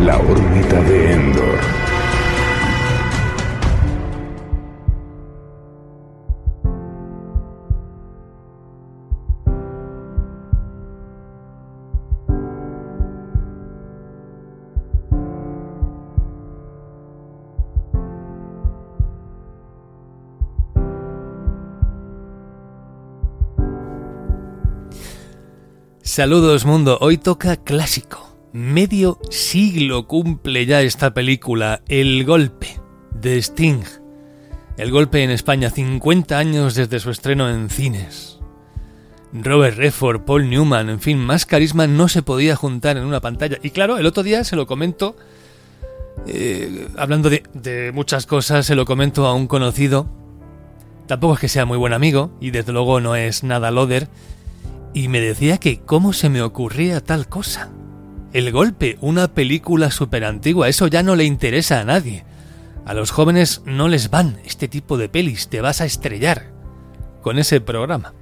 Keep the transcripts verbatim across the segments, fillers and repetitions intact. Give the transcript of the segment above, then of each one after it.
La órbita de Endor. Saludos mundo, hoy toca clásico. Medio siglo cumple ya esta película, El Golpe, de Sting. El Golpe en España, cincuenta años desde su estreno en cines. Robert Redford, Paul Newman, en fin, más carisma no se podía juntar en una pantalla. Y claro, el otro día se lo comento, eh, hablando de, de muchas cosas, se lo comento a un conocido. Tampoco es que sea muy buen amigo, y desde luego no es nada loder. Y me decía que cómo se me ocurría tal cosa. El Golpe, una película súper antigua, eso ya no le interesa a nadie. A los jóvenes no les van este tipo de pelis, te vas a estrellar con ese programa.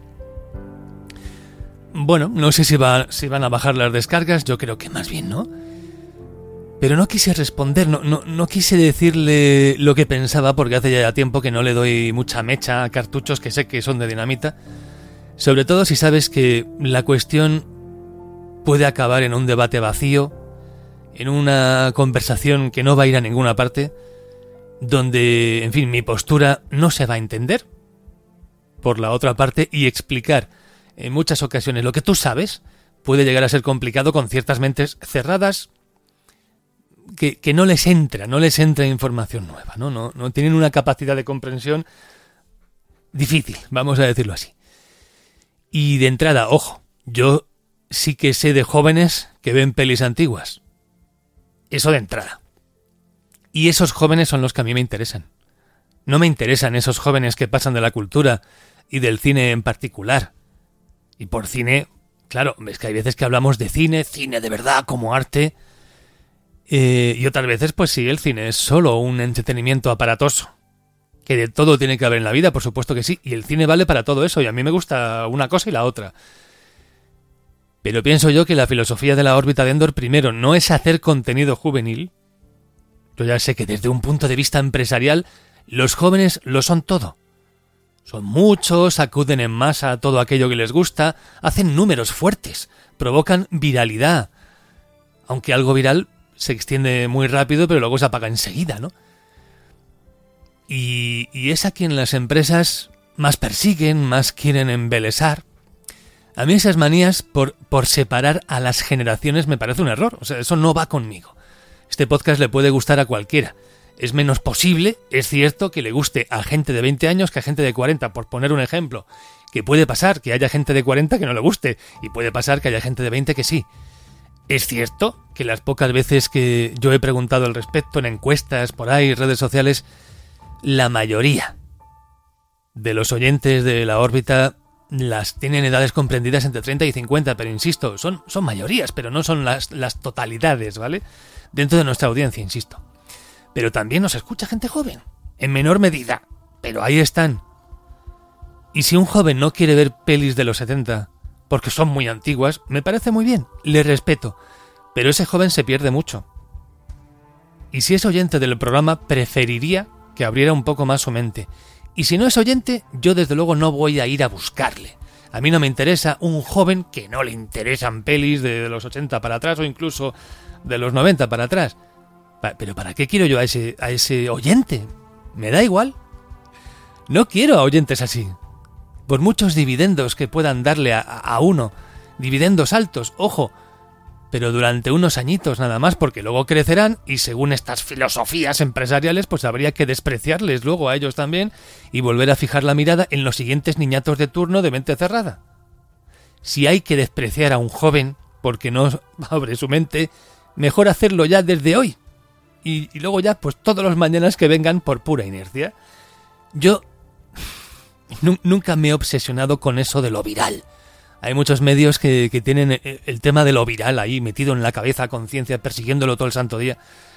Bueno, no sé si, va, si van a bajar las descargas, yo creo que más bien no. Pero no quise responder, no, no, no quise decirle lo que pensaba porque hace ya tiempo que no le doy mucha mecha a cartuchos que sé que son de dinamita. Sobre todo si sabes que la cuestión puede acabar en un debate vacío, en una conversación que no va a ir a ninguna parte, donde, en fin, mi postura no se va a entender por la otra parte y explicar en muchas ocasiones lo que tú sabes puede llegar a ser complicado con ciertas mentes cerradas que, que no les entra, no les entra información nueva, ¿no? No, no tienen una capacidad de comprensión difícil, vamos a decirlo así. Y de entrada, ojo, yo sí que sé de jóvenes que ven pelis antiguas. Eso de entrada. Y esos jóvenes son los que a mí me interesan. No me interesan esos jóvenes que pasan de la cultura y del cine en particular. Y por cine, claro, es que hay veces que hablamos de cine, cine de verdad como arte. Eh, y otras veces, pues sí, el cine es solo un entretenimiento aparatoso. Que de todo tiene que haber en la vida, por supuesto que sí, y el cine vale para todo eso, y a mí me gusta una cosa y la otra. Pero pienso yo que la filosofía de la órbita de Endor, primero, no es hacer contenido juvenil. Yo ya sé que desde un punto de vista empresarial, los jóvenes lo son todo. Son muchos, acuden en masa a todo aquello que les gusta, hacen números fuertes, provocan viralidad. Aunque algo viral se extiende muy rápido, pero luego se apaga enseguida, ¿no? Y, y es a quien las empresas más persiguen, más quieren embelesar. A mí esas manías por, por separar a las generaciones me parece un error. O sea, eso no va conmigo. Este podcast le puede gustar a cualquiera. Es menos posible, es cierto, que le guste a gente de veinte años que a gente de cuarenta, por poner un ejemplo. Que puede pasar que haya gente de cuarenta que no le guste, y puede pasar que haya gente de veinte que sí. Es cierto que las pocas veces que yo he preguntado al respecto en encuestas, por ahí, redes sociales, la mayoría de los oyentes de la órbita las tienen edades comprendidas entre treinta y cincuenta, pero insisto, son, son mayorías, pero no son las, las totalidades, ¿vale? Dentro de nuestra audiencia, insisto. Pero también nos escucha gente joven, en menor medida, pero ahí están. Y si un joven no quiere ver pelis de los setenta, porque son muy antiguas, me parece muy bien, le respeto, pero ese joven se pierde mucho. Y si es oyente del programa, preferiría que abriera un poco más su mente. Y si no es oyente, yo desde luego no voy a ir a buscarle. A mí no me interesa un joven que no le interesan pelis de los ochenta para atrás o incluso de los noventa para atrás. Pero ¿para qué quiero yo a ese, a ese oyente? Me da igual. No quiero a oyentes así. Por muchos dividendos que puedan darle a, a uno, dividendos altos, ojo, pero durante unos añitos nada más, porque luego crecerán y según estas filosofías empresariales, pues habría que despreciarles luego a ellos también y volver a fijar la mirada en los siguientes niñatos de turno de mente cerrada. Si hay que despreciar a un joven porque no abre su mente, mejor hacerlo ya desde hoy. Y, y luego ya, pues todos los mañanas que vengan por pura inercia. Yo nunca me he obsesionado con eso de lo viral. Hay muchos medios que, que tienen el tema de lo viral ahí metido en la cabeza a conciencia, persiguiéndolo todo el santo día.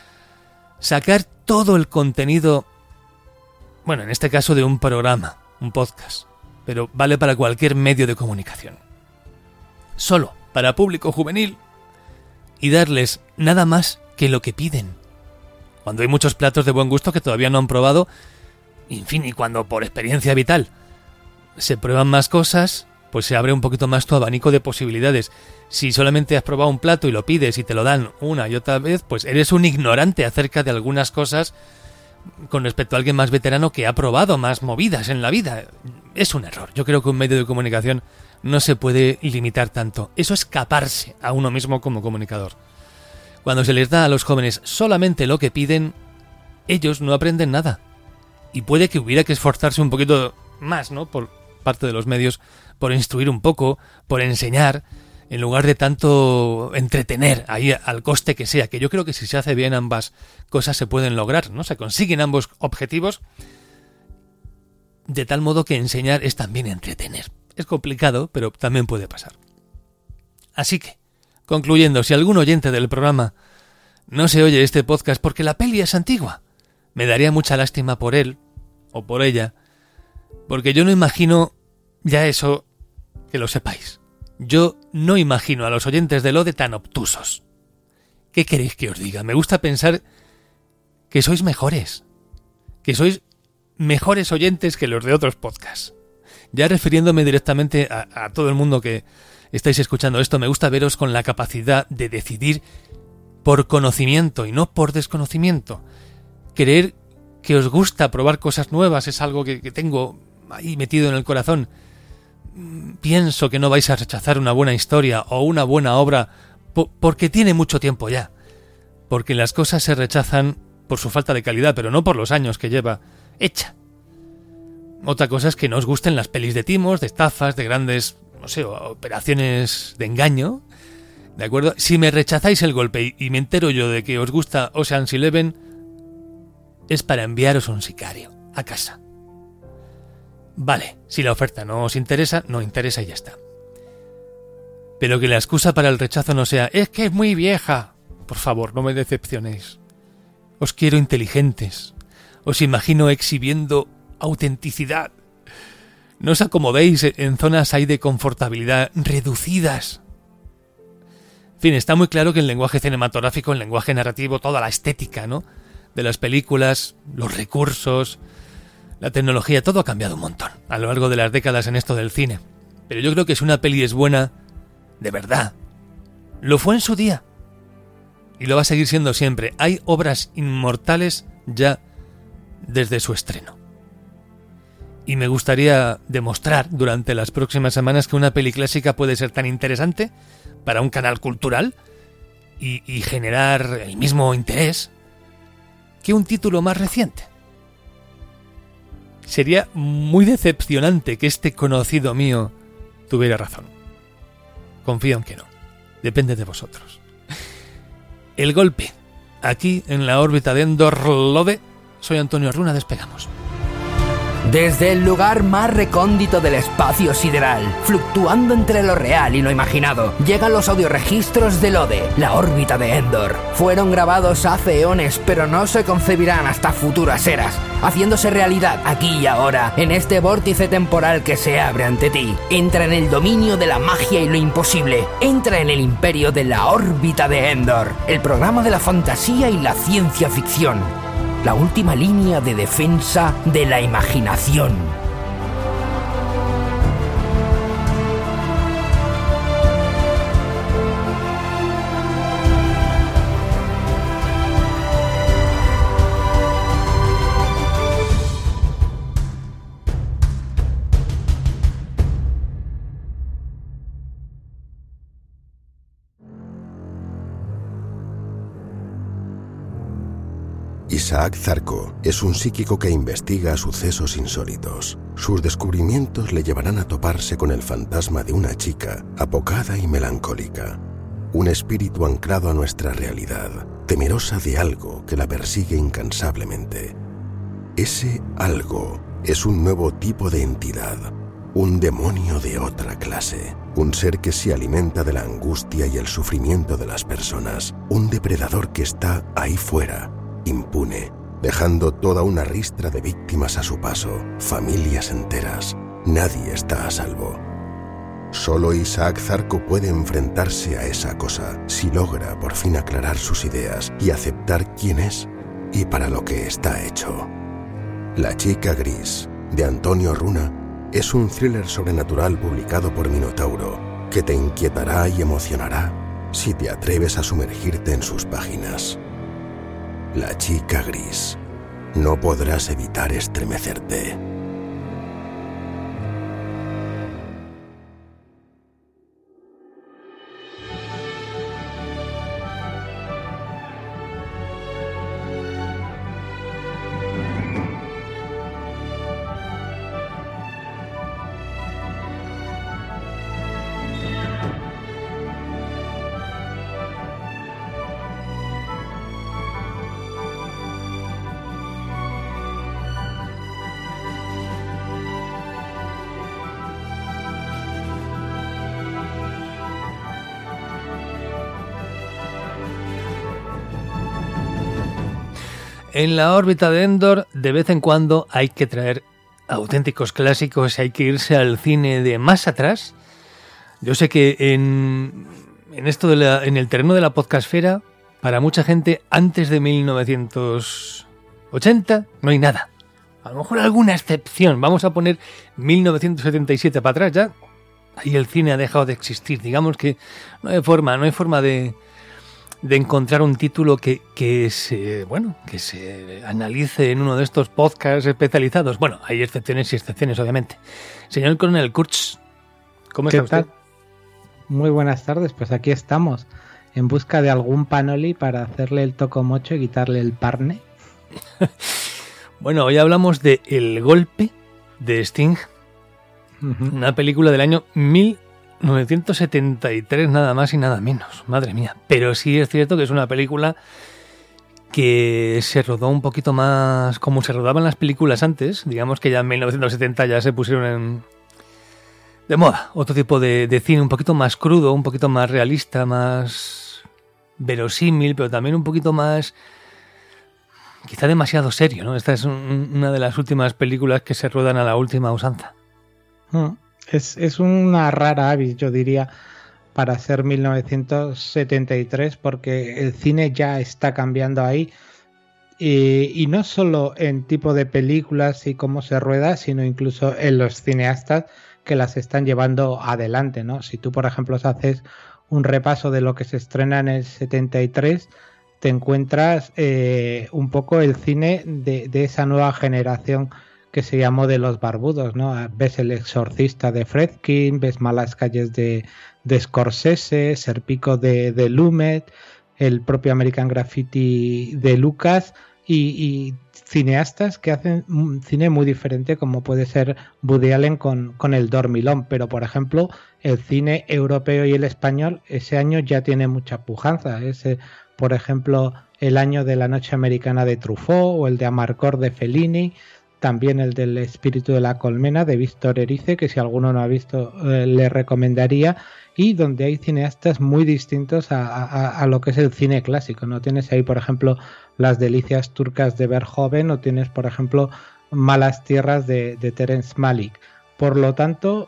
Sacar todo el contenido, bueno, en este caso de un programa, un podcast, pero vale para cualquier medio de comunicación. Solo para público juvenil y darles nada más que lo que piden. Cuando hay muchos platos de buen gusto que todavía no han probado, en fin, y cuando por experiencia vital se prueban más cosas, pues se abre un poquito más tu abanico de posibilidades. Si solamente has probado un plato y lo pides y te lo dan una y otra vez, pues eres un ignorante acerca de algunas cosas con respecto a alguien más veterano que ha probado más movidas en la vida. Es un error. Yo creo que un medio de comunicación no se puede limitar tanto. Eso es escaparse a uno mismo como comunicador. Cuando se les da a los jóvenes solamente lo que piden, ellos no aprenden nada. Y puede que hubiera que esforzarse un poquito más, ¿no?, por parte de los medios, por instruir un poco, por enseñar, en lugar de tanto entretener ahí al coste que sea, que yo creo que si se hace bien ambas cosas se pueden lograr, ¿no? Se consiguen ambos objetivos de tal modo que enseñar es también entretener. Es complicado, pero también puede pasar. Así que, concluyendo, si algún oyente del programa no se oye este podcast porque la peli es antigua, me daría mucha lástima por él o por ella, porque yo no imagino ya eso, que lo sepáis. Yo no imagino a los oyentes de Lode tan obtusos. ¿Qué queréis que os diga? Me gusta pensar que sois mejores, que sois mejores oyentes que los de otros podcasts. Ya refiriéndome directamente a, a todo el mundo que estáis escuchando esto, me gusta veros con la capacidad de decidir por conocimiento y no por desconocimiento. Creer que os gusta probar cosas nuevas es algo que, que tengo ahí metido en el corazón. Pienso que no vais a rechazar una buena historia o una buena obra po- porque tiene mucho tiempo ya. Porque las cosas se rechazan por su falta de calidad, pero no por los años que lleva hecha. Otra cosa es que no os gusten las pelis de timos, de estafas, de grandes, no sé, operaciones de engaño. ¿De acuerdo? Si me rechazáis el golpe y, y me entero yo de que os gusta Ocean's Eleven, es para enviaros un sicario a casa. Vale, si la oferta no os interesa, no interesa y ya está. Pero que la excusa para el rechazo no sea «es que es muy vieja». Por favor, no me decepcionéis. Os quiero inteligentes. Os imagino exhibiendo autenticidad. No os acomodéis en zonas ahí de confortabilidad reducidas. En fin, está muy claro que el lenguaje cinematográfico, el lenguaje narrativo, toda la estética, ¿no?, de las películas, los recursos, la tecnología, todo ha cambiado un montón a lo largo de las décadas en esto del cine. Pero yo creo que si una peli es buena, de verdad, lo fue en su día. Y lo va a seguir siendo siempre. Hay obras inmortales ya desde su estreno. Y me gustaría demostrar durante las próximas semanas que una peli clásica puede ser tan interesante para un canal cultural y, y generar el mismo interés que un título más reciente. Sería muy decepcionante que este conocido mío tuviera razón. Confío en que no. Depende de vosotros. El golpe. Aquí en la órbita de Endor Lode. Soy Antonio Runa, despegamos. Desde el lugar más recóndito del espacio sideral, fluctuando entre lo real y lo imaginado, llegan los audioregistros de Lode, la órbita de Endor. Fueron grabados hace eones, pero no se concebirán hasta futuras eras, haciéndose realidad aquí y ahora, en este vórtice temporal que se abre ante ti. Entra en el dominio de la magia y lo imposible. Entra en el imperio de la órbita de Endor, el programa de la fantasía y la ciencia ficción. La última línea de defensa de la imaginación. Isaac Zarco es un psíquico que investiga sucesos insólitos. Sus descubrimientos le llevarán a toparse con el fantasma de una chica apocada y melancólica. Un espíritu anclado a nuestra realidad, temerosa de algo que la persigue incansablemente. Ese algo es un nuevo tipo de entidad, un demonio de otra clase, un ser que se alimenta de la angustia y el sufrimiento de las personas, un depredador que está ahí fuera, impune, dejando toda una ristra de víctimas a su paso, familias enteras. Nadie está a salvo. Solo Isaac Zarco puede enfrentarse a esa cosa si logra por fin aclarar sus ideas y aceptar quién es y para lo que está hecho. La chica gris, de Antonio Runa, es un thriller sobrenatural publicado por Minotauro que te inquietará y emocionará si te atreves a sumergirte en sus páginas. La chica gris. No podrás evitar estremecerte. En la órbita de Endor, de vez en cuando hay que traer auténticos clásicos, hay que irse al cine de más atrás. Yo sé que en, en esto de la, en el terreno de la podcastfera, para mucha gente antes de mil novecientos ochenta no hay nada. A lo mejor alguna excepción. Vamos a poner mil novecientos setenta y siete para atrás ya. Ahí el cine ha dejado de existir. Digamos que no hay forma, no hay forma de... de encontrar un título que, que se bueno que se analice en uno de estos podcasts especializados. Bueno, hay excepciones y excepciones, obviamente. Señor Coronel Kurtz, ¿cómo está usted? ¿Qué tal? Muy buenas tardes, pues aquí estamos, en busca de algún panoli para hacerle el tocomocho y quitarle el parne. Bueno, hoy hablamos de El golpe, de Sting, uh-huh. Una película del año mil novecientos setenta y tres, nada más y nada menos, madre mía. Pero sí es cierto que es una película que se rodó un poquito más como se rodaban las películas antes. Digamos que ya en mil novecientos setenta ya se pusieron en de moda otro tipo de, de cine un poquito más crudo, un poquito más realista, más verosímil, pero también un poquito más, quizá demasiado serio, ¿no? Esta es un, una de las últimas películas que se ruedan a la última usanza. Mm. Es, es una rara avis, yo diría, para ser mil novecientos setenta y tres, porque el cine ya está cambiando ahí, y, y no solo en tipo de películas y cómo se rueda, sino incluso en los cineastas que las están llevando adelante, ¿no? Si tú, por ejemplo, haces un repaso de lo que se estrena en el setenta y tres, te encuentras eh, un poco el cine de, de esa nueva generación que se llamó de los barbudos, ¿no? Ves El exorcista de Friedkin, ves Malas calles de, de Scorsese, Serpico de, de Lumet, el propio American Graffiti de Lucas y, y cineastas que hacen un cine muy diferente, como puede ser Woody Allen con, con El Dormilón, pero por ejemplo el cine europeo y el español ese año ya tiene mucha pujanza. Ese, por ejemplo, el año de La noche americana de Truffaut o el de Amarcord de Fellini. También el del espíritu de la colmena de Víctor Erice, que si alguno no ha visto eh, le recomendaría, y donde hay cineastas muy distintos a, a, a lo que es el cine clásico, ¿no? Tienes ahí, por ejemplo, Las delicias turcas de Verhoeven, o tienes, por ejemplo, Malas tierras de, de Terence Malick. Por lo tanto,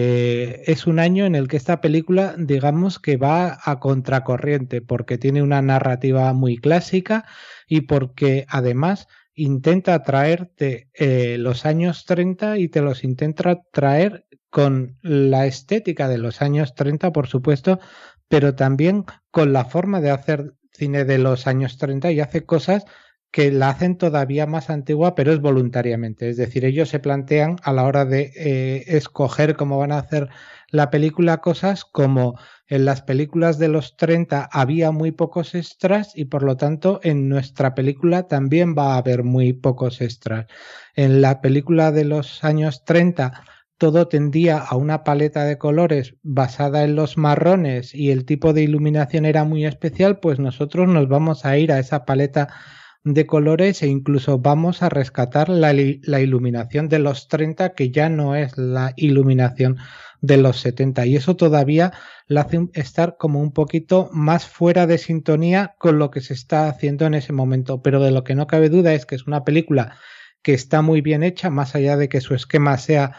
eh, es un año en el que esta película, digamos que va a contracorriente, porque tiene una narrativa muy clásica y porque además intenta traerte eh, los años treinta y te los intenta traer con la estética de los años treinta, por supuesto, pero también con la forma de hacer cine de los años treinta, y hace cosas que la hacen todavía más antigua, pero es voluntariamente. Es decir, ellos se plantean a la hora de eh, escoger cómo van a hacer la película cosas como en las películas de los treinta había muy pocos extras y por lo tanto en nuestra película también va a haber muy pocos extras. En la película de los años treinta todo tendía a una paleta de colores basada en los marrones y el tipo de iluminación era muy especial, pues nosotros nos vamos a ir a esa paleta de colores e incluso vamos a rescatar la, la iluminación de los treinta, que ya no es la iluminación de los setenta, y eso todavía la hace estar como un poquito más fuera de sintonía con lo que se está haciendo en ese momento, pero de lo que no cabe duda es que es una película que está muy bien hecha, más allá de que su esquema sea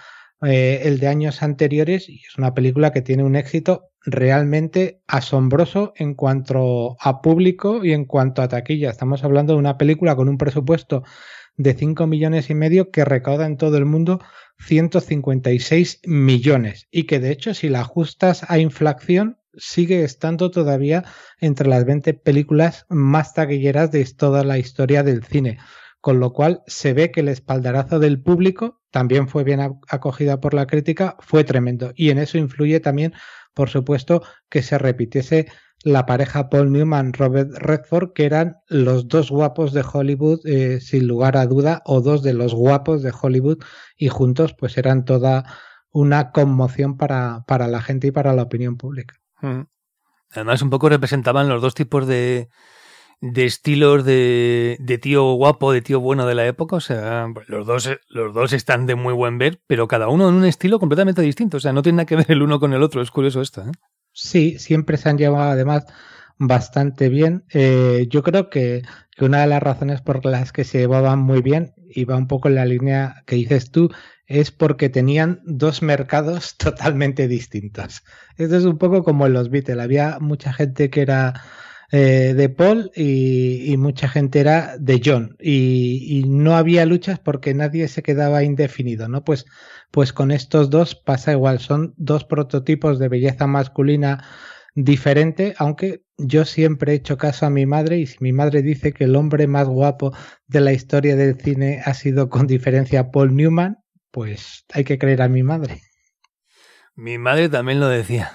eh, el de años anteriores, y es una película que tiene un éxito realmente asombroso en cuanto a público y en cuanto a taquilla. Estamos hablando de una película con un presupuesto de cinco millones y medio que recauda en todo el mundo ciento cincuenta y seis millones y que de hecho si la ajustas a inflación sigue estando todavía entre las veinte películas más taquilleras de toda la historia del cine, con lo cual se ve que el espaldarazo del público también fue bien acogida por la crítica, fue tremendo, y en eso influye también, por supuesto, que se repitiese la pareja Paul Newman-Robert Redford, que eran los dos guapos de Hollywood, eh, sin lugar a duda, o dos de los guapos de Hollywood, y juntos pues eran toda una conmoción para, para la gente y para la opinión pública. Mm. Además, un poco representaban los dos tipos de, de estilos de, de tío guapo, de tío bueno de la época. O sea, los dos, los dos están de muy buen ver, pero cada uno en un estilo completamente distinto. O sea, no tiene nada que ver el uno con el otro. Es curioso esto, ¿eh? Sí, siempre se han llevado además bastante bien. Eh, yo creo que, que una de las razones por las que se llevaban muy bien, y va un poco en la línea que dices tú, es porque tenían dos mercados totalmente distintos. Esto es un poco como en los Beatles. Había mucha gente que era eh, de Paul y, y mucha gente era de John. Y, y no había luchas porque nadie se quedaba indefinido, ¿no? Pues, pues con estos dos pasa igual. Son dos prototipos de belleza masculina diferente, aunque yo siempre he hecho caso a mi madre, y si mi madre dice que el hombre más guapo de la historia del cine ha sido con diferencia Paul Newman, pues hay que creer a mi madre. Mi madre también lo decía.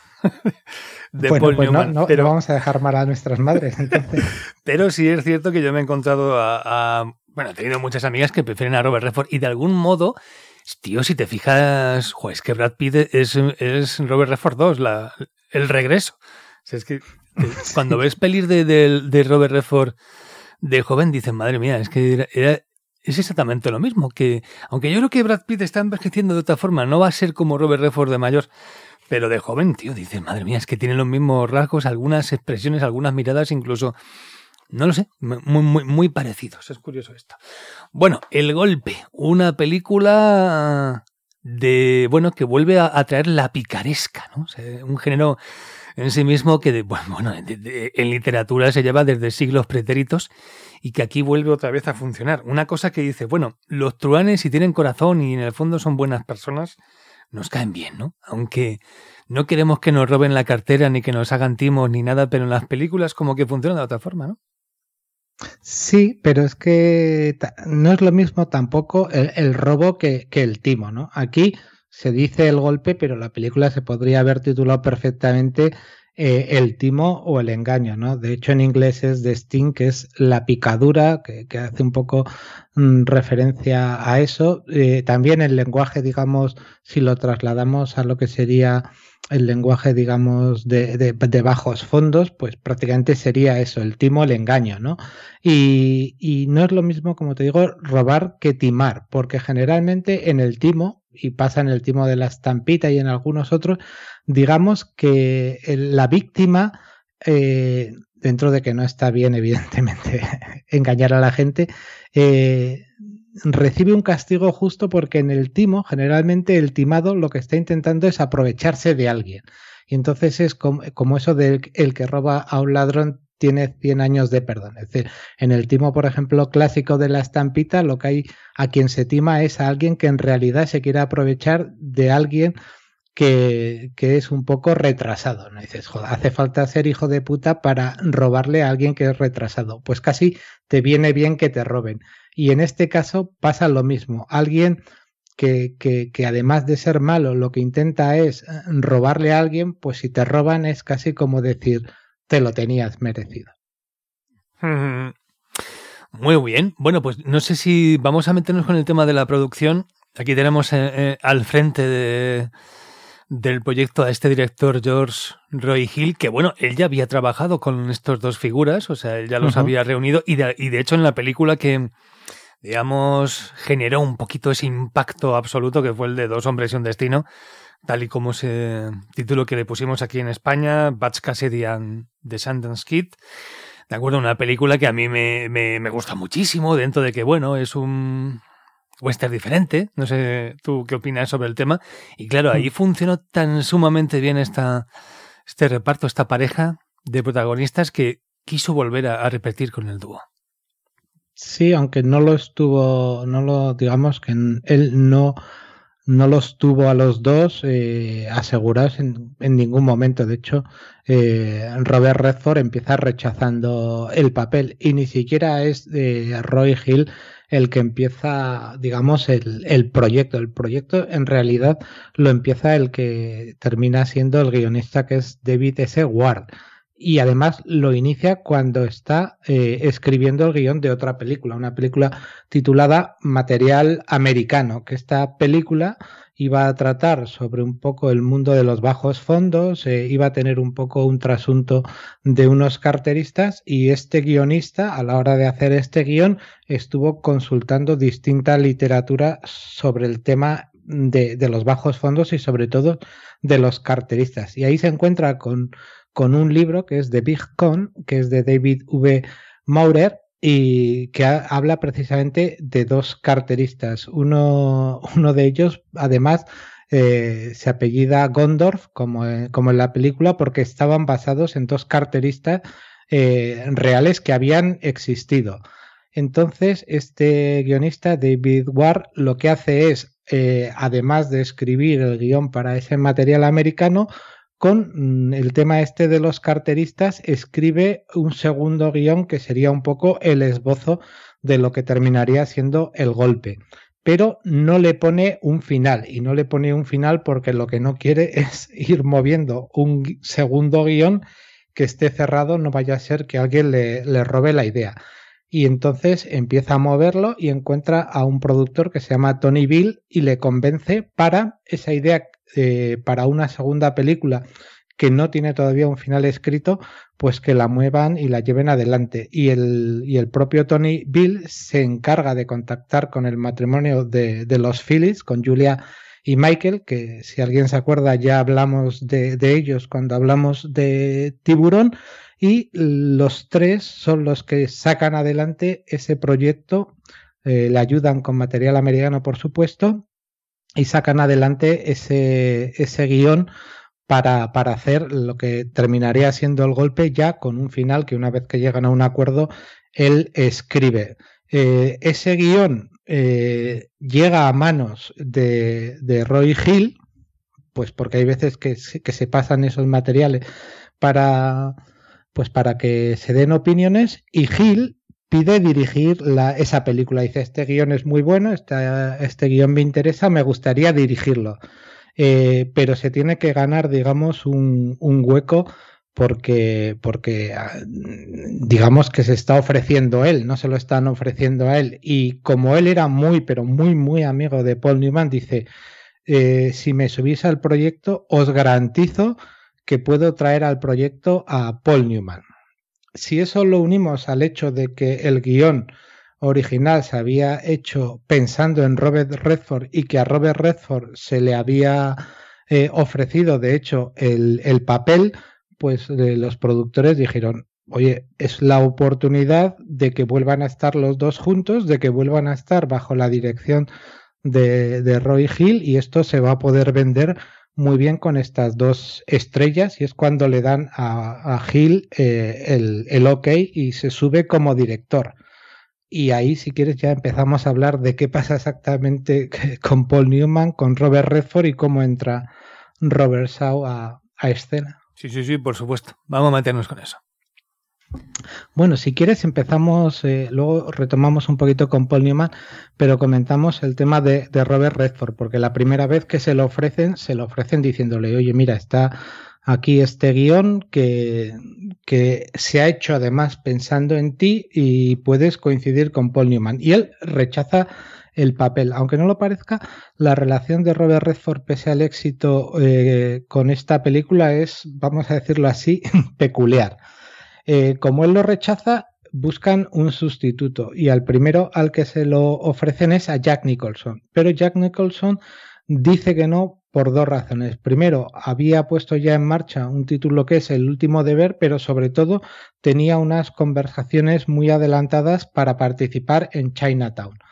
De bueno, Paul pues Newman, no, no, pero... no vamos a dejar mal a nuestras madres, entonces. Pero sí es cierto que yo me he encontrado a, a... Bueno, he tenido muchas amigas que prefieren a Robert Redford y de algún modo, tío, si te fijas, jo, es que Brad Pitt es, es Robert Redford dos, la, el regreso. O sea, es que cuando ves pelis de, de, de Robert Redford de joven, dices, madre mía, es que era... era es exactamente lo mismo, que aunque yo creo que Brad Pitt está envejeciendo de otra forma, no va a ser como Robert Redford de mayor, pero de joven, tío, dices, madre mía, es que tiene los mismos rasgos, algunas expresiones, algunas miradas, incluso, no lo sé, muy, muy, muy parecidos. Es curioso esto. Bueno, El Golpe, una película de, bueno, que vuelve a, a traer la picaresca, ¿no? O sea, un género en sí mismo que, de, bueno, de, de, en literatura se lleva desde siglos pretéritos y que aquí vuelve otra vez a funcionar. Una cosa que dice, bueno, los truanes, si tienen corazón y en el fondo son buenas personas, nos caen bien, ¿no? Aunque no queremos que nos roben la cartera ni que nos hagan timos ni nada, pero en las películas como que funcionan de otra forma, ¿no? Sí, pero es que no es lo mismo tampoco el, el robo que, que el timo, ¿no? Aquí se dice el golpe, pero la película se podría haber titulado perfectamente eh, el timo o el engaño, ¿no? De hecho, en inglés es The Sting, que es la picadura, que, que hace un poco mm, referencia a eso. Eh, también el lenguaje, digamos, si lo trasladamos a lo que sería el lenguaje, digamos, de, de, de bajos fondos, pues prácticamente sería eso, el timo, el engaño, ¿no? Y, y no es lo mismo, como te digo, robar que timar, porque generalmente en el timo, y pasa en el timo de la estampita y en algunos otros, digamos que el, la víctima, eh, dentro de que no está bien, evidentemente, engañar a la gente, eh, recibe un castigo justo porque en el timo, generalmente el timado lo que está intentando es aprovecharse de alguien. Y entonces es como, como eso de el que roba a un ladrón tiene cien años de perdón. Es decir, en el timo, por ejemplo, clásico de la estampita, lo que hay a quien se tima es a alguien que en realidad se quiere aprovechar de alguien que, que es un poco retrasado, ¿no? Dices, joder, hace falta ser hijo de puta para robarle a alguien que es retrasado. Pues casi te viene bien que te roben. Y en este caso pasa lo mismo. Alguien que, que, que además de ser malo, lo que intenta es robarle a alguien, pues si te roban es casi como decir, te lo tenías merecido. Muy bien. Bueno, pues no sé si vamos a meternos con el tema de la producción. Aquí tenemos eh, eh, al frente de, del proyecto a este director George Roy Hill, que bueno, él ya había trabajado con estos dos figuras, o sea, él ya los uh-huh. había reunido y de, y de hecho en la película que, digamos, generó un poquito ese impacto absoluto que fue el de Dos hombres y un destino, tal y como ese título que le pusimos aquí en España, Butch Cassidy and the Sundance Kid. De acuerdo, una película que a mí me, me, me gusta muchísimo, dentro de que, bueno, es un western diferente, no sé tú qué opinas sobre el tema, y claro, ahí funcionó tan sumamente bien esta, este reparto, esta pareja de protagonistas que quiso volver a, a repetir con el dúo. Sí, aunque no lo estuvo, no lo, digamos que él no, no los tuvo a los dos eh, asegurados en, en ningún momento. De hecho, eh, Robert Redford empieza rechazando el papel y ni siquiera es eh, Roy Hill el que empieza, digamos, el, el proyecto. El proyecto en realidad lo empieza el que termina siendo el guionista, que es David S. Ward. Y además lo inicia cuando está eh, escribiendo el guión de otra película, una película titulada Material Americano, que esta película iba a tratar sobre un poco el mundo de los bajos fondos, eh, iba a tener un poco un trasunto de unos carteristas, y este guionista, a la hora de hacer este guión, estuvo consultando distinta literatura sobre el tema de, de los bajos fondos y sobre todo de los carteristas. Y ahí se encuentra con... con un libro que es The Big Con, que es de David V. Maurer, y que ha, habla precisamente de dos carteristas. Uno, uno de ellos, además, eh, se apellida Gondorf, como, eh, como en la película, porque estaban basados en dos carteristas eh, reales que habían existido. Entonces, este guionista, David Ward, lo que hace es, eh, además de escribir el guión para ese Material Americano, con el tema este de los carteristas, escribe un segundo guión que sería un poco el esbozo de lo que terminaría siendo El Golpe. Pero no le pone un final, y no le pone un final porque lo que no quiere es ir moviendo un segundo guión que esté cerrado, no vaya a ser que alguien le, le robe la idea. Y entonces empieza a moverlo y encuentra a un productor que se llama Tony Bill y le convence para esa idea, eh, para una segunda película que no tiene todavía un final escrito, pues que la muevan y la lleven adelante. Y el, y el propio Tony Bill se encarga de contactar con el matrimonio de, de los Phillips, con Julia y Michael, que si alguien se acuerda ya hablamos de, de ellos cuando hablamos de Tiburón, y los tres son los que sacan adelante ese proyecto, eh, le ayudan con material americano, por supuesto, y sacan adelante ese, ese guión para, para hacer lo que terminaría siendo El Golpe, ya con un final que una vez que llegan a un acuerdo, él escribe. Eh, ese guión eh, llega a manos de, de Roy Hill, pues porque hay veces que, que se pasan esos materiales para... pues para que se den opiniones, y Hill pide dirigir la, esa película. Dice, este guión es muy bueno, este, este guión me interesa, me gustaría dirigirlo. Eh, pero se tiene que ganar, digamos, un, un hueco porque, porque, digamos, que se está ofreciendo él, no se lo están ofreciendo a él. Y como él era muy, pero muy, muy amigo de Paul Newman, dice, eh, si me subís al proyecto, os garantizo que puedo traer al proyecto a Paul Newman. Si eso lo unimos al hecho de que el guión original se había hecho pensando en Robert Redford y que a Robert Redford se le había eh, ofrecido, de hecho, el, el papel, pues eh, los productores dijeron, oye, es la oportunidad de que vuelvan a estar los dos juntos, de que vuelvan a estar bajo la dirección de, de Roy Hill, y esto se va a poder vender muy bien con estas dos estrellas, y es cuando le dan a, a Hill eh, el, el ok y se sube como director. Y ahí, si quieres, ya empezamos a hablar de qué pasa exactamente con Paul Newman, con Robert Redford y cómo entra Robert Shaw a, a escena. Sí, sí, sí, por supuesto. Vamos a meternos con eso. Bueno, si quieres empezamos, eh, luego retomamos un poquito con Paul Newman, pero comentamos el tema de, de Robert Redford, porque la primera vez que se lo ofrecen, se lo ofrecen diciéndole, oye, mira, está aquí este guión que, que se ha hecho además pensando en ti y puedes coincidir con Paul Newman. Y él rechaza el papel. Aunque no lo parezca, la relación de Robert Redford, pese al éxito eh, con esta película, es, vamos a decirlo así, peculiar. Eh, como él lo rechaza, buscan un sustituto, y al primero al que se lo ofrecen es a Jack Nicholson. Pero Jack Nicholson dice que no por dos razones. Primero, había puesto ya en marcha un título que es El último deber, pero sobre todo tenía unas conversaciones muy adelantadas para participar en Chinatown.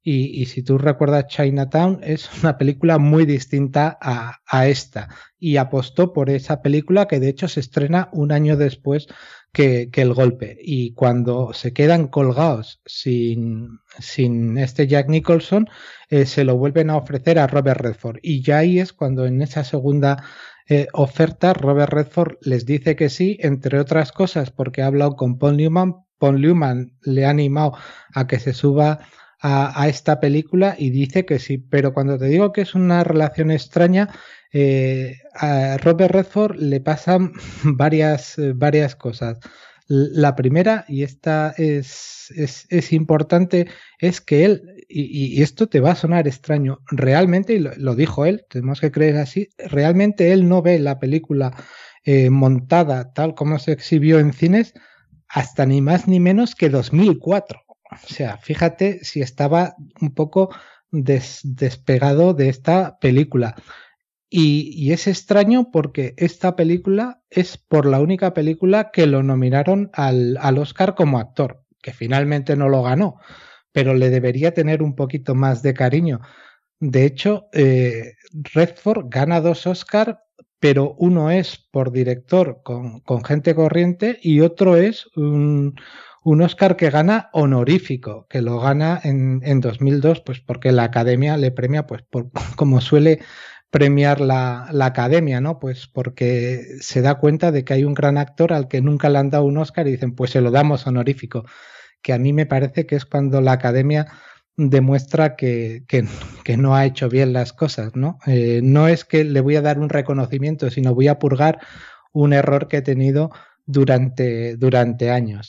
Y, y si tú recuerdas Chinatown, es una película muy distinta a, a esta. Y apostó por esa película que de hecho se estrena un año después que, que El Golpe. Y cuando se quedan colgados sin, sin este Jack Nicholson, eh, se lo vuelven a ofrecer a Robert Redford. Y ya ahí es cuando en esa segunda eh, oferta Robert Redford les dice que sí, entre otras cosas porque ha hablado con Paul Newman. Paul Newman le ha animado a que se suba A, a esta película y dice que sí, pero cuando te digo que es una relación extraña, eh, a Robert Redford le pasan varias, varias cosas. La primera, y esta es, es, es importante, es que él, y, y esto te va a sonar extraño, realmente, y lo, lo dijo él, tenemos que creer así, realmente él no ve la película eh, montada tal como se exhibió en cines hasta ni más ni menos que dos mil cuatro. O sea, fíjate si estaba un poco des, despegado de esta película. Y, y es extraño porque esta película es por la única película que lo nominaron al, al Oscar como actor, que finalmente no lo ganó, pero le debería tener un poquito más de cariño. De hecho, eh, Redford gana dos Oscars, pero uno es por director con, con Gente Corriente y otro es un... un Oscar que gana honorífico, que lo gana en, en dos mil dos, pues porque la Academia le premia, pues por, como suele premiar la, la Academia, ¿no? Pues porque se da cuenta de que hay un gran actor al que nunca le han dado un Oscar y dicen, pues se lo damos honorífico, que a mí me parece que es cuando la Academia demuestra que, que, que no ha hecho bien las cosas, ¿no? Eh, no es que le voy a dar un reconocimiento, sino voy a purgar un error que he tenido durante, durante años.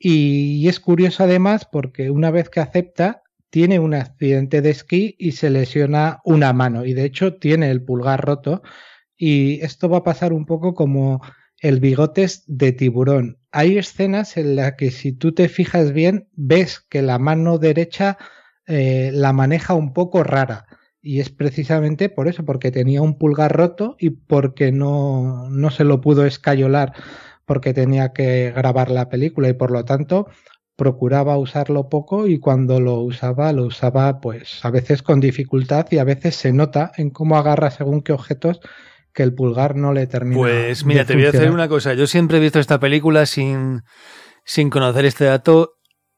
Y es curioso además porque una vez que acepta, tiene un accidente de esquí y se lesiona una mano. Y de hecho tiene el pulgar roto. Y esto va a pasar un poco como el Bigotes de Tiburón. Hay escenas en las que si tú te fijas bien, ves que la mano derecha eh, la maneja un poco rara. Y es precisamente por eso, porque tenía un pulgar roto y porque no, no se lo pudo escayolar porque tenía que grabar la película y por lo tanto procuraba usarlo poco y cuando lo usaba, lo usaba pues a veces con dificultad y a veces se nota en cómo agarra según qué objetos que el pulgar no le termina. Pues mira, te voy a hacer una cosa. Yo siempre he visto esta película sin, sin conocer este dato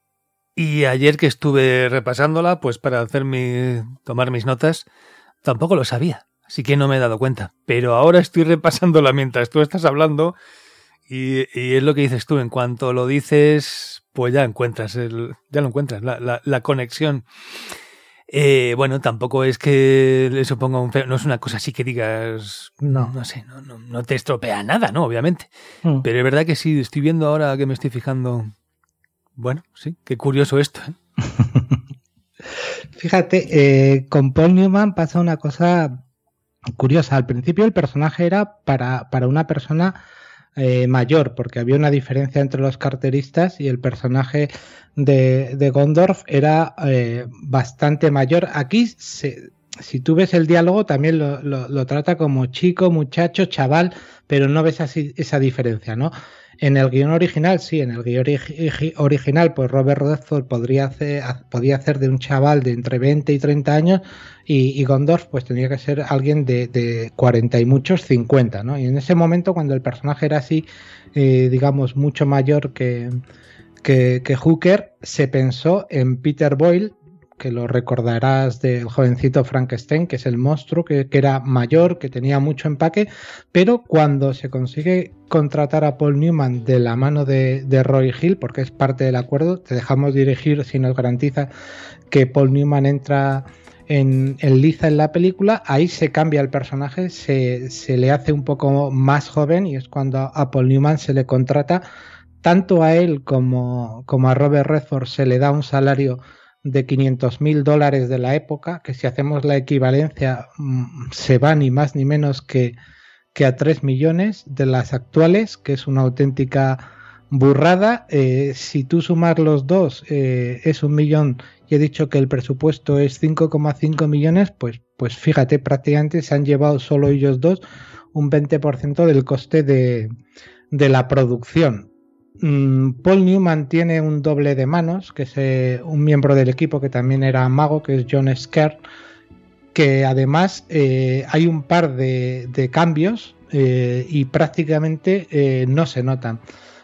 y ayer que estuve repasándola pues para hacer mi, tomar mis notas, tampoco lo sabía, así que no me he dado cuenta. Pero ahora estoy repasándola mientras tú estás hablando. Y, y es lo que dices tú, en cuanto lo dices, pues ya encuentras, el, ya lo encuentras, la, la, la conexión. Eh, bueno, tampoco es que le suponga un feo, no es una cosa así que digas, no, no sé, no, no, no te estropea nada, ¿no? Obviamente. Mm. Pero es verdad que sí, estoy viendo ahora que me estoy fijando, bueno, sí, qué curioso esto, ¿eh? Fíjate, eh, con Paul Newman pasa una cosa curiosa. Al principio el personaje era para, para una persona Eh, mayor, porque había una diferencia entre los carteristas y el personaje de, de Gondorf era eh, bastante mayor. Aquí, se, si tú ves el diálogo, también lo, lo, lo trata como chico, muchacho, chaval, pero no ves así esa diferencia, ¿no? En el guión original, sí, en el guión ori- original, pues Robert Redford podría hacer, podía hacer de un chaval de entre veinte y treinta años y, y Gondorf pues tendría que ser alguien de, de cuarenta y muchos, cincuenta, ¿no? Y en ese momento, cuando el personaje era así, eh, digamos, mucho mayor que, que, que Hooker, se pensó en Peter Boyle, que lo recordarás del jovencito Frankenstein, que es el monstruo, que, que era mayor, que tenía mucho empaque, pero cuando se consigue contratar a Paul Newman de la mano de, de Roy Hill, porque es parte del acuerdo, te dejamos dirigir si nos garantiza que Paul Newman entra en, en liza en la película, ahí se cambia el personaje, se, se le hace un poco más joven y es cuando a Paul Newman se le contrata, tanto a él como, como a Robert Redford se le da un salario de quinientos mil dólares de la época, que si hacemos la equivalencia se va ni más ni menos que, que a tres millones de las actuales, que es una auténtica burrada. Eh, si tú sumas los dos eh, es un millón y he dicho que el presupuesto es cinco coma cinco millones, pues, pues fíjate, prácticamente se han llevado solo ellos dos un veinte por ciento del coste de, de la producción. mmm, Paul Newman tiene un doble de manos, que es eh, un miembro del equipo que también era mago, que es John Scared, que además eh, hay un par de, de cambios eh, y prácticamente eh, no se notan.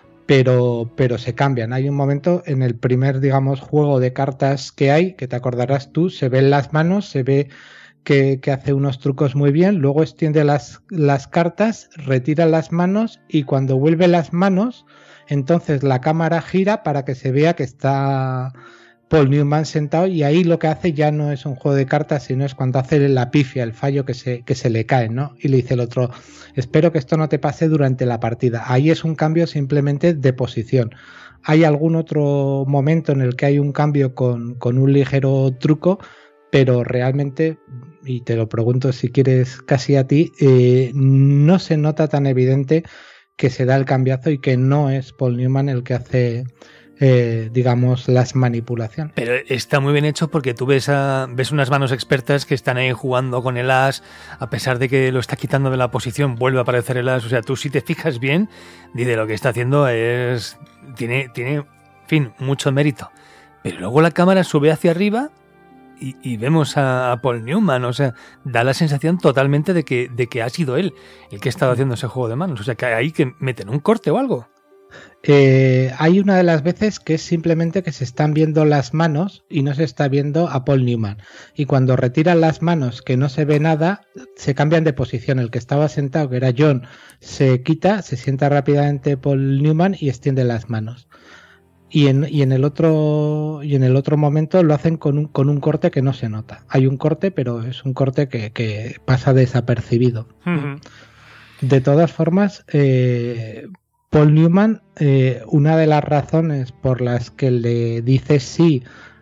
Pero, pero se cambian. Hay un momento en el primer, digamos, juego de cartas que hay, que te acordarás tú, se ven las manos, se ve que, que hace unos trucos muy bien, luego extiende las, las cartas, retira las manos y cuando vuelve las manos, entonces la cámara gira para que se vea que está Paul Newman sentado y ahí lo que hace ya no es un juego de cartas, sino es cuando hace la pifia, el fallo que se, que se le cae, ¿no? Y le dice el otro, espero que esto no te pase durante la partida. Ahí es un cambio simplemente de posición. Hay algún otro momento en el que hay un cambio con, con un ligero truco, pero realmente, y te lo pregunto si quieres casi a ti, eh, no se nota tan evidente que se da el cambiazo y que no es Paul Newman el que hace... Eh, digamos, las manipulaciones. Pero está muy bien hecho porque tú ves a, ves unas manos expertas que están ahí jugando con el as, a pesar de que lo está quitando de la posición, vuelve a aparecer el as. O sea, tú si te fijas bien, dice lo que está haciendo es tiene, tiene, en fin, mucho mérito. Pero luego la cámara sube hacia arriba y, y vemos a, a Paul Newman. O sea, da la sensación totalmente de que, de que ha sido él el que ha estado haciendo ese juego de manos. O sea, que hay que meter un corte o algo. Eh, hay una de las veces que es simplemente que se están viendo las manos y no se está viendo a Paul Newman, y cuando retiran las manos que no se ve nada se cambian de posición. El que estaba sentado, que era John, se quita, se sienta rápidamente Paul Newman y extiende las manos, y en, y en el otro y en el otro momento lo hacen con un, con un corte que no se nota. Hay un corte, pero es un corte que, que pasa desapercibido. Uh-huh. De todas formas, eh, Paul Newman, eh, una de las razones por las que le dice sí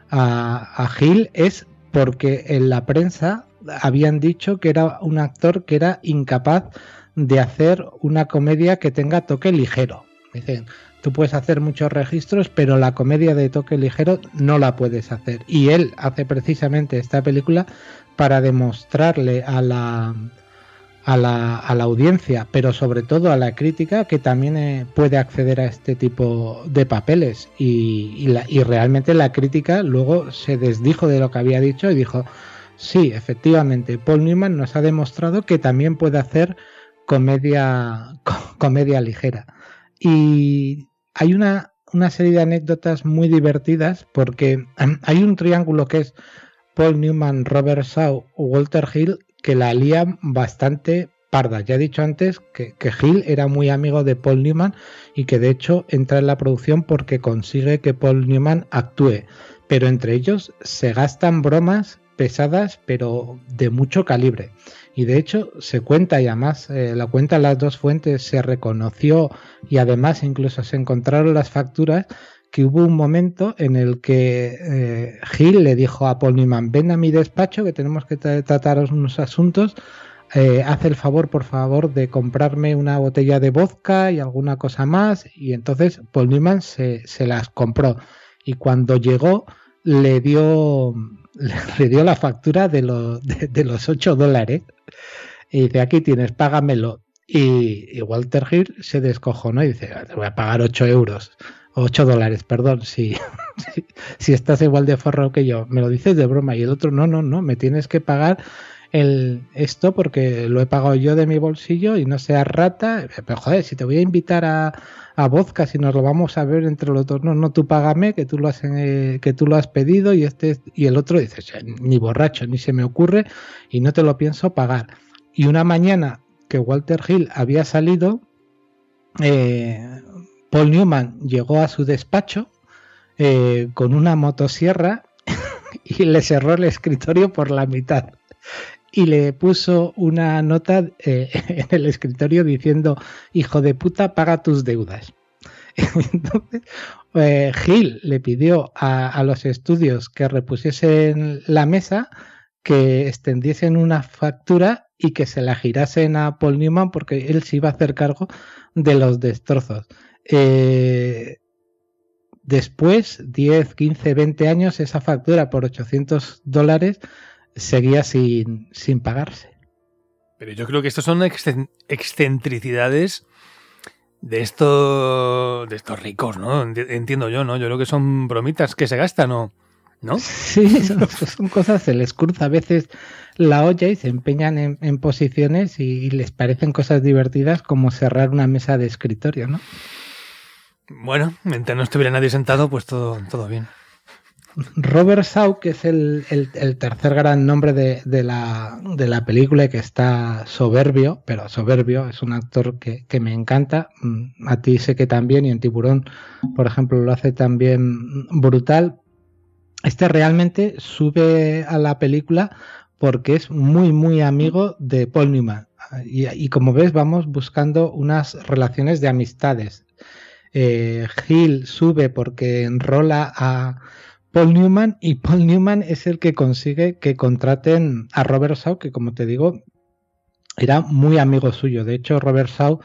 a, a Hill es porque en la prensa habían dicho que era un actor que era incapaz de hacer una comedia que tenga toque ligero. Dicen, tú puedes hacer muchos registros, pero la comedia de toque ligero no la puedes hacer. Y él hace precisamente esta película para demostrarle a la... A la, a la audiencia, pero sobre todo a la crítica, que también eh, puede acceder a este tipo de papeles, y, y, la, y realmente la crítica luego se desdijo de lo que había dicho y dijo, sí, efectivamente, Paul Newman nos ha demostrado que también puede hacer comedia, co- comedia ligera. Y hay una, una serie de anécdotas muy divertidas, porque hay un triángulo que es Paul Newman, Robert Shaw, Walter Hill, que la lían bastante parda. Ya he dicho antes que, que Hill era muy amigo de Paul Newman y que de hecho entra en la producción porque consigue que Paul Newman actúe, pero entre ellos se gastan bromas pesadas pero de mucho calibre, y de hecho se cuenta, y además eh, la cuentan las dos fuentes, se reconoció y además incluso se encontraron las facturas, que hubo un momento en el que eh, Hill le dijo a Paul Newman, ven a mi despacho que tenemos que tra- tratar unos asuntos, eh, haz el favor por favor de comprarme una botella de vodka y alguna cosa más, y entonces Paul Newman se, se las compró, y cuando llegó le dio le, le dio la factura de, lo, de, de los ocho dólares y dice, aquí tienes, págamelo, y, y Walter Hill se descojonó y dice, te voy a pagar ocho euros. ocho dólares, perdón, si, si, si estás igual de forrado que yo, me lo dices de broma, y el otro, no, no, no, me tienes que pagar el esto porque lo he pagado yo de mi bolsillo y no seas rata, pero joder, si te voy a invitar a, a vodka, si nos lo vamos a ver entre los dos, no, no, tú págame, que tú lo has, eh, que tú lo has pedido, y este y el otro dice, ni borracho, ni se me ocurre y no te lo pienso pagar. Y una mañana que Walter Hill había salido, eh, Paul Newman llegó a su despacho eh, con una motosierra y le cerró el escritorio por la mitad y le puso una nota eh, en el escritorio diciendo, hijo de puta, paga tus deudas. Entonces eh, Hill le pidió a, a los estudios que repusiesen la mesa, que extendiesen una factura y que se la girasen a Paul Newman porque él se iba a hacer cargo de los destrozos. Eh, después, diez, quince, veinte años, esa factura por ochocientos dólares seguía sin, sin pagarse. Pero yo creo que estas son excentricidades de esto, de estos ricos, ¿no? Entiendo yo, ¿no? Yo creo que son bromitas que se gastan, ¿no? ¿No? Sí, son, son cosas, se les cruza a veces la olla y se empeñan en, en posiciones y, y les parecen cosas divertidas como cerrar una mesa de escritorio, ¿no? Bueno, mientras no estuviera nadie sentado, pues todo, todo bien. Robert Shaw, que es el, el, el tercer gran nombre de, de, la, de la película y que está soberbio, pero soberbio, es un actor que, que me encanta. A ti sé que también, y en Tiburón, por ejemplo, lo hace también brutal. Este realmente sube a la película porque es muy, muy amigo de Paul Newman. Y, y como ves, vamos buscando unas relaciones de amistades. Eh, Hill sube porque enrola a Paul Newman y Paul Newman es el que consigue que contraten a Robert Shaw, que como te digo, era muy amigo suyo. De hecho, Robert Shaw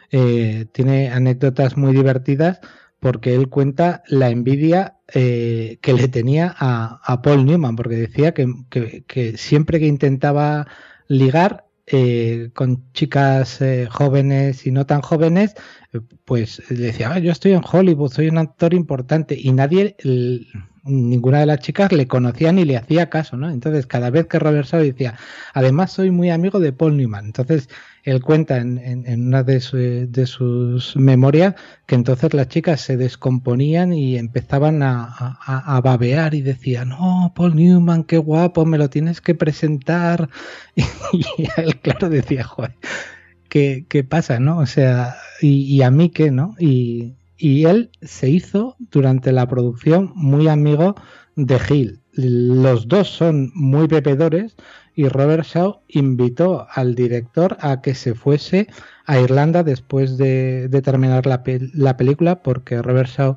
eh, tiene anécdotas muy divertidas porque él cuenta la envidia eh, que le tenía a, a Paul Newman, porque decía que, que, que siempre que intentaba ligar eh, con chicas eh, jóvenes y no tan jóvenes, eh, pues le decía, ah, yo estoy en Hollywood, soy un actor importante, y nadie, el, ninguna de las chicas le conocía ni le hacía caso, ¿no? Entonces cada vez que Robert Shaw decía, además soy muy amigo de Paul Newman, entonces él cuenta en, en, en una de, su, de sus memorias que entonces las chicas se descomponían y empezaban a, a, a babear y decían, no, Paul Newman, qué guapo, me lo tienes que presentar. Y, y él, claro, decía, joder, ¿qué, qué pasa, no? O sea, y, y a mí qué, ¿no? Y, y él se hizo durante la producción muy amigo de Hill. Los dos son muy bebedores y Robert Shaw invitó al director a que se fuese a Irlanda después de, de terminar la, pe- la película, porque Robert Shaw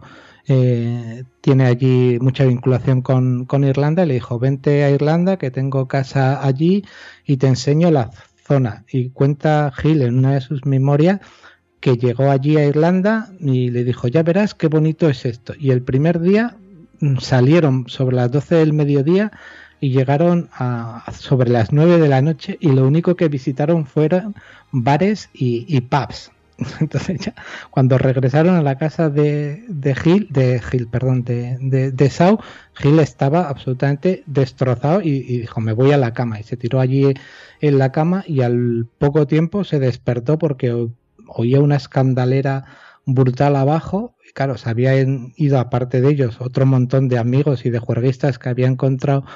eh, tiene allí mucha vinculación con, con Irlanda, y le dijo, vente a Irlanda que tengo casa allí y te enseño la zona. Y cuenta Hill en una de sus memorias que llegó allí a Irlanda y le dijo, ya verás qué bonito es esto. Y el primer día salieron sobre las doce del mediodía y llegaron a sobre las nueve de la noche, y lo único que visitaron fueron bares y, y pubs. Entonces ya cuando regresaron a la casa de, de Hill, de Hill, perdón, de, de, de Shaw, Hill estaba absolutamente destrozado y, y dijo, me voy a la cama, y se tiró allí en la cama y al poco tiempo se despertó porque oía una escandalera brutal abajo. Y claro, se habían ido, aparte de ellos, otro montón de amigos y de juerguistas que había encontrado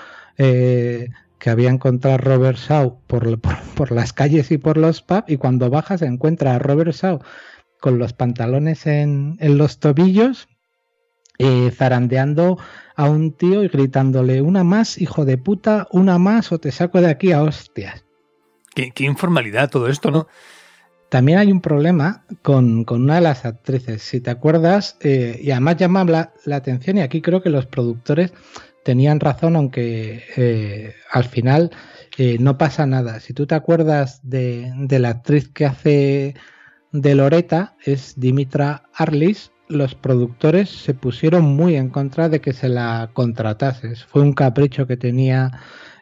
eh, que había encontrado Robert Shaw por, por, por las calles y por los pubs, y cuando baja se encuentra a Robert Shaw con los pantalones en, en los tobillos, eh, zarandeando a un tío y gritándole, una más, hijo de puta, una más o te saco de aquí a hostias. Qué, qué informalidad todo esto, ¿no? También hay un problema con, con una de las actrices, si te acuerdas, eh, y además llama la, la atención, y aquí creo que los productores tenían razón, aunque eh, al final eh, no pasa nada. Si tú te acuerdas de, de la actriz que hace de Loretta, es Dimitra Arliss, los productores se pusieron muy en contra de que se la contratase. Fue un capricho que tenía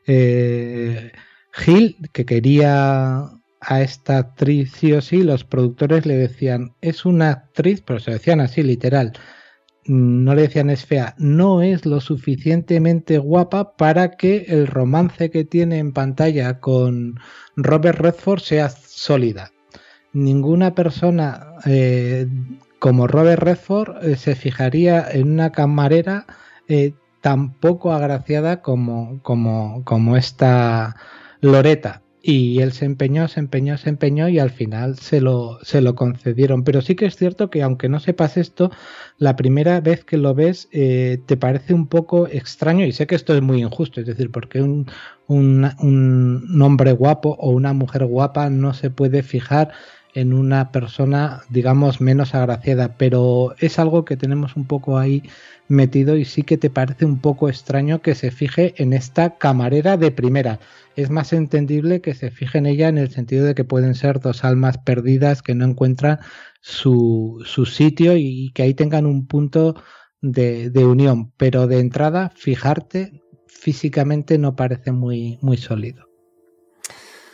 eh, Hill, que quería a esta actriz sí o sí. Los productores le decían, es una actriz, pero se decían así literal, no le decían es fea, no es lo suficientemente guapa para que el romance que tiene en pantalla con Robert Redford sea sólida. Ninguna persona eh, como Robert Redford eh, se fijaría en una camarera eh, tan poco agraciada como, como, como esta Loretta. Y él se empeñó, se empeñó, se empeñó y al final se lo, se lo concedieron. Pero sí que es cierto que aunque no sepas esto, la primera vez que lo ves eh, te parece un poco extraño, y sé que esto es muy injusto, es decir, porque un, un, un hombre guapo o una mujer guapa no se puede fijar en una persona, digamos, menos agraciada, pero es algo que tenemos un poco ahí metido, y sí que te parece un poco extraño que se fije en esta camarera de primera. Es más entendible que se fije en ella en el sentido de que pueden ser dos almas perdidas que no encuentran su, su sitio y que ahí tengan un punto de, de unión, pero de entrada fijarte físicamente no parece muy, muy sólido.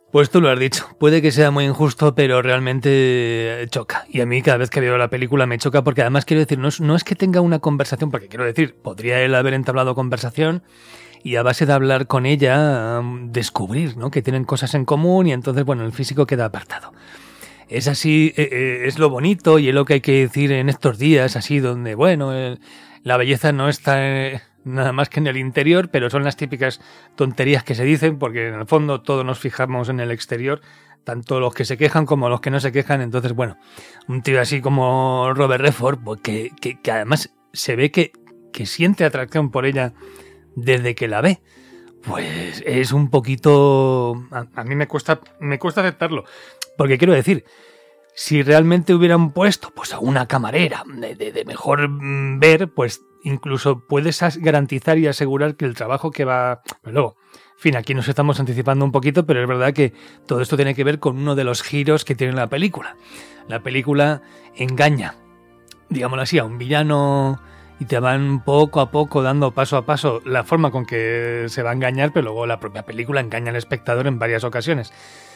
Pues tú lo has dicho, puede que sea muy injusto, pero realmente choca. Y a mí cada vez que veo la película me choca porque además quiero decir, no es, no es que tenga una conversación, porque quiero decir, podría él haber entablado conversación y a base de hablar con ella descubrir, ¿no?, que tienen cosas en común y entonces, bueno, el físico queda apartado. Es así, eh, es lo bonito y es lo que hay que decir en estos días, así donde, bueno, eh, la belleza no está... Eh, nada más que en el interior, pero son las típicas tonterías que se dicen, porque en el fondo todos nos fijamos en el exterior, tanto los que se quejan como los que no se quejan. Entonces, bueno, un tío así como Robert Redford, pues que, que, que además se ve que, que siente atracción por ella desde que la ve, pues es un poquito... A, a mí me cuesta, me cuesta aceptarlo, porque quiero decir, si realmente hubieran puesto pues a una camarera de, de, de mejor ver, pues incluso puedes garantizar y asegurar que el trabajo que va... Pero luego, en fin, aquí nos estamos anticipando un poquito, pero es verdad que todo esto tiene que ver con uno de los giros que tiene la película. La película engaña, digámoslo así, a un villano y te van poco a poco dando paso a paso la forma con que se va a engañar, pero luego la propia película engaña al espectador en varias ocasiones.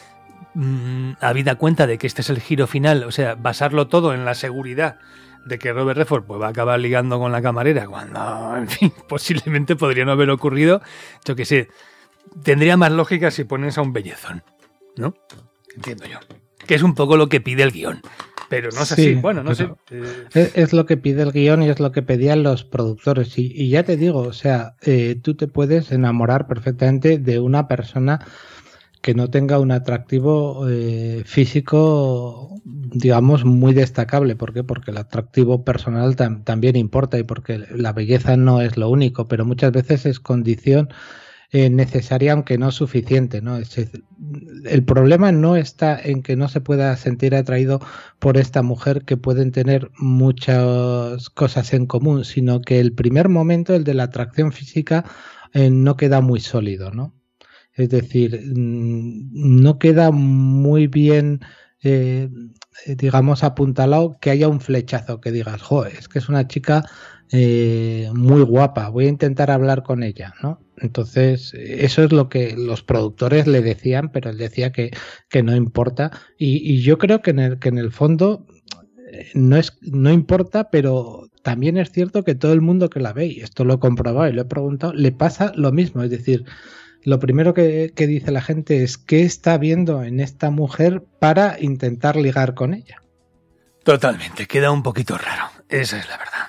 Mm, habida cuenta de que este es el giro final, o sea, basarlo todo en la seguridad de que Robert Redford pues va a acabar ligando con la camarera cuando, en fin, posiblemente podría no haber ocurrido. Yo que sé, tendría más lógica si pones a un bellezón, ¿no? Entiendo yo. Que es un poco lo que pide el guión. Pero no es sí, así, bueno, no sé. Es, es lo que pide el guión y es lo que pedían los productores. Y, y ya te digo, o sea, eh, tú te puedes enamorar perfectamente de una persona que no tenga un atractivo eh, físico, digamos, muy destacable. ¿Por qué? Porque el atractivo personal tam- también importa y porque la belleza no es lo único, pero muchas veces es condición eh, necesaria, aunque no suficiente, ¿no? Es decir, el problema no está en que no se pueda sentir atraído por esta mujer, que pueden tener muchas cosas en común, sino que el primer momento, el de la atracción física, eh, no queda muy sólido, ¿no? Es decir, no queda muy bien, eh, digamos, apuntalado que haya un flechazo, que digas, jo, es que es una chica eh, muy guapa, voy a intentar hablar con ella, ¿no? Entonces, eso es lo que los productores le decían, pero él decía que, que no importa. Y, y yo creo que en el, que en el fondo no, es, no importa, pero también es cierto que todo el mundo que la ve, y esto lo he comprobado y lo he preguntado, le pasa lo mismo, es decir... Lo primero que, que dice la gente es qué está viendo en esta mujer para intentar ligar con ella. Totalmente, queda un poquito raro, esa es la verdad.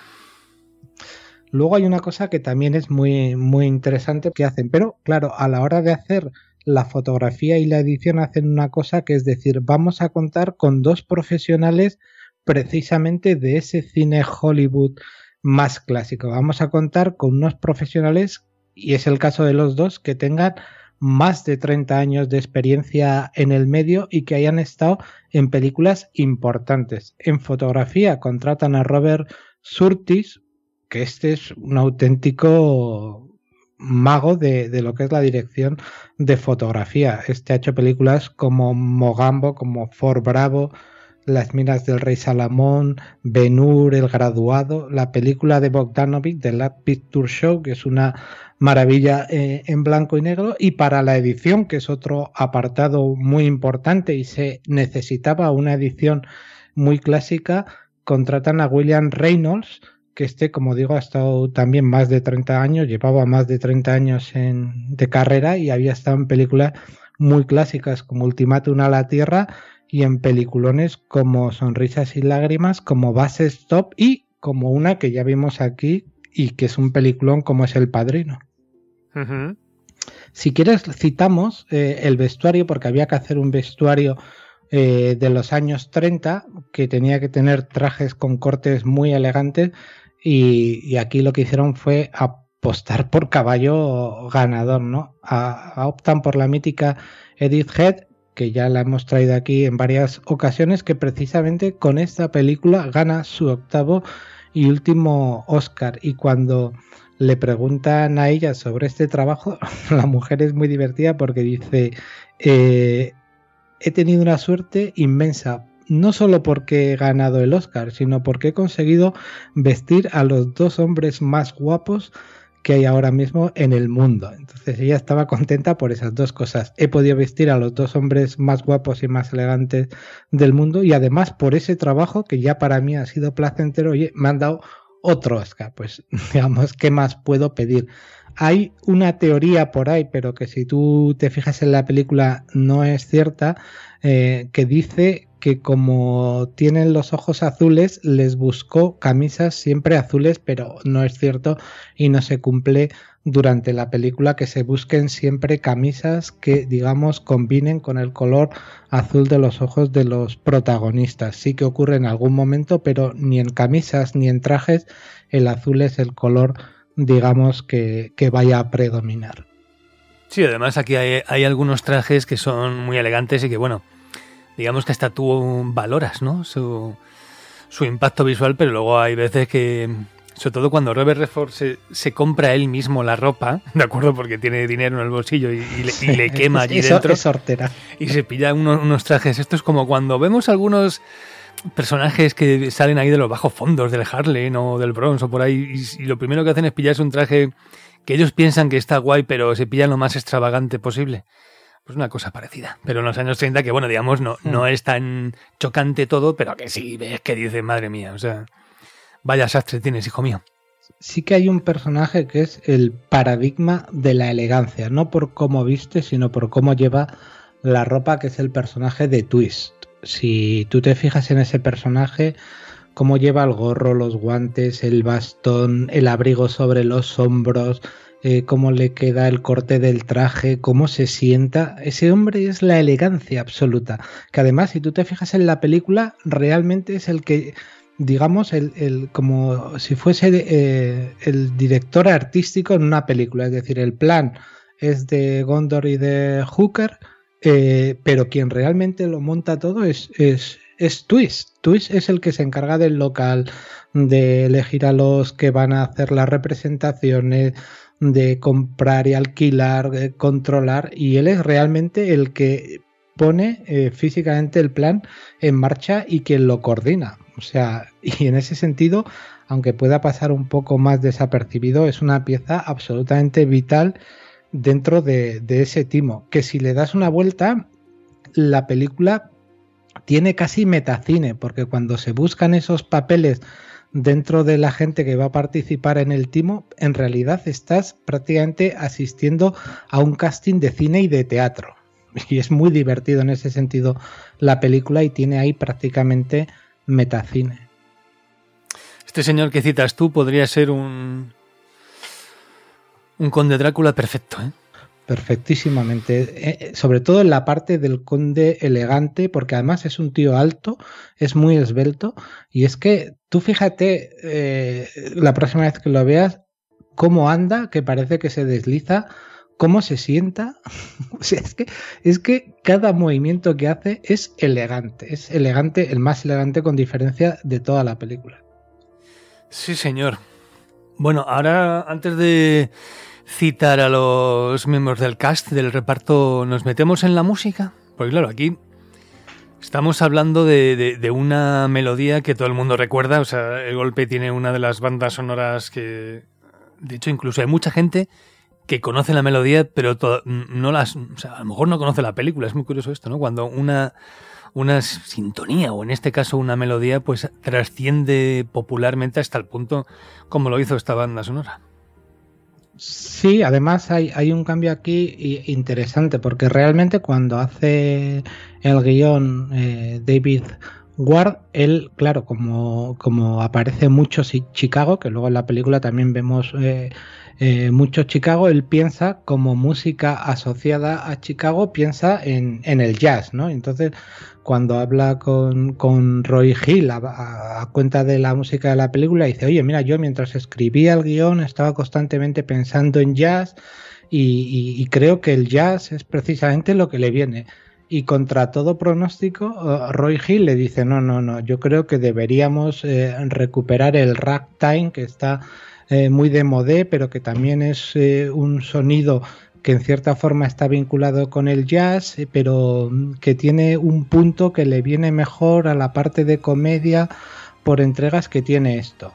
Luego hay una cosa que también es muy, muy interesante que hacen, pero claro, a la hora de hacer la fotografía y la edición hacen una cosa que es decir, vamos a contar con dos profesionales precisamente de ese cine Hollywood más clásico. Vamos a contar con unos profesionales, y es el caso de los dos, que tengan más de treinta años de experiencia en el medio y que hayan estado en películas importantes. En fotografía contratan a Robert Surtees, que este es un auténtico mago de, de lo que es la dirección de fotografía. Este ha hecho películas como Mogambo, como Fort Bravo, Las minas del rey Salomón, Ben-Hur, El graduado, la película de Bogdanovich, The Last Picture Show, que es una maravilla eh, en blanco y negro, y para la edición, que es otro apartado muy importante y se necesitaba una edición muy clásica, contratan a William Reynolds, que este, como digo, ha estado también más de treinta años, llevaba más de treinta años en, de carrera y había estado en películas muy clásicas como Ultimátum a la Tierra y en peliculones como Sonrisas y Lágrimas, como Bus Stop y como una que ya vimos aquí y que es un peliculón como es El Padrino. Uh-huh. Si quieres citamos eh, el vestuario, porque había que hacer un vestuario eh, de los años treinta que tenía que tener trajes con cortes muy elegantes y, y aquí lo que hicieron fue apostar por caballo ganador, ¿no? A, a optan por la mítica Edith Head, que ya la hemos traído aquí en varias ocasiones, que precisamente con esta película gana su octavo y último Oscar. Y cuando le preguntan a ella sobre este trabajo, la mujer es muy divertida porque dice, eh, he tenido una suerte inmensa, no solo porque he ganado el Oscar, sino porque he conseguido vestir a los dos hombres más guapos que hay ahora mismo en el mundo. Entonces ella estaba contenta por esas dos cosas. He podido vestir a los dos hombres más guapos y más elegantes del mundo y además por ese trabajo que ya para mí ha sido placentero, oye, me han dado otro Oscar. Pues digamos, ¿qué más puedo pedir? Hay una teoría por ahí, pero que si tú te fijas en la película no es cierta, eh, que dice que como tienen los ojos azules, les buscó camisas siempre azules, pero no es cierto y no se cumple durante la película que se busquen siempre camisas que, digamos, combinen con el color azul de los ojos de los protagonistas. Sí que ocurre en algún momento, pero ni en camisas ni en trajes el azul es el color, digamos, que, que vaya a predominar. Sí, además aquí hay, hay algunos trajes que son muy elegantes y que, bueno, digamos que hasta tú valoras, ¿no? Su, su impacto visual, pero luego hay veces que, sobre todo cuando Robert Redford se, se compra él mismo la ropa, ¿de acuerdo? Porque tiene dinero en el bolsillo y, y, le, y le quema allí Eso, dentro. Es sortera. Y se pilla unos, unos trajes. Esto es como cuando vemos algunos personajes que salen ahí de los bajos fondos del Harlem o del Bronx o por ahí y, y lo primero que hacen es pillarse un traje que ellos piensan que está guay, pero se pillan lo más extravagante posible. Pues una cosa parecida. Pero en los años treinta, que bueno, digamos, no, no es tan chocante todo, pero que sí ves que dices, madre mía, o sea, vaya sastre tienes, hijo mío. Sí que hay un personaje que es el paradigma de la elegancia, no por cómo viste, sino por cómo lleva la ropa, que es el personaje de Twist. Si tú te fijas en ese personaje, cómo lleva el gorro, los guantes, el bastón, el abrigo sobre los hombros, Eh, cómo le queda el corte del traje, cómo se sienta. Ese hombre es la elegancia absoluta, que además si tú te fijas en la película realmente es el que, digamos, el, el como si fuese eh, el director artístico en una película, es decir, el plan es de Gondor y de Hooker, eh, pero quien realmente lo monta todo es, es, es Twist. Twist es el que se encarga del local, de elegir a los que van a hacer las representaciones, de comprar y alquilar, de controlar, y él es realmente el que pone eh, físicamente el plan en marcha y quien lo coordina. O sea, y en ese sentido, aunque pueda pasar un poco más desapercibido, es una pieza absolutamente vital dentro de, de ese timo, que si le das una vuelta, la película tiene casi metacine, porque cuando se buscan esos papeles dentro de la gente que va a participar en el timo, en realidad estás prácticamente asistiendo a un casting de cine y de teatro. Y es muy divertido en ese sentido la película y tiene ahí prácticamente metacine. Este señor que citas tú podría ser un, un conde Drácula perfecto, ¿eh? Perfectísimamente, eh, sobre todo en la parte del conde elegante, porque además es un tío alto, es muy esbelto, y es que tú fíjate eh, la próxima vez que lo veas, cómo anda, que parece que se desliza, cómo se sienta. O sea, es que, es que cada movimiento que hace es elegante, es elegante, el más elegante con diferencia de toda la película. Sí, señor. Bueno, ahora antes de citar a los miembros del cast, del reparto, ¿nos metemos en la música? Porque claro, aquí estamos hablando de, de, de una melodía que todo el mundo recuerda. O sea, El Golpe tiene una de las bandas sonoras que, de hecho, incluso hay mucha gente que conoce la melodía, pero to- no las, o sea, a lo mejor no conoce la película. Es muy curioso esto, ¿no? Cuando una, una sintonía, o en este caso una melodía, pues trasciende popularmente hasta el punto como lo hizo esta banda sonora. Sí, además hay, hay un cambio aquí interesante, porque realmente cuando hace el guión eh, David Ward, él, claro, como, como aparece mucho Chicago, que luego en la película también vemos eh, eh, mucho Chicago, él piensa como música asociada a Chicago, piensa en, en el jazz, ¿no? Entonces, cuando habla con, con Roy Hill a, a, a cuenta de la música de la película, dice, oye, mira, yo mientras escribía el guión estaba constantemente pensando en jazz y, y, y creo que el jazz es precisamente lo que le viene. Y contra todo pronóstico, uh, Roy Hill le dice, no, no, no, yo creo que deberíamos eh, recuperar el ragtime, que está eh, muy de modé, pero que también es eh, un sonido que en cierta forma está vinculado con el jazz, pero que tiene un punto que le viene mejor a la parte de comedia por entregas que tiene esto.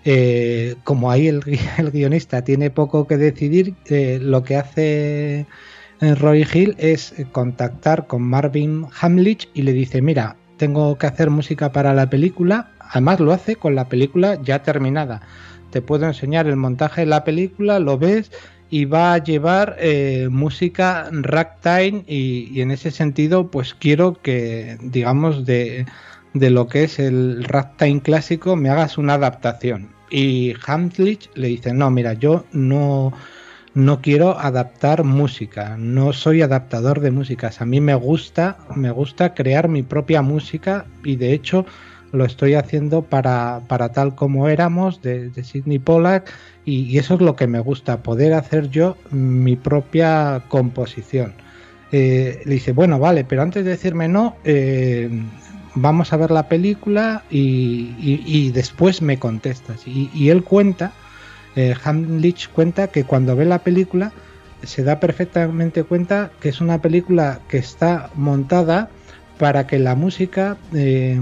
eh, como ahí el, el guionista tiene poco que decidir, eh, lo que hace Roy Hill es contactar con Marvin Hamlisch y le dice, mira, tengo que hacer música para la película. Además lo hace con la película ya terminada. Te puedo enseñar el montaje de la película, lo ves, y va a llevar eh, música ragtime y, y en ese sentido pues quiero que, digamos, de, de lo que es el ragtime clásico me hagas una adaptación. Y Hamlisch le dice, no, mira, yo no, no quiero adaptar música, no soy adaptador de músicas, a mí me gusta, me gusta crear mi propia música y de hecho lo estoy haciendo para, para Tal como éramos, de, de Sydney Pollack, y, y eso es lo que me gusta, poder hacer yo mi propia composición. Eh, le dice, bueno, vale, pero antes de decirme no, eh, vamos a ver la película y, y, y después me contestas. Y, y él cuenta, eh, Hamlisch cuenta que cuando ve la película se da perfectamente cuenta que es una película que está montada para que la música eh,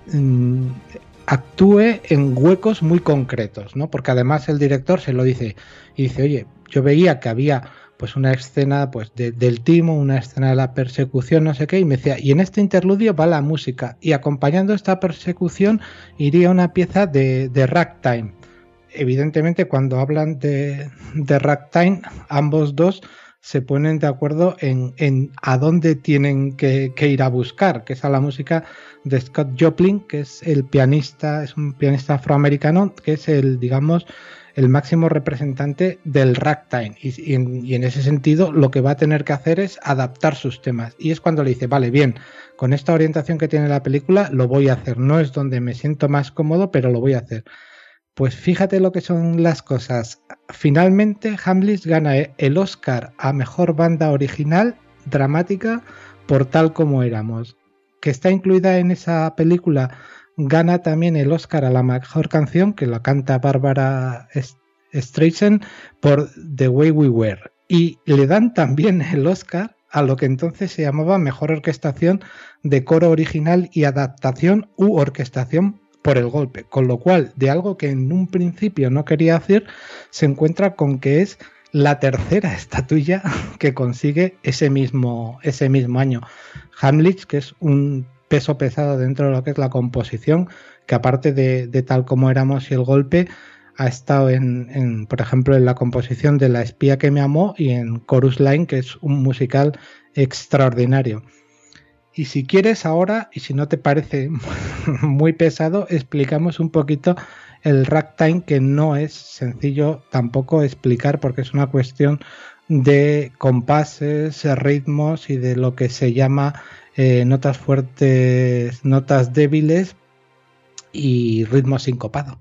actúe en huecos muy concretos, ¿no? Porque además el director se lo dice y dice, oye, yo veía que había pues una escena pues de, del timo, una escena de la persecución, no sé qué, y me decía, y en este interludio va la música y acompañando esta persecución iría una pieza de, de ragtime. Evidentemente cuando hablan de, de ragtime, ambos dos se ponen de acuerdo en, en a dónde tienen que, que ir a buscar, que es a la música de Scott Joplin, que es el pianista, es un pianista afroamericano, que es el, digamos, el máximo representante del ragtime. Y, y, en, y en ese sentido lo que va a tener que hacer es adaptar sus temas. Y es cuando le dice, vale, bien, con esta orientación que tiene la película lo voy a hacer. No es donde me siento más cómodo, pero lo voy a hacer. Pues fíjate lo que son las cosas. Finalmente Hamlisch gana el Oscar a Mejor Banda Original Dramática por Tal como éramos. Que está incluida en esa película, gana también el Oscar a la Mejor Canción, que la canta Barbara Streisand por The Way We Were. Y le dan también el Oscar a lo que entonces se llamaba Mejor Orquestación de Coro Original y Adaptación u Orquestación por el golpe, con lo cual de algo que en un principio no quería hacer se encuentra con que es la tercera estatuilla que consigue ese mismo, ese mismo año. Hamlisch, que es un peso pesado dentro de lo que es la composición, que aparte de, de Tal como éramos y el golpe ha estado en, en, por ejemplo, en la composición de La espía que me amó y en Chorus Line, que es un musical extraordinario. Y si quieres ahora, y si no te parece muy pesado, explicamos un poquito el ragtime, que no es sencillo tampoco explicar porque es una cuestión de compases, ritmos y de lo que se llama eh, notas fuertes, notas débiles y ritmo sincopado.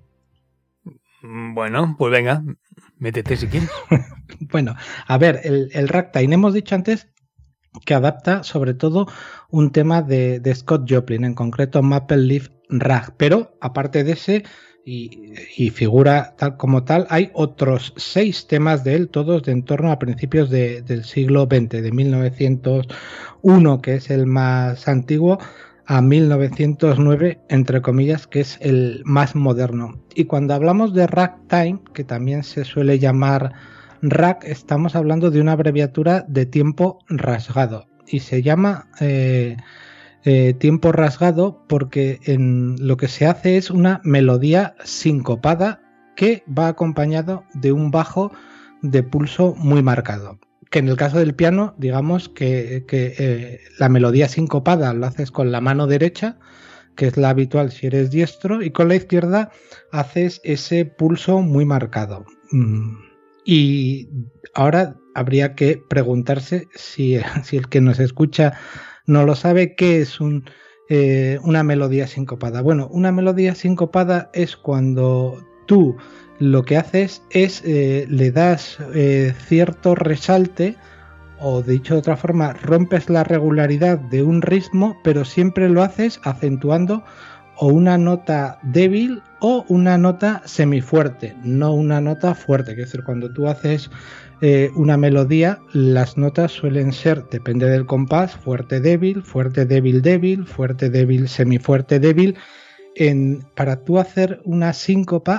Bueno, pues venga, métete si quieres. Bueno, a ver, el, el ragtime, hemos dicho antes que adapta sobre todo un tema de, de Scott Joplin, en concreto Maple Leaf Rag, pero aparte de ese y, y figura tal como tal, hay otros seis temas de él, todos de en torno a principios de, del siglo veinte, de mil novecientos uno, que es el más antiguo, a mil novecientos nueve, entre comillas, que es el más moderno. Y cuando hablamos de ragtime, que también se suele llamar rag, estamos hablando de una abreviatura de tiempo rasgado y se llama eh, eh, tiempo rasgado porque en lo que se hace es una melodía sincopada que va acompañado de un bajo de pulso muy marcado, que en el caso del piano digamos que, que eh, la melodía sincopada lo haces con la mano derecha, que es la habitual si eres diestro, y con la izquierda haces ese pulso muy marcado. mm. Y ahora habría que preguntarse si, si el que nos escucha no lo sabe, ¿qué es un, eh, una melodía sincopada? Bueno, una melodía sincopada es cuando tú lo que haces es eh, le das eh, cierto resalte, o dicho de otra forma, rompes la regularidad de un ritmo, pero siempre lo haces acentuando o una nota débil o una nota semifuerte, no una nota fuerte. Es decir, cuando tú haces eh, una melodía, las notas suelen ser, depende del compás, fuerte, débil, fuerte, débil, débil, fuerte, débil, semifuerte, débil. En, para tú hacer una síncopa,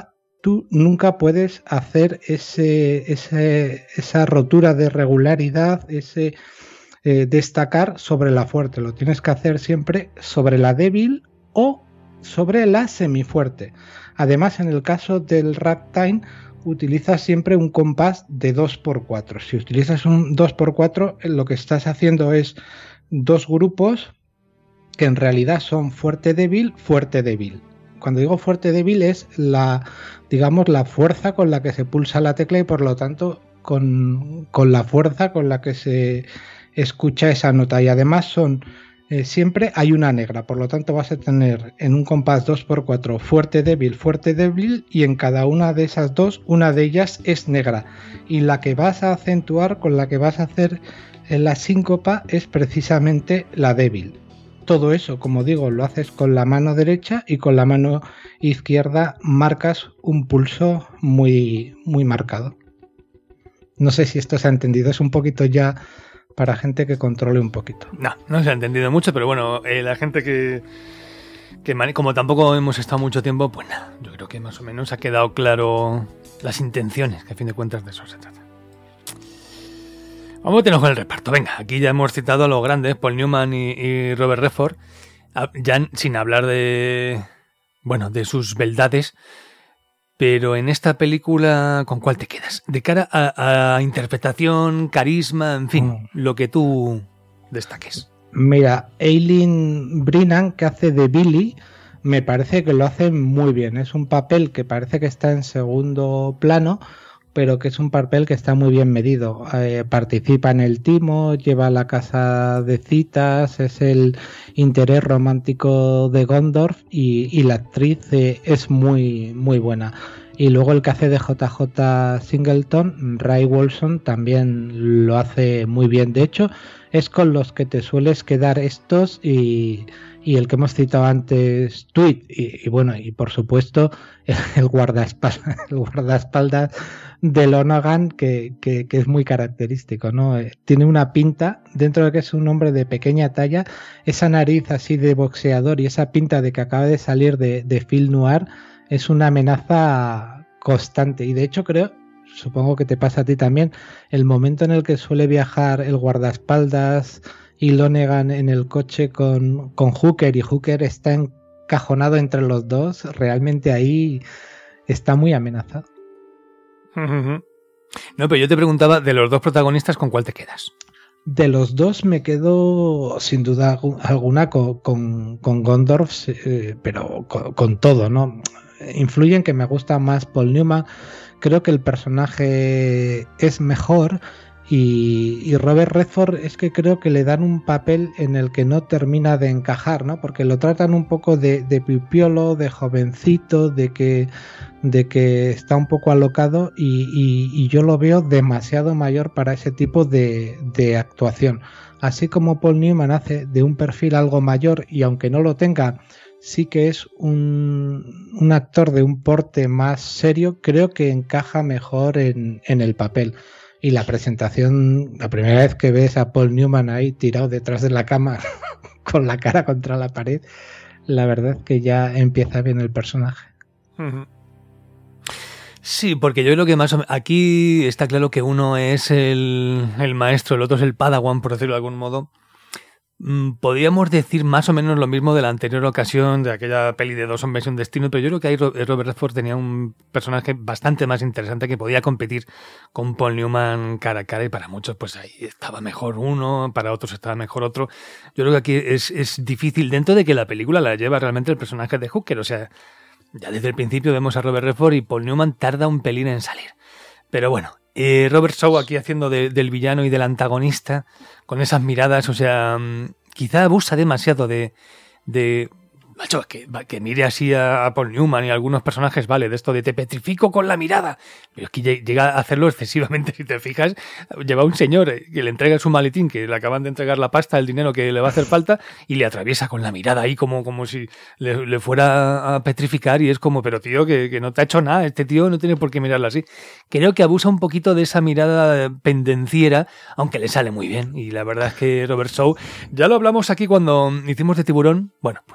tú nunca puedes hacer ese, ese, esa rotura de regularidad, ese eh, destacar sobre la fuerte. Lo tienes que hacer siempre sobre la débil o sobre la semifuerte. Además, en el caso del ragtime, utilizas siempre un compás de dos por cuatro. Si utilizas un dos por cuatro, lo que estás haciendo es dos grupos que en realidad son fuerte-débil, fuerte-débil. Cuando digo fuerte-débil es la, digamos, la fuerza con la que se pulsa la tecla y por lo tanto con, con la fuerza con la que se escucha esa nota. Y además son eh, siempre hay una negra, por lo tanto vas a tener en un compás dos por cuatro fuerte-débil, fuerte-débil y en cada una de esas dos, una de ellas es negra. Y la que vas a acentuar, con la que vas a hacer la síncopa es precisamente la débil. Todo eso, como digo, lo haces con la mano derecha y con la mano izquierda marcas un pulso muy, muy marcado. No sé si esto se ha entendido, es un poquito ya para gente que controle un poquito. No, no se ha entendido mucho, pero bueno, eh, la gente que, que mane- como tampoco hemos estado mucho tiempo, pues nada, yo creo que más o menos ha quedado claro las intenciones, que a fin de cuentas de eso se trata. Vamos a tener con el reparto. Venga, aquí ya hemos citado a los grandes, Paul Newman y, y Robert Redford, ya sin hablar de, bueno, de sus beldades, pero en esta película, ¿con cuál te quedas? De cara a, a interpretación, carisma, en fin, mm. lo que tú destaques. Mira, Aileen Brennan, que hace de Billy, me parece que lo hace muy bien. Es un papel que parece que está en segundo plano, pero que es un papel que está muy bien medido. Eh, participa en el timo, lleva la casa de citas, es el interés romántico de Gondorf y, y la actriz eh, es muy, muy buena. Y luego el que hace de J J Singleton, Ray Walston, también lo hace muy bien. De hecho, es con los que te sueles quedar estos y, y el que hemos citado antes, Tweet. Y, y bueno, y por supuesto, el, el guardaespaldas, el guardaespaldas de Lonergan, que, que, que es muy característico, ¿no? Eh, tiene una pinta, dentro de que es un hombre de pequeña talla, esa nariz así de boxeador y esa pinta de que acaba de salir de, de film noir, es una amenaza constante. Y de hecho creo, supongo que te pasa a ti también, el momento en el que suele viajar el guardaespaldas y Lonergan en el coche con, con Hooker y Hooker está encajonado entre los dos, realmente ahí está muy amenazado. No, pero yo te preguntaba, de los dos protagonistas, ¿con cuál te quedas? De los dos me quedo sin duda alguna con, con, con Gondorf, eh, pero con, con todo, ¿no? Influye en que me gusta más Paul Newman, creo que el personaje es mejor y, y Robert Redford es que creo que le dan un papel en el que no termina de encajar, ¿no? Porque lo tratan un poco de, de pipiolo, de jovencito, de que, de que está un poco alocado y, y, y yo lo veo demasiado mayor para ese tipo de, de actuación. Así como Paul Newman hace de un perfil algo mayor y aunque no lo tenga, sí que es un, un actor de un porte más serio, creo que encaja mejor en, en el papel. Y la presentación, la primera vez que ves a Paul Newman ahí tirado detrás de la cama con la cara contra la pared, la verdad que ya empieza bien el personaje. Sí, porque yo creo que más o menos aquí está claro que uno es el, el maestro, el otro es el padawan, por decirlo de algún modo. Podríamos decir más o menos lo mismo de la anterior ocasión, de aquella peli de Dos hombres y un destino, pero yo creo que ahí Robert Redford tenía un personaje bastante más interesante que podía competir con Paul Newman cara a cara y para muchos pues ahí estaba mejor uno, para otros estaba mejor otro. Yo creo que aquí es, es difícil dentro de que la película la lleva realmente el personaje de Hooker, o sea, ya desde el principio vemos a Robert Redford y Paul Newman tarda un pelín en salir. Pero bueno, eh, Robert Shaw aquí haciendo de, del villano y del antagonista, con esas miradas, o sea, quizá abusa demasiado de... de macho, que, que mire así a, a Paul Newman y a algunos personajes, vale, de esto de te petrifico con la mirada, pero es que llega a hacerlo excesivamente, si te fijas. Lleva un señor que le entrega su maletín, que le acaban de entregar la pasta, el dinero que le va a hacer falta, y le atraviesa con la mirada ahí como, como si le, le fuera a petrificar, y es como, pero tío, que, que no te ha hecho nada, este tío no tiene por qué mirarlo así. Creo que abusa un poquito de esa mirada pendenciera, aunque le sale muy bien, y la verdad es que Robert Shaw, ya lo hablamos aquí cuando hicimos de Tiburón, bueno, pues él es el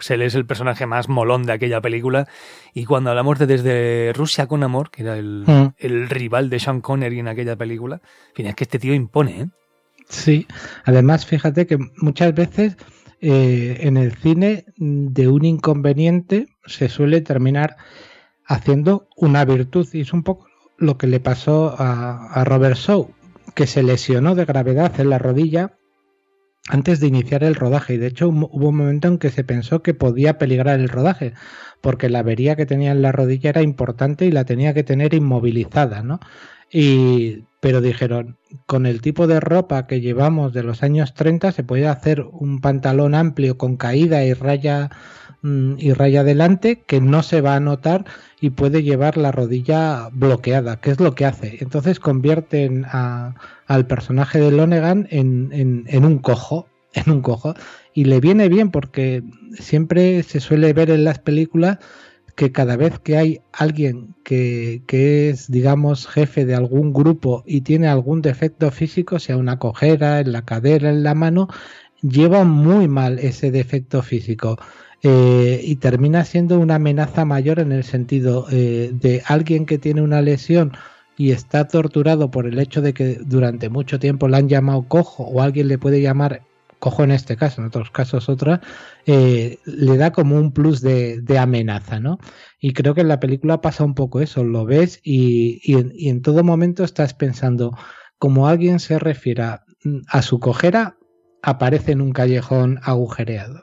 personaje más molón de aquella película. Y cuando hablamos de Desde Rusia con Amor, que era el, mm. el rival de Sean Connery en aquella película, en fin, es que este tío impone, ¿eh? Sí, además fíjate que muchas veces eh, en el cine de un inconveniente se suele terminar haciendo una virtud, y es un poco lo que le pasó a, a Robert Shaw, que se lesionó de gravedad en la rodilla antes de iniciar el rodaje, y de hecho hubo un momento en que se pensó que podía peligrar el rodaje, porque la avería que tenía en la rodilla era importante y la tenía que tener inmovilizada, ¿no? Y, pero dijeron, con el tipo de ropa que llevamos de los años treinta se puede hacer un pantalón amplio con caída y raya y raya delante que no se va a notar y puede llevar la rodilla bloqueada, que es lo que hace. Entonces convierten a, al personaje de Lonergan en, en, en un cojo, en un cojo, y le viene bien porque siempre se suele ver en las películas que cada vez que hay alguien que, que es, digamos, jefe de algún grupo y tiene algún defecto físico, sea una cojera en la cadera, en la mano, lleva muy mal ese defecto físico. Eh, y termina siendo una amenaza mayor en el sentido eh, de alguien que tiene una lesión y está torturado por el hecho de que durante mucho tiempo le han llamado cojo, o alguien le puede llamar cojo en este caso, en otros casos otra, eh, le da como un plus de, de amenaza, ¿no? Y creo que en la película pasa un poco eso, lo ves y, y, en, y en todo momento estás pensando, como alguien se refiera a su cojera, aparece en un callejón agujereado.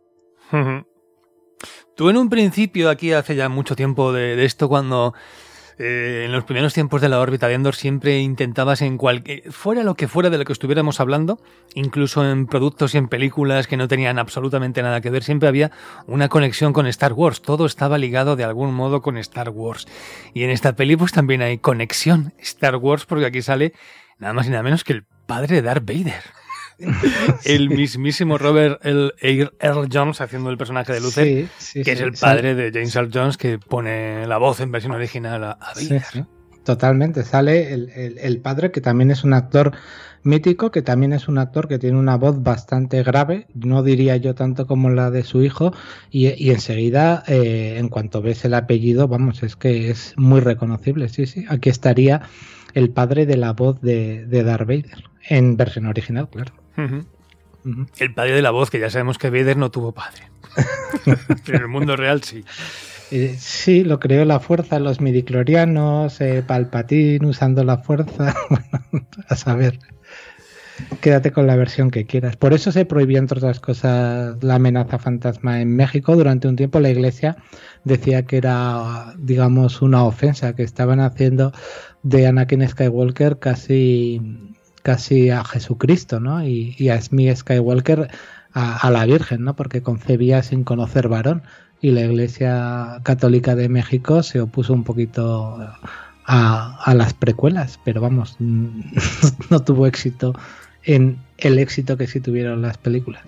Tú en un principio, aquí hace ya mucho tiempo de, de esto, cuando eh, en los primeros tiempos de la órbita de Endor siempre intentabas en cualquier, fuera lo que fuera de lo que estuviéramos hablando, incluso en productos y en películas que no tenían absolutamente nada que ver, siempre había una conexión con Star Wars, todo estaba ligado de algún modo con Star Wars. Y en esta peli pues también hay conexión Star Wars, porque aquí sale nada más y nada menos que el padre de Darth Vader. El mismísimo Robert Earl Jones haciendo el personaje de Luther, sí, sí, que sí, es el padre sí. de James Earl Jones, que pone la voz en versión original a, a Vader. Sí, sí. Totalmente, sale el, el, el padre, que también es un actor mítico, que también es un actor que tiene una voz bastante grave, no diría yo tanto como la de su hijo, y, y enseguida, eh, en cuanto ves el apellido, vamos, es que es muy reconocible, sí, sí, aquí estaría el padre de la voz de, de Darth Vader, en versión original, claro. Uh-huh. Uh-huh. El padre de la voz, que ya sabemos que Vader no tuvo padre. Pero en el mundo real sí. Eh, sí, lo creó la fuerza, los midichlorianos, eh, Palpatine usando la fuerza. Bueno, a saber. Quédate con la versión que quieras. Por eso se prohibió, entre otras cosas, la amenaza fantasma en México. Durante un tiempo la Iglesia decía que era, digamos, una ofensa, que estaban haciendo de Anakin Skywalker casi... casi a Jesucristo, ¿no? Y, y a Shmi Skywalker a, a la Virgen, ¿no? Porque concebía sin conocer varón, y la Iglesia Católica de México se opuso un poquito a, a las precuelas, pero vamos, no tuvo éxito en el éxito que sí tuvieron las películas.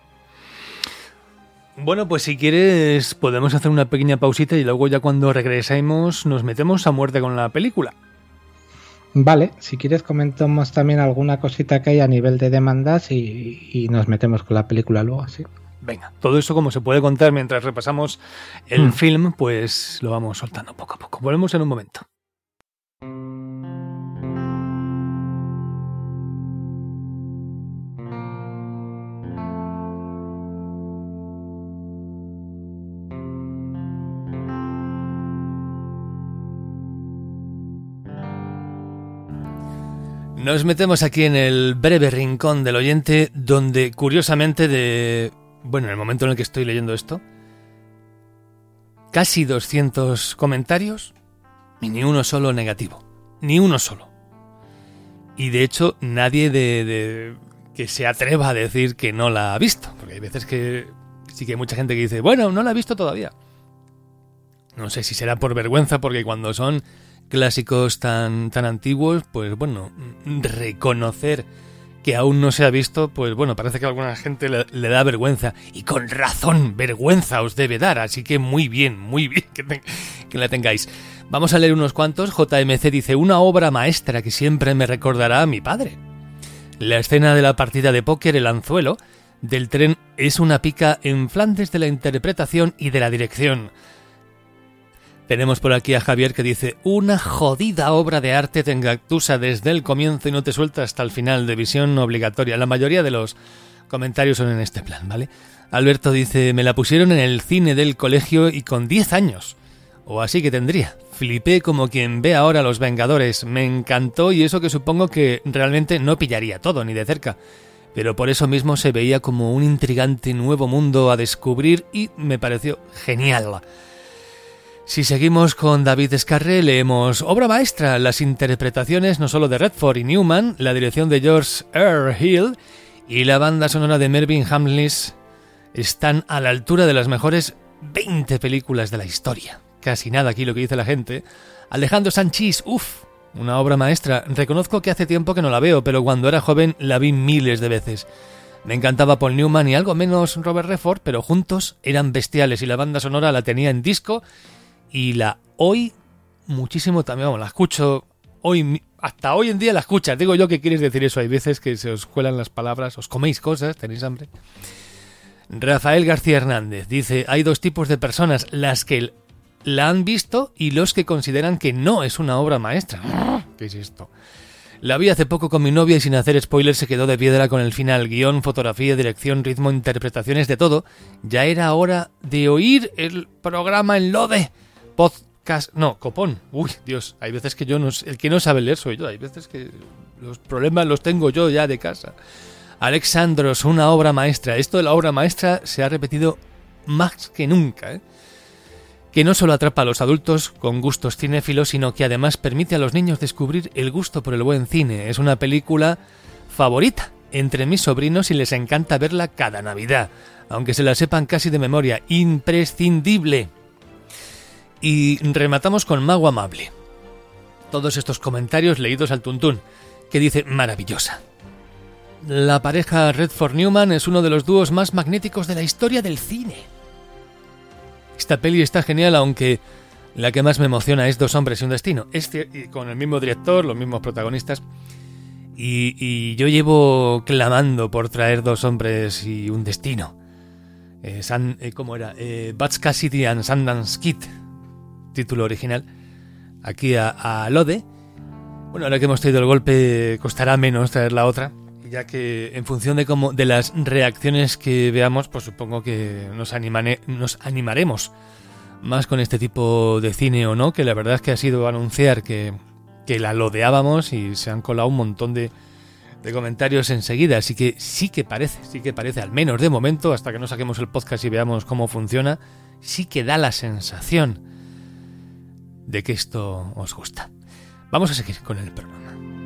Bueno, pues si quieres podemos hacer una pequeña pausita y luego ya cuando regresemos nos metemos a muerte con la película. Vale, si quieres comentamos también alguna cosita que hay a nivel de demandas y, y nos metemos con la película luego, sí. Venga, todo eso como se puede contar mientras repasamos el mm. film, pues lo vamos soltando poco a poco. Volvemos en un momento. Nos metemos aquí en el breve rincón del oyente, donde curiosamente de... Bueno, en el momento en el que estoy leyendo esto, casi doscientos comentarios y ni uno solo negativo. Ni uno solo. Y de hecho nadie de, de que se atreva a decir que no la ha visto. Porque hay veces que sí que hay mucha gente que dice, bueno, no la ha visto todavía. No sé si será por vergüenza, porque cuando son clásicos tan, tan antiguos, pues bueno, reconocer que aún no se ha visto, pues bueno, parece que a alguna gente le, le da vergüenza. Y con razón, vergüenza os debe dar. Así que muy bien, muy bien que, te, que la tengáis. Vamos a leer unos cuantos. J M C dice, una obra maestra que siempre me recordará a mi padre. La escena de la partida de póker, el anzuelo, del tren es una pica en Flandes de la interpretación y de la dirección. Tenemos por aquí a Javier que dice: una jodida obra de arte te engatusa desde el comienzo y no te suelta hasta el final, de visión obligatoria. La mayoría de los comentarios son en este plan, ¿vale? Alberto dice: me la pusieron en el cine del colegio y con diez años, o así que tendría. Flipé como quien ve ahora Los Vengadores, me encantó, y eso que supongo que realmente no pillaría todo ni de cerca, pero por eso mismo se veía como un intrigante nuevo mundo a descubrir y me pareció genial. Si seguimos con David Escarré, leemos: obra maestra, las interpretaciones no solo de Redford y Newman, la dirección de George R. Hill y la banda sonora de Mervyn Hamlisch están a la altura de las mejores veinte películas de la historia. Casi nada aquí lo que dice la gente. Alejandro Sanchís, uff, una obra maestra. Reconozco que hace tiempo que no la veo, pero cuando era joven la vi miles de veces. Me encantaba Paul Newman y algo menos Robert Redford, pero juntos eran bestiales y la banda sonora la tenía en disco y la hoy muchísimo también, vamos, la escucho hoy, hasta hoy en día la escuchas. Digo yo, ¿qué quieres decir eso? Hay veces que se os cuelan las palabras, os coméis cosas, tenéis hambre. Rafael García Hernández dice: hay dos tipos de personas, las que la han visto y los que consideran que no es una obra maestra. ¿Qué es esto? La vi hace poco con mi novia y sin hacer spoilers se quedó de piedra con el final. Guión, fotografía, dirección, ritmo, interpretaciones, de todo. Ya era hora de oír el programa en Lode. Podcast... No, copón. Uy, Dios, hay veces que yo no... El que no sabe leer soy yo. Hay veces que los problemas los tengo yo ya de casa. Alexandros, una obra maestra. Esto de la obra maestra se ha repetido más que nunca, ¿eh? Que no solo atrapa a los adultos con gustos cinéfilos, sino que además permite a los niños descubrir el gusto por el buen cine. Es una película favorita entre mis sobrinos y les encanta verla cada Navidad, aunque se la sepan casi de memoria. Imprescindible. Y rematamos con Mago Amable. Todos estos comentarios leídos al tuntún, que dice: maravillosa. La pareja Redford-Newman es uno de los dúos más magnéticos de la historia del cine. Esta peli está genial, aunque la que más me emociona es Dos hombres y un destino. Este, con el mismo director, los mismos protagonistas. Y, y yo llevo clamando por traer Dos hombres y un destino. Eh, San, eh, ¿Cómo era? Eh, Butch Cassidy and Sundance Kid, título original. Aquí a, a Lode. Bueno, ahora que hemos traído el golpe, costará menos traer la otra, ya que en función de cómo, de las reacciones que veamos, pues supongo que nos, animane, nos animaremos más con este tipo de cine o no, que la verdad es que ha sido anunciar que, que la lodeábamos y se han colado un montón de, de comentarios enseguida, así que sí que parece, sí que parece, al menos de momento, hasta que no saquemos el podcast y veamos cómo funciona, sí que da la sensación de que esto os gusta. Vamos a seguir con el programa.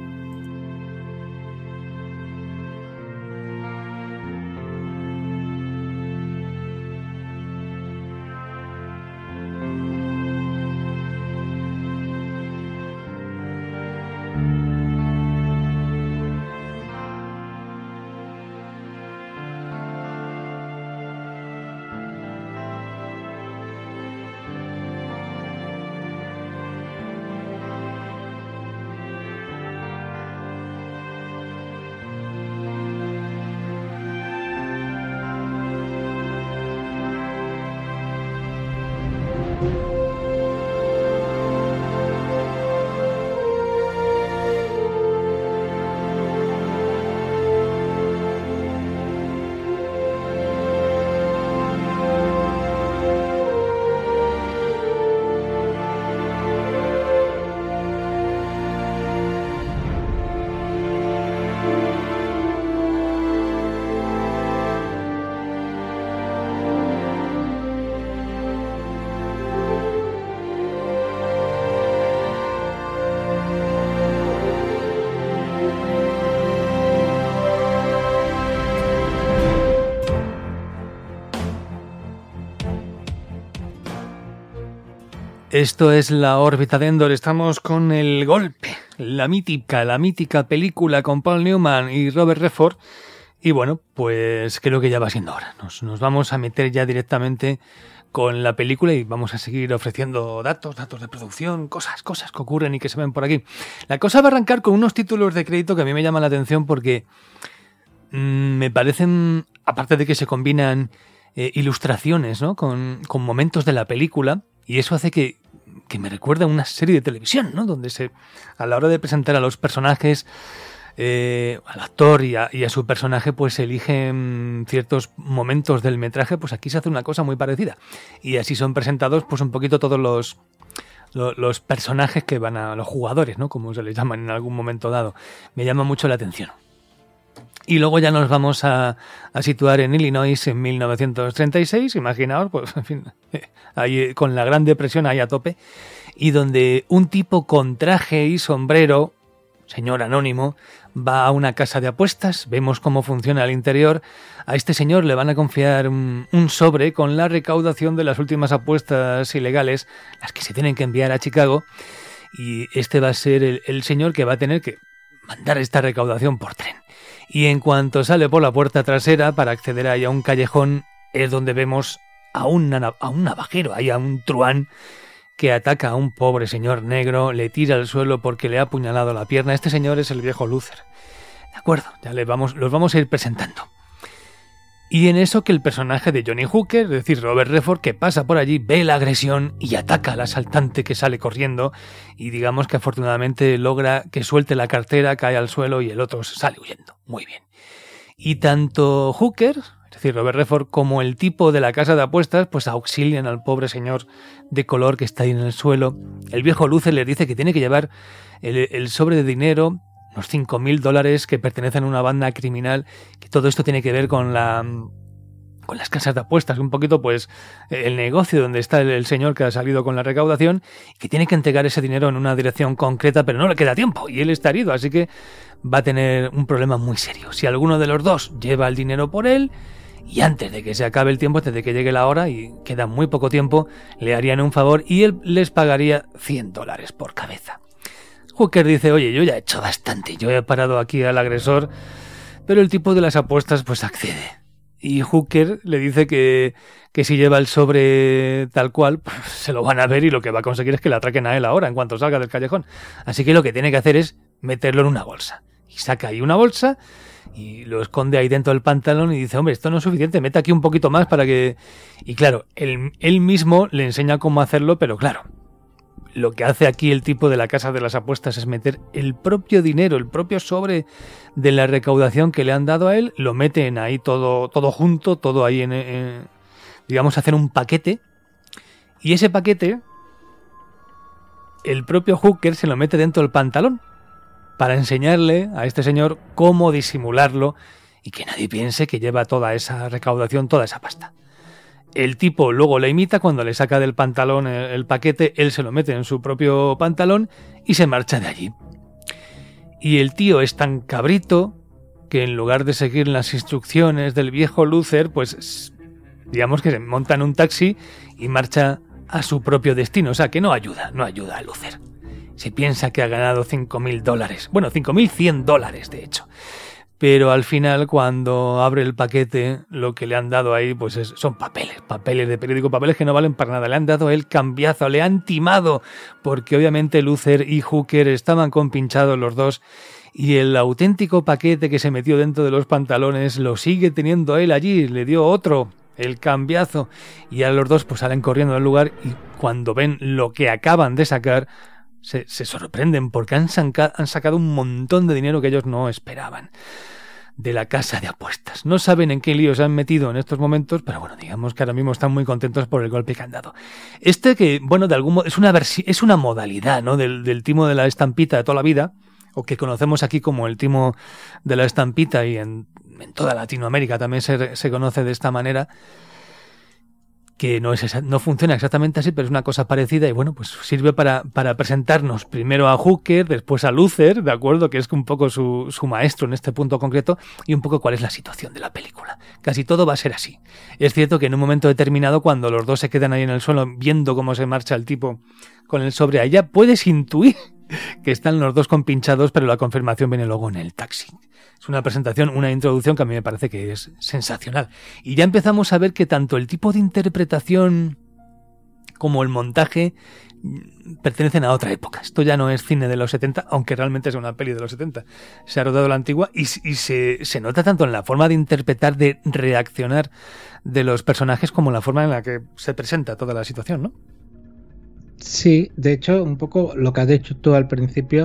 Esto es La órbita de Endor, estamos con El golpe, la mítica, la mítica película con Paul Newman y Robert Redford. Y bueno, pues creo que ya va siendo hora. Nos, nos vamos a meter ya directamente con la película y vamos a seguir ofreciendo datos, datos de producción, cosas, cosas que ocurren y que se ven por aquí. La cosa va a arrancar con unos títulos de crédito que a mí me llaman la atención porque mmm, me parecen aparte de que se combinan eh, ilustraciones, ¿no? con, con momentos de la película, y eso hace que, que me recuerda a una serie de televisión, ¿no? Donde se, a la hora de presentar a los personajes, eh, al actor y a, y a su personaje, pues se eligen ciertos momentos del metraje, pues aquí se hace una cosa muy parecida. Y así son presentados pues un poquito todos los, los, los personajes que van a los jugadores, ¿no? Como se les llaman en algún momento dado. Me llama mucho la atención. Y luego ya nos vamos a, a situar en Illinois en mil novecientos treinta y seis, imaginaos, pues en fin, ahí con la Gran Depresión ahí a tope, y donde un tipo con traje y sombrero, señor anónimo, va a una casa de apuestas, vemos cómo funciona el interior. A este señor le van a confiar un, un sobre con la recaudación de las últimas apuestas ilegales, las que se tienen que enviar a Chicago, y este va a ser el, el señor que va a tener que mandar esta recaudación por tren. Y en cuanto sale por la puerta trasera para acceder ahí a un callejón, es donde vemos a un, a un navajero, ahí a un truán, que ataca a un pobre señor negro, le tira al suelo porque le ha apuñalado la pierna. Este señor es el viejo Luther. De acuerdo, ya le vamos, los vamos a ir presentando. Y en eso que el personaje de Johnny Hooker, es decir, Robert Redford, que pasa por allí, ve la agresión y ataca al asaltante que sale corriendo, y digamos que afortunadamente logra que suelte la cartera, cae al suelo y el otro sale huyendo. Muy bien. Y tanto Hooker, es decir, Robert Redford, como el tipo de la casa de apuestas, pues auxilian al pobre señor de color que está ahí en el suelo. El viejo Luther les dice que tiene que llevar el, el sobre de dinero, unos cinco mil dólares que pertenecen a una banda criminal, que todo esto tiene que ver con la con las casas de apuestas, un poquito pues el negocio donde está el, el señor que ha salido con la recaudación, que tiene que entregar ese dinero en una dirección concreta, pero no le queda tiempo y él está herido, así que va a tener un problema muy serio. Si alguno de los dos lleva el dinero por él, y antes de que se acabe el tiempo, antes de que llegue la hora, y queda muy poco tiempo, le harían un favor y él les pagaría cien dólares por cabeza. Hooker dice, oye, yo ya he hecho bastante, yo he parado aquí al agresor, pero el tipo de las apuestas pues accede. Y Hooker le dice que, que si lleva el sobre tal cual, pues se lo van a ver y lo que va a conseguir es que le atraquen a él ahora, en cuanto salga del callejón. Así que lo que tiene que hacer es meterlo en una bolsa. Y saca ahí una bolsa y lo esconde ahí dentro del pantalón y dice, hombre, esto no es suficiente, mete aquí un poquito más para que... Y claro, él, él mismo le enseña cómo hacerlo, pero claro, lo que hace aquí el tipo de la casa de las apuestas es meter el propio dinero, el propio sobre de la recaudación que le han dado a él, lo meten ahí todo, todo junto, todo ahí en, en digamos, hacer un paquete, y ese paquete el propio Hooker se lo mete dentro del pantalón para enseñarle a este señor cómo disimularlo y que nadie piense que lleva toda esa recaudación, toda esa pasta. El tipo luego le imita cuando le saca del pantalón el, el paquete, él se lo mete en su propio pantalón y se marcha de allí. Y el tío es tan cabrito que en lugar de seguir las instrucciones del viejo Luther, pues digamos que se monta en un taxi y marcha a su propio destino. O sea que no ayuda, no ayuda a Luther. Se piensa que ha ganado cinco mil dólares. Bueno, cinco mil cien dólares de hecho. Pero al final, cuando abre el paquete, lo que le han dado ahí pues es, son papeles, papeles de periódico, papeles que no valen para nada. Le han dado el cambiazo, le han timado, porque obviamente Luther y Hooker estaban compinchados los dos, y el auténtico paquete que se metió dentro de los pantalones lo sigue teniendo él allí, le dio otro, el cambiazo, y a los dos pues salen corriendo del lugar, y cuando ven lo que acaban de sacar, Se, se sorprenden porque han, saca, han sacado un montón de dinero que ellos no esperaban de la casa de apuestas. No saben en qué lío se han metido en estos momentos, pero bueno, digamos que ahora mismo están muy contentos por el golpe que han dado. Este que, bueno, de algún modo es una versi- es una modalidad, ¿no? Del, del timo de la estampita de toda la vida, o que conocemos aquí como el timo de la estampita, y en, en toda Latinoamérica también se, se conoce de esta manera, que no, es esa, no funciona exactamente así, pero es una cosa parecida, y bueno, pues sirve para, para presentarnos primero a Hooker, después a Luther, ¿de acuerdo? Que es un poco su, su maestro en este punto concreto, y un poco cuál es la situación de la película. Casi todo va a ser así. Es cierto que en un momento determinado, cuando los dos se quedan ahí en el suelo viendo cómo se marcha el tipo con el sobre allá, puedes intuir que están los dos compinchados, pero la confirmación viene luego en el taxi. Es una presentación, una introducción que a mí me parece que es sensacional. Y ya empezamos a ver que tanto el tipo de interpretación como el montaje pertenecen a otra época. Esto ya no es cine de los setenta, aunque realmente es una peli de los setenta. Se ha rodado la antigua y, y se, se nota tanto en la forma de interpretar, de reaccionar de los personajes, como en la forma en la que se presenta toda la situación, ¿no? Sí, de hecho, un poco lo que has dicho tú al principio,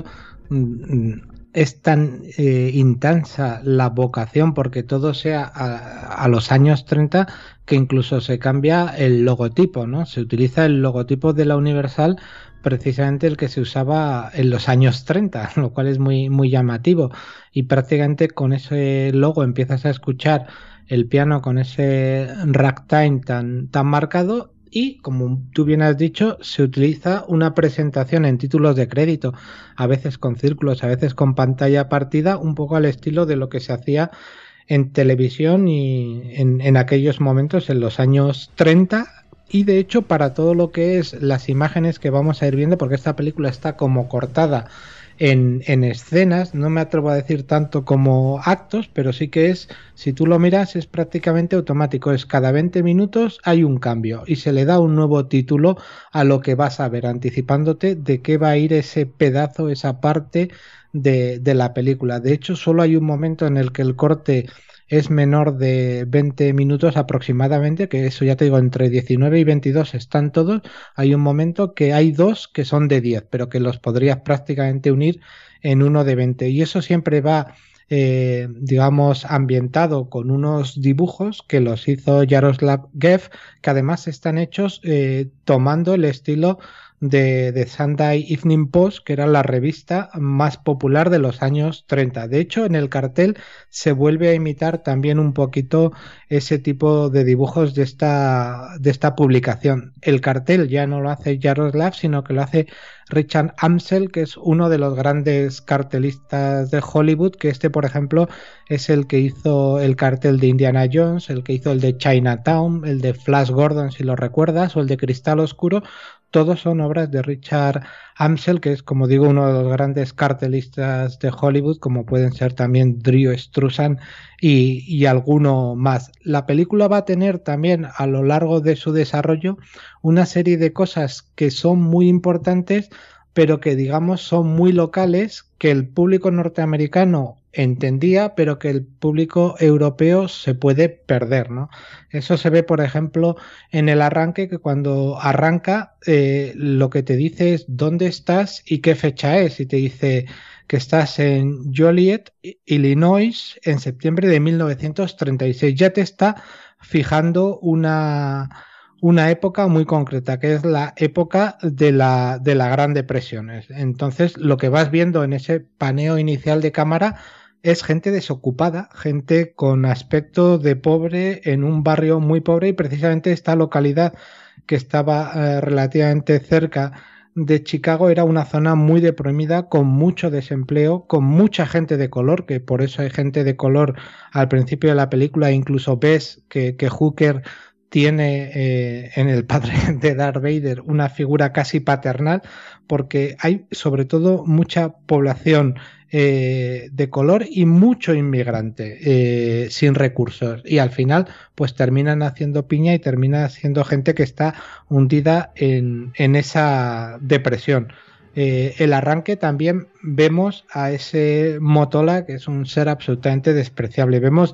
es tan eh, intensa la vocación porque todo sea a, a los años treinta que incluso se cambia el logotipo, ¿no? Se utiliza el logotipo de la Universal, precisamente el que se usaba en los años treinta, lo cual es muy, muy llamativo. Y prácticamente con ese logo empiezas a escuchar el piano con ese ragtime tan, tan marcado. Y, como tú bien has dicho, se utiliza una presentación en títulos de crédito, a veces con círculos, a veces con pantalla partida, un poco al estilo de lo que se hacía en televisión y en, en aquellos momentos, en los años treinta. Y de hecho, para todo lo que es las imágenes que vamos a ir viendo, porque esta película está como cortada en, en escenas, no me atrevo a decir tanto como actos, pero sí que es, si tú lo miras, es prácticamente automático, es cada veinte minutos hay un cambio y se le da un nuevo título a lo que vas a ver, anticipándote de qué va a ir ese pedazo, esa parte de, de la película. De hecho, solo hay un momento en el que el corte es menor de veinte minutos aproximadamente, que eso ya te digo, entre diecinueve y veintidós están todos. Hay un momento que hay dos que son de diez, pero que los podrías prácticamente unir en uno de veinte. Y eso siempre va, eh, digamos, ambientado con unos dibujos que los hizo Jaroslav Geff, que además están hechos eh, tomando el estilo de, de Sunday Evening Post, que era la revista más popular de los años treinta. De hecho, en el cartel se vuelve a imitar también un poquito ese tipo de dibujos de esta, de esta publicación. El cartel ya no lo hace Jaroslav, sino que lo hace Richard Amsel, que es uno de los grandes cartelistas de Hollywood, que este, por ejemplo, es el que hizo el cartel de Indiana Jones, el que hizo el de Chinatown, el de Flash Gordon, si lo recuerdas, o el de Cristal Oscuro. Todos son obras de Richard Amsel, que es, como digo, uno de los grandes cartelistas de Hollywood, como pueden ser también Drew Struzan y, y alguno más. La película va a tener también, a lo largo de su desarrollo, una serie de cosas que son muy importantes, pero que, digamos, son muy locales, que el público norteamericano entendía, pero que el público europeo se puede perder, ¿no? Eso se ve, por ejemplo, en el arranque, que cuando arranca eh, lo que te dice es dónde estás y qué fecha es, y te dice que estás en Joliet, Illinois, en septiembre de mil novecientos treinta y seis. Ya te está fijando una... una época muy concreta, que es la época de la, de la Gran Depresión. Entonces, lo que vas viendo en ese paneo inicial de cámara es gente desocupada, gente con aspecto de pobre en un barrio muy pobre, y precisamente esta localidad, que estaba eh, relativamente cerca de Chicago, era una zona muy deprimida, con mucho desempleo, con mucha gente de color, que por eso hay gente de color al principio de la película. Incluso ves que, que Hooker tiene eh, en el padre de Darth Vader una figura casi paternal, porque hay sobre todo mucha población eh, de color y mucho inmigrante eh, sin recursos, y al final pues terminan haciendo piña y termina siendo gente que está hundida en, en esa depresión. Eh, el arranque también vemos a ese Motola, que es un ser absolutamente despreciable. Vemos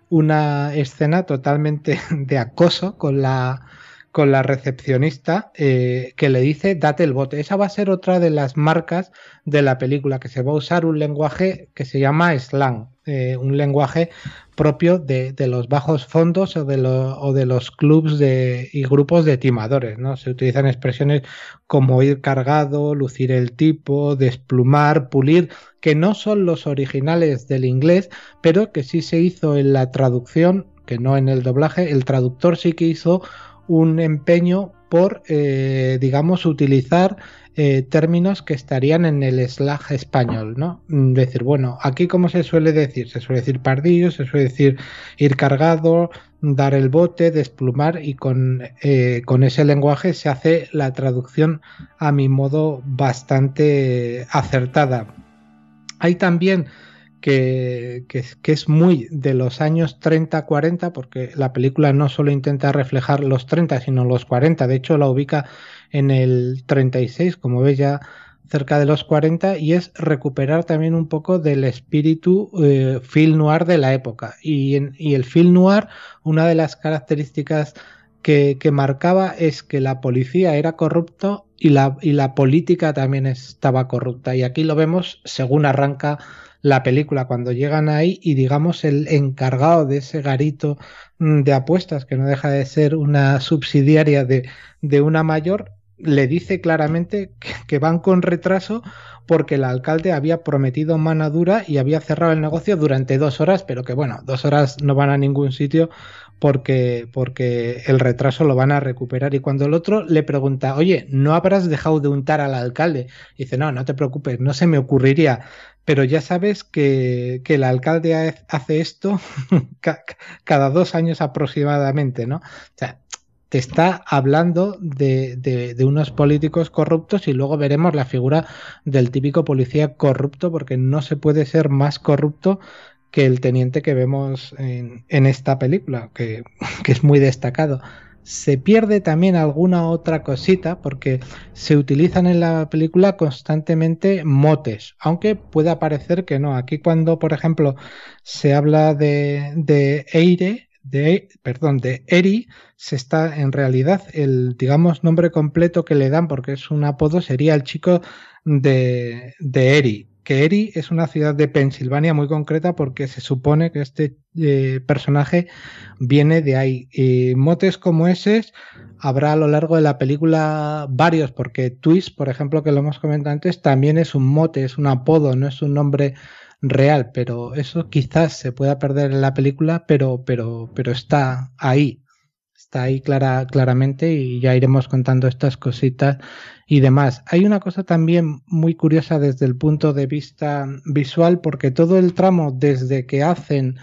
una escena totalmente de acoso con la, con la recepcionista eh, que le dice date el bote. Esa va a ser otra de las marcas de la película, que se va a usar un lenguaje que se llama slang, eh, un lenguaje propio de, de los bajos fondos o de, lo, o de los clubs de, y grupos de timadores, ¿no? Se utilizan expresiones como ir cargado, lucir el tipo, desplumar, pulir, que no son los originales del inglés, pero que sí se hizo en la traducción, que no en el doblaje. El traductor sí que hizo un empeño por, eh, digamos, utilizar eh, términos que estarían en el slang español, ¿no? Decir, bueno, aquí como se suele decir, se suele decir pardillo, se suele decir ir cargado, dar el bote, desplumar, y con, eh, con ese lenguaje se hace la traducción, a mi modo, bastante acertada. Hay también que, que, que es muy de los años treinta cuarenta, porque la película no solo intenta reflejar los treinta, sino los cuarenta. De hecho, la ubica en el treinta y seis, como ves, ya cerca de los cuarenta, y es recuperar también un poco del espíritu eh, film noir de la época. Y, en, y el film noir, una de las características que, que marcaba es que la policía era corrupto y la, y la política también estaba corrupta. Y aquí lo vemos según arranca la película, cuando llegan ahí y digamos el encargado de ese garito de apuestas, que no deja de ser una subsidiaria de, de una mayor, le dice claramente que, que van con retraso porque el alcalde había prometido mano dura y había cerrado el negocio durante dos horas, pero que bueno, dos horas no van a ningún sitio porque, porque el retraso lo van a recuperar. Y cuando el otro le pregunta, oye, ¿no habrás dejado de untar al alcalde? Y dice, no, no te preocupes, no se me ocurriría. Pero ya sabes que, que el alcalde hace esto cada dos años aproximadamente, ¿no? O sea, te está hablando de, de, de unos políticos corruptos y luego veremos la figura del típico policía corrupto, porque no se puede ser más corrupto que el teniente que vemos en, en esta película, que, que es muy destacado. Se pierde también alguna otra cosita porque se utilizan en la película constantemente motes, aunque pueda parecer que no. Aquí cuando, por ejemplo, se habla de, de Eire, de, perdón, de Eri, se está en realidad el, digamos, nombre completo que le dan, porque es un apodo, sería el chico de, de Eri. Que Eri es una ciudad de Pensilvania muy concreta porque se supone que este eh, personaje viene de ahí. Y motes como ese habrá a lo largo de la película varios, porque Twist, por ejemplo, que lo hemos comentado antes, también es un mote, es un apodo, no es un nombre real, pero eso quizás se pueda perder en la película, pero, pero, pero está ahí. Está ahí clara, claramente, y ya iremos contando estas cositas y demás. Hay una cosa también muy curiosa desde el punto de vista visual, porque todo el tramo desde que hacen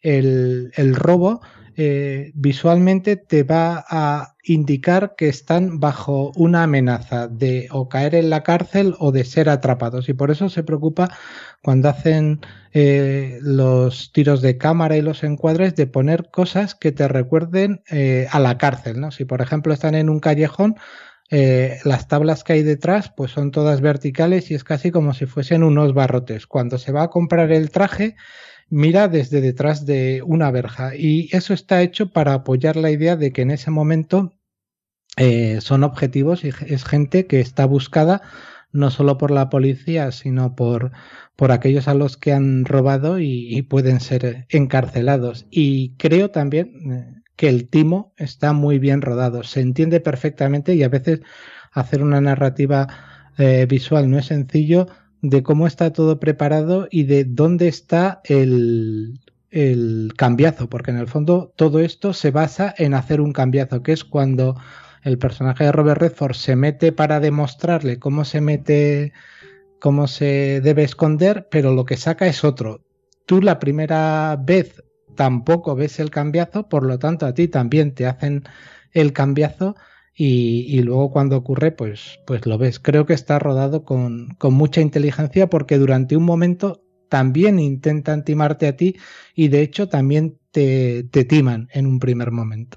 el, el robo eh, visualmente te va a indicar que están bajo una amenaza de o caer en la cárcel o de ser atrapados, y por eso se preocupa cuando hacen eh, los tiros de cámara y los encuadres de poner cosas que te recuerden eh, a la cárcel, ¿no? Si por ejemplo están en un callejón, eh, las tablas que hay detrás pues son todas verticales y es casi como si fuesen unos barrotes. Cuando se va a comprar el traje, mira desde detrás de una verja, y eso está hecho para apoyar la idea de que en ese momento eh, son objetivos y es gente que está buscada no solo por la policía, sino por, por aquellos a los que han robado y, y pueden ser encarcelados. Y creo también eh, que el timo está muy bien rodado, se entiende perfectamente, y a veces hacer una narrativa eh, visual no es sencillo, de cómo está todo preparado y de dónde está el, el cambiazo, porque en el fondo todo esto se basa en hacer un cambiazo, que es cuando el personaje de Robert Redford se mete para demostrarle cómo se mete, cómo se debe esconder, pero lo que saca es otro. Tú la primera vez tampoco ves el cambiazo, por lo tanto a ti también te hacen el cambiazo, y, y luego cuando ocurre pues, pues lo ves. Creo que está rodado con, con mucha inteligencia, porque durante un momento también intentan timarte a ti y de hecho también te, te timan en un primer momento.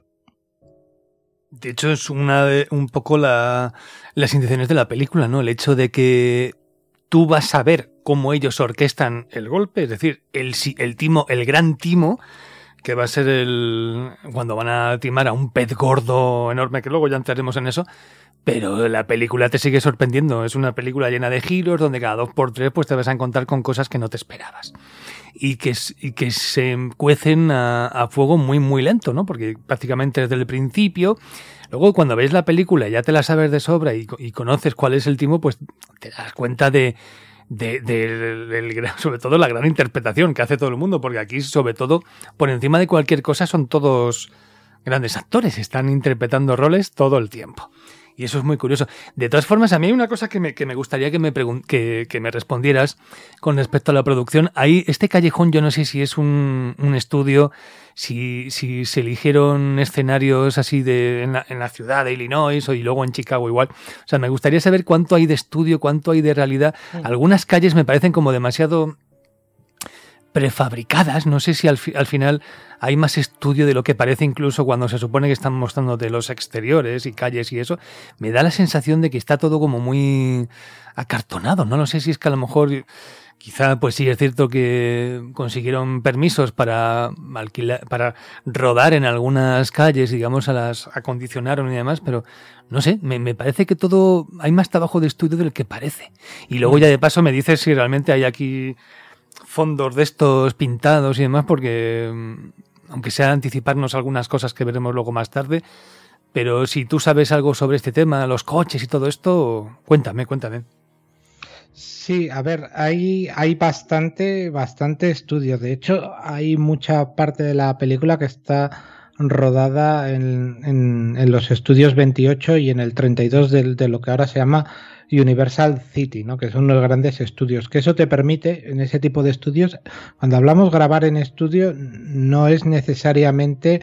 De hecho, es una de, un poco la, las intenciones de la película, ¿no? El hecho de que tú vas a ver cómo ellos orquestan el golpe, es decir, el, el timo, el gran timo, que va a ser el cuando van a timar a un pez gordo enorme, que luego ya entraremos en eso, pero la película te sigue sorprendiendo. Es una película llena de giros, donde cada dos por tres pues te vas a encontrar con cosas que no te esperabas. Y que, y que se cuecen a, a fuego muy, muy lento, ¿no? Porque prácticamente desde el principio, luego cuando ves la película ya te la sabes de sobra y, y conoces cuál es el timo, pues te das cuenta de, de, de, de, de, sobre todo la gran interpretación que hace todo el mundo, porque aquí, sobre todo, por encima de cualquier cosa, son todos grandes actores, están interpretando roles todo el tiempo. Y eso es muy curioso. De todas formas, a mí hay una cosa que me, que me gustaría que me, pregun- que, que me respondieras con respecto a la producción. Ahí, este callejón, yo no sé si es un, un estudio, si, si se eligieron escenarios así de en la, en la ciudad de Illinois o y luego en Chicago igual. O sea, me gustaría saber cuánto hay de estudio, cuánto hay de realidad. Algunas calles me parecen como demasiado... prefabricadas. No sé si al, fi- al final hay más estudio de lo que parece, incluso cuando se supone que están mostrando de los exteriores y calles y eso. Me da la sensación de que está todo como muy acartonado, ¿no? No sé si es que a lo mejor, quizá, pues sí, es cierto que consiguieron permisos para alquilar, para rodar en algunas calles, digamos, a las acondicionaron y demás, pero no sé, me, me parece que todo, hay más trabajo de estudio del que parece. Y luego ya de paso me dices si realmente hay aquí fondos de estos pintados y demás, porque aunque sea anticiparnos algunas cosas que veremos luego más tarde, pero si tú sabes algo sobre este tema, los coches y todo esto, cuéntame, cuéntame. Sí, a ver, hay, hay bastante, bastante estudio. De hecho, hay mucha parte de la película que está rodada en, en, en los estudios veintiocho y en el treinta y dos de, de lo que ahora se llama Universal City, ¿no? Que son los grandes estudios. Que eso te permite, en ese tipo de estudios, cuando hablamos grabar en estudio, no es necesariamente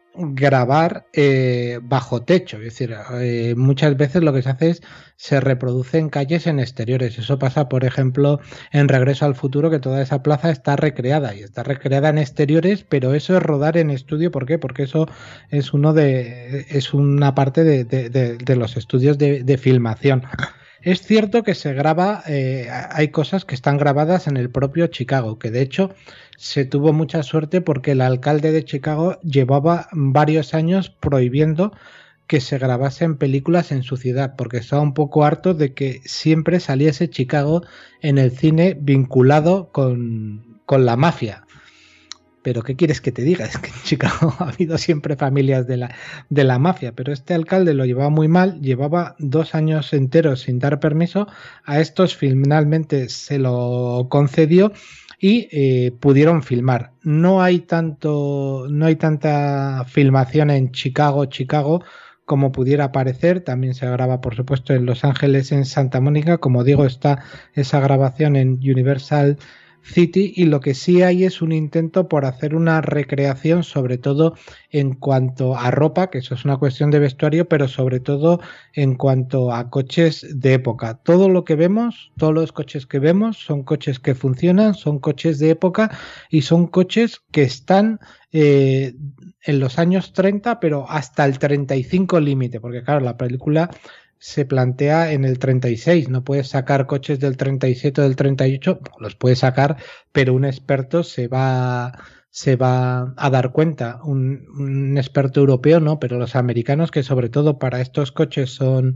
grabar eh, bajo techo, es decir, eh, muchas veces lo que se hace es se reproduce en calles en exteriores. Eso pasa, por ejemplo, en Regreso al Futuro, que toda esa plaza está recreada y está recreada en exteriores, pero eso es rodar en estudio. ¿Por qué? Porque eso es uno de es una parte de, de, de, de los estudios de, de filmación. Es cierto que se graba, eh, hay cosas que están grabadas en el propio Chicago, que de hecho se tuvo mucha suerte porque el alcalde de Chicago llevaba varios años prohibiendo que se grabasen películas en su ciudad, porque estaba un poco harto de que siempre saliese Chicago en el cine vinculado con, con la mafia. Pero ¿qué quieres que te diga? Es que en Chicago ha habido siempre familias de la, de la mafia, pero este alcalde lo llevaba muy mal, llevaba dos años enteros sin dar permiso, a estos finalmente se lo concedió y eh, pudieron filmar. No hay tanto, no hay tanta filmación en Chicago, Chicago, como pudiera parecer. También se graba, por supuesto, en Los Ángeles, en Santa Mónica. Como digo, está esa grabación en Universal City, y lo que sí hay es un intento por hacer una recreación, sobre todo en cuanto a ropa, que eso es una cuestión de vestuario, pero sobre todo en cuanto a coches de época. Todo lo que vemos, todos los coches que vemos son coches que funcionan, son coches de época y son coches que están eh, en los años treinta, pero hasta el treinta y cinco límite, porque claro, la película se plantea en el treinta y seis, no puedes sacar coches del treinta y siete o del treinta y ocho, los puedes sacar, pero un experto se va, se va a dar cuenta, un, un experto europeo no, pero los americanos, que sobre todo para estos coches son,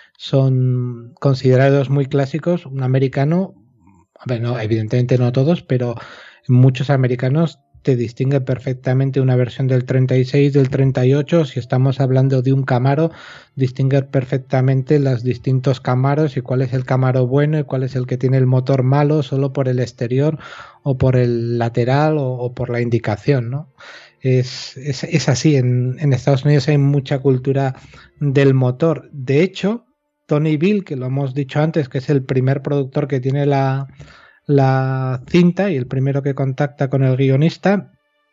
son considerados muy clásicos, un americano, bueno, evidentemente no todos, pero muchos americanos te distingue perfectamente una versión del treinta y seis, del treinta y ocho. Si estamos hablando de un Camaro, distingue perfectamente los distintos Camaros y cuál es el Camaro bueno y cuál es el que tiene el motor malo, solo por el exterior o por el lateral o, o por la indicación, ¿no? Es, es, es así. En, en Estados Unidos hay mucha cultura del motor. De hecho, Tony Bill, que lo hemos dicho antes, que es el primer productor que tiene la... la cinta y el primero que contacta con el guionista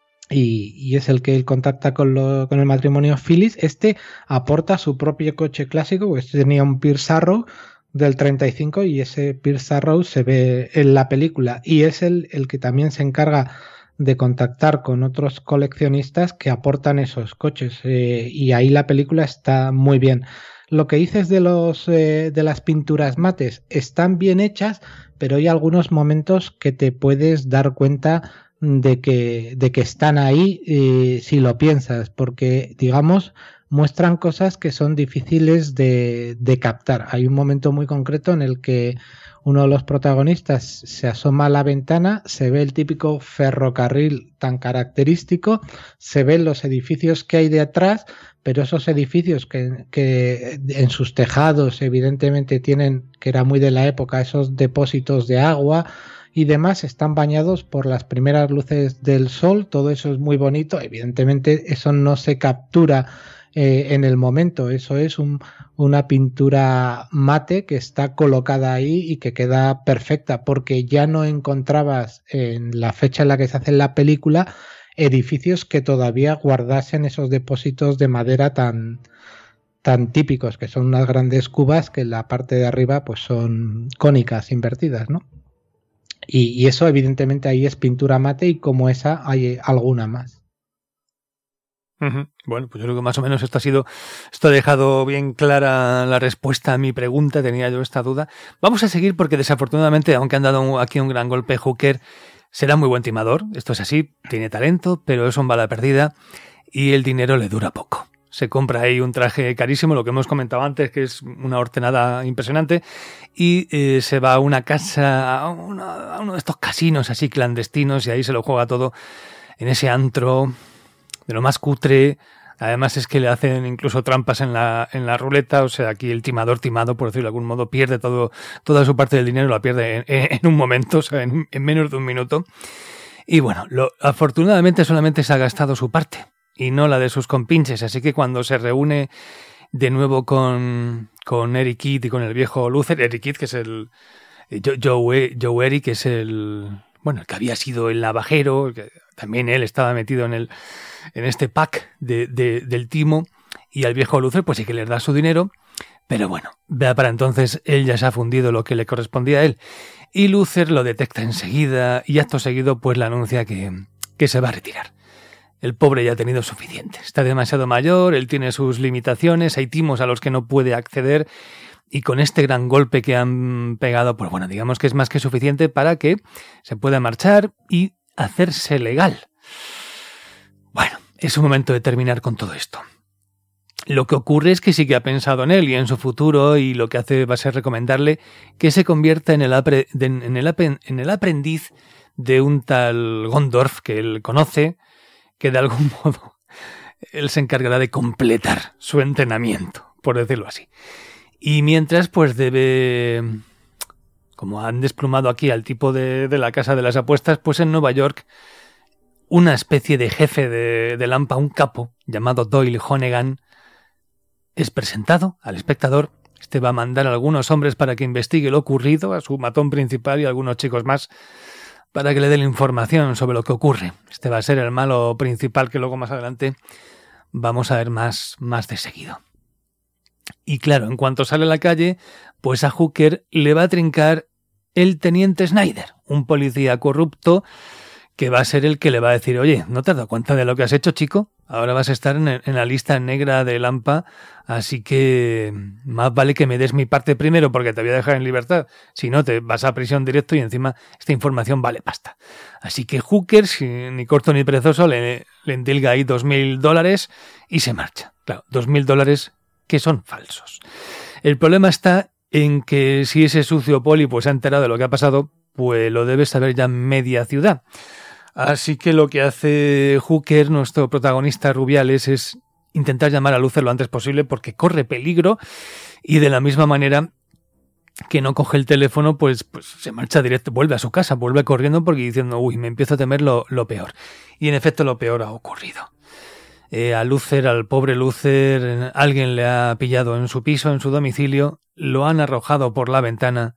y, y es el que él contacta con, lo, con el matrimonio Phillips, este aporta su propio coche clásico, porque este tenía un Pierce Arrow del treinta y cinco y ese Pierce Arrow se ve en la película y es el, el que también se encarga de contactar con otros coleccionistas que aportan esos coches eh, y ahí la película está muy bien. Lo que dices de los eh, de las pinturas mates están bien hechas, pero hay algunos momentos que te puedes dar cuenta de que, de que están ahí eh, si lo piensas, porque digamos muestran cosas que son difíciles de, de captar. Hay un momento muy concreto en el que uno de los protagonistas se asoma a la ventana, se ve el típico ferrocarril tan característico, se ven los edificios que hay detrás, pero esos edificios que, que en sus tejados evidentemente tienen, que era muy de la época, esos depósitos de agua y demás, están bañados por las primeras luces del sol. Todo eso es muy bonito, evidentemente eso no se captura eh, en el momento, eso es un, una pintura mate que está colocada ahí y que queda perfecta, porque ya no encontrabas en la fecha en la que se hace la película edificios que todavía guardasen esos depósitos de madera tan, tan típicos, que son unas grandes cubas que en la parte de arriba pues son cónicas invertidas, ¿no? Y, y eso evidentemente ahí es pintura mate y como esa hay alguna más. Uh-huh. Bueno, pues yo creo que más o menos esto ha sido, esto ha dejado bien clara la respuesta a mi pregunta, tenía yo esta duda. Vamos a seguir porque desafortunadamente, aunque han dado aquí un gran golpe, Hooker será muy buen timador, esto es así, tiene talento, pero es un bala perdida y el dinero le dura poco. Se compra ahí un traje carísimo, lo que hemos comentado antes, que es una hortenada impresionante, y eh, se va a una casa, a, una, a uno de estos casinos así clandestinos, y ahí se lo juega todo en ese antro de lo más cutre. Además es que le hacen incluso trampas en la, en la ruleta, o sea, aquí el timador timado, por decirlo de algún modo, pierde todo, toda su parte del dinero, la pierde en, en un momento, o sea, en, en menos de un minuto. Y bueno, lo, afortunadamente solamente se ha gastado su parte y no la de sus compinches, así que cuando se reúne de nuevo con, con Eric Kidd y con el viejo Luther, Eric Kidd, que es el Joe, Joe Eric, que es el, bueno, el que había sido el navajero, que también él estaba metido en el en este pack de, de, del timo, y al viejo Luther pues sí que les da su dinero, pero bueno, vea, para entonces él ya se ha fundido lo que le correspondía a él, y Luther lo detecta enseguida y acto seguido pues le anuncia que, que se va a retirar. El pobre ya ha tenido suficiente, está demasiado mayor, él tiene sus limitaciones, hay timos a los que no puede acceder, y con este gran golpe que han pegado, pues bueno, digamos que es más que suficiente para que se pueda marchar y hacerse legal. Bueno, es un momento de terminar con todo esto. Lo que ocurre es que sí que ha pensado en él y en su futuro, y lo que hace va a ser recomendarle que se convierta en el, apre, de, en el, en el aprendiz de un tal Gondorf que él conoce, que de algún modo él se encargará de completar su entrenamiento, por decirlo así. Y mientras, pues debe, como han desplumado aquí al tipo de, de la casa de las apuestas, pues en Nueva York una especie de jefe de, de Lampa, un capo llamado Doyle Honnegan, es presentado al espectador. Este va a mandar a algunos hombres para que investigue lo ocurrido, a su matón principal y a algunos chicos más, para que le den información sobre lo que ocurre. Este va a ser el malo principal que luego más adelante vamos a ver más, más de seguido. Y claro, en cuanto sale a la calle, pues a Hooker le va a trincar el teniente Snyder, un policía corrupto que va a ser el que le va a decir: oye, ¿no te has dado cuenta de lo que has hecho, chico? Ahora vas a estar en, en la lista negra de Lampa, así que más vale que me des mi parte primero porque te voy a dejar en libertad. Si no, te vas a prisión directo y encima esta información vale pasta. Así que Hooker, sin, ni corto ni perezoso, le, le endilga ahí dos mil dólares y se marcha. Claro, dos mil dólares que son falsos. El problema está en que si ese sucio poli pues se ha enterado de lo que ha pasado, pues lo debe saber ya media ciudad. Así que lo que hace Hooker, nuestro protagonista Rubiales, es intentar llamar a Luther lo antes posible porque corre peligro, y de la misma manera que no coge el teléfono, pues, pues se marcha directo, vuelve a su casa, vuelve corriendo porque diciendo: uy, me empiezo a temer lo, lo peor. Y en efecto lo peor ha ocurrido. Eh, a Luther, al pobre Luther, alguien le ha pillado en su piso, en su domicilio, lo han arrojado por la ventana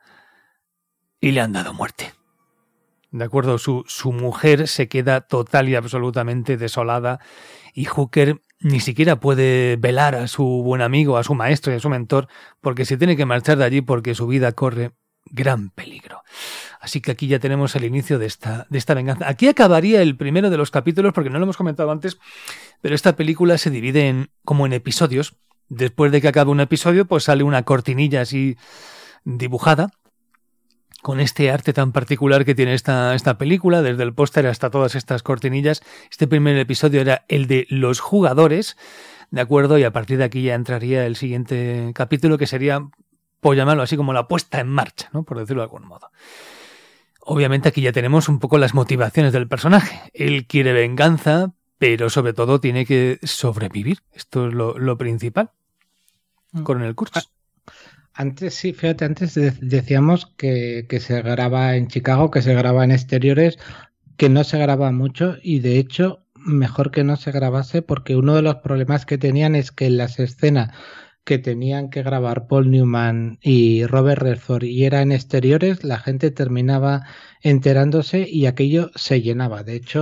y le han dado muerte. ¿De acuerdo? Su, su mujer se queda total y absolutamente desolada, y Hooker ni siquiera puede velar a su buen amigo, a su maestro y a su mentor, porque se tiene que marchar de allí porque su vida corre gran peligro. Así que aquí ya tenemos el inicio de esta, de esta venganza. Aquí acabaría el primero de los capítulos, porque no lo hemos comentado antes, pero esta película se divide en, como en episodios. Después de que acabe un episodio, pues sale una cortinilla así dibujada, con este arte tan particular que tiene esta, esta película, desde el póster hasta todas estas cortinillas. Este primer episodio era el de los jugadores, ¿de acuerdo? Y a partir de aquí ya entraría el siguiente capítulo, que sería, por llamarlo así, como la puesta en marcha, ¿no? Por decirlo de algún modo. Obviamente aquí ya tenemos un poco las motivaciones del personaje. Él quiere venganza, pero sobre todo tiene que sobrevivir. Esto es lo, lo principal. Coronel Kurtz. Antes, sí, fíjate, antes decíamos que, que se graba en Chicago, que se graba en exteriores, que no se graba mucho, y de hecho mejor que no se grabase, porque uno de los problemas que tenían es que en las escenas que tenían que grabar Paul Newman y Robert Redford y era en exteriores, la gente terminaba enterándose y aquello se llenaba. De hecho,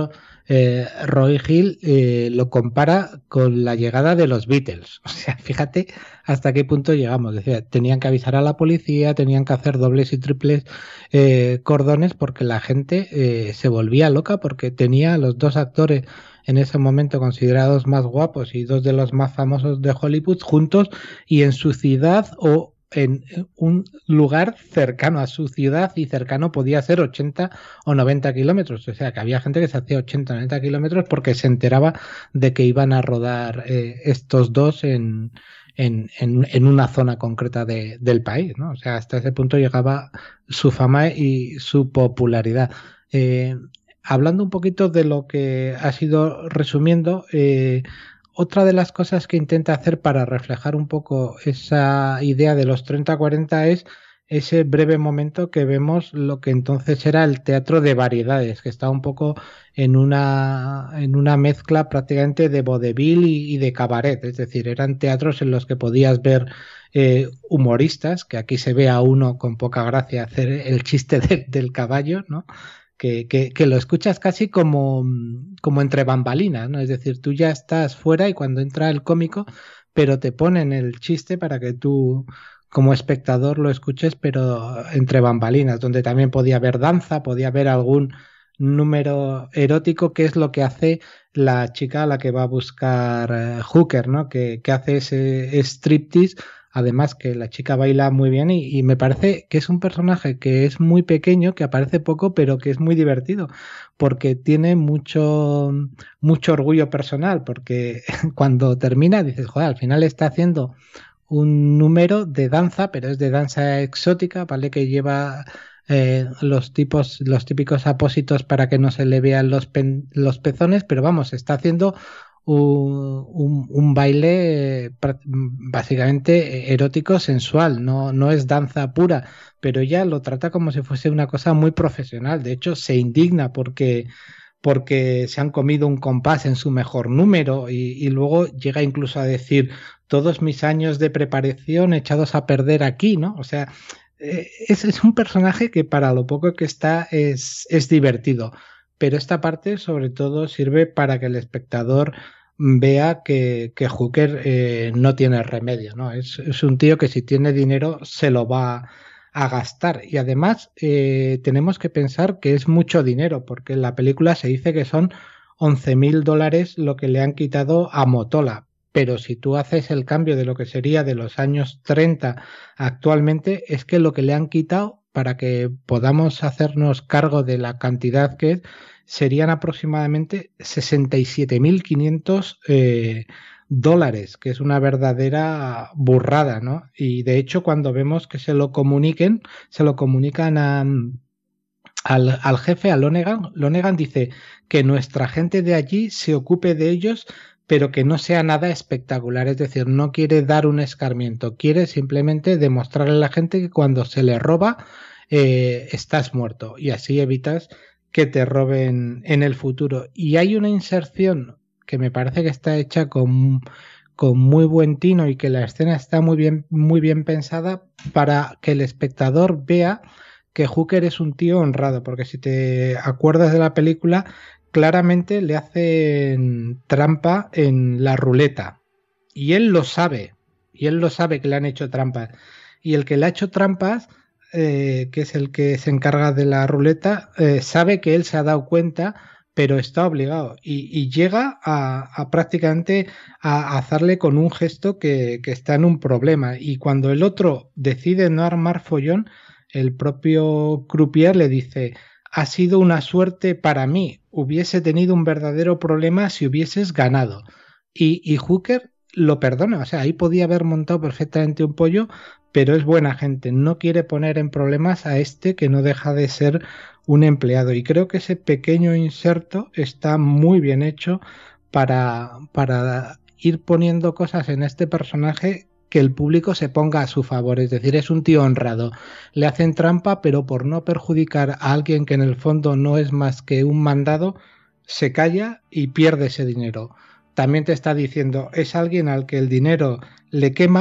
eh, Roy Hill eh, lo compara con la llegada de los Beatles. O sea, fíjate hasta qué punto llegamos. Decía, tenían que avisar a la policía, tenían que hacer dobles y triples eh, cordones porque la gente eh, se volvía loca porque tenía a los dos actores en ese momento considerados más guapos y dos de los más famosos de Hollywood juntos y en su ciudad o en un lugar cercano a su ciudad, y cercano podía ser ochenta o noventa kilómetros. O sea, que había gente que se hacía ochenta o noventa kilómetros porque se enteraba de que iban a rodar eh, estos dos en, en, en, en una zona concreta de, del país, ¿no? O sea, hasta ese punto llegaba su fama y su popularidad. Eh, hablando un poquito de lo que has ido resumiendo, eh, otra de las cosas que intenta hacer para reflejar un poco esa idea de los treinta cuarenta es ese breve momento que vemos lo que entonces era el teatro de variedades, que está un poco en una, en una mezcla prácticamente de vodevil y, y de cabaret. Es decir, eran teatros en los que podías ver eh, humoristas, que aquí se ve a uno con poca gracia hacer el chiste de, del caballo, ¿no? Que, que, que lo escuchas casi como, como entre bambalinas, ¿no? Es decir, tú ya estás fuera y cuando entra el cómico, pero te ponen el chiste para que tú como espectador lo escuches, pero entre bambalinas, donde también podía haber danza, podía haber algún número erótico, que es lo que hace la chica a la que va a buscar eh, Hooker, ¿no? Que, que hace ese striptease. Además que la chica baila muy bien y, y me parece que es un personaje que es muy pequeño, que aparece poco, pero que es muy divertido, porque tiene mucho, mucho orgullo personal, porque cuando termina dices, joder, al final está haciendo un número de danza, pero es de danza exótica, ¿vale? Que lleva eh, los tipos, los típicos apósitos para que no se le vean los, pen, los pezones, pero vamos, está haciendo Un, un, un baile básicamente erótico sensual, no, no es danza pura, pero ella lo trata como si fuese una cosa muy profesional. De hecho se indigna porque, porque se han comido un compás en su mejor número y, y luego llega incluso a decir todos mis años de preparación echados a perder aquí, ¿no? O sea, es, es un personaje que para lo poco que está es, es divertido. Pero esta parte sobre todo sirve para que el espectador vea que, que Hooker eh, no tiene remedio, ¿no? Es, es un tío que si tiene dinero se lo va a gastar. Y además eh, tenemos que pensar que es mucho dinero, porque en la película se dice que son once mil dólares lo que le han quitado a Motola. Pero si tú haces el cambio de lo que sería de los años treinta actualmente, es que lo que le han quitado, para que podamos hacernos cargo de la cantidad que es, serían aproximadamente sesenta y siete mil quinientos eh, dólares, que es una verdadera burrada, ¿no? Y de hecho cuando vemos que se lo comuniquen, se lo comunican a, al, al jefe, a Lonegan, Lonegan dice que nuestra gente de allí se ocupe de ellos, pero que no sea nada espectacular, es decir, no quiere dar un escarmiento, quiere simplemente demostrarle a la gente que cuando se le roba eh, estás muerto y así evitas que te roben en el futuro. Y hay una inserción que me parece que está hecha con, con muy buen tino y que la escena está muy bien, muy bien pensada para que el espectador vea que Hooker es un tío honrado, porque si te acuerdas de la película, claramente le hacen trampa en la ruleta y él lo sabe, y él lo sabe que le han hecho trampas, y el que le ha hecho trampas, eh, que es el que se encarga de la ruleta, eh, sabe que él se ha dado cuenta, pero está obligado y, y llega a, a prácticamente a hacerle con un gesto que, que está en un problema, y cuando el otro decide no armar follón, el propio croupier le dice: ha sido una suerte para mí, hubiese tenido un verdadero problema si hubieses ganado. Y, y Hooker lo perdona, o sea, ahí podía haber montado perfectamente un pollo, pero es buena gente, no quiere poner en problemas a este que no deja de ser un empleado. Y creo que ese pequeño inserto está muy bien hecho para, para ir poniendo cosas en este personaje que el público se ponga a su favor, es decir, es un tío honrado, le hacen trampa, pero por no perjudicar a alguien que en el fondo no es más que un mandado, se calla y pierde ese dinero. También te está diciendo, es alguien al que el dinero le quema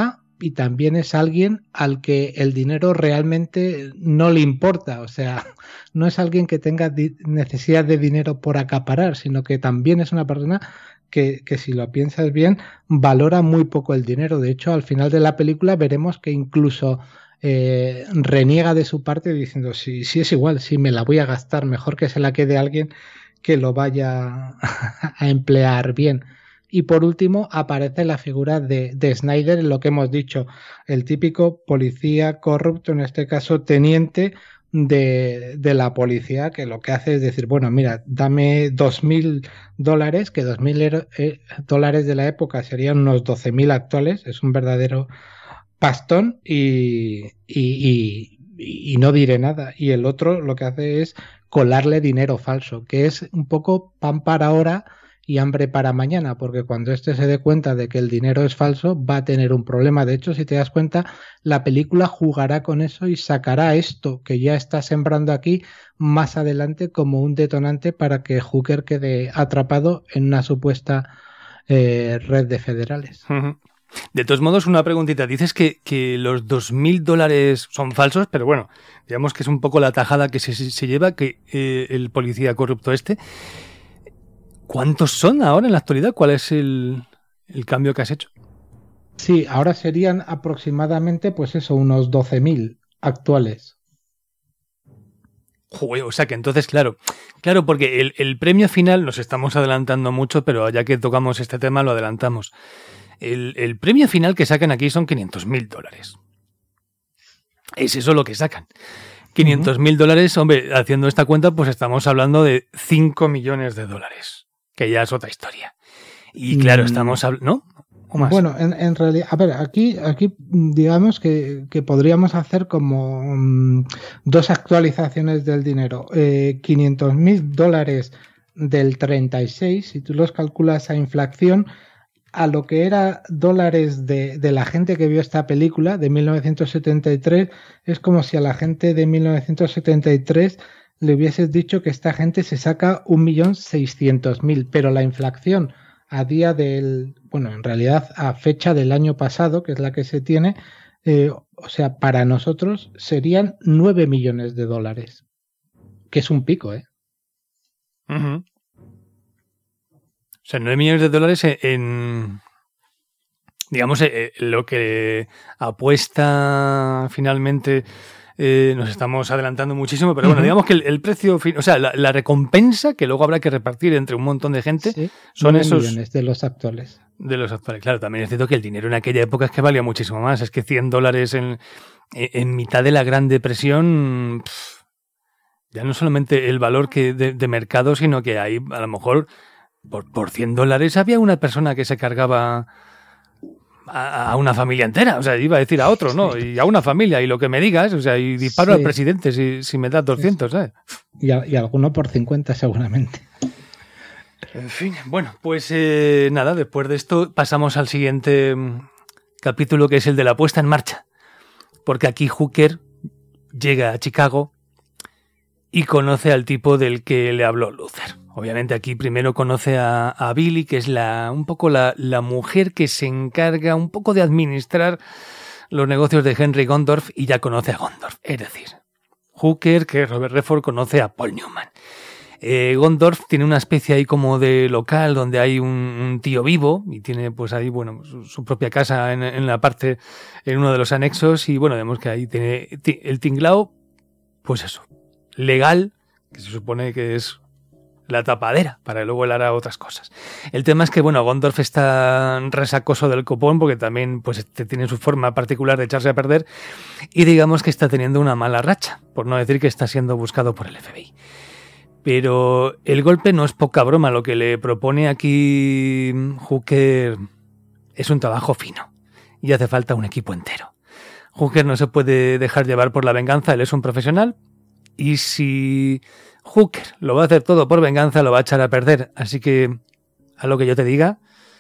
y también es alguien al que el dinero realmente no le importa. O sea, no es alguien que tenga di- necesidad de dinero por acaparar, sino que también es una persona que, que, si lo piensas bien, valora muy poco el dinero. De hecho, al final de la película veremos que incluso eh, reniega de su parte diciendo, sí, sí es igual, sí me la voy a gastar, mejor que se la quede alguien que lo vaya a emplear bien. Y por último aparece la figura de, de Snyder, en lo que hemos dicho, el típico policía corrupto, en este caso teniente de, de la policía, que lo que hace es decir, bueno, mira, dame dos mil dólares, que dos mil eh, dólares de la época serían unos doce mil actuales, es un verdadero pastón y, y, y, y no diré nada. Y el otro lo que hace es colarle dinero falso, que es un poco pan para ahora y hambre para mañana, porque cuando éste se dé cuenta de que el dinero es falso, va a tener un problema. De hecho, si te das cuenta, la película jugará con eso y sacará esto que ya está sembrando aquí más adelante como un detonante para que Hooker quede atrapado en una supuesta eh, red de federales. Uh-huh. De todos modos, una preguntita. Dices que, que los dos mil dólares son falsos, pero bueno, digamos que es un poco la tajada que se, se lleva que eh, el policía corrupto este. ¿Cuántos son ahora en la actualidad? ¿Cuál es el, el cambio que has hecho? Sí, ahora serían aproximadamente, pues eso, unos doce mil actuales. Joder, o sea que entonces, claro, claro, porque el, el premio final, nos estamos adelantando mucho, pero ya que tocamos este tema lo adelantamos. El, el premio final que sacan aquí son quinientos mil dólares. Es eso lo que sacan. quinientos mil dólares, hombre, haciendo esta cuenta, pues estamos hablando de cinco millones de dólares, que ya es otra historia. Y claro, estamos hablando, ¿no? ¿O más? Bueno, en, en realidad, a ver, aquí, aquí digamos que, que podríamos hacer como um, dos actualizaciones del dinero. Eh, quinientos mil dólares del treinta y seis, si tú los calculas a inflación, a lo que era dólares de, de la gente que vio esta película de mil novecientos setenta y tres, es como si a la gente de mil novecientos setenta y tres le hubieses dicho que esta gente se saca un millón seiscientos mil, pero la inflación a día del, bueno, en realidad a fecha del año pasado, que es la que se tiene, eh, o sea, para nosotros serían nueve millones de dólares, que es un pico, ¿eh? Uh-huh. O sea, nueve millones de dólares en, en digamos, eh, lo que apuesta finalmente, eh, nos estamos adelantando muchísimo, pero bueno, uh-huh. digamos que el, el precio, o sea, la, la recompensa que luego habrá que repartir entre un montón de gente, sí, son esos millones de los actuales. De los actuales, claro, también es cierto que el dinero en aquella época es que valía muchísimo más, es que cien dólares en, en mitad de la Gran Depresión, pff, ya no solamente el valor que de, de mercado, sino que ahí a lo mejor Por, por cien dólares había una persona que se cargaba a, a una familia entera. O sea, iba a decir a otro, ¿no? Y a una familia, y lo que me digas, o sea, y disparo sí. al presidente si, si me da doscientos, ¿sabes? Y, a, y alguno por cincuenta seguramente. En fin, bueno, pues eh, nada, después de esto pasamos al siguiente capítulo, que es el de la puesta en marcha. Porque aquí Hooker llega a Chicago y conoce al tipo del que le habló Luther. Obviamente aquí primero conoce a, a Billy, que es la un poco la, la mujer que se encarga un poco de administrar los negocios de Henry Gondorff, y ya conoce a Gondorff. Es decir, Hooker, que Robert Redford, conoce a Paul Newman. Eh, Gondorff tiene una especie ahí como de local donde hay un, un tío vivo, y tiene pues ahí, bueno, su, su propia casa en, en la parte, en uno de los anexos, y bueno, vemos que ahí tiene el tinglao, pues eso, legal, que se supone que es la tapadera, para luego él hará otras cosas. El tema es que, bueno, Gondorff está resacoso del copón, porque también pues este tiene su forma particular de echarse a perder, y digamos que está teniendo una mala racha, por no decir que está siendo buscado por el F B I. Pero el golpe no es poca broma. Lo que le propone aquí Hooker es un trabajo fino, y hace falta un equipo entero. Hooker no se puede dejar llevar por la venganza, él es un profesional, y si Hooker lo va a hacer todo por venganza, lo va a echar a perder. Así que haz lo que yo te diga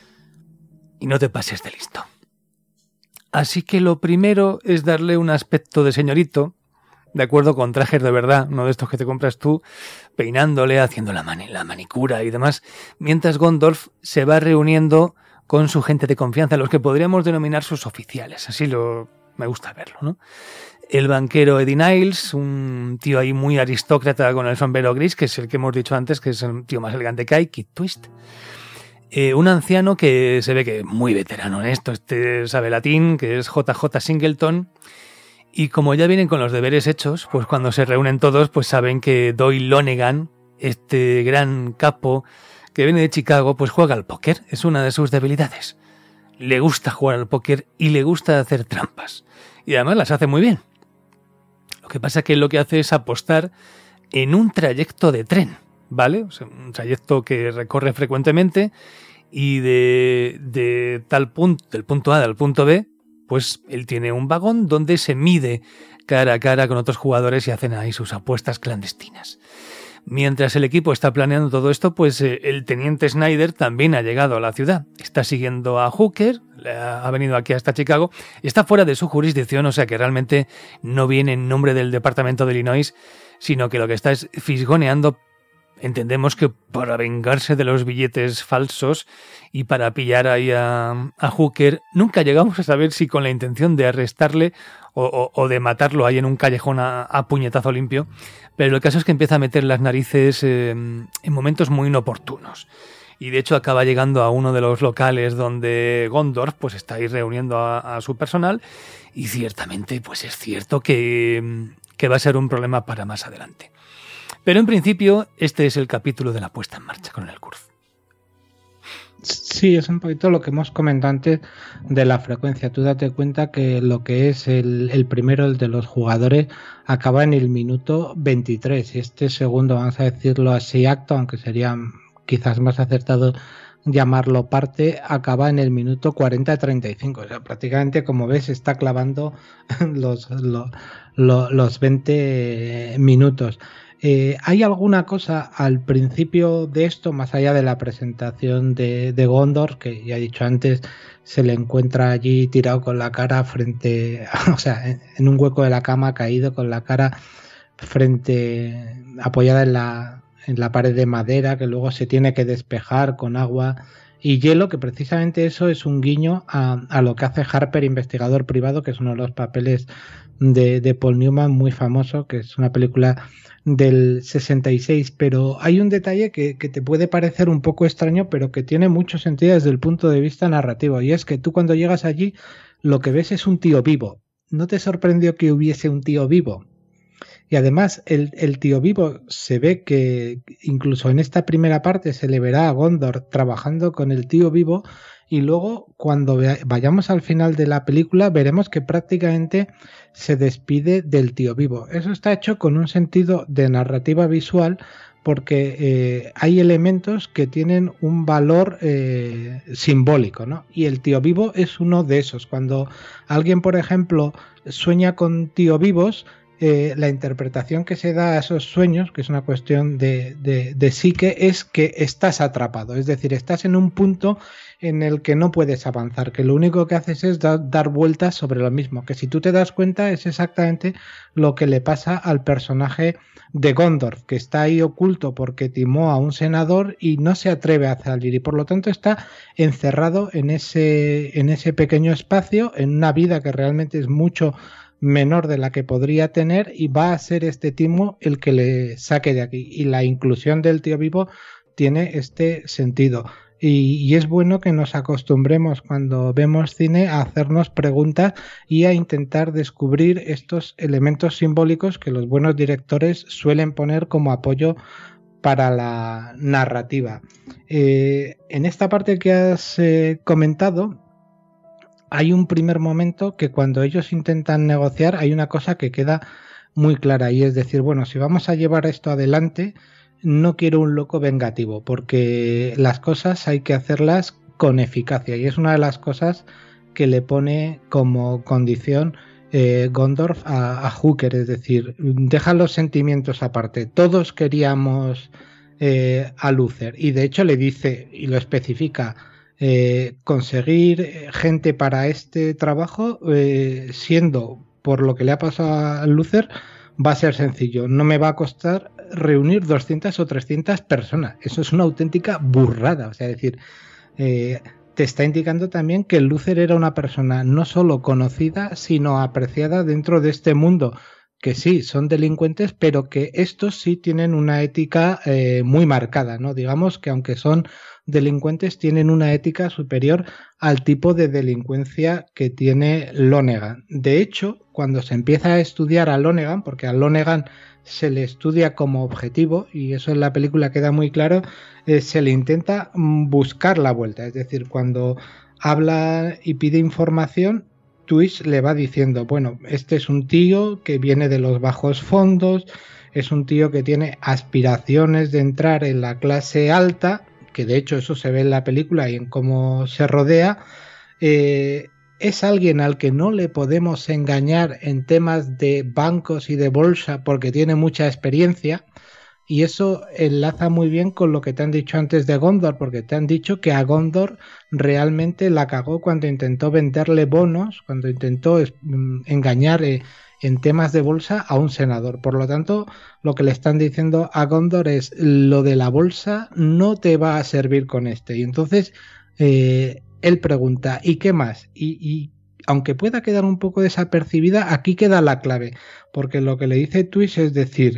y no te pases de listo. Así que lo primero es darle un aspecto de señorito, de acuerdo, con trajes de verdad, no de estos que te compras tú, peinándole, haciendo la, mani- la manicura y demás, mientras Gondorff se va reuniendo con su gente de confianza, los que podríamos denominar sus oficiales. Así lo me gusta verlo, ¿no? El banquero Eddie Niles, un tío ahí muy aristócrata con el sombrero gris, que es el que hemos dicho antes, que es el tío más elegante que hay, Kid Twist. Eh, un anciano que se ve que es muy veterano en esto, este sabe latín, que es J J Singleton. Y como ya vienen con los deberes hechos, pues cuando se reúnen todos, pues saben que Doyle Lonergan, este gran capo que viene de Chicago, pues juega al póker, es una de sus debilidades. Le gusta jugar al póker y le gusta hacer trampas. Y además las hace muy bien. Lo que pasa es que lo que hace es apostar en un trayecto de tren, ¿vale? O sea, un trayecto que recorre frecuentemente y de, de tal punto, del punto A al punto B, pues él tiene un vagón donde se mide cara a cara con otros jugadores y hacen ahí sus apuestas clandestinas. Mientras el equipo está planeando todo esto, pues eh, el teniente Snyder también ha llegado a la ciudad. Está siguiendo a Hooker, ha venido aquí hasta Chicago, está fuera de su jurisdicción, o sea que realmente no viene en nombre del departamento de Illinois, sino que lo que está es fisgoneando, entendemos que para vengarse de los billetes falsos y para pillar ahí a, a Hooker. Nunca llegamos a saber si con la intención de arrestarle o, o, o de matarlo ahí en un callejón a, a puñetazo limpio, pero el caso es que empieza a meter las narices eh, en momentos muy inoportunos. Y de hecho acaba llegando a uno de los locales donde Gondorf pues está ahí reuniendo a, a su personal, y ciertamente pues es cierto que, que va a ser un problema para más adelante. Pero en principio este es el capítulo de la puesta en marcha con el Kurz. Sí, es un poquito lo que hemos comentado antes de la frecuencia. Tú date cuenta que lo que es el, el primero, el de los jugadores, acaba en el minuto veintitrés. Y este segundo, vamos a decirlo así, acto, aunque sería quizás más acertado llamarlo parte, acaba en el minuto cuarenta treinta y cinco. O sea, prácticamente, como ves, está clavando los, los, los, los veinte minutos. Eh, ¿Hay alguna cosa al principio de esto, más allá de la presentación de, de Gondorf, que ya he dicho antes, se le encuentra allí tirado con la cara frente, o sea, en, en un hueco de la cama, caído con la cara frente, apoyada en la, en la pared de madera, que luego se tiene que despejar con agua y hielo, que precisamente eso es un guiño a, a lo que hace Harper, investigador privado, que es uno de los papeles de, de Paul Newman, muy famoso, que es una película del sesenta y seis, pero hay un detalle que, que te puede parecer un poco extraño, pero que tiene mucho sentido desde el punto de vista narrativo, y es que tú cuando llegas allí lo que ves es un tío vivo. ¿No te sorprendió que hubiese un tío vivo? Y además el, el tío vivo se ve que incluso en esta primera parte se le verá a Gondorf trabajando con el tío vivo, y luego cuando vayamos al final de la película veremos que prácticamente se despide del tío vivo. Eso está hecho con un sentido de narrativa visual, porque eh, hay elementos que tienen un valor eh, simbólico, ¿no? Y el tío vivo es uno de esos. Cuando alguien, por ejemplo, sueña con tío vivos, Eh, la interpretación que se da a esos sueños, que es una cuestión de, de, de psique, es que estás atrapado, es decir, estás en un punto en el que no puedes avanzar, que lo único que haces es da, dar vueltas sobre lo mismo, que si tú te das cuenta es exactamente lo que le pasa al personaje de Gondorf, que está ahí oculto porque timó a un senador y no se atreve a salir, y por lo tanto está encerrado en ese, en ese pequeño espacio, en una vida que realmente es mucho menor de la que podría tener, y va a ser este timo el que le saque de aquí, y la inclusión del tío vivo tiene este sentido, y, y es bueno que nos acostumbremos cuando vemos cine a hacernos preguntas y a intentar descubrir estos elementos simbólicos que los buenos directores suelen poner como apoyo para la narrativa. Eh, en esta parte que has eh, comentado, hay un primer momento que cuando ellos intentan negociar hay una cosa que queda muy clara, y es decir, bueno, si vamos a llevar esto adelante, no quiero un loco vengativo, porque las cosas hay que hacerlas con eficacia, y es una de las cosas que le pone como condición eh, Gondorf a, a Hooker, es decir, deja los sentimientos aparte, todos queríamos eh, a Luther, y de hecho le dice, y lo especifica, Eh, conseguir gente para este trabajo, eh, siendo por lo que le ha pasado a Luther, va a ser sencillo. No me va a costar reunir doscientas o trescientas personas. Eso es una auténtica burrada. O sea, es decir, eh, te está indicando también que Luther era una persona no solo conocida, sino apreciada dentro de este mundo, que sí, son delincuentes, pero que estos sí tienen una ética eh, muy marcada, ¿no? Digamos que aunque son delincuentes, tienen una ética superior al tipo de delincuencia que tiene Lonergan. De hecho, cuando se empieza a estudiar a Lonergan, porque a Lonergan se le estudia como objetivo, y eso en la película queda muy claro, eh, se le intenta buscar la vuelta. Es decir, cuando habla y pide información, Twitch le va diciendo, bueno, este es un tío que viene de los bajos fondos, es un tío que tiene aspiraciones de entrar en la clase alta, que de hecho eso se ve en la película y en cómo se rodea, eh, es alguien al que no le podemos engañar en temas de bancos y de bolsa porque tiene mucha experiencia. Y eso enlaza muy bien con lo que te han dicho antes de Gondor, porque te han dicho que a Gondor realmente la cagó cuando intentó venderle bonos, cuando intentó engañar en temas de bolsa a un senador. Por lo tanto, lo que le están diciendo a Gondor es: lo de la bolsa no te va a servir con este. Y entonces eh, él pregunta, ¿y qué más? Y, y aunque pueda quedar un poco desapercibida, aquí queda la clave, porque lo que le dice Twitch es decir,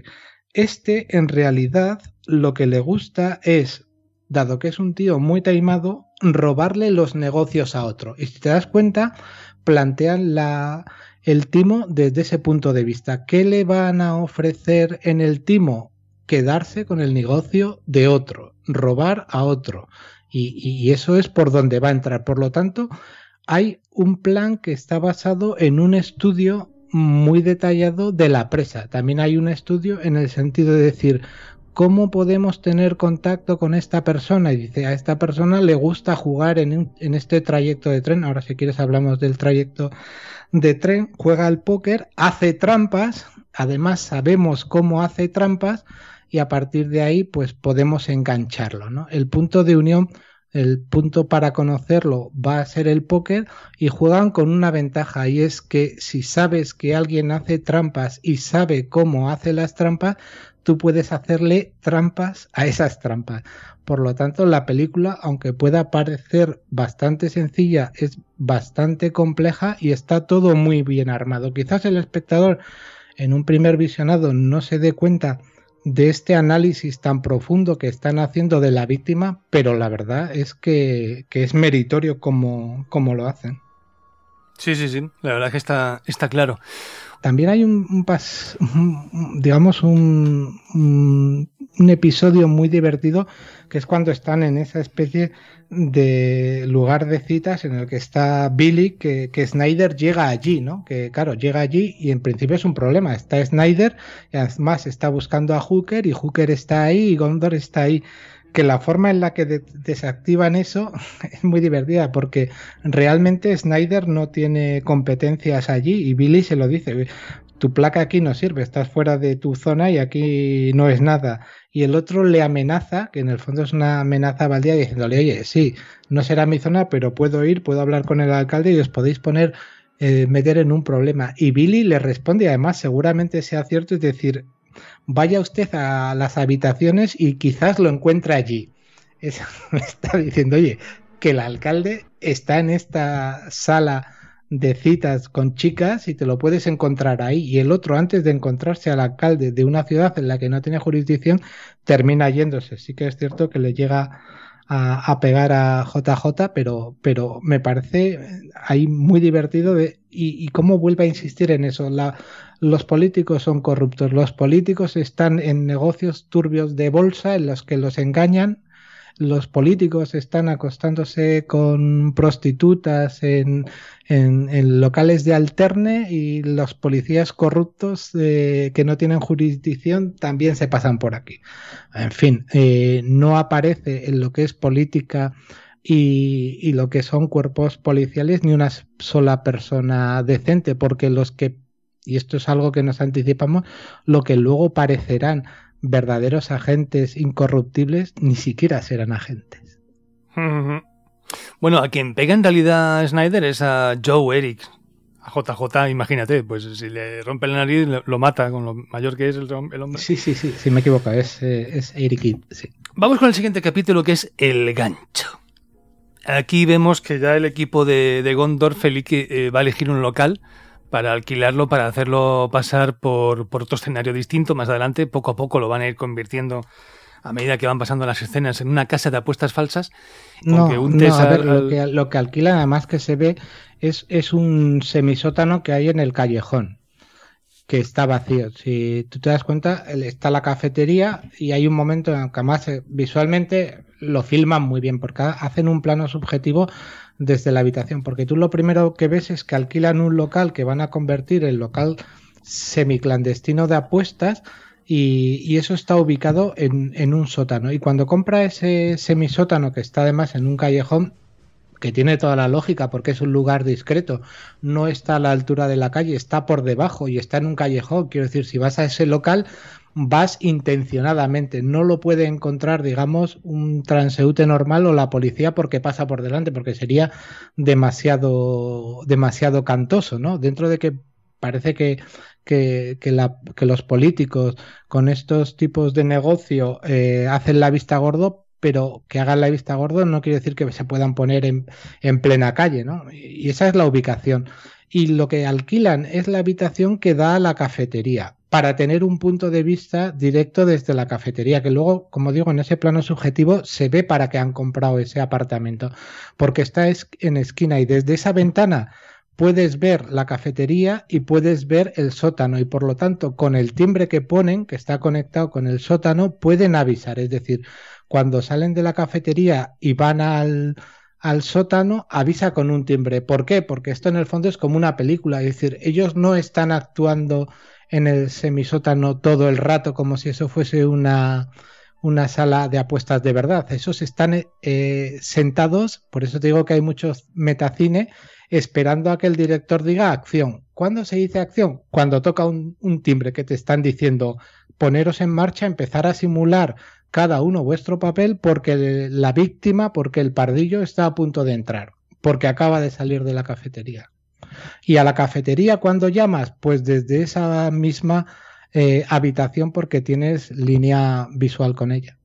este en realidad lo que le gusta es, dado que es un tío muy taimado, robarle los negocios a otro. Y si te das cuenta, plantean la, el timo desde ese punto de vista. ¿Qué le van a ofrecer en el timo? Quedarse con el negocio de otro, robar a otro. Y, y eso es por donde va a entrar. Por lo tanto, hay un plan que está basado en un estudio muy detallado de la presa. También hay un estudio en el sentido de decir, ¿cómo podemos tener contacto con esta persona? Y dice, a esta persona le gusta jugar en, en este trayecto de tren. Ahora, si quieres, hablamos del trayecto de tren. Juega al póker, hace trampas. Además, sabemos cómo hace trampas y a partir de ahí, pues podemos engancharlo, ¿no? El punto de unión, el punto para conocerlo va a ser el póker, y juegan con una ventaja, y es que si sabes que alguien hace trampas y sabe cómo hace las trampas, tú puedes hacerle trampas a esas trampas. Por lo tanto, la película, aunque pueda parecer bastante sencilla, es bastante compleja y está todo muy bien armado. Quizás el espectador en un primer visionado no se dé cuenta de este análisis tan profundo que están haciendo de la víctima, pero la verdad es que, que es meritorio como, como lo hacen. Sí, sí, sí, la verdad es que está, está claro. También hay un, un, pas, un digamos un, un, un episodio muy divertido, que es cuando están en esa especie de lugar de citas en el que está Billy, que, que Snyder llega allí, ¿no? Que claro, llega allí y en principio es un problema. Está Snyder y además está buscando a Hooker y Hooker está ahí y Gondor está ahí. Que la forma en la que de- desactivan eso es muy divertida, porque realmente Snyder no tiene competencias allí y Billy se lo dice, tu placa aquí no sirve, estás fuera de tu zona y aquí no es nada. Y el otro le amenaza, que en el fondo es una amenaza baldía, diciéndole, oye, sí, no será mi zona, pero puedo ir, puedo hablar con el alcalde y os podéis poner, eh, meter en un problema. Y Billy le responde, y además seguramente sea cierto, es decir, vaya usted a las habitaciones y quizás lo encuentre allí. Es, le está diciendo, oye, que el alcalde está en esta sala de citas con chicas y te lo puedes encontrar ahí. Y el otro, antes de encontrarse al alcalde de una ciudad en la que no tiene jurisdicción, termina yéndose. Sí que es cierto que le llega a, a pegar a J J, pero, pero me parece ahí muy divertido de, y, y cómo vuelve a insistir en eso. La, los políticos son corruptos, los políticos están en negocios turbios de bolsa en los que los engañan, los políticos están acostándose con prostitutas en, en, en locales de alterne, y los policías corruptos eh, que no tienen jurisdicción también se pasan por aquí. En fin, eh, no aparece en lo que es política y, y lo que son cuerpos policiales ni una sola persona decente, porque los que, y esto es algo que nos anticipamos, lo que luego parecerán verdaderos agentes incorruptibles ni siquiera serán agentes. Bueno, a quien pega en realidad Snyder es a Joe Eric. A J J, imagínate, pues si le rompe la nariz lo mata con lo mayor que es el, el hombre. Sí, sí, sí, sí, me equivoco, es, es Eric Kidd, sí. Vamos con el siguiente capítulo, que es El Gancho. Aquí vemos que ya el equipo de, de Gondorf eh, va a elegir un local para alquilarlo, para hacerlo pasar por, por otro escenario distinto. Más adelante, poco a poco, lo van a ir convirtiendo a medida que van pasando las escenas en una casa de apuestas falsas. No, que no a ver, al... lo, que, lo que alquilan, además que se ve, es, es un semisótano que hay en el callejón, que está vacío. Si tú te das cuenta, está la cafetería y hay un momento en que además visualmente lo filman muy bien, porque hacen un plano subjetivo desde la habitación, porque tú lo primero que ves es que alquilan un local que van a convertir en local semiclandestino de apuestas y, y eso está ubicado en, en un sótano. Y cuando compra ese semisótano, que está además en un callejón, que tiene toda la lógica porque es un lugar discreto, no está a la altura de la calle, está por debajo y está en un callejón. Quiero decir, si vas a ese local, vas intencionadamente, no lo puede encontrar, digamos, un transeúnte normal o la policía porque pasa por delante, porque sería demasiado, demasiado cantoso, ¿no? Dentro de que parece que, que, que, la, que los políticos con estos tipos de negocio eh, hacen la vista gordo, pero que hagan la vista gordo no quiere decir que se puedan poner en, en plena calle, ¿no? Y esa es la ubicación. Y lo que alquilan es la habitación que da a la cafetería, para tener un punto de vista directo desde la cafetería, que luego, como digo, en ese plano subjetivo se ve para qué han comprado ese apartamento, porque está en esquina y desde esa ventana puedes ver la cafetería y puedes ver el sótano y por lo tanto con el timbre que ponen, que está conectado con el sótano, pueden avisar, es decir, cuando salen de la cafetería y van al, al sótano, avisa con un timbre. ¿Por qué? Porque esto en el fondo es como una película, es decir, ellos no están actuando en el semisótano todo el rato como si eso fuese una, una sala de apuestas de verdad. Esos están eh, sentados, por eso te digo que hay muchos metacine, esperando a que el director diga acción. ¿Cuándo se dice acción? Cuando toca un, un timbre que te están diciendo poneros en marcha, empezar a simular cada uno vuestro papel porque la víctima, porque el pardillo está a punto de entrar, porque acaba de salir de la cafetería. Y a la cafetería, ¿cuándo llamas? Pues desde esa misma eh, habitación porque tienes línea visual con ella.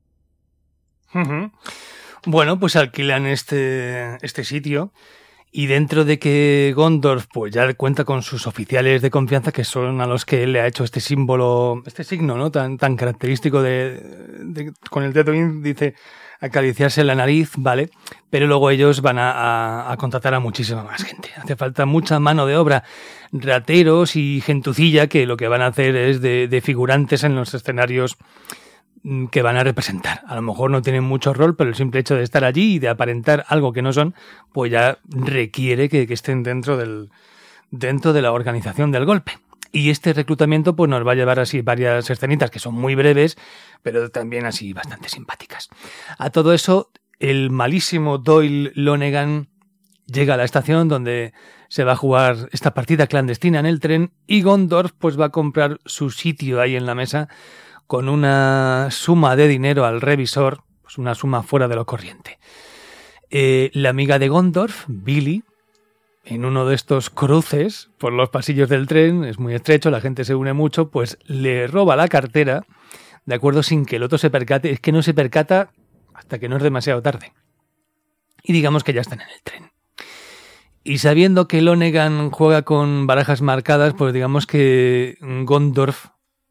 Uh-huh. Bueno, pues alquilan este, este sitio. Y dentro de que Gondorf pues ya cuenta con sus oficiales de confianza, que son a los que él le ha hecho este símbolo, este signo, ¿no? Tan, tan característico de, de con el dedo índice acariciarse la nariz, ¿vale? Pero luego ellos van a, a, a contratar a muchísima más gente. Hace falta mucha mano de obra, rateros y gentucilla que lo que van a hacer es de, de figurantes en los escenarios que van a representar. A lo mejor no tienen mucho rol, pero el simple hecho de estar allí y de aparentar algo que no son, pues ya requiere que, que estén dentro del dentro de la organización del golpe. Y este reclutamiento pues nos va a llevar así varias escenitas que son muy breves, pero también así bastante simpáticas. A todo eso, el malísimo Doyle Lonergan llega a la estación donde se va a jugar esta partida clandestina en el tren y Gondorf pues va a comprar su sitio ahí en la mesa con una suma de dinero al revisor, pues una suma fuera de lo corriente. Eh, la amiga de Gondorf, Billy, en uno de estos cruces por los pasillos del tren, es muy estrecho, la gente se une mucho, pues le roba la cartera, de acuerdo, sin que el otro se percate. Es que no se percata hasta que no es demasiado tarde. Y digamos que ya están en el tren. Y sabiendo que Lonergan juega con barajas marcadas, pues digamos que Gondorf,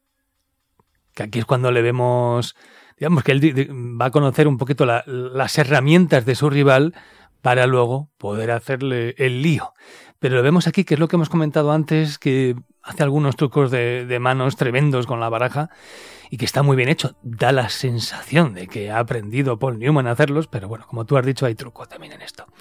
que aquí es cuando le vemos, digamos que él va a conocer un poquito la, las herramientas de su rival para luego poder hacerle el lío. Pero lo vemos aquí, que es lo que hemos comentado antes, que hace algunos trucos de, de manos tremendos con la baraja y que está muy bien hecho. Da la sensación de que ha aprendido Paul Newman a hacerlos, pero bueno, como tú has dicho, hay truco también en esto.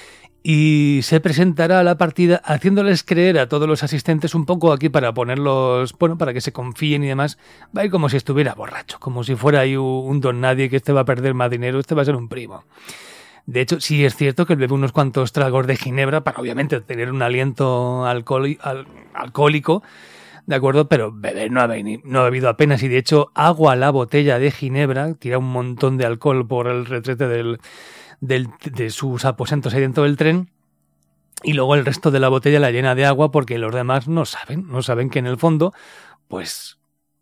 Y se presentará a la partida haciéndoles creer a todos los asistentes un poco aquí para ponerlos, bueno, para que se confíen y demás. Va a ir como si estuviera borracho, como si fuera ahí un don nadie, que este va a perder más dinero, este va a ser un primo. De hecho, sí es cierto que él bebe unos cuantos tragos de ginebra para obviamente tener un aliento alcohol, al, alcohólico, ¿de acuerdo? Pero beber no ha, venido, no ha bebido apenas y de hecho agua a la botella de ginebra, tira un montón de alcohol por el retrete del... Del, de sus aposentos ahí dentro del tren y luego el resto de la botella la llena de agua porque los demás no saben, no saben que en el fondo pues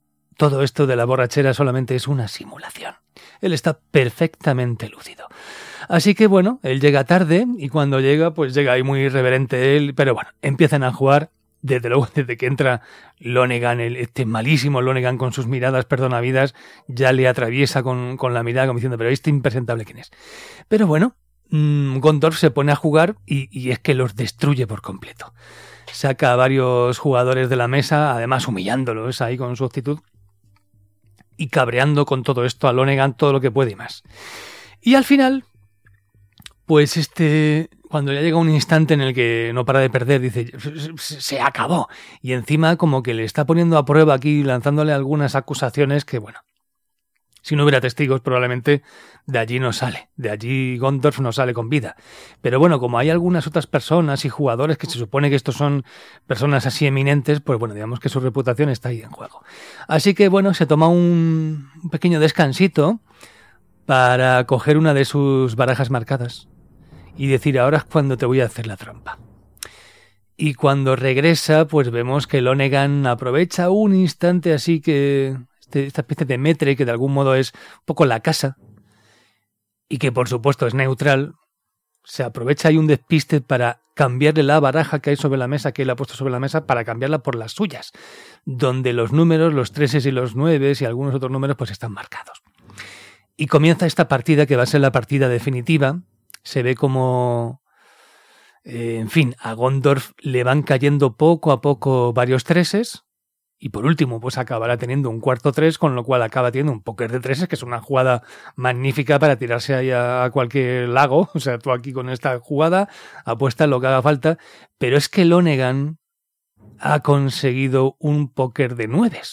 todo esto de la borrachera solamente es una simulación. Él está perfectamente lúcido. Así que bueno, él llega tarde y cuando llega, pues llega ahí muy irreverente él, pero bueno, empiezan a jugar. Desde luego, desde que entra Lonergan, el, este malísimo Lonergan con sus miradas perdonavidas, ya le atraviesa con, con la mirada como diciendo, pero este impresentable quién es. Pero bueno, mmm, Gondorf se pone a jugar y, y es que los destruye por completo. Saca a varios jugadores de la mesa, además humillándolos ahí con su actitud y cabreando con todo esto a Lonergan todo lo que puede y más. Y al final, pues este... cuando ya llega un instante en el que no para de perder, dice, se acabó. Y encima como que le está poniendo a prueba aquí, lanzándole algunas acusaciones que, bueno, si no hubiera testigos probablemente de allí no sale. De allí Gondorf no sale con vida. Pero bueno, como hay algunas otras personas y jugadores que se supone que estos son personas así eminentes, pues bueno, digamos que su reputación está ahí en juego. Así que bueno, se toma un pequeño descansito para coger una de sus barajas marcadas y decir, ahora es cuando te voy a hacer la trampa. Y cuando regresa, pues vemos que Lonergan aprovecha un instante así que... Este, esta especie de metre que de algún modo es un poco la casa y que por supuesto es neutral, se aprovecha ahí un despiste para cambiarle la baraja que hay sobre la mesa, que él ha puesto sobre la mesa, para cambiarla por las suyas, donde los números, los treses y los nueves y algunos otros números pues están marcados. Y comienza esta partida que va a ser la partida definitiva. Se ve como, eh, en fin, a Gondorf le van cayendo poco a poco varios treses y por último pues acabará teniendo un cuarto tres, con lo cual acaba teniendo un póker de treses, que es una jugada magnífica para tirarse ahí a cualquier lago. O sea, tú aquí con esta jugada apuestas lo que haga falta, pero es que Lonergan ha conseguido un póker de nueves.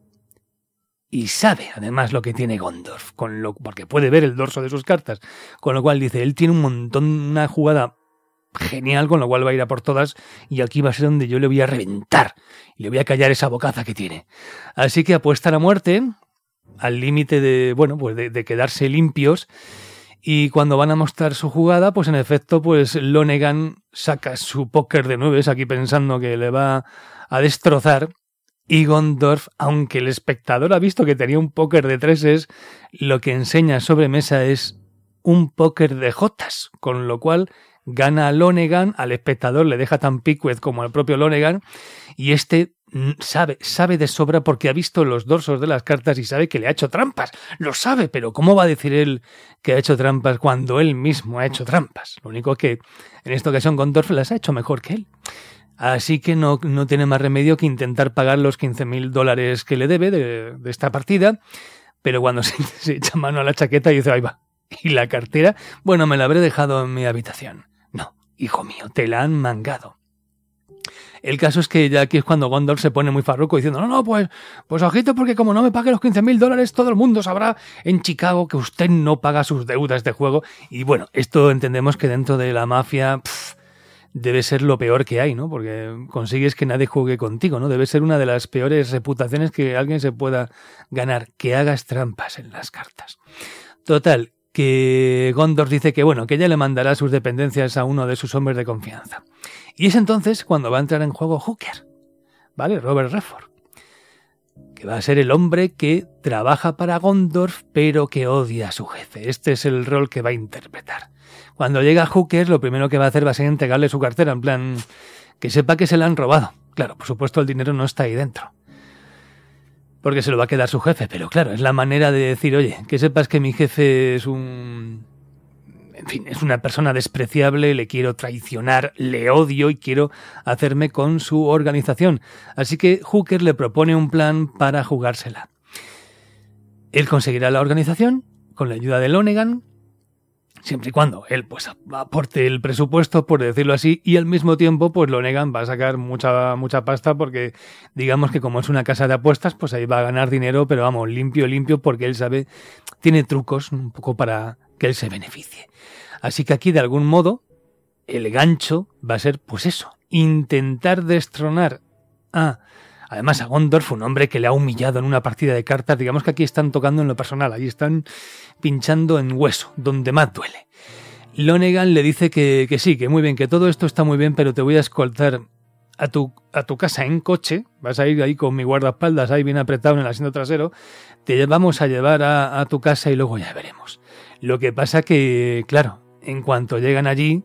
Y sabe, además, lo que tiene Gondorf, con lo, porque puede ver el dorso de sus cartas. Con lo cual dice, él tiene un montón, una jugada genial, con lo cual va a ir a por todas, y aquí va a ser donde yo le voy a reventar, y le voy a callar esa bocaza que tiene. Así que apuesta a la muerte, al límite de, bueno, pues de, de quedarse limpios, y cuando van a mostrar su jugada, pues en efecto, pues Lonergan saca su póker de nueves, aquí pensando que le va a destrozar, y Gondorf, aunque el espectador ha visto que tenía un póker de treses, lo que enseña sobre mesa es un póker de jotas, con lo cual gana a Lonergan, al espectador le deja tan picuez como al propio Lonergan, y este sabe, sabe de sobra porque ha visto los dorsos de las cartas y sabe que le ha hecho trampas. Lo sabe, pero ¿cómo va a decir él que ha hecho trampas cuando él mismo ha hecho trampas? Lo único que en esta ocasión Gondorf las ha hecho mejor que él. Así que no, no tiene más remedio que intentar pagar los quince mil dólares que le debe de, de esta partida, pero cuando se, se echa mano a la chaqueta y dice, ahí va, ¿y la cartera? Bueno, me la habré dejado en mi habitación. No, hijo mío, te la han mangado. El caso es que ya aquí es cuando Gondorf se pone muy farruco diciendo, no, no, pues, pues ojito, porque como no me pague los quince mil dólares, todo el mundo sabrá en Chicago que usted no paga sus deudas de juego. Y bueno, esto entendemos que dentro de la mafia... Pff, debe ser lo peor que hay, ¿no? Porque consigues que nadie juegue contigo, ¿no? Debe ser una de las peores reputaciones que alguien se pueda ganar, que hagas trampas en las cartas. Total, que Gondorf dice que, bueno, que ella le mandará sus dependencias a uno de sus hombres de confianza. Y es entonces cuando va a entrar en juego Hooker, ¿vale? Robert Redford, que va a ser el hombre que trabaja para Gondorf, pero que odia a su jefe. Este es el rol que va a interpretar. Cuando llega Hooker, lo primero que va a hacer va a ser entregarle su cartera, en plan, que sepa que se la han robado. Claro, por supuesto el dinero no está ahí dentro, porque se lo va a quedar su jefe, pero claro, es la manera de decir, oye, que sepas que mi jefe es un... En fin, es una persona despreciable, le quiero traicionar, le odio y quiero hacerme con su organización. Así que Hooker le propone un plan para jugársela. Él conseguirá la organización con la ayuda de Lonergan, siempre y cuando él pues aporte el presupuesto, por decirlo así, y al mismo tiempo pues Lonergan va a sacar mucha mucha pasta porque digamos que como es una casa de apuestas, pues ahí va a ganar dinero, pero vamos, limpio, limpio, porque él sabe, tiene trucos un poco para que él se beneficie. Así que aquí de algún modo el gancho va a ser pues eso, intentar destronar a... Además, a Gondorf, un hombre que le ha humillado en una partida de cartas, digamos que aquí están tocando en lo personal, ahí están pinchando en hueso, donde más duele. Lonergan le dice que, que sí, que muy bien, que todo esto está muy bien, pero te voy a escoltar a tu, a tu casa en coche, vas a ir ahí con mi guardaespaldas ahí bien apretado en el asiento trasero, te vamos a llevar a, a tu casa y luego ya veremos. Lo que pasa que, claro, en cuanto llegan allí,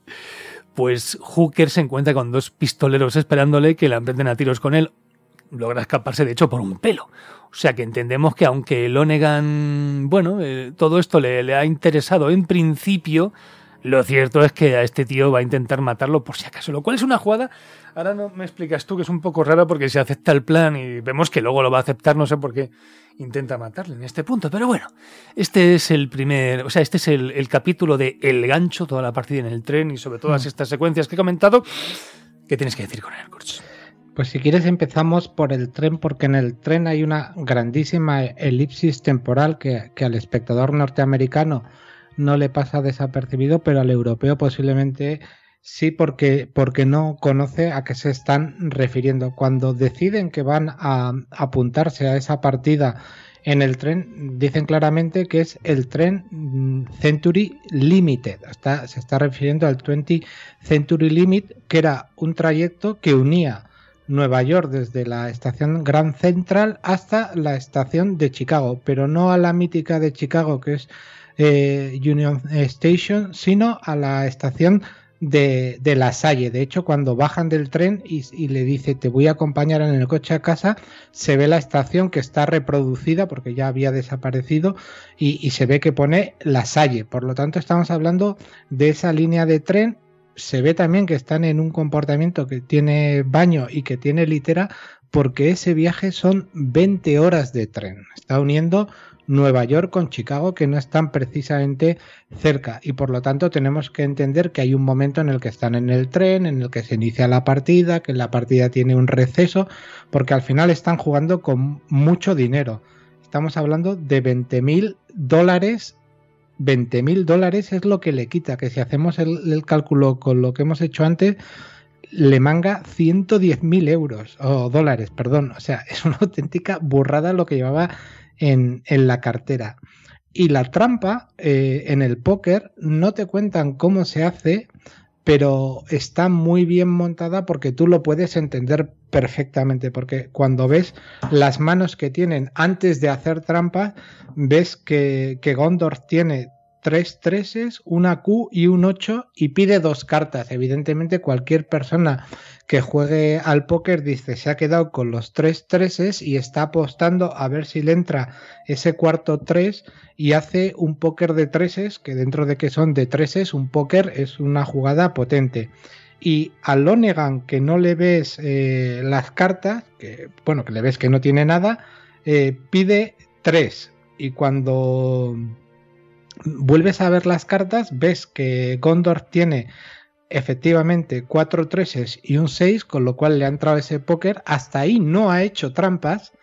pues Hooker se encuentra con dos pistoleros esperándole que le emprenden a tiros con él. Logra escaparse, de hecho, por un pelo. O sea que entendemos que aunque Lonergan, bueno, eh, todo esto le, le ha interesado en principio, lo cierto es que a este tío va a intentar matarlo por si acaso, lo cual es una jugada, ahora no me explicas tú, que es un poco rara porque se acepta el plan y vemos que luego lo va a aceptar, no sé por qué intenta matarle en este punto, pero bueno, este es el primer, o sea, este es el, el capítulo de El Gancho, toda la partida en el tren y sobre todas estas secuencias que he comentado. ¿Qué tienes que decir con él, Kurtz? Pues si quieres empezamos por el tren, porque en el tren hay una grandísima elipsis temporal que, que al espectador norteamericano no le pasa desapercibido, pero al europeo posiblemente sí, porque, porque no conoce a qué se están refiriendo. Cuando deciden que van a apuntarse a esa partida en el tren, dicen claramente que es el tren Century Limited. Está, se está refiriendo al veinte Century Limit, que era un trayecto que unía Nueva York desde la estación Grand Central hasta la estación de Chicago, pero no a la mítica de Chicago, que es eh, Union Station, sino a la estación de, de La Salle. De hecho, cuando bajan del tren y, y le dice te voy a acompañar en el coche a casa, se ve la estación que está reproducida porque ya había desaparecido y, y se ve que pone La Salle. Por lo tanto, estamos hablando de esa línea de tren. Se ve también que están en un comportamiento que tiene baño y que tiene litera, porque ese viaje son veinte horas de tren. Está uniendo Nueva York con Chicago, que no están precisamente cerca, y por lo tanto tenemos que entender que hay un momento en el que están en el tren, en el que se inicia la partida, que la partida tiene un receso, porque al final están jugando con mucho dinero. Estamos hablando de veinte mil dólares. veinte mil dólares es lo que le quita, que si hacemos el, el cálculo con lo que hemos hecho antes, le manga ciento diez mil euros, o dólares, perdón. O sea, es una auténtica burrada lo que llevaba en, en la cartera. Y la trampa eh, en el póker no te cuentan cómo se hace, pero está muy bien montada porque tú lo puedes entender perfectamente, porque cuando ves las manos que tienen antes de hacer trampa, ves que, que Gondor tiene tres treses, una Q y un ocho y pide dos cartas. Evidentemente cualquier persona que juegue al póker dice se ha quedado con los tres treses y está apostando a ver si le entra ese cuarto tres y hace un póker de treses, que dentro de que son de treses, un póker es una jugada potente. Y a Lonergan, que no le ves eh, las cartas, que bueno, que le ves que no tiene nada, eh, pide tres. Y cuando vuelves a ver las cartas, ves que Gondor tiene efectivamente cuatro treses y un seis, con lo cual le ha entrado ese póker. Hasta ahí no ha hecho trampas.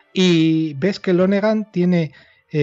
Y ves que Lonergan tiene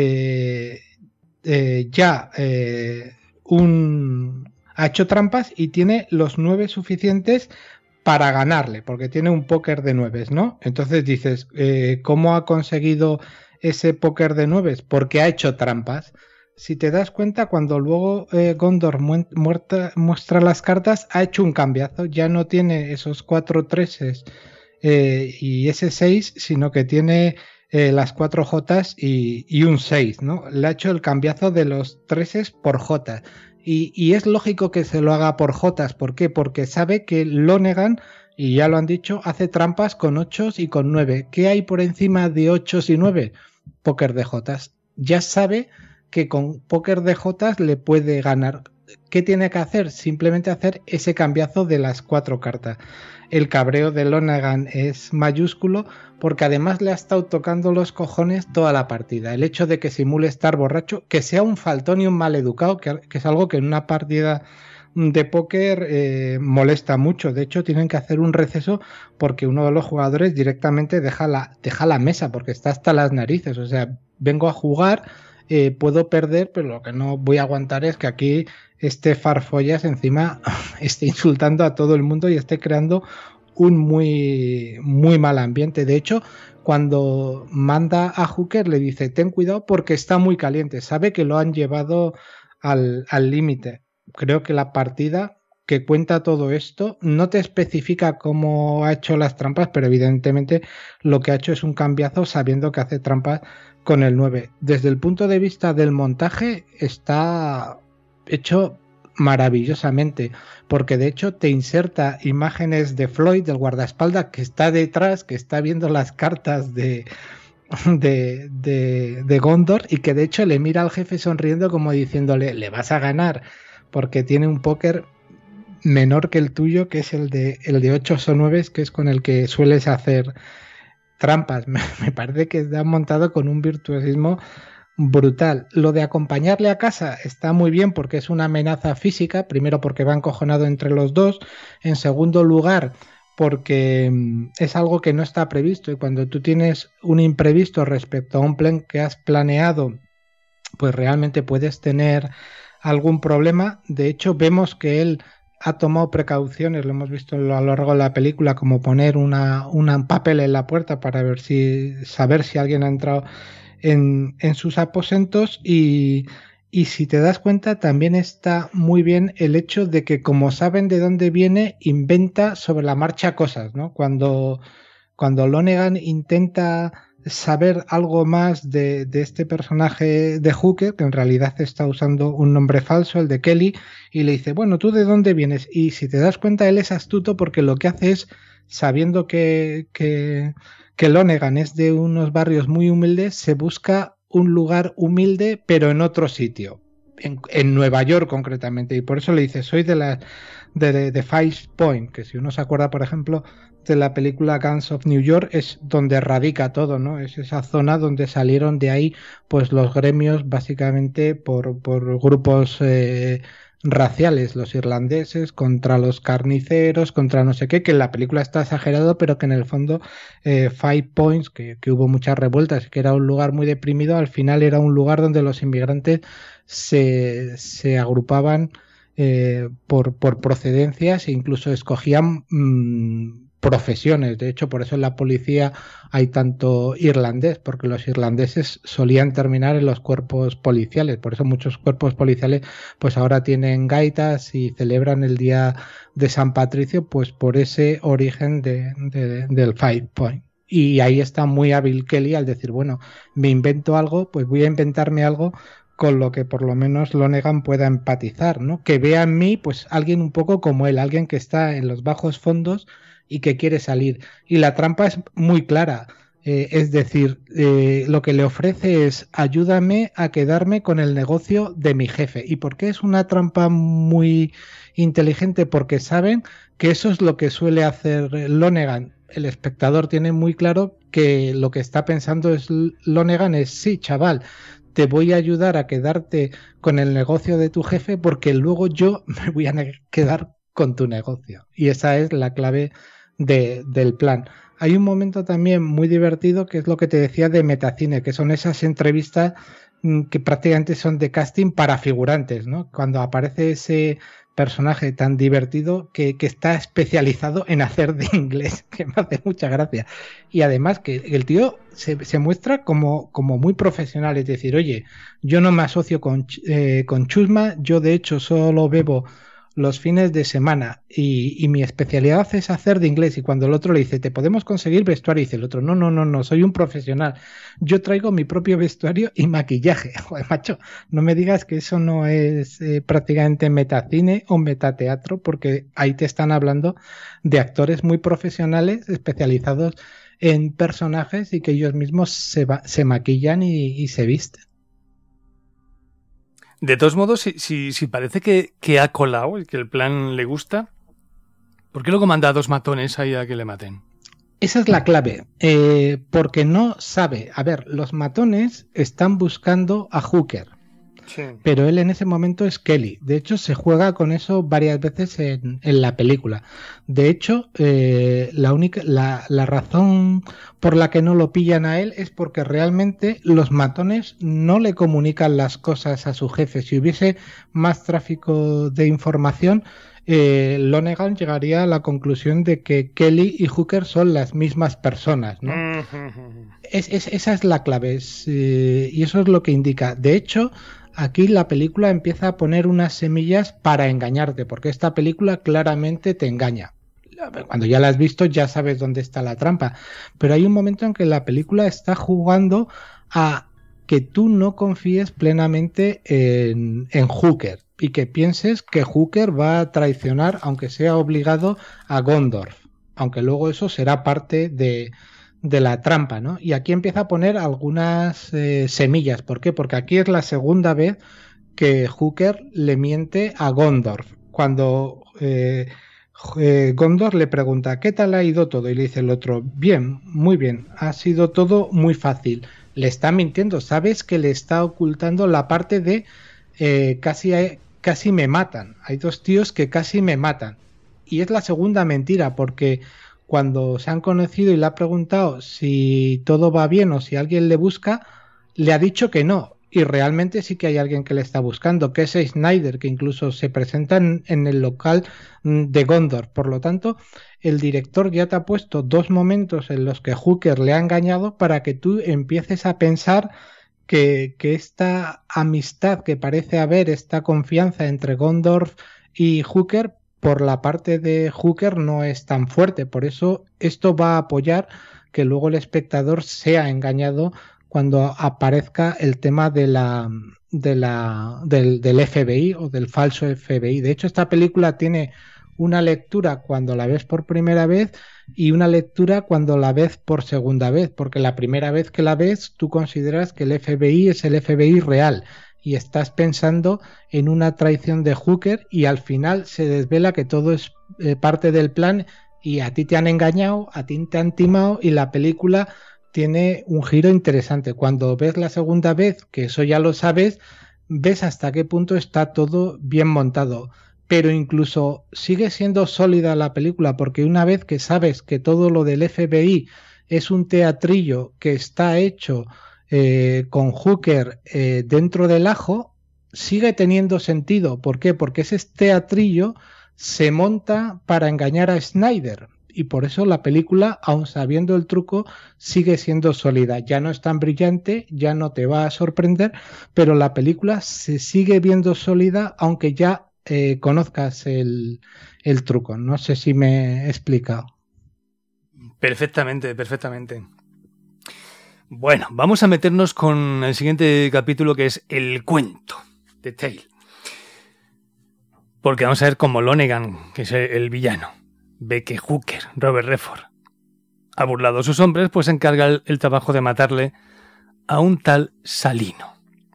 eh, eh, ya eh, un... ha hecho trampas y tiene los nueve suficientes para ganarle, porque tiene un póker de nueves, ¿no? Entonces dices, eh, ¿cómo ha conseguido ese póker de nueves? Porque ha hecho trampas. Si te das cuenta, cuando luego eh, Gondor muerta, muestra las cartas, ha hecho un cambiazo. Ya no tiene esos cuatro treses eh, y ese seis, sino que tiene eh, las cuatro jotas y, y un seis, ¿no? Le ha hecho el cambiazo de los treses por jotas. Y, y es lógico que se lo haga por jotas. ¿Por qué? Porque sabe que Lonergan, y ya lo han dicho, hace trampas con ochos y con nueve. ¿Qué hay por encima de ochos y nueve? Póker de jotas. Ya sabe que con póker de jotas le puede ganar. ¿Qué tiene que hacer? Simplemente hacer ese cambiazo de las cuatro cartas. El cabreo de Lonergan es mayúsculo porque además le ha estado tocando los cojones toda la partida. El hecho de que simule estar borracho, que sea un faltón y un maleducado, que, que es algo que en una partida de póker eh, molesta mucho. De hecho, tienen que hacer un receso porque uno de los jugadores directamente deja la, deja la mesa porque está hasta las narices. O sea, vengo a jugar, eh, puedo perder, pero lo que no voy a aguantar es que aquí este farfollas encima esté insultando a todo el mundo y esté creando un muy, muy mal ambiente. De hecho, cuando manda a Hooker le dice ten cuidado porque está muy caliente, sabe que lo han llevado al límite. Creo que la partida que cuenta todo esto. No te especifica cómo ha hecho las trampas, pero evidentemente lo que ha hecho es un cambiazo sabiendo que hace trampas con el nueve. Desde el punto de vista del montaje está hecho maravillosamente, porque de hecho te inserta imágenes de Floyd, del guardaespaldas, que está detrás, que está viendo las cartas de, de, de, de Gondor, y que de hecho le mira al jefe sonriendo como diciéndole, le vas a ganar, porque tiene un póker menor que el tuyo, que es el de el de ocho o nueve, que es con el que sueles hacer trampas. Me, me parece que está montado con un virtuosismo brutal. Lo de acompañarle a casa está muy bien porque es una amenaza física, primero porque va encojonado entre los dos, en segundo lugar porque es algo que no está previsto, y cuando tú tienes un imprevisto respecto a un plan que has planeado, pues realmente puedes tener algún problema. De hecho, vemos que él ha tomado precauciones, lo hemos visto a lo largo de la película, como poner una, una papel en la puerta para ver si saber si alguien ha entrado en, en sus aposentos, y, y si te das cuenta también está muy bien el hecho de que, como saben de dónde viene, inventa sobre la marcha cosas, ¿no? Cuando, cuando Lonergan intenta saber algo más de, de este personaje de Hooker, que en realidad está usando un nombre falso, el de Kelly, y le dice, bueno, ¿tú de dónde vienes? Y si te das cuenta, él es astuto porque lo que hace es, sabiendo que, que, que Lonergan es de unos barrios muy humildes, se busca un lugar humilde pero en otro sitio, en, en Nueva York concretamente, y por eso le dice, soy de la de, de, de Five Point, que si uno se acuerda, por ejemplo, de la película Gangs of New York, es donde radica todo, ¿no? Es esa zona donde salieron de ahí pues los gremios, básicamente por, por grupos eh, raciales, los irlandeses contra los carniceros, contra no sé qué, que en la película está exagerado, pero que en el fondo eh, Five Points, que, que hubo muchas revueltas y que era un lugar muy deprimido, al final era un lugar donde los inmigrantes se, se agrupaban eh, por, por procedencias e incluso escogían mmm, profesiones. De hecho, por eso en la policía hay tanto irlandés, porque los irlandeses solían terminar en los cuerpos policiales. Por eso muchos cuerpos policiales pues ahora tienen gaitas y celebran el día de San Patricio, pues por ese origen de, de, del Five Point. Y ahí está muy hábil Kelly al decir, bueno, me invento algo, pues voy a inventarme algo con lo que por lo menos Lonergan pueda empatizar, ¿no? Que vea en mí pues alguien un poco como él, alguien que está en los bajos fondos y que quiere salir. Y la trampa es muy clara, eh, es decir, eh, lo que le ofrece es ayúdame a quedarme con el negocio de mi jefe. ¿Y por qué es una trampa muy inteligente? Porque saben que eso es lo que suele hacer Lonergan. El espectador tiene muy claro que lo que está pensando es Lonergan es, sí, chaval, te voy a ayudar a quedarte con el negocio de tu jefe porque luego yo me voy a quedar con tu negocio. Y esa es la clave de, del plan. Hay un momento también muy divertido que es lo que te decía de metacine, que son esas entrevistas que prácticamente son de casting para figurantes, ¿no? Cuando aparece ese personaje tan divertido que, que está especializado en hacer de inglés, que me hace mucha gracia. Y además que el tío se, se muestra como, como muy profesional, es decir, oye, yo no me asocio con, eh, con chusma, yo de hecho solo bebo los fines de semana y, y mi especialidad es hacer de inglés. Y cuando el otro le dice, ¿te podemos conseguir vestuario? Y dice el otro, no, no, no, no, soy un profesional. Yo traigo mi propio vestuario y maquillaje. Joder, macho, no me digas que eso no es eh, prácticamente metacine o metateatro, porque ahí te están hablando de actores muy profesionales especializados en personajes y que ellos mismos se, va, se maquillan y, y se visten. De todos modos, si, si, si parece que, que ha colado y que el plan le gusta, ¿por qué luego manda a dos matones ahí a que le maten? Esa es la clave, eh, porque no sabe. A ver, los matones están buscando a Hooker, sí, pero él en ese momento es Kelly. De hecho, se juega con eso varias veces en, en la película. De hecho, eh, la única, la, la razón por la que no lo pillan a él es porque realmente los matones no le comunican las cosas a su jefe. Si hubiese más tráfico de información, eh, Lonergan llegaría a la conclusión de que Kelly y Hooker son las mismas personas, ¿no? es, es, esa es la clave, es, eh, y eso es lo que indica. De hecho, aquí la película empieza a poner unas semillas para engañarte, porque esta película claramente te engaña. Cuando ya la has visto ya sabes dónde está la trampa, pero hay un momento en que la película está jugando a que tú no confíes plenamente en, en Hooker y que pienses que Hooker va a traicionar, aunque sea obligado, a Gondorf, aunque luego eso será parte de, de la trampa, ¿no? Y aquí empieza a poner algunas eh, semillas. ¿Por qué? Porque aquí es la segunda vez que Hooker le miente a Gondorf. Cuando eh, eh, Gondorf le pregunta ¿qué tal ha ido todo? Y le dice el otro, bien, muy bien, ha sido todo muy fácil. Le está mintiendo, sabes que le está ocultando la parte de eh, casi, casi me matan. Hay dos tíos que casi me matan. Y es la segunda mentira, porque cuando se han conocido y le ha preguntado si todo va bien o si alguien le busca, le ha dicho que no. Y realmente sí que hay alguien que le está buscando, que es Snyder, que incluso se presenta en, en el local de Gondorf. Por lo tanto, el director ya te ha puesto dos momentos en los que Hooker le ha engañado para que tú empieces a pensar que, que esta amistad que parece haber, esta confianza entre Gondorf y Hooker, por la parte de Hooker no es tan fuerte. Por eso esto va a apoyar que luego el espectador sea engañado cuando aparezca el tema de la, de la, del, del F B I o del falso F B I. De hecho, esta película tiene una lectura cuando la ves por primera vez y una lectura cuando la ves por segunda vez, porque la primera vez que la ves tú consideras que el F B I es el F B I real y estás pensando en una traición de Hooker y al final se desvela que todo es eh, parte del plan y a ti te han engañado, a ti te han timado y la película tiene un giro interesante. Cuando ves la segunda vez, que eso ya lo sabes, ves hasta qué punto está todo bien montado. Pero incluso sigue siendo sólida la película, porque una vez que sabes que todo lo del F B I es un teatrillo que está hecho eh, con Hooker eh, dentro del ajo, sigue teniendo sentido. ¿Por qué? Porque ese teatrillo se monta para engañar a Snyder. Y por eso la película, aun sabiendo el truco, sigue siendo sólida. Ya no es tan brillante, ya no te va a sorprender, pero la película se sigue viendo sólida, aunque ya eh, conozcas el, el truco. No sé si me he explicado. Perfectamente, perfectamente. Bueno, vamos a meternos con el siguiente capítulo, que es el cuento, The Tale. Porque vamos a ver cómo Lonergan, que es el villano, ve que Hooker, Robert Redford, ha burlado a sus hombres, pues encarga el, el trabajo de matarle a un tal Salino.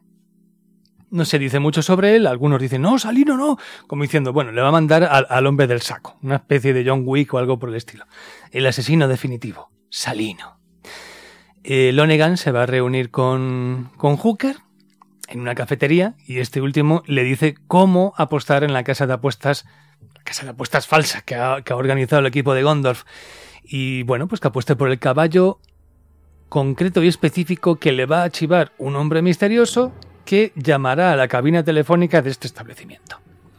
No se dice mucho sobre él, algunos dicen, no, Salino no, como diciendo, bueno, le va a mandar al, al hombre del saco, una especie de John Wick o algo por el estilo. El asesino definitivo, Salino. Eh, Lonergan se va a reunir con, con Hooker en una cafetería y este último le dice cómo apostar en la casa de apuestas casa de apuestas falsa que ha, que ha organizado el equipo de Gondorf. Y bueno, pues que apueste por el caballo concreto y específico que le va a chivar un hombre misterioso que llamará a la cabina telefónica de este establecimiento.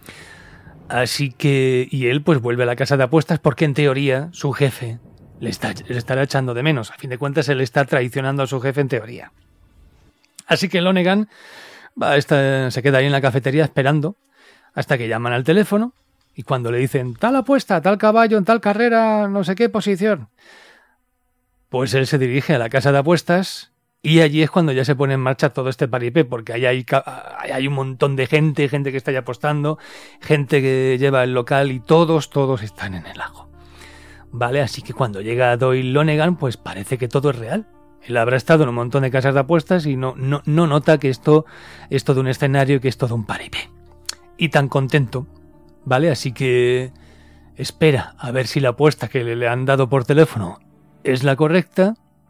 Así que... Y él pues vuelve a la casa de apuestas porque en teoría su jefe le, está, le estará echando de menos. A fin de cuentas él está traicionando a su jefe en teoría. Así que Lonergan va, está, se queda ahí en la cafetería esperando hasta que llaman al teléfono. Y cuando le dicen, tal apuesta, tal caballo, en tal carrera, no sé qué posición, pues él se dirige a la casa de apuestas y allí es cuando ya se pone en marcha todo este paripé, porque ahí hay, hay un montón de gente, gente que está ya apostando, gente que lleva el local y todos, todos están en el lago. Vale, así que cuando llega Doyle Lonergan, pues parece que todo es real. Él habrá estado en un montón de casas de apuestas y no, no, no nota que esto es todo un escenario y que es todo un paripé. Y tan contento. ¿Vale? Así que espera a ver si la apuesta que le han dado por teléfono es la correcta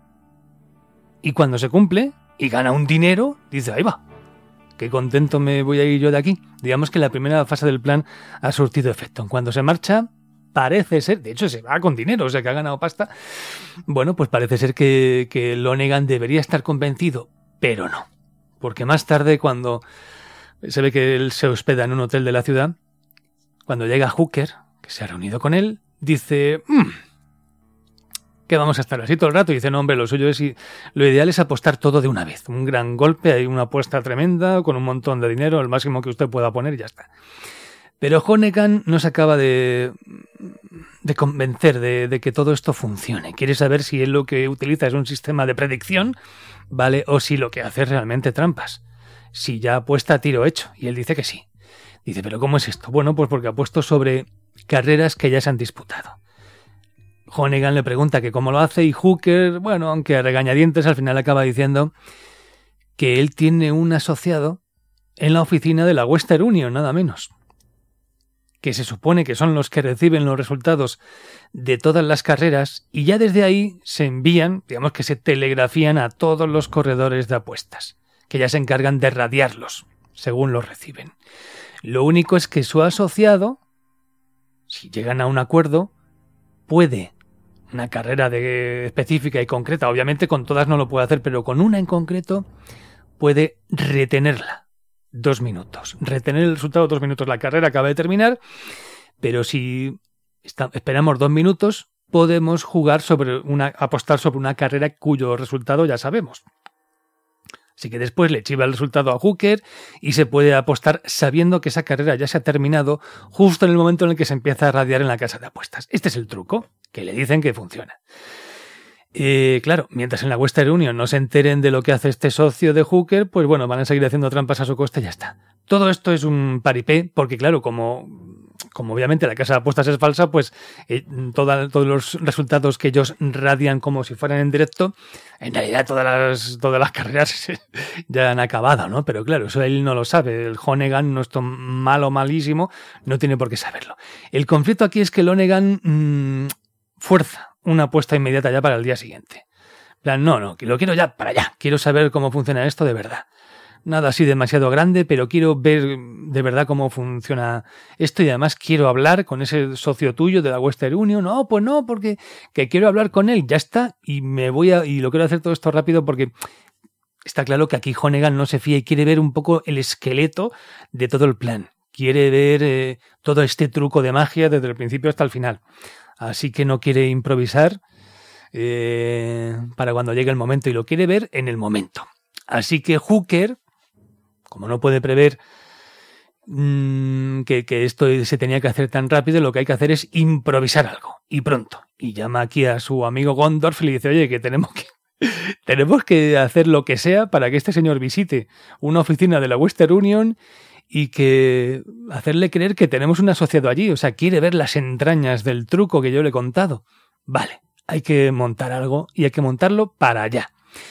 y cuando se cumple y gana un dinero, dice, ahí va, qué contento me voy a ir yo de aquí. Digamos que la primera fase del plan ha surtido efecto. Cuando se marcha, parece ser, de hecho se va con dinero, o sea que ha ganado pasta, bueno, pues parece ser que, que Lonergan debería estar convencido, pero no, porque más tarde cuando se ve que él se hospeda en un hotel de la ciudad, cuando llega Hooker, que se ha reunido con él, dice, mmm, ¿Qué vamos a estar así todo el rato? Y dice, no, hombre, lo suyo es, lo ideal es apostar todo de una vez. Un gran golpe, hay una apuesta tremenda, con un montón de dinero, el máximo que usted pueda poner y ya está. Pero Honnegan no se acaba de, de convencer de, de que todo esto funcione. Quiere saber si él lo que utiliza es un sistema de predicción, ¿vale? O si lo que hace es realmente trampas. Si ya apuesta a tiro hecho. Y él dice que sí. Dice, ¿pero cómo es esto? Bueno, pues porque apuesto sobre carreras que ya se han disputado. Honnegan le pregunta que cómo lo hace y Hooker, bueno, aunque a regañadientes, al final acaba diciendo que él tiene un asociado en la oficina de la Western Union, nada menos. Que se supone que son los que reciben los resultados de todas las carreras y ya desde ahí se envían, digamos que se telegrafían a todos los corredores de apuestas, que ya se encargan de radiarlos, según los reciben. Lo único es que su asociado, si llegan a un acuerdo, puede, una carrera de, específica y concreta, obviamente con todas no lo puede hacer, pero con una en concreto puede retenerla dos minutos. Retener el resultado dos minutos. La carrera acaba de terminar, pero si está, esperamos dos minutos, podemos jugar sobre una, apostar sobre una carrera cuyo resultado ya sabemos. Así que después le chiva el resultado a Hooker y se puede apostar sabiendo que esa carrera ya se ha terminado justo en el momento en el que se empieza a radiar en la casa de apuestas. Este es el truco, que le dicen que funciona. Eh, claro, mientras en la Western Union no se enteren de lo que hace este socio de Hooker, pues bueno, van a seguir haciendo trampas a su costa y ya está. Todo esto es un paripé, porque claro, como, como obviamente la casa de apuestas es falsa, pues eh, toda, todos los resultados que ellos radian como si fueran en directo, en realidad todas las, todas las carreras ya han acabado, ¿no? Pero claro, eso él no lo sabe. El Honnegan, nuestro malo malísimo, no tiene por qué saberlo. El conflicto aquí es que el Honnegan mmm, fuerza una apuesta inmediata ya para el día siguiente. En plan, no, no, lo quiero ya para allá. Quiero saber cómo funciona esto de verdad. Nada así demasiado grande, pero quiero ver de verdad cómo funciona esto y además quiero hablar con ese socio tuyo de la Western Union. No, pues no, porque que quiero hablar con él, ya está, y me voy a y lo quiero hacer todo esto rápido porque está claro que aquí Honnegan no se fía y quiere ver un poco el esqueleto de todo el plan. Quiere ver eh, todo este truco de magia desde el principio hasta el final. Así que no quiere improvisar eh, para cuando llegue el momento y lo quiere ver en el momento. Así que Hooker, como no puede prever mmm, que, que esto se tenía que hacer tan rápido, lo que hay que hacer es improvisar algo y pronto. Y llama aquí a su amigo Gondorf y le dice, oye, que tenemos que tenemos que hacer lo que sea para que este señor visite una oficina de la Western Union y que hacerle creer que tenemos un asociado allí. O sea, quiere ver las entrañas del truco que yo le he contado. Vale, hay que montar algo y hay que montarlo para allá.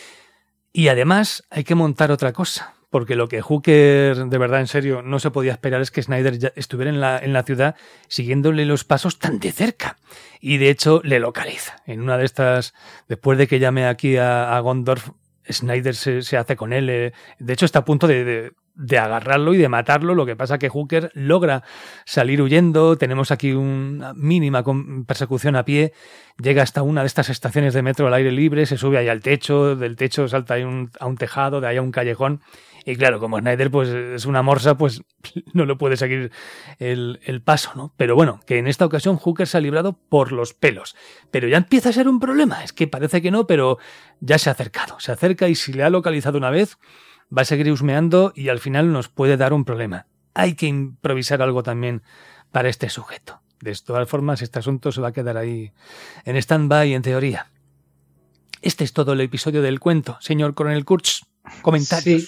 Y además hay que montar otra cosa, porque lo que Hooker, de verdad, en serio, no se podía esperar es que Snyder ya estuviera en la, en la ciudad siguiéndole los pasos tan de cerca. Y de hecho le localiza. En una de estas, después de que llame aquí a, a Gondorf, Snyder se, se hace con él. Eh, de hecho está a punto de... de de agarrarlo y de matarlo, lo que pasa que Hooker logra salir huyendo, tenemos aquí una mínima persecución a pie, llega hasta una de estas estaciones de metro al aire libre, se sube ahí al techo, del techo salta ahí un, a un tejado, de ahí a un callejón, y claro, como Snyder pues es una morsa, pues no le puede seguir el, el paso, ¿no? Pero bueno, que en esta ocasión Hooker se ha librado por los pelos, pero ya empieza a ser un problema, es que parece que no, pero ya se ha acercado, se acerca y si le ha localizado una vez, va a seguir husmeando y al final nos puede dar un problema. Hay que improvisar algo también para este sujeto. De todas formas, este asunto se va a quedar ahí en stand-by en teoría. Este es todo el episodio del cuento. Señor Coronel Kurtz, comentarios. Sí.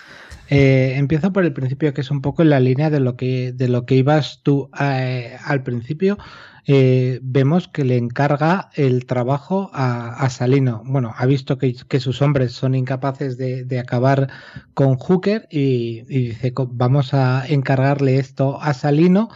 Eh, empiezo por el principio, que es un poco en la línea de lo que, de lo que ibas tú eh, al principio. Eh, vemos que le encarga el trabajo a, a Salino. Bueno, ha visto que, que sus hombres son incapaces de, de acabar con Hooker y, y dice, vamos a encargarle esto a Salino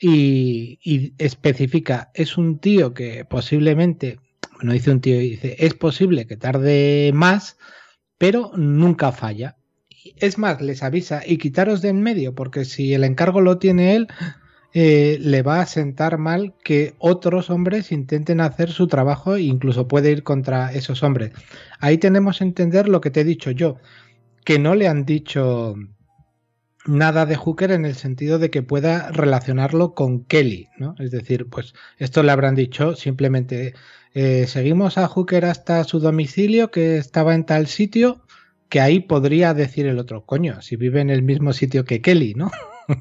y, y especifica, es un tío que posiblemente, no dice un tío, dice, es posible que tarde más, pero nunca falla. Es más, les avisa, y quitaros de en medio, porque si el encargo lo tiene él, eh, le va a sentar mal que otros hombres intenten hacer su trabajo e incluso puede ir contra esos hombres. Ahí tenemos que entender lo que te he dicho yo, que no le han dicho nada de Hooker en el sentido de que pueda relacionarlo con Kelly, ¿no? Es decir, pues esto le habrán dicho simplemente, eh, seguimos a Hooker hasta su domicilio que estaba en tal sitio, que ahí podría decir el otro, coño, si vive en el mismo sitio que Kelly, ¿no?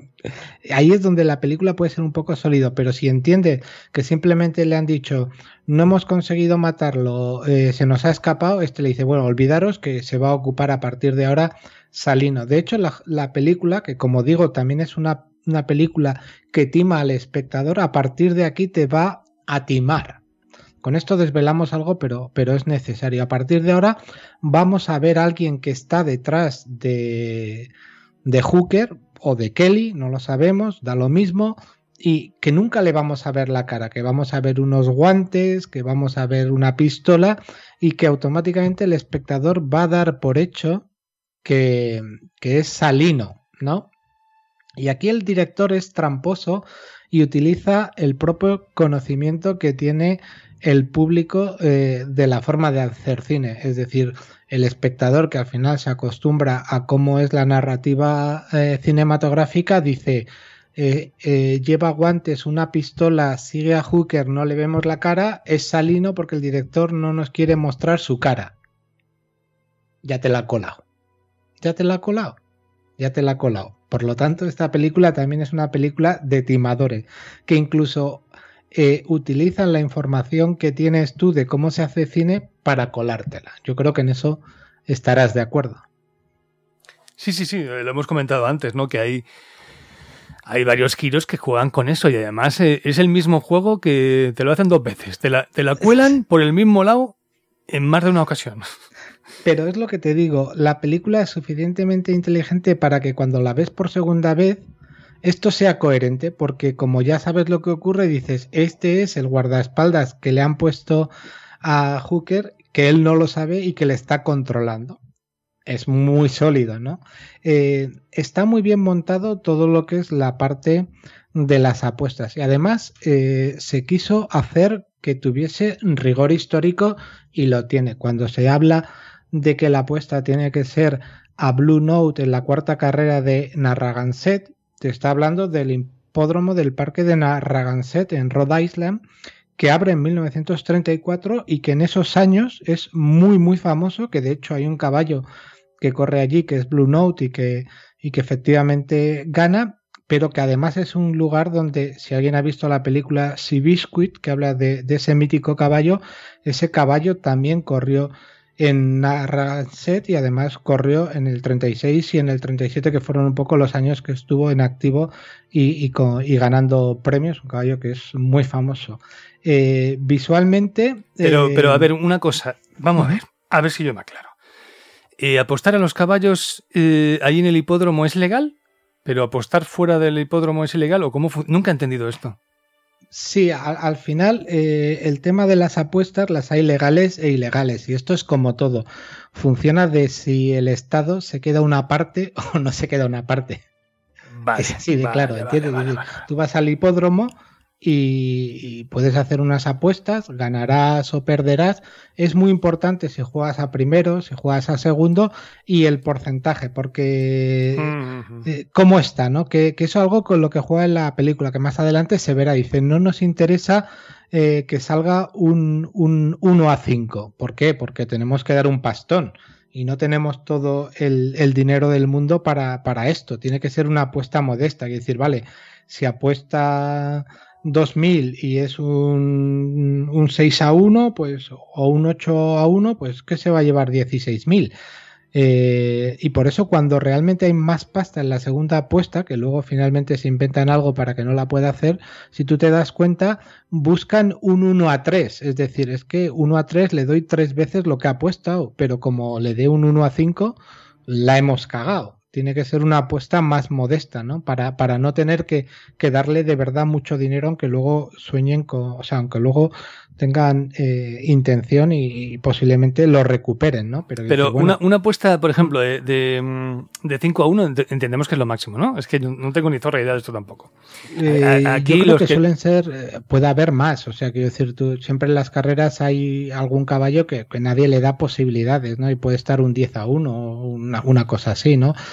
Ahí es donde la película puede ser un poco sólido, pero si entiende que simplemente le han dicho no hemos conseguido matarlo, eh, se nos ha escapado, este le dice, bueno, olvidaros que se va a ocupar a partir de ahora Salino. De hecho, la, la película, que como digo, también es una, una película que tima al espectador, a partir de aquí te va a timar. Con esto desvelamos algo, pero, pero es necesario. A partir de ahora vamos a ver a alguien que está detrás de, de Hooker o de Kelly, no lo sabemos, da lo mismo, y que nunca le vamos a ver la cara, que vamos a ver unos guantes, que vamos a ver una pistola y que automáticamente el espectador va a dar por hecho que, que es Salino, ¿no? Y aquí el director es tramposo y utiliza el propio conocimiento que tiene el público eh, de la forma de hacer cine, es decir, el espectador que al final se acostumbra a cómo es la narrativa eh, cinematográfica dice eh, eh, lleva guantes, una pistola, sigue a Hooker, no le vemos la cara, es Salino porque el director no nos quiere mostrar su cara. Ya te la ha colado, ya te la ha colado, ya te la ha colado. Por lo tanto, esta película también es una película de timadores, que incluso eh, utilizan la información que tienes tú de cómo se hace cine para colártela. Yo creo que en eso estarás de acuerdo. Sí, sí, sí, lo hemos comentado antes, ¿no? Que hay, hay varios giros que juegan con eso y además eh, es el mismo juego que te lo hacen dos veces. Te la, te la cuelan por el mismo lado en más de una ocasión. Pero es lo que te digo, la película es suficientemente inteligente para que cuando la ves por segunda vez esto sea coherente, porque como ya sabes lo que ocurre, dices, este es el guardaespaldas que le han puesto a Hooker, que él no lo sabe y que le está controlando. Es muy sólido, ¿no? Eh, está muy bien montado todo lo que es la parte de las apuestas y además eh, se quiso hacer que tuviese rigor histórico y lo tiene. Cuando se habla de que la apuesta tiene que ser a Blue Note en la cuarta carrera de Narragansett, te está hablando del hipódromo del parque de Narragansett en Rhode Island, que abre en mil novecientos treinta y cuatro y que en esos años es muy muy famoso, que de hecho hay un caballo que corre allí que es Blue Note y que, y que efectivamente gana, pero que además es un lugar donde, si alguien ha visto la película Seabiscuit, que habla de, de ese mítico caballo, ese caballo también corrió en Narragansett y además corrió en el treinta y seis y en el treinta y siete, que fueron un poco los años que estuvo en activo y, y, con, y ganando premios, un caballo que es muy famoso. Eh, visualmente... Pero, eh, pero a ver, una cosa, vamos a ver, a ver si yo me aclaro. Eh, ¿Apostar a los caballos eh, ahí en el hipódromo es legal? ¿Pero apostar fuera del hipódromo es ilegal? ¿O cómo fu- Nunca he entendido esto. Sí, al, al final eh, el tema de las apuestas las hay legales e ilegales y esto es como todo. Funciona de si el Estado se queda una parte o no se queda una parte. Vale, es así de vale, claro, vale, ¿entiendes? vale, vale. Tú vas al hipódromo y, y puedes hacer unas apuestas, ganarás o perderás. Es muy importante si juegas a primero, si juegas a segundo y el porcentaje, porque Mm-hmm. eh, cómo está, ¿no? Que, que eso es algo con lo que juega en la película, que más adelante se verá. Dice, no nos interesa eh, que salga un, un uno a cinco. ¿Por qué? Porque tenemos que dar un pastón. Y no tenemos todo el, el dinero del mundo para, para esto. Tiene que ser una apuesta modesta. Es decir, vale, si apuesta dos mil y es un, un seis a uno, pues, o un ocho a uno, pues ¿qué se va a llevar? dieciséis mil. Eh, y por eso cuando realmente hay más pasta en la segunda apuesta, que luego finalmente se inventan algo para que no la pueda hacer, si tú te das cuenta, buscan un uno a tres, es decir, es que uno a tres le doy tres veces lo que ha apostado, pero como le dé un uno a cinco, la hemos cagado. Tiene que ser una apuesta más modesta, ¿no? Para, para no tener que, que darle de verdad mucho dinero, aunque luego sueñen con, o sea, aunque luego tengan eh, intención y, y posiblemente lo recuperen, ¿no? Pero, Pero dice, bueno, una, una apuesta, por ejemplo, de, de, de cinco a uno entendemos que es lo máximo, ¿no? Es que no tengo ni zorra idea de esto tampoco. Eh, Aquí yo creo los que, que suelen ser, eh, puede haber más, o sea, quiero decir, tú, siempre en las carreras hay algún caballo que, que nadie le da posibilidades, ¿no? Y puede estar un diez a uno o una, una cosa así, ¿no?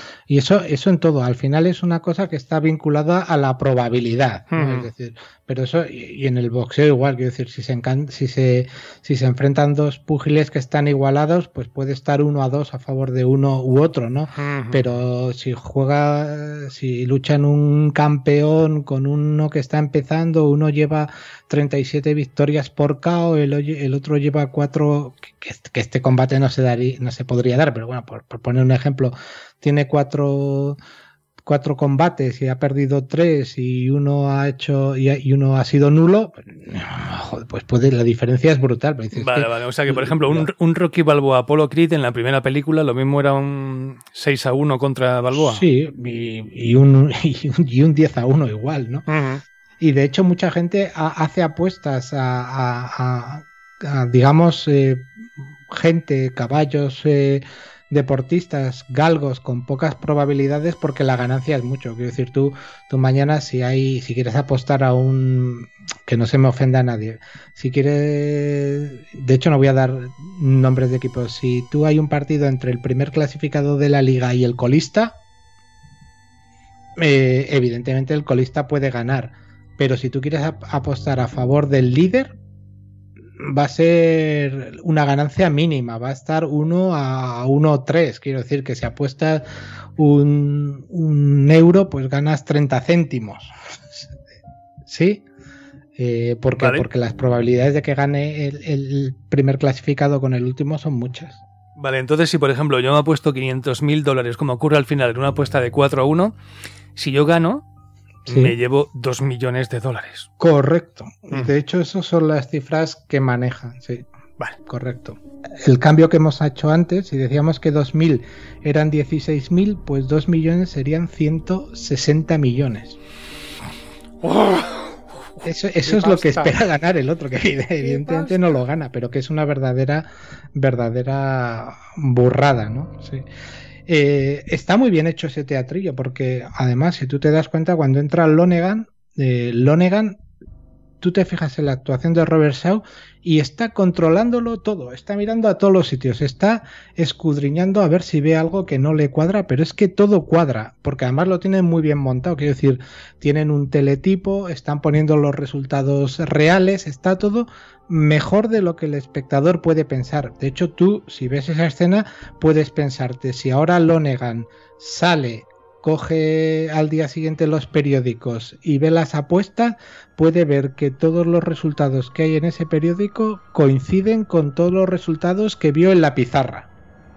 Y eso, eso en todo, al final es una cosa que está vinculada a la probabilidad, ¿no? Mm. Es decir, pero eso, y, y en el boxeo igual, quiero decir, si se, encan- si se si se enfrentan dos púgiles que están igualados, pues puede estar uno a dos a favor de uno u otro, ¿no? Ujú. Pero si juega, si luchan un campeón con uno que está empezando, uno lleva treinta y siete victorias por K O, el, oye- el otro lleva cuatro, que, que este combate no se daría, no se podría dar, pero bueno, por, por poner un ejemplo, tiene cuatro cuatro combates y ha perdido tres y uno ha hecho y, y uno ha sido nulo, pues, joder, pues puede, la diferencia es brutal. Pero dices Vale, que- vale. O sea que, por ejemplo, un, un Rocky Balboa Apollo Creed en la primera película, lo mismo era un seis a uno contra Balboa. Sí, y, y, un, y, un, y un diez a uno igual, ¿no? Ujú. Y de hecho mucha gente ha, hace apuestas a, a, a, a digamos, eh, gente, caballos, eh, deportistas, galgos con pocas probabilidades porque la ganancia es mucho. Quiero decir, tú, tú mañana si hay, si quieres apostar a un, que no se me ofenda a nadie, si quieres, de hecho no voy a dar nombres de equipos, si tú hay un partido entre el primer clasificado de la liga y el colista, eh, evidentemente el colista puede ganar, pero si tú quieres ap- apostar a favor del líder, va a ser una ganancia mínima, va a estar uno a uno o tres, quiero decir que si apuestas un, un euro, pues ganas treinta céntimos. ¿Sí? Eh, porque, Vale. porque las probabilidades de que gane el, el primer clasificado con el último son muchas. Vale, entonces si por ejemplo yo me apuesto quinientos mil dólares, como ocurre al final en una apuesta de cuatro a uno, si yo gano, Sí. me llevo dos millones de dólares. Correcto. Mm. De hecho, esas son las cifras que manejan. Sí. Vale. Correcto. El cambio que hemos hecho antes, si decíamos que dos mil eran dieciséis mil, pues dos millones serían ciento sesenta millones. Eso, eso es lo que pasta. espera ganar el otro, que evidentemente no lo gana, pero que es una verdadera, verdadera burrada, ¿no? Sí. Eh, está muy bien hecho ese teatrillo, porque además, si tú te das cuenta, cuando entra Lonegan, eh, Lonegan, tú te fijas en la actuación de Robert Shaw y está controlándolo todo, está mirando a todos los sitios, está escudriñando a ver si ve algo que no le cuadra, pero es que todo cuadra, porque además lo tienen muy bien montado, quiero decir, tienen un teletipo, están poniendo los resultados reales, está todo mejor de lo que el espectador puede pensar. De hecho, tú, si ves esa escena, puedes pensarte, si ahora Lonegan sale, coge al día siguiente los periódicos y ve las apuestas, puede ver que todos los resultados que hay en ese periódico coinciden con todos los resultados que vio en la pizarra.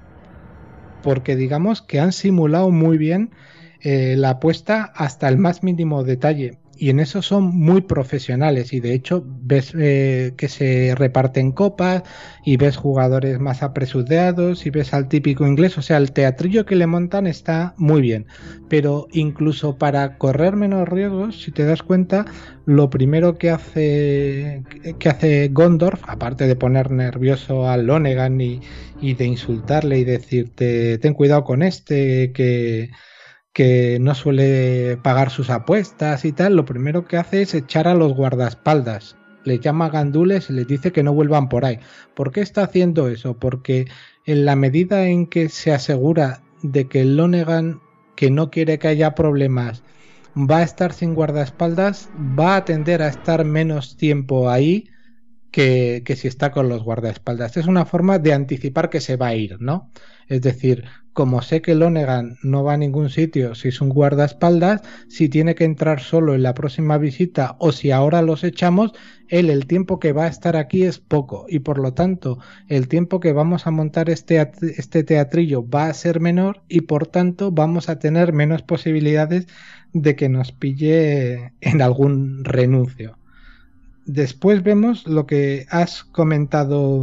Porque digamos que han simulado muy bien eh, la apuesta hasta el más mínimo detalle. Y en eso son muy profesionales y de hecho ves eh, que se reparten copas y ves jugadores más apresureados y ves al típico inglés, o sea, el teatrillo que le montan está muy bien, pero incluso para correr menos riesgos, si te das cuenta, lo primero que hace que hace Gondorf, aparte de poner nervioso a Lonegan y, y de insultarle y decirte ten cuidado con este que que no suele pagar sus apuestas y tal, lo primero que hace es echar a los guardaespaldas. Les llama gandules y les dice que no vuelvan por ahí. ¿Por qué está haciendo eso? Porque en la medida en que se asegura de que el Lonegan, que no quiere que haya problemas, va a estar sin guardaespaldas, va a tender a estar menos tiempo ahí que, que si está con los guardaespaldas. Es una forma de anticipar que se va a ir, ¿no? Es decir, como sé que Lonegan no va a ningún sitio si es un guardaespaldas, si tiene que entrar solo en la próxima visita o si ahora los echamos, él el tiempo que va a estar aquí es poco y por lo tanto el tiempo que vamos a montar este, este teatrillo va a ser menor y por tanto vamos a tener menos posibilidades de que nos pille en algún renuncio. Después vemos lo que has comentado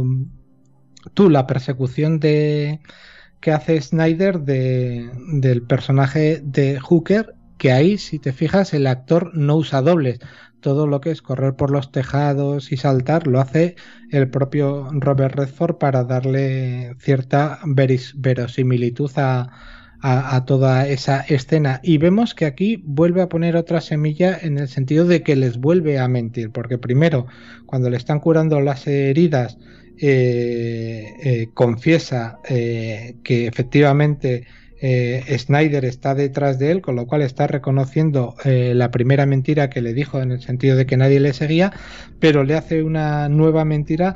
tú, la persecución de que hace Snyder de, del personaje de Hooker, que ahí, si te fijas, el actor no usa dobles. Todo lo que es correr por los tejados y saltar lo hace el propio Robert Redford para darle cierta veris, verosimilitud a, a, a toda esa escena. Y vemos que aquí vuelve a poner otra semilla en el sentido de que les vuelve a mentir, porque primero, cuando le están curando las heridas, Eh, eh, confiesa eh, que efectivamente eh, Snyder está detrás de él, con lo cual está reconociendo eh, la primera mentira que le dijo, en el sentido de que nadie le seguía, pero le hace una nueva mentira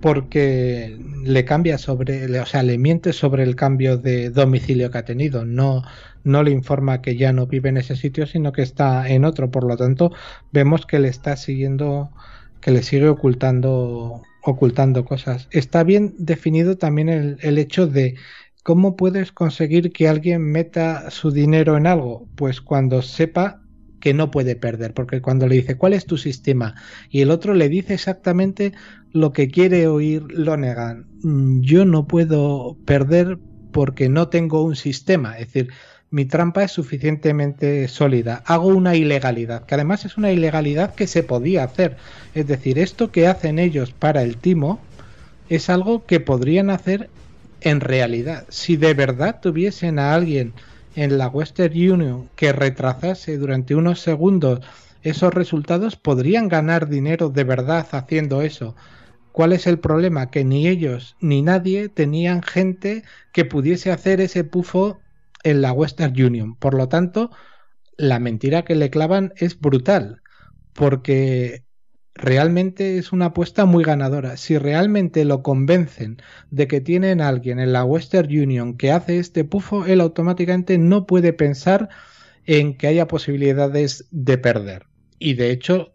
porque le cambia sobre, o sea, le miente sobre el cambio de domicilio que ha tenido. No, no le informa que ya no vive en ese sitio, sino que está en otro. Por lo tanto, vemos que le está siguiendo, que le sigue ocultando, ocultando cosas. Está bien definido también el, el hecho de cómo puedes conseguir que alguien meta su dinero en algo. Pues cuando sepa que no puede perder, porque cuando le dice ¿cuál es tu sistema? Y el otro le dice exactamente lo que quiere oír Lonergan. Yo no puedo perder porque no tengo un sistema, es decir, mi trampa es suficientemente sólida, hago una ilegalidad, que además es una ilegalidad que se podía hacer, es decir, esto que hacen ellos para el timo es algo que podrían hacer en realidad. Si de verdad tuviesen a alguien en la Western Union que retrasase durante unos segundos esos resultados, podrían ganar dinero de verdad haciendo eso. ¿Cuál es el problema? Que ni ellos ni nadie tenían gente que pudiese hacer ese pufo en la Western Union. Por lo tanto, la mentira que le clavan es brutal, porque realmente es una apuesta muy ganadora. Si realmente lo convencen de que tienen a alguien en la Western Union que hace este pufo, él automáticamente no puede pensar en que haya posibilidades de perder. Y de hecho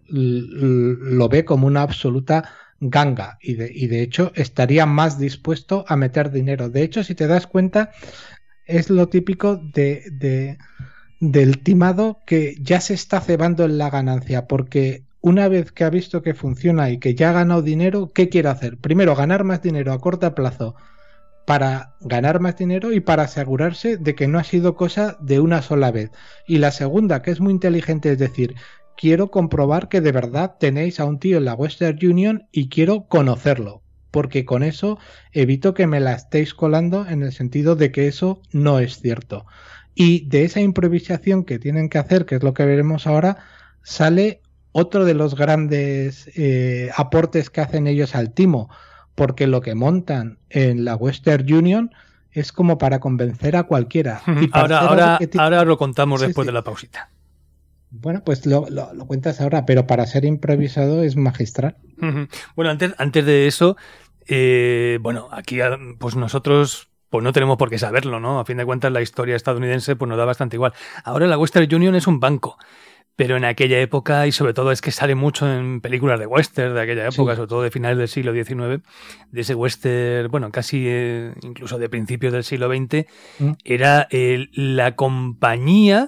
lo ve como una absoluta ganga. Y de, y de hecho estaría más dispuesto a meter dinero. De hecho, si te das cuenta, es lo típico de, de, del timado que ya se está cebando en la ganancia, porque una vez que ha visto que funciona y que ya ha ganado dinero, ¿qué quiere hacer? Primero, ganar más dinero a corto plazo para ganar más dinero y para asegurarse de que no ha sido cosa de una sola vez. Y la segunda, que es muy inteligente, es decir, quiero comprobar que de verdad tenéis a un tío en la Western Union y quiero conocerlo, porque con eso evito que me la estéis colando, en el sentido de que eso no es cierto. Y de esa improvisación que tienen que hacer, que es lo que veremos ahora, sale otro de los grandes eh, aportes que hacen ellos al timo, porque lo que montan en la Western Union es como para convencer a cualquiera. Uh-huh. Y para ahora, ahora, t- ahora lo contamos sí, después sí. de la pausita. Bueno, pues lo, lo, lo cuentas ahora, pero para ser improvisado es magistral. Uh-huh. Bueno, antes, antes de eso, eh, bueno, aquí pues nosotros pues no tenemos por qué saberlo, ¿no? A fin de cuentas la historia estadounidense pues nos da bastante igual. Ahora la Western Union es un banco. Pero en aquella época, y sobre todo es que sale mucho en películas de western de aquella época, sí, sobre todo de finales del siglo diecinueve, de ese western, bueno, casi eh, incluso de principios del siglo veinte, ¿Mm? Era eh, la compañía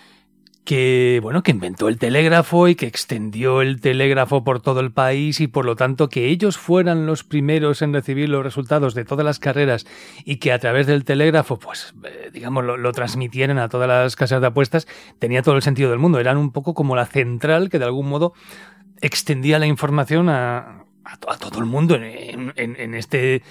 que, bueno, que inventó el telégrafo y que extendió el telégrafo por todo el país, y por lo tanto que ellos fueran los primeros en recibir los resultados de todas las carreras y que a través del telégrafo, pues, eh, digamos, lo, lo transmitieran a todas las casas de apuestas, tenía todo el sentido del mundo. Eran un poco como la central que de algún modo extendía la información a, a, a todo el mundo en, en, en este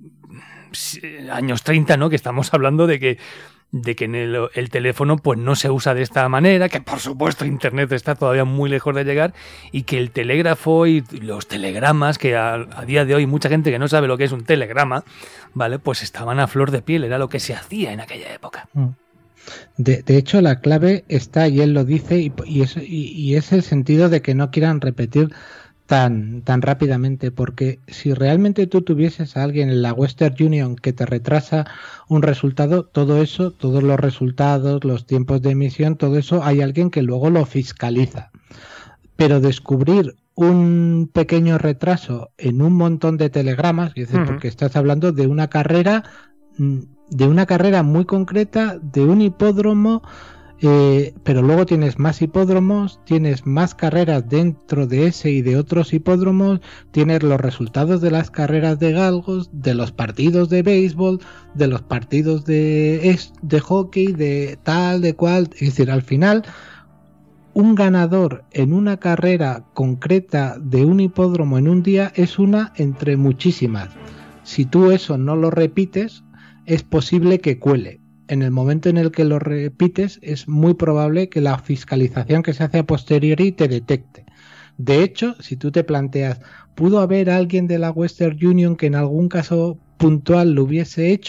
años treinta, ¿no? Que estamos hablando de que de que en el, el teléfono pues no se usa de esta manera, que por supuesto Internet está todavía muy lejos de llegar, y que el telégrafo y los telegramas, que a, a día de hoy mucha gente que no sabe lo que es un telegrama, vale, pues estaban a flor de piel, era lo que se hacía en aquella época. De, de hecho, la clave está, y él lo dice, y, y, es, y, y es el sentido de que no quieran repetir tan, tan rápidamente, porque si realmente tú tuvieses a alguien en la Western Union que te retrasa un resultado, todo eso, todos los resultados, los tiempos de emisión, todo eso, hay alguien que luego lo fiscaliza. Pero descubrir un pequeño retraso en un montón de telegramas, es decir, uh-huh. porque estás hablando de una carrera, de una carrera muy concreta, de un hipódromo, Eh, pero luego tienes más hipódromos, tienes más carreras dentro de ese y de otros hipódromos, tienes los resultados de las carreras de galgos, de los partidos de béisbol, de los partidos de, de hockey, de tal, de cual. Es decir, al final, un ganador en una carrera concreta de un hipódromo en un día es una entre muchísimas. Si tú eso no lo repites, es posible que cuele. En el momento en el que lo repites, es muy probable que la fiscalización que se hace a posteriori te detecte. De hecho, si tú te planteas, ¿pudo haber alguien de la Western Union que en algún caso puntual lo hubiese hecho?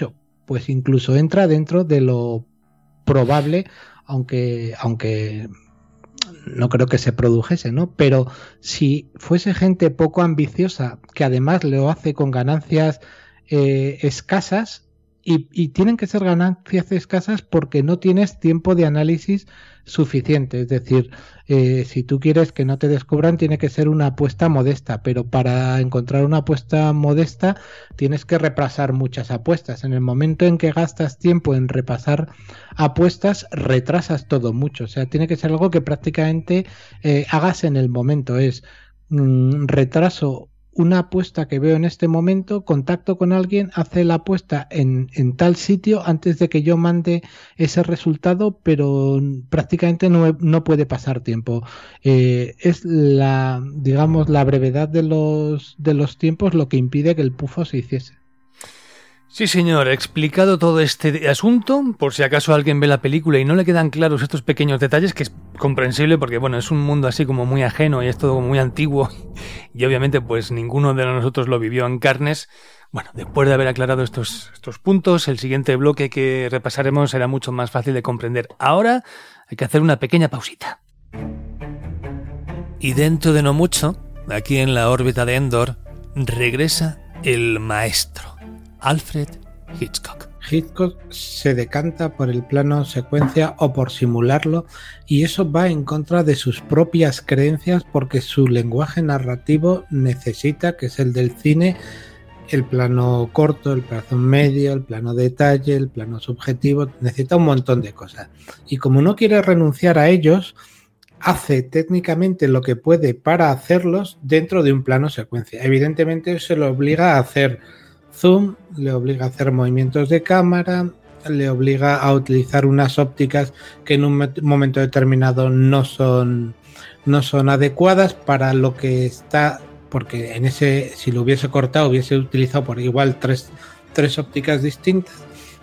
pues incluso entra dentro de lo probable, aunque, aunque no creo que se produjese, ¿no? Pero si fuese gente poco ambiciosa, que además lo hace con ganancias eh, escasas, y, y tienen que ser ganancias escasas porque no tienes tiempo de análisis suficiente. Es decir, eh, si tú quieres que no te descubran, tiene que ser una apuesta modesta, pero para encontrar una apuesta modesta tienes que repasar muchas apuestas. En el momento en que gastas tiempo en repasar apuestas, retrasas todo mucho. O sea, tiene que ser algo que prácticamente eh, hagas en el momento. Es mmm, retraso una apuesta que veo en este momento, contacto con alguien, hace la apuesta en, en tal sitio antes de que yo mande ese resultado, pero prácticamente no, no puede pasar tiempo. Eh, es la, digamos, la brevedad de los, de los tiempos lo que impide que el pufo se hiciese. Sí, señor, explicado todo este asunto, por si acaso alguien ve la película y no le quedan claros estos pequeños detalles, que es comprensible porque, bueno, es un mundo así como muy ajeno y es todo muy antiguo y obviamente pues ninguno de nosotros lo vivió en carnes. Bueno, después de haber aclarado estos, estos puntos, el siguiente bloque que repasaremos será mucho más fácil de comprender. Ahora hay que hacer una pequeña pausita. Y dentro de no mucho, aquí en la órbita de Endor, regresa el maestro. Alfred Hitchcock. Hitchcock se decanta por el plano secuencia o por simularlo, y eso va en contra de sus propias creencias porque su lenguaje narrativo necesita, que es el del cine, el plano corto, el plano medio, el plano detalle, el plano subjetivo, necesita un montón de cosas. Y como no quiere renunciar a ellos, hace técnicamente lo que puede para hacerlos dentro de un plano secuencia. Evidentemente se lo obliga a hacer zoom, le obliga a hacer movimientos de cámara, le obliga a utilizar unas ópticas que en un momento determinado no son, no son adecuadas para lo que está, porque en ese, si lo hubiese cortado, hubiese utilizado por igual tres, tres ópticas distintas.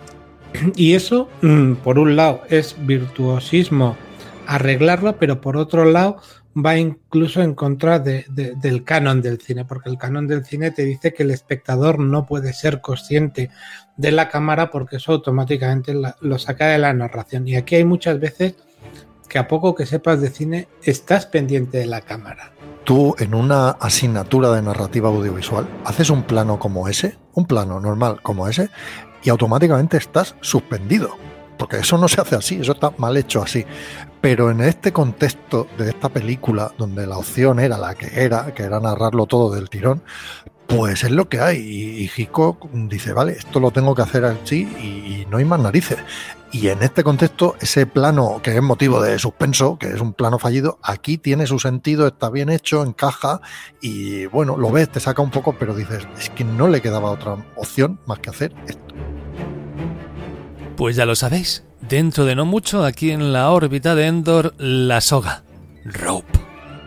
Y eso, por un lado, es virtuosismo arreglarlo, pero por otro lado va incluso en contra de, de, del canon del cine, porque el canon del cine te dice que el espectador no puede ser consciente de la cámara porque eso automáticamente la, lo saca de la narración. Y aquí hay muchas veces que a poco que sepas de cine estás pendiente de la cámara. Tú en una asignatura de narrativa audiovisual haces un plano como ese, un plano normal como ese, y automáticamente estás suspendido. Porque eso no se hace así, eso está mal hecho así. Pero en este contexto de esta película, donde la opción era la que era, que era narrarlo todo del tirón, pues es lo que hay. Y, y Hitchcock dice, vale, esto lo tengo que hacer así y, y no hay más narices. Y en este contexto, ese plano que es motivo de suspenso, que es un plano fallido, aquí tiene su sentido, está bien hecho, encaja y bueno, lo ves, te saca un poco, pero dices, es que no le quedaba otra opción más que hacer esto. Pues ya lo sabéis, dentro de no mucho, aquí en la órbita de Endor, la soga, Rope.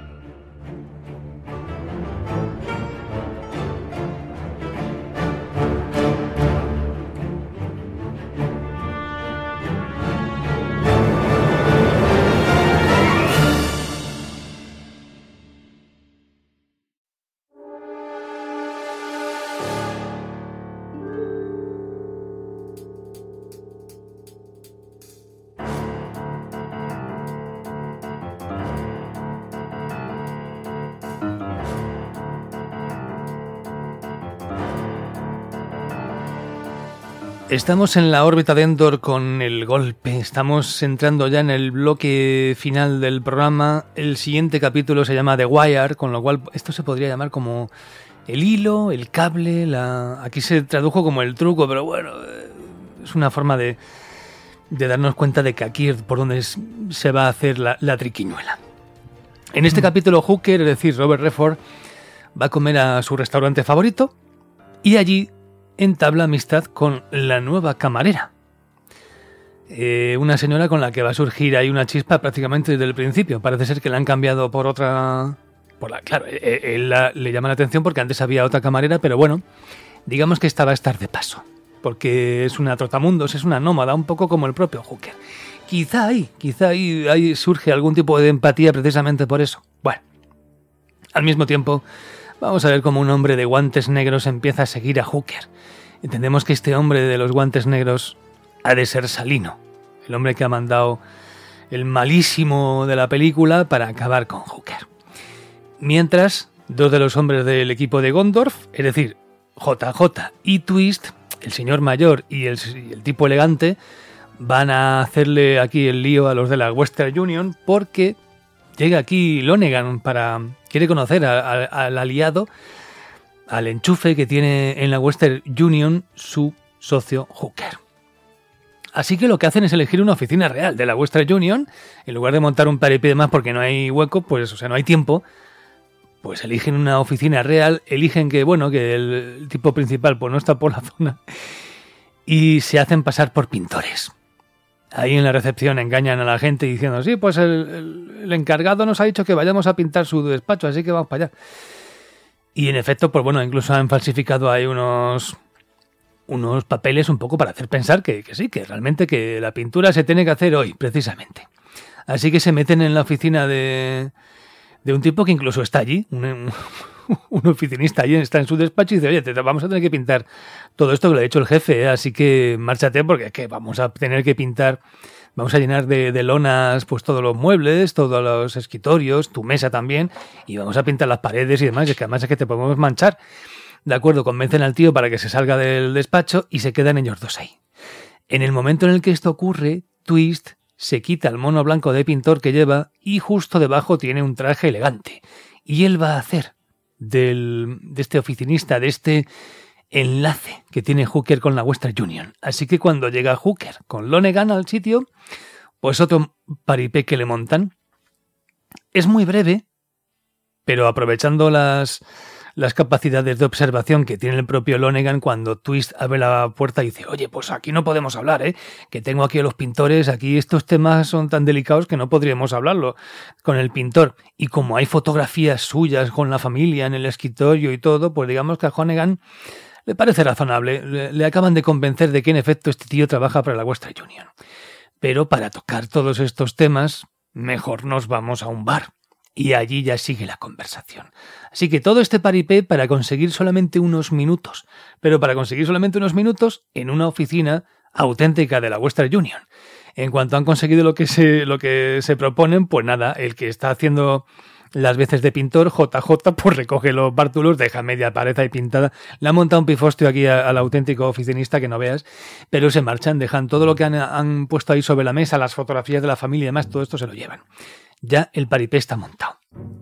Estamos en la órbita de Endor con el golpe, estamos entrando ya en el bloque final del programa. El siguiente capítulo se llama The Wire, con lo cual esto se podría llamar como el hilo, el cable, la... aquí se tradujo como el truco, pero bueno, es una forma de, de darnos cuenta de que aquí es por donde es, se va a hacer la, la triquiñuela. En este capítulo Hooker, es decir, Robert Redford, va a comer a su restaurante favorito y allí entabla amistad con la nueva camarera. Eh, una señora con la que va a surgir ahí una chispa prácticamente desde el principio. Parece ser que la han cambiado por otra... Por la, claro, él, él la, le llama la atención porque antes había otra camarera, pero bueno, digamos que esta va a estar de paso. Porque es una trotamundos, es una nómada, un poco como el propio Hooker. Quizá ahí, quizá ahí, ahí surge algún tipo de empatía precisamente por eso. Bueno, al mismo tiempo, vamos a ver cómo un hombre de guantes negros empieza a seguir a Hooker. Entendemos que este hombre de los guantes negros ha de ser Salino, el hombre que ha mandado el malísimo de la película para acabar con Hooker. Mientras, dos de los hombres del equipo de Gondorf, es decir, J J y Twist, el señor mayor y el, y el tipo elegante, van a hacerle aquí el lío a los de la Western Union porque llega aquí Lonergan para... quiere conocer a, a, al aliado, al enchufe que tiene en la Western Union su socio Hooker. Así que lo que hacen es elegir una oficina real de la Western Union, en lugar de montar un paripé de más porque no hay hueco, pues, o sea, no hay tiempo, pues eligen una oficina real, eligen que, bueno, que el, el tipo principal pues no está por la zona y se hacen pasar por pintores. Ahí en la recepción engañan a la gente diciendo, sí, pues el, el, el encargado nos ha dicho que vayamos a pintar su despacho, así que vamos para allá. Y en efecto, pues bueno, incluso han falsificado ahí unos, unos papeles un poco para hacer pensar que, que sí, que realmente que la pintura se tiene que hacer hoy, precisamente. Así que se meten en la oficina de, de un tipo que incluso está allí, un, un, un oficinista allí, está en su despacho y dice, oye, te, vamos a tener que pintar todo esto que lo ha hecho el jefe, ¿eh? Así que márchate porque es que vamos a tener que pintar, vamos a llenar de, de lonas pues todos los muebles, todos los escritorios, tu mesa también, y vamos a pintar las paredes y demás, y es que además es que te podemos manchar. De acuerdo, convencen al tío para que se salga del despacho y se quedan ellos dos ahí. En el momento en el que esto ocurre, Twist se quita el mono blanco de pintor que lleva y justo debajo tiene un traje elegante. Y él va a hacer del, de este oficinista, de este enlace que tiene Hooker con la Western Union. Así que cuando llega Hooker con Lonergan al sitio, pues otro paripé que le montan. Es muy breve, pero aprovechando las, las capacidades de observación que tiene el propio Lonergan, cuando Twist abre la puerta y dice, oye, pues aquí no podemos hablar, ¿eh? Que tengo aquí a los pintores, aquí estos temas son tan delicados que no podríamos hablarlo con el pintor. Y como hay fotografías suyas con la familia en el escritorio y todo, pues digamos que a Lonergan le parece razonable, le, le acaban de convencer de que en efecto este tío trabaja para la Western Union. Pero para tocar todos estos temas, mejor nos vamos a un bar. Y allí ya sigue la conversación. Así que todo este paripé para conseguir solamente unos minutos, pero para conseguir solamente unos minutos en una oficina auténtica de la Western Union. En cuanto han conseguido lo que se, lo que se proponen, pues nada, el que está haciendo las veces de pintor, J J, pues recoge los bártulos, deja media pared ahí pintada, le ha montado un pifostio aquí a, al auténtico oficinista que no veas, pero se marchan, dejan todo lo que han, han puesto ahí sobre la mesa, las fotografías de la familia y demás, todo esto se lo llevan. Ya el paripé está montado.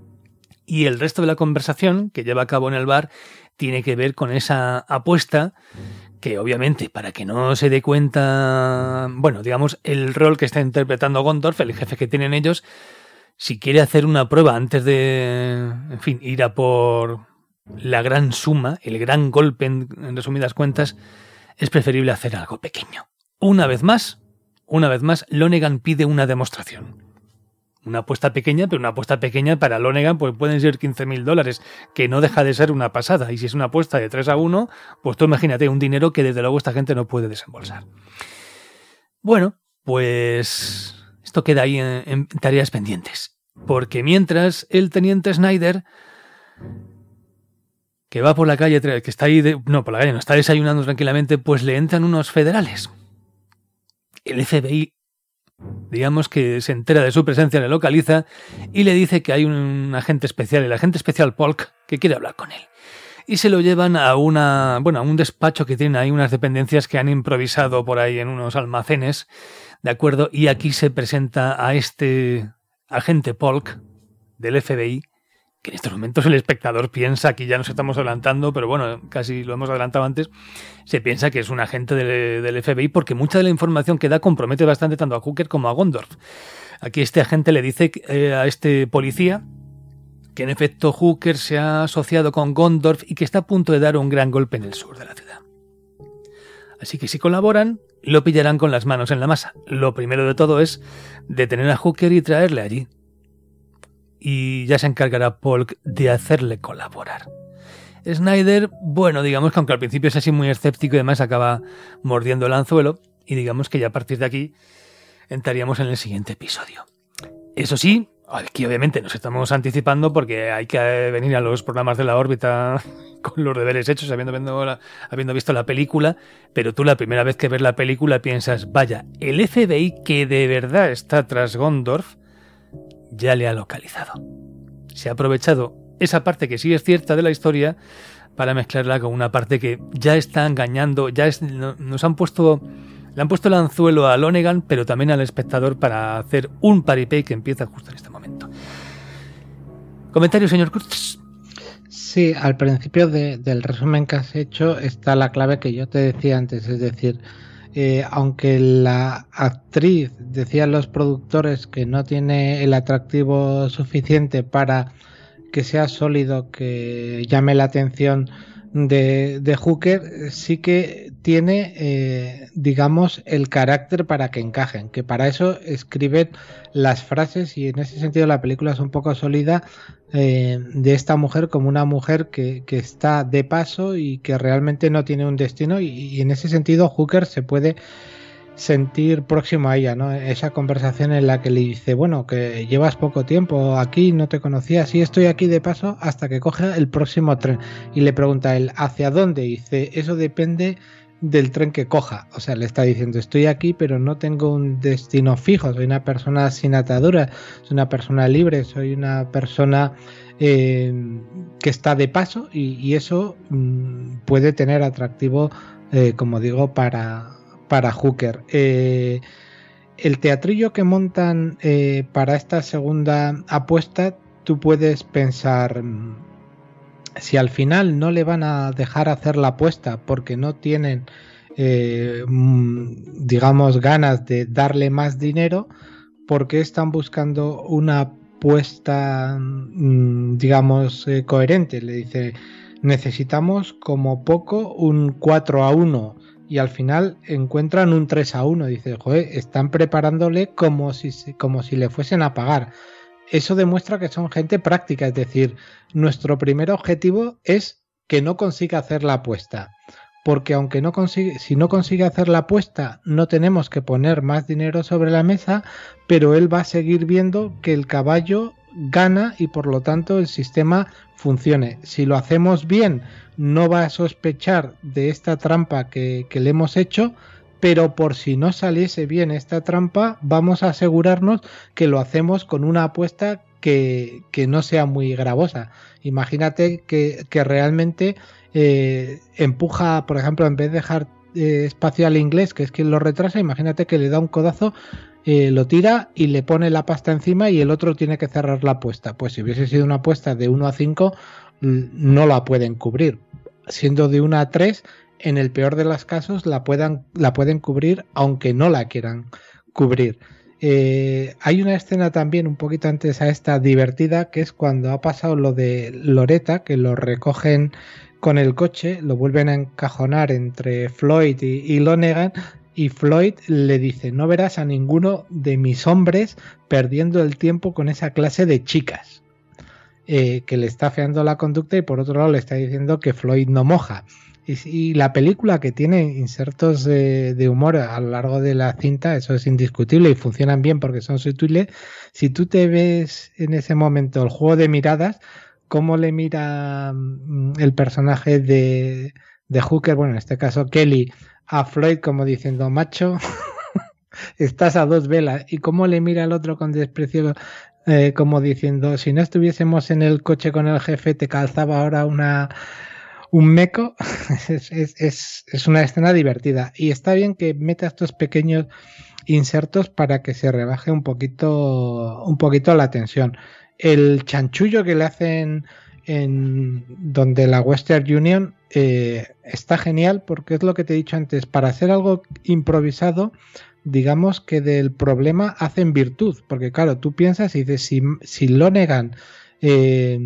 Y el resto de la conversación que lleva a cabo en el bar tiene que ver con esa apuesta que obviamente para que no se dé cuenta, bueno, digamos, el rol que está interpretando Gondorf, el jefe que tienen ellos, si quiere hacer una prueba antes de, en fin, ir a por la gran suma, el gran golpe, en, en resumidas cuentas, es preferible hacer algo pequeño. Una vez más, una vez más, Lonergan pide una demostración. Una apuesta pequeña, pero una apuesta pequeña para Lonergan pues pueden ser quince mil dólares, que no deja de ser una pasada. Y si es una apuesta de tres a uno, pues tú imagínate un dinero que desde luego esta gente no puede desembolsar. Bueno, pues esto queda ahí en, en tareas pendientes. Porque mientras el teniente Snyder, que va por la calle, que está ahí, de, no, por la calle no, está desayunando tranquilamente, pues le entran unos federales. El F B I, digamos que se entera de su presencia, le localiza y le dice que hay un agente especial, el agente especial Polk, que quiere hablar con él. Y se lo llevan a una, bueno, a un despacho que tiene ahí unas dependencias que han improvisado por ahí en unos almacenes, ¿de acuerdo? Y aquí se presenta a este agente Polk del F B I, que en estos momentos el espectador piensa, aquí ya nos estamos adelantando, pero bueno, casi lo hemos adelantado antes, se piensa que es un agente del, del F B I porque mucha de la información que da compromete bastante tanto a Hooker como a Gondorf. Aquí este agente le dice eh, a este policía que en efecto Hooker se ha asociado con Gondorf y que está a punto de dar un gran golpe en el sur de la ciudad. Así que si colaboran, lo pillarán con las manos en la masa. Lo primero de todo es detener a Hooker y traerle allí. Y ya se encargará Polk de hacerle colaborar. Snyder, bueno, digamos que aunque al principio es así muy escéptico y además acaba mordiendo el anzuelo, y digamos que ya a partir de aquí entraríamos en el siguiente episodio. Eso sí, Aquí obviamente nos estamos anticipando porque hay que venir a los programas de la órbita con los deberes hechos, habiendo, habiendo visto la película, pero tú la primera vez que ves la película piensas, vaya, el F B I que de verdad está tras Gondorf ya le ha localizado. Se ha aprovechado esa parte que sí es cierta de la historia para mezclarla con una parte que ya está engañando, ya es, nos han puesto... Le han puesto el anzuelo a Lonergan, pero también al espectador para hacer un paripé que empieza justo en este momento. ¿Comentario, señor Kurtz? Sí, al principio de, del resumen que has hecho está la clave que yo te decía antes, es decir, eh, aunque la actriz, decían los productores, que no tiene el atractivo suficiente para que sea sólido, que llame la atención de, de Hooker, sí que tiene, eh, digamos, el carácter para que encajen, que para eso escriben las frases, y en ese sentido la película es un poco sólida, eh, de esta mujer como una mujer que, que está de paso y que realmente no tiene un destino, y, y en ese sentido Hooker se puede sentir próximo a ella, ¿no? Esa conversación en la que le dice, bueno, que llevas poco tiempo aquí, no te conocía, sí, estoy aquí de paso hasta que coge el próximo tren, y le pregunta él, ¿hacia dónde? Y dice, eso depende del tren que coja. O sea, le está diciendo, estoy aquí pero no tengo un destino fijo, soy una persona sin ataduras, soy una persona libre, soy una persona eh, que está de paso, y, y eso mmm, puede tener atractivo, eh, como digo, para para Hooker. Eh, el teatrillo que montan eh, para esta segunda apuesta, tú puedes pensar, si al final no le van a dejar hacer la apuesta porque no tienen, eh, digamos, ganas de darle más dinero, ¿por qué están buscando una apuesta, digamos, eh, coherente? Le dice, necesitamos como poco un cuatro a uno, y al final encuentran un tres a uno. Dice, joder, están preparándole como si, como si le fuesen a pagar. Eso demuestra que son gente práctica, es decir, nuestro primer objetivo es que no consiga hacer la apuesta, porque aunque no consigue, si no consigue hacer la apuesta, no tenemos que poner más dinero sobre la mesa, pero él va a seguir viendo que el caballo gana y por lo tanto el sistema funcione. Si lo hacemos bien, no va a sospechar de esta trampa que, que le hemos hecho, pero por si no saliese bien esta trampa, vamos a asegurarnos que lo hacemos con una apuesta que, que no sea muy gravosa. Imagínate que, que realmente eh, empuja, por ejemplo, en vez de dejar eh, espacio al inglés, que es quien lo retrasa, imagínate que le da un codazo, eh, lo tira y le pone la pasta encima y el otro tiene que cerrar la apuesta. Pues si hubiese sido una apuesta de uno a cinco, no la pueden cubrir. Siendo de uno a tres, en el peor de los casos la, puedan, la pueden cubrir aunque no la quieran cubrir. Eh, hay una escena también un poquito antes a esta divertida, que es cuando ha pasado lo de Loretta, que lo recogen con el coche, lo vuelven a encajonar entre Floyd y, y Lonergan, y Floyd le dice, no verás a ninguno de mis hombres perdiendo el tiempo con esa clase de chicas. Eh, que le está afeando la conducta, y por otro lado le está diciendo que Floyd no moja. Y, y la película, que tiene insertos de, de humor a lo largo de la cinta, eso es indiscutible y funcionan bien porque son sutiles. Si tú te ves en ese momento el juego de miradas, cómo le mira el personaje de, de Hooker, bueno, en este caso Kelly, a Floyd como diciendo, macho, estás a dos velas, y cómo le mira el otro con desprecio, Eh, como diciendo, si no estuviésemos en el coche con el jefe, te calzaba ahora una un meco. es, es, es, es una escena divertida, y está bien que meta estos pequeños insertos para que se rebaje un poquito un poquito la tensión. El chanchullo que le hacen en donde la Western Union eh, está genial, porque es lo que te he dicho antes, para hacer algo improvisado, digamos que del problema hacen virtud, porque claro, tú piensas y dices, si, si Lonergan eh,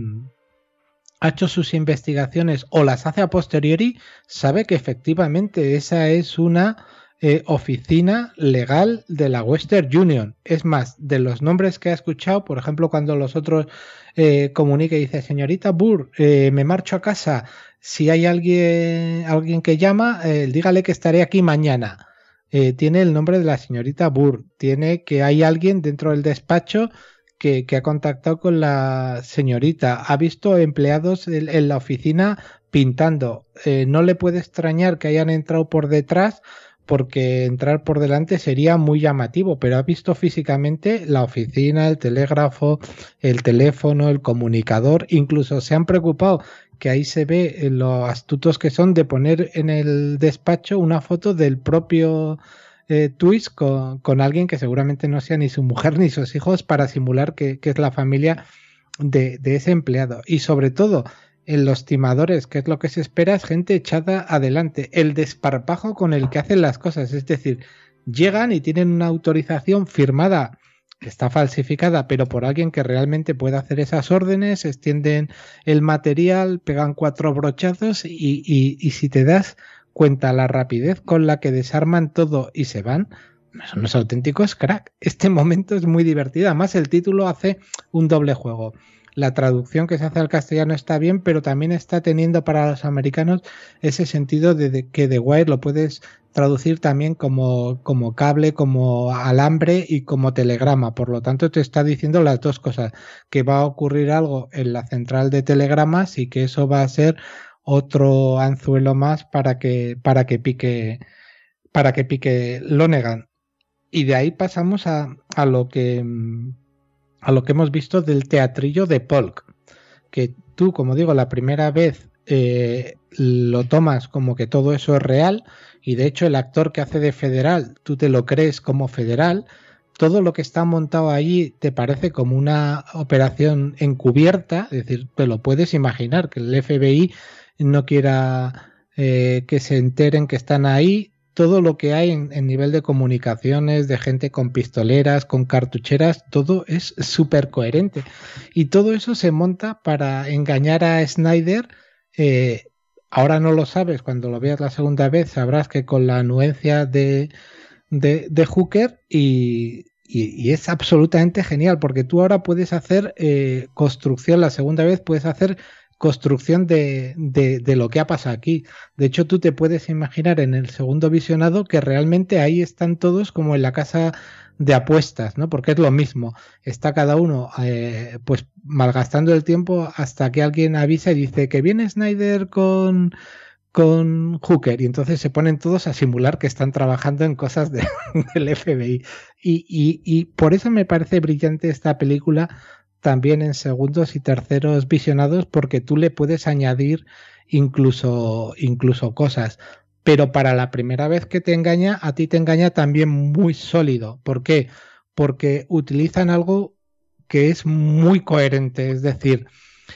ha hecho sus investigaciones o las hace a posteriori, sabe que efectivamente esa es una eh, oficina legal de la Western Union. Es más, de los nombres que ha escuchado, por ejemplo, cuando los otros eh, comunica y dice, señorita Burr, eh, me marcho a casa, si hay alguien, alguien que llama, eh, dígale que estaré aquí mañana. Eh, tiene el nombre de la señorita Burr, tiene que hay alguien dentro del despacho que, que ha contactado con la señorita, ha visto empleados en, en la oficina pintando. Eh, no le puede extrañar que hayan entrado por detrás, porque entrar por delante sería muy llamativo, pero ha visto físicamente la oficina, el telégrafo, el teléfono, el comunicador, incluso se han preocupado, que ahí se ve lo astutos que son, de poner en el despacho una foto del propio eh, Twist con, con alguien que seguramente no sea ni su mujer ni sus hijos, para simular que, que es la familia de, de ese empleado. Y sobre todo, en los timadores, que es lo que se espera, es gente echada adelante. El desparpajo con el que hacen las cosas, es decir, llegan y tienen una autorización firmada, que está falsificada, pero por alguien que realmente puede hacer esas órdenes, extienden el material, pegan cuatro brochazos y, y, y si te das cuenta la rapidez con la que desarman todo y se van, son unos auténticos crack. Este momento es muy divertido, además el título hace un doble juego. La traducción que se hace al castellano está bien, pero también está teniendo para los americanos ese sentido de, de que The Wire lo puedes traducir también como, como cable, como alambre y como telegrama. Por lo tanto, te está diciendo las dos cosas, que va a ocurrir algo en la central de telegramas y que eso va a ser otro anzuelo más para que, para que pique, para que pique Lonergan. Y de ahí pasamos a, a lo que... a lo que hemos visto del teatrillo de Polk, que tú, como digo, la primera vez eh, lo tomas como que todo eso es real, y de hecho el actor que hace de Federal, tú te lo crees como Federal, todo lo que está montado allí te parece como una operación encubierta, es decir, te lo puedes imaginar, que el F B I no quiera eh, que se enteren que están ahí. Todo lo que hay en, en nivel de comunicaciones, de gente con pistoleras, con cartucheras, todo es súper coherente. Y todo eso se monta para engañar a Snyder. Eh, ahora no lo sabes, cuando lo veas la segunda vez sabrás que con la anuencia de, de, de Hooker, y, y, y es absolutamente genial, porque tú ahora puedes hacer eh, construcción, la segunda vez puedes hacer construcción de, de, de lo que ha pasado aquí. De hecho, tú te puedes imaginar en el segundo visionado que realmente ahí están todos como en la casa de apuestas, ¿no? Porque es lo mismo. Está cada uno eh, pues malgastando el tiempo hasta que alguien avisa y dice que viene Snyder con, con Hooker, y entonces se ponen todos a simular que están trabajando en cosas de, del F B I. Y, y, y por eso me parece brillante esta película, también en segundos y terceros visionados, porque tú le puedes añadir incluso, incluso cosas. Pero para la primera vez que te engaña, a ti te engaña también muy sólido. ¿Por qué? Porque utilizan algo que es muy coherente. Es decir,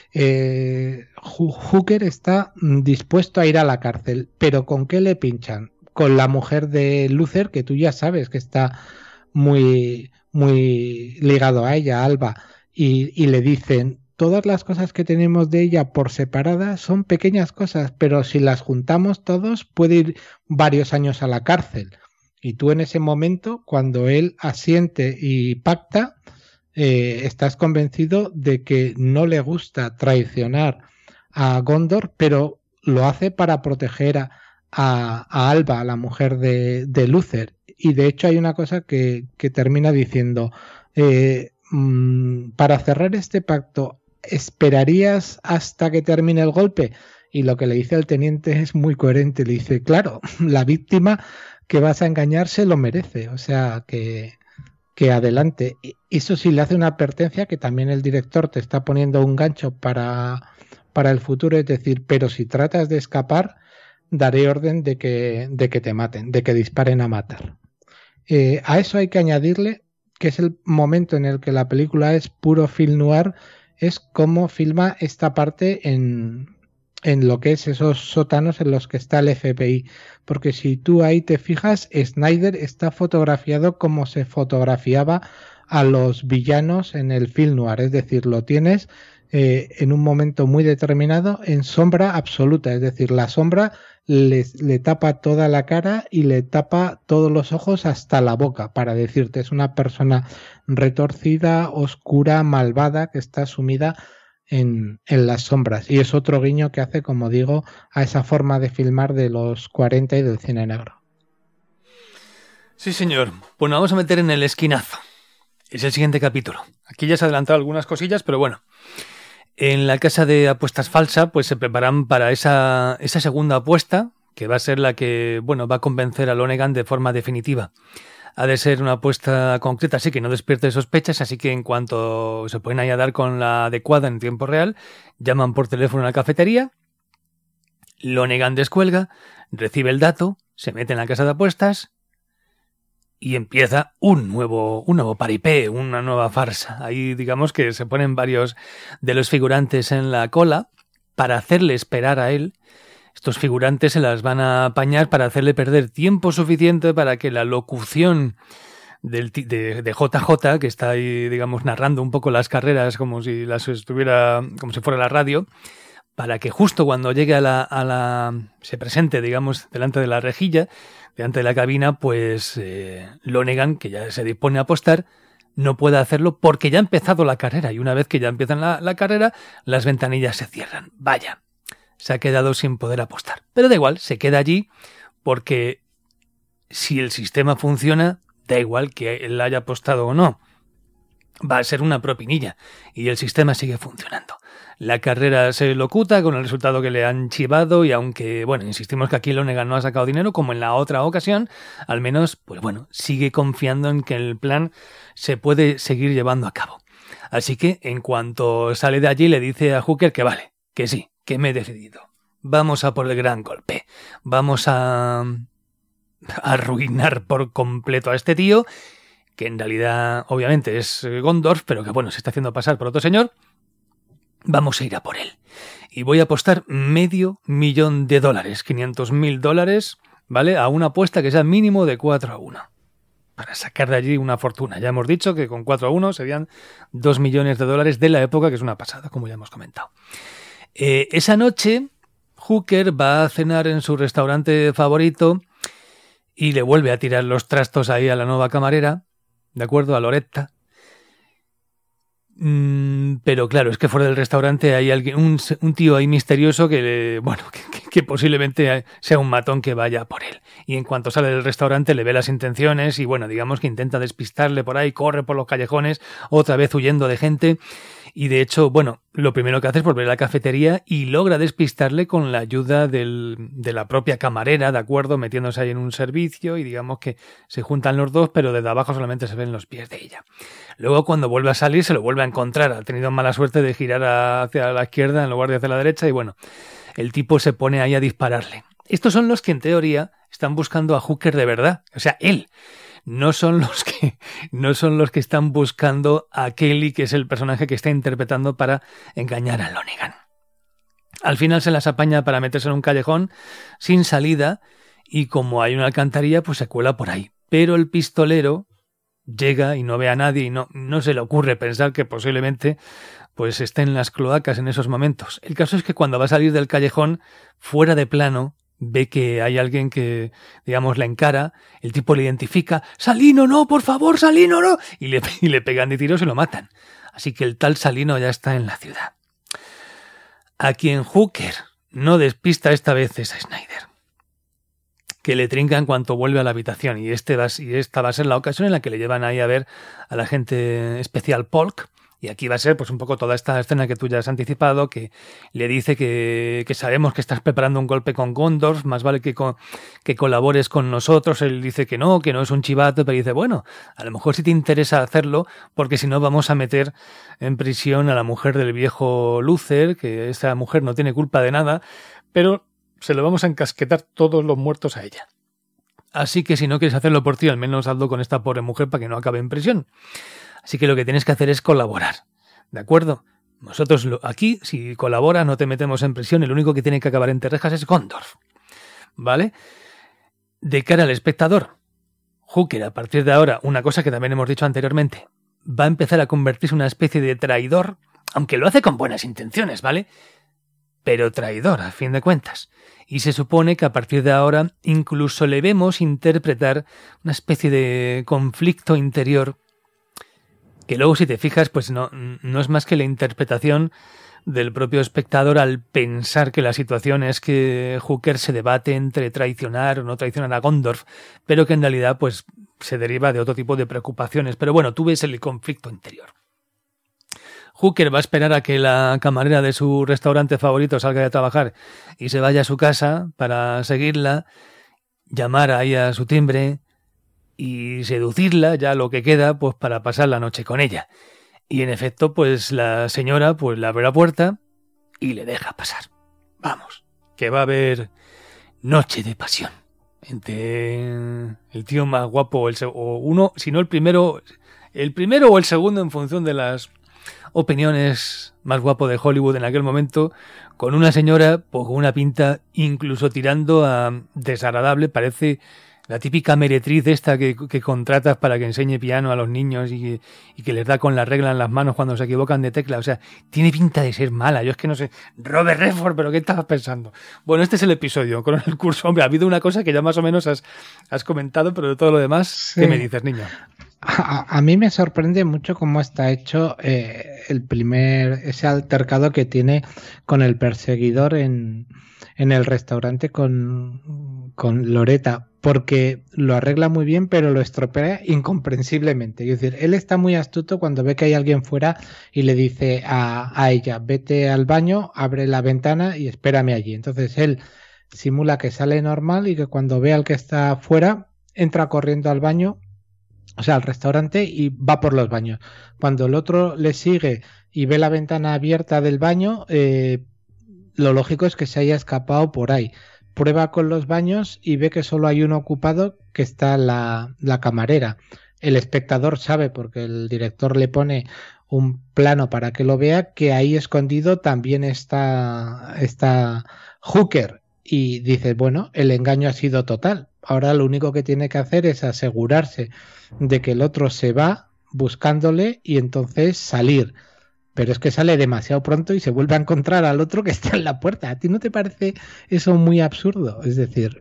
eh, Hooker está dispuesto a ir a la cárcel, pero ¿con qué le pinchan? Con la mujer de Luther, que tú ya sabes que está muy, muy ligado a ella, Alba. Y, y le dicen, todas las cosas que tenemos de ella por separadas son pequeñas cosas, pero si las juntamos todos puede ir varios años a la cárcel. Y tú en ese momento, cuando él asiente y pacta, eh, estás convencido de que no le gusta traicionar a Gondor, pero lo hace para proteger a, a, a Alba, a la mujer de, de Luther. Y de hecho hay una cosa que, que termina diciendo... Eh, para cerrar este pacto, ¿esperarías hasta que termine el golpe? Y lo que le dice al teniente es muy coherente. Le dice, claro, la víctima que vas a engañar se lo merece. O sea, que, que adelante. Y eso sí le hace una advertencia, que también el director te está poniendo un gancho para, para el futuro. Es decir, pero si tratas de escapar, daré orden de que, de que te maten, de que disparen a matar. Eh, a eso hay que añadirle que es el momento en el que la película es puro film noir, es cómo filma esta parte en, en lo que es esos sótanos en los que está el F B I. Porque si tú ahí te fijas, Snyder está fotografiado como se fotografiaba a los villanos en el film noir, es decir, lo tienes eh, en un momento muy determinado en sombra absoluta, es decir, la sombra le, le tapa toda la cara y le tapa todos los ojos hasta la boca, para decirte, es una persona retorcida, oscura, malvada, que está sumida en, en las sombras. Y es otro guiño que hace, como digo, a esa forma de filmar de los cuarenta y del cine negro. Sí, señor. Pues nos vamos a meter en el esquinazo. Es el siguiente capítulo. Aquí ya se han adelantado algunas cosillas, pero bueno. En la casa de apuestas falsa, pues se preparan para esa, esa segunda apuesta, que va a ser la que, bueno, va a convencer a Lonergan de forma definitiva. Ha de ser una apuesta concreta, así que no despierte sospechas, así que en cuanto se pueden ahí a dar con la adecuada en tiempo real, llaman por teléfono a la cafetería, Lonergan descuelga, recibe el dato, se mete en la casa de apuestas y empieza un nuevo, un nuevo paripé, una nueva farsa. Ahí digamos que se ponen varios de los figurantes en la cola para hacerle esperar a él. Estos figurantes se las van a apañar para hacerle perder tiempo suficiente para que la locución del, de, de J J, que está ahí, digamos, narrando un poco las carreras como si las estuviera, como si fuera la radio, para que justo cuando llegue a la, a la, se presente, digamos, delante de la rejilla, delante de la cabina, pues eh, Lonergan, que ya se dispone a apostar, no puede hacerlo porque ya ha empezado la carrera, y una vez que ya empiezan la, la carrera, las ventanillas se cierran. Vaya. Se ha quedado sin poder apostar. Pero da igual, se queda allí porque si el sistema funciona, da igual que él haya apostado o no. Va a ser una propinilla y el sistema sigue funcionando. La carrera se locuta con el resultado que le han chivado y aunque, bueno, insistimos que aquí Lonergan no ha sacado dinero como en la otra ocasión, al menos, pues bueno, sigue confiando en que el plan se puede seguir llevando a cabo. Así que en cuanto sale de allí le dice a Hooker que vale, que sí, que me he decidido. Vamos a por el gran golpe. Vamos a, a arruinar por completo a este tío, que en realidad obviamente es Gondorf, pero que bueno, se está haciendo pasar por otro señor. Vamos a ir a por él. Y voy a apostar medio millón de dólares, quinientos mil dólares, ¿vale? A una apuesta que sea mínimo de cuatro a uno. Para sacar de allí una fortuna. Ya hemos dicho que con cuatro a uno serían dos millones de dólares de la época, que es una pasada, como ya hemos comentado. Eh, esa noche, Hooker va a cenar en su restaurante favorito y le vuelve a tirar los trastos ahí a la nueva camarera, ¿de acuerdo? A Loretta. Mm, pero claro, es que fuera del restaurante hay alguien, un, un tío ahí misterioso que, le, bueno, que, que, que posiblemente sea un matón que vaya por él. Y en cuanto sale del restaurante le ve las intenciones y bueno, digamos que intenta despistarle por ahí, corre por los callejones, otra vez huyendo de gente. Y de hecho, bueno, lo primero que hace es volver a la cafetería y logra despistarle con la ayuda del, de la propia camarera, ¿de acuerdo? Metiéndose ahí en un servicio y digamos que se juntan los dos, pero desde abajo solamente se ven los pies de ella. Luego cuando vuelve a salir se lo vuelve a encontrar. Ha tenido mala suerte de girar hacia la izquierda en lugar de hacia la derecha y bueno, el tipo se pone ahí a dispararle. Estos son los que en teoría están buscando a Hooker de verdad. O sea, él. No son los que no son los que están buscando a Kelly, que es el personaje que está interpretando para engañar a Lonergan. Al final se las apaña para meterse en un callejón sin salida y como hay una alcantarilla, pues se cuela por ahí. Pero el pistolero llega y no ve a nadie y no, no se le ocurre pensar que posiblemente pues esté en las cloacas en esos momentos. El caso es que cuando va a salir del callejón, fuera de plano, ve que hay alguien que, digamos, la encara, el tipo le identifica, Salino, no, por favor, Salino, no, y le, y le pegan de tiros y lo matan. Así que el tal Salino ya está en la ciudad. A quien Hooker no despista esta vez es a Snyder, que le trinca en cuanto vuelve a la habitación, y, este va, y esta va a ser la ocasión en la que le llevan ahí a ver a la agente especial Polk. Y aquí va a ser pues un poco toda esta escena que tú ya has anticipado, que le dice que, que sabemos que estás preparando un golpe con Gondorf, más vale que, co- que colabores con nosotros. Él dice que no, que no es un chivato, pero dice, bueno, a lo mejor sí te interesa hacerlo, porque si no vamos a meter en prisión a la mujer del viejo Luther, que esa mujer no tiene culpa de nada, pero se lo vamos a encasquetar todos los muertos a ella. Así que si no quieres hacerlo por ti, al menos hazlo con esta pobre mujer para que no acabe en prisión. Así que lo que tienes que hacer es colaborar, ¿de acuerdo? Nosotros lo, aquí, si colaboras, no te metemos en prisión, el único que tiene que acabar entre rejas es Gondorf, ¿vale? De cara al espectador, Hooker, a partir de ahora, una cosa que también hemos dicho anteriormente, va a empezar a convertirse en una especie de traidor, aunque lo hace con buenas intenciones, ¿vale? Pero traidor, a fin de cuentas. Y se supone que a partir de ahora incluso le vemos interpretar una especie de conflicto interior que luego, si te fijas, pues no, no es más que la interpretación del propio espectador al pensar que la situación es que Hooker se debate entre traicionar o no traicionar a Gondorff, pero que en realidad pues se deriva de otro tipo de preocupaciones. Pero bueno, tú ves el conflicto interior. Hooker va a esperar a que la camarera de su restaurante favorito salga de trabajar y se vaya a su casa para seguirla, llamar ahí a su timbre y seducirla, ya lo que queda, pues para pasar la noche con ella. Y en efecto, pues la señora pues le abre la puerta y le deja pasar. Vamos, que va a haber noche de pasión entre el tío más guapo o, el, o uno, si no el primero, el primero o el segundo en función de las opiniones más guapo de Hollywood en aquel momento, con una señora pues, con una pinta incluso tirando a desagradable. Parece la típica meretriz esta que, que contratas para que enseñe piano a los niños y que, y que les da con la regla en las manos cuando se equivocan de tecla. O sea, tiene pinta de ser mala. Yo es que no sé. Robert Redford, ¿pero qué estabas pensando? Bueno, este es el episodio con el curso. Hombre, ha habido una cosa que ya más o menos has, has comentado, pero de todo lo demás, sí. ¿Qué me dices, niño? A, a mí me sorprende mucho cómo está hecho eh, el primer, ese altercado que tiene con el perseguidor en, en el restaurante con, con Loretta, porque lo arregla muy bien, pero lo estropea incomprensiblemente. Es decir, él está muy astuto cuando ve que hay alguien fuera y le dice a, a ella, vete al baño, abre la ventana y espérame allí. Entonces él simula que sale normal y que cuando ve al que está fuera, entra corriendo al baño, o sea, al restaurante, y va por los baños. Cuando el otro le sigue y ve la ventana abierta del baño, eh, lo lógico es que se haya escapado por ahí. Prueba con los baños y ve que solo hay uno ocupado, que está la, la camarera. El espectador sabe, porque el director le pone un plano para que lo vea, que ahí escondido también está, está Hooker. Y dice, bueno, el engaño ha sido total. Ahora lo único que tiene que hacer es asegurarse de que el otro se va buscándole y entonces salir. Pero es que sale demasiado pronto y se vuelve a encontrar al otro que está en la puerta. ¿A ti no te parece eso muy absurdo? Es decir...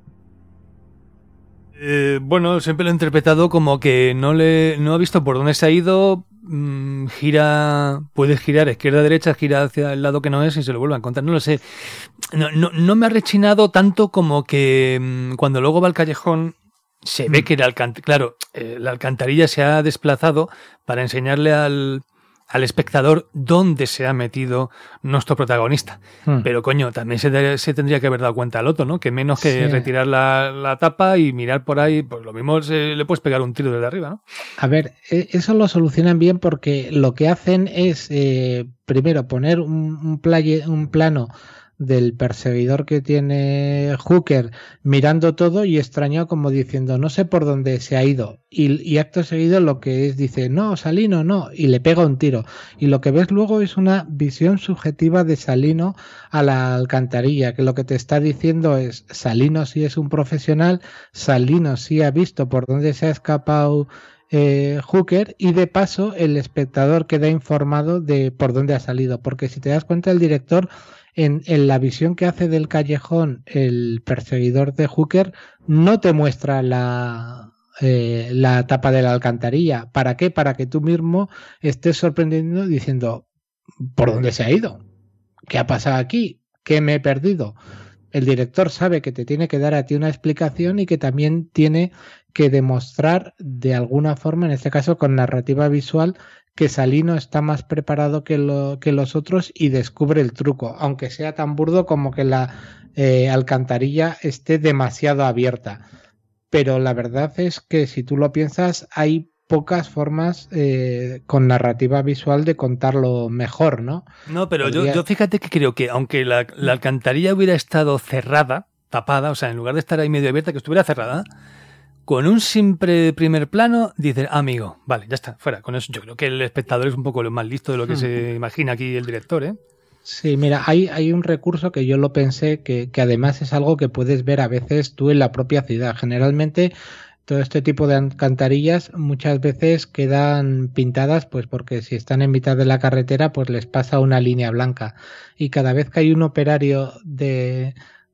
Eh, bueno, siempre lo he interpretado como que no le no ha visto por dónde se ha ido, mmm, gira, puede girar izquierda derecha, gira hacia el lado que no es y se lo vuelve a encontrar. No lo sé. No, no, no me ha rechinado tanto como que mmm, cuando luego va al callejón se ve que la alcantarilla, claro, eh, la alcantarilla se ha desplazado para enseñarle al al espectador dónde se ha metido nuestro protagonista. Hmm. Pero coño, también se, de, se tendría que haber dado cuenta al otro, ¿no? Que menos que sí. retirar la, la tapa y mirar por ahí, pues lo mismo se, le puedes pegar un tiro desde arriba, ¿no? A ver, eso lo solucionan bien porque lo que hacen es, eh, primero, poner un, un, play, un plano del perseguidor que tiene Hooker mirando todo y extrañado como diciendo no sé por dónde se ha ido y, y acto seguido lo que es dice no, Salino no y le pega un tiro y lo que ves luego es una visión subjetiva de Salino a la alcantarilla, que lo que te está diciendo es Salino sí es un profesional, Salino sí ha visto por dónde se ha escapado Eh, Hooker y de paso el espectador queda informado de por dónde ha salido, porque si te das cuenta el director en, en la visión que hace del callejón el perseguidor de Hooker no te muestra la eh, la tapa de la alcantarilla. ¿Para qué? Para que tú mismo estés sorprendiendo diciendo ¿por dónde se ha ido? ¿Qué ha pasado aquí? ¿Qué me he perdido? El director sabe que te tiene que dar a ti una explicación y que también tiene que demostrar de alguna forma, en este caso con narrativa visual, que Salino está más preparado que, lo, que los otros y descubre el truco, aunque sea tan burdo como que la eh, alcantarilla esté demasiado abierta. Pero la verdad es que si tú lo piensas, hay pocas formas eh, con narrativa visual de contarlo mejor, ¿no? No, pero Podría... yo, yo fíjate que creo que aunque la, la alcantarilla hubiera estado cerrada, tapada, o sea, en lugar de estar ahí medio abierta, que estuviera cerrada, con un simple primer plano, dices, ah, amigo, vale, ya está, fuera. Con eso yo creo que el espectador es un poco lo más listo de lo que hmm. se imagina aquí el director, ¿eh? Sí, mira, hay, hay un recurso que yo lo pensé, que, que además es algo que puedes ver a veces tú en la propia ciudad. Generalmente todo este tipo de alcantarillas muchas veces quedan pintadas pues porque si están en mitad de la carretera pues les pasa una línea blanca y cada vez que hay un operario de,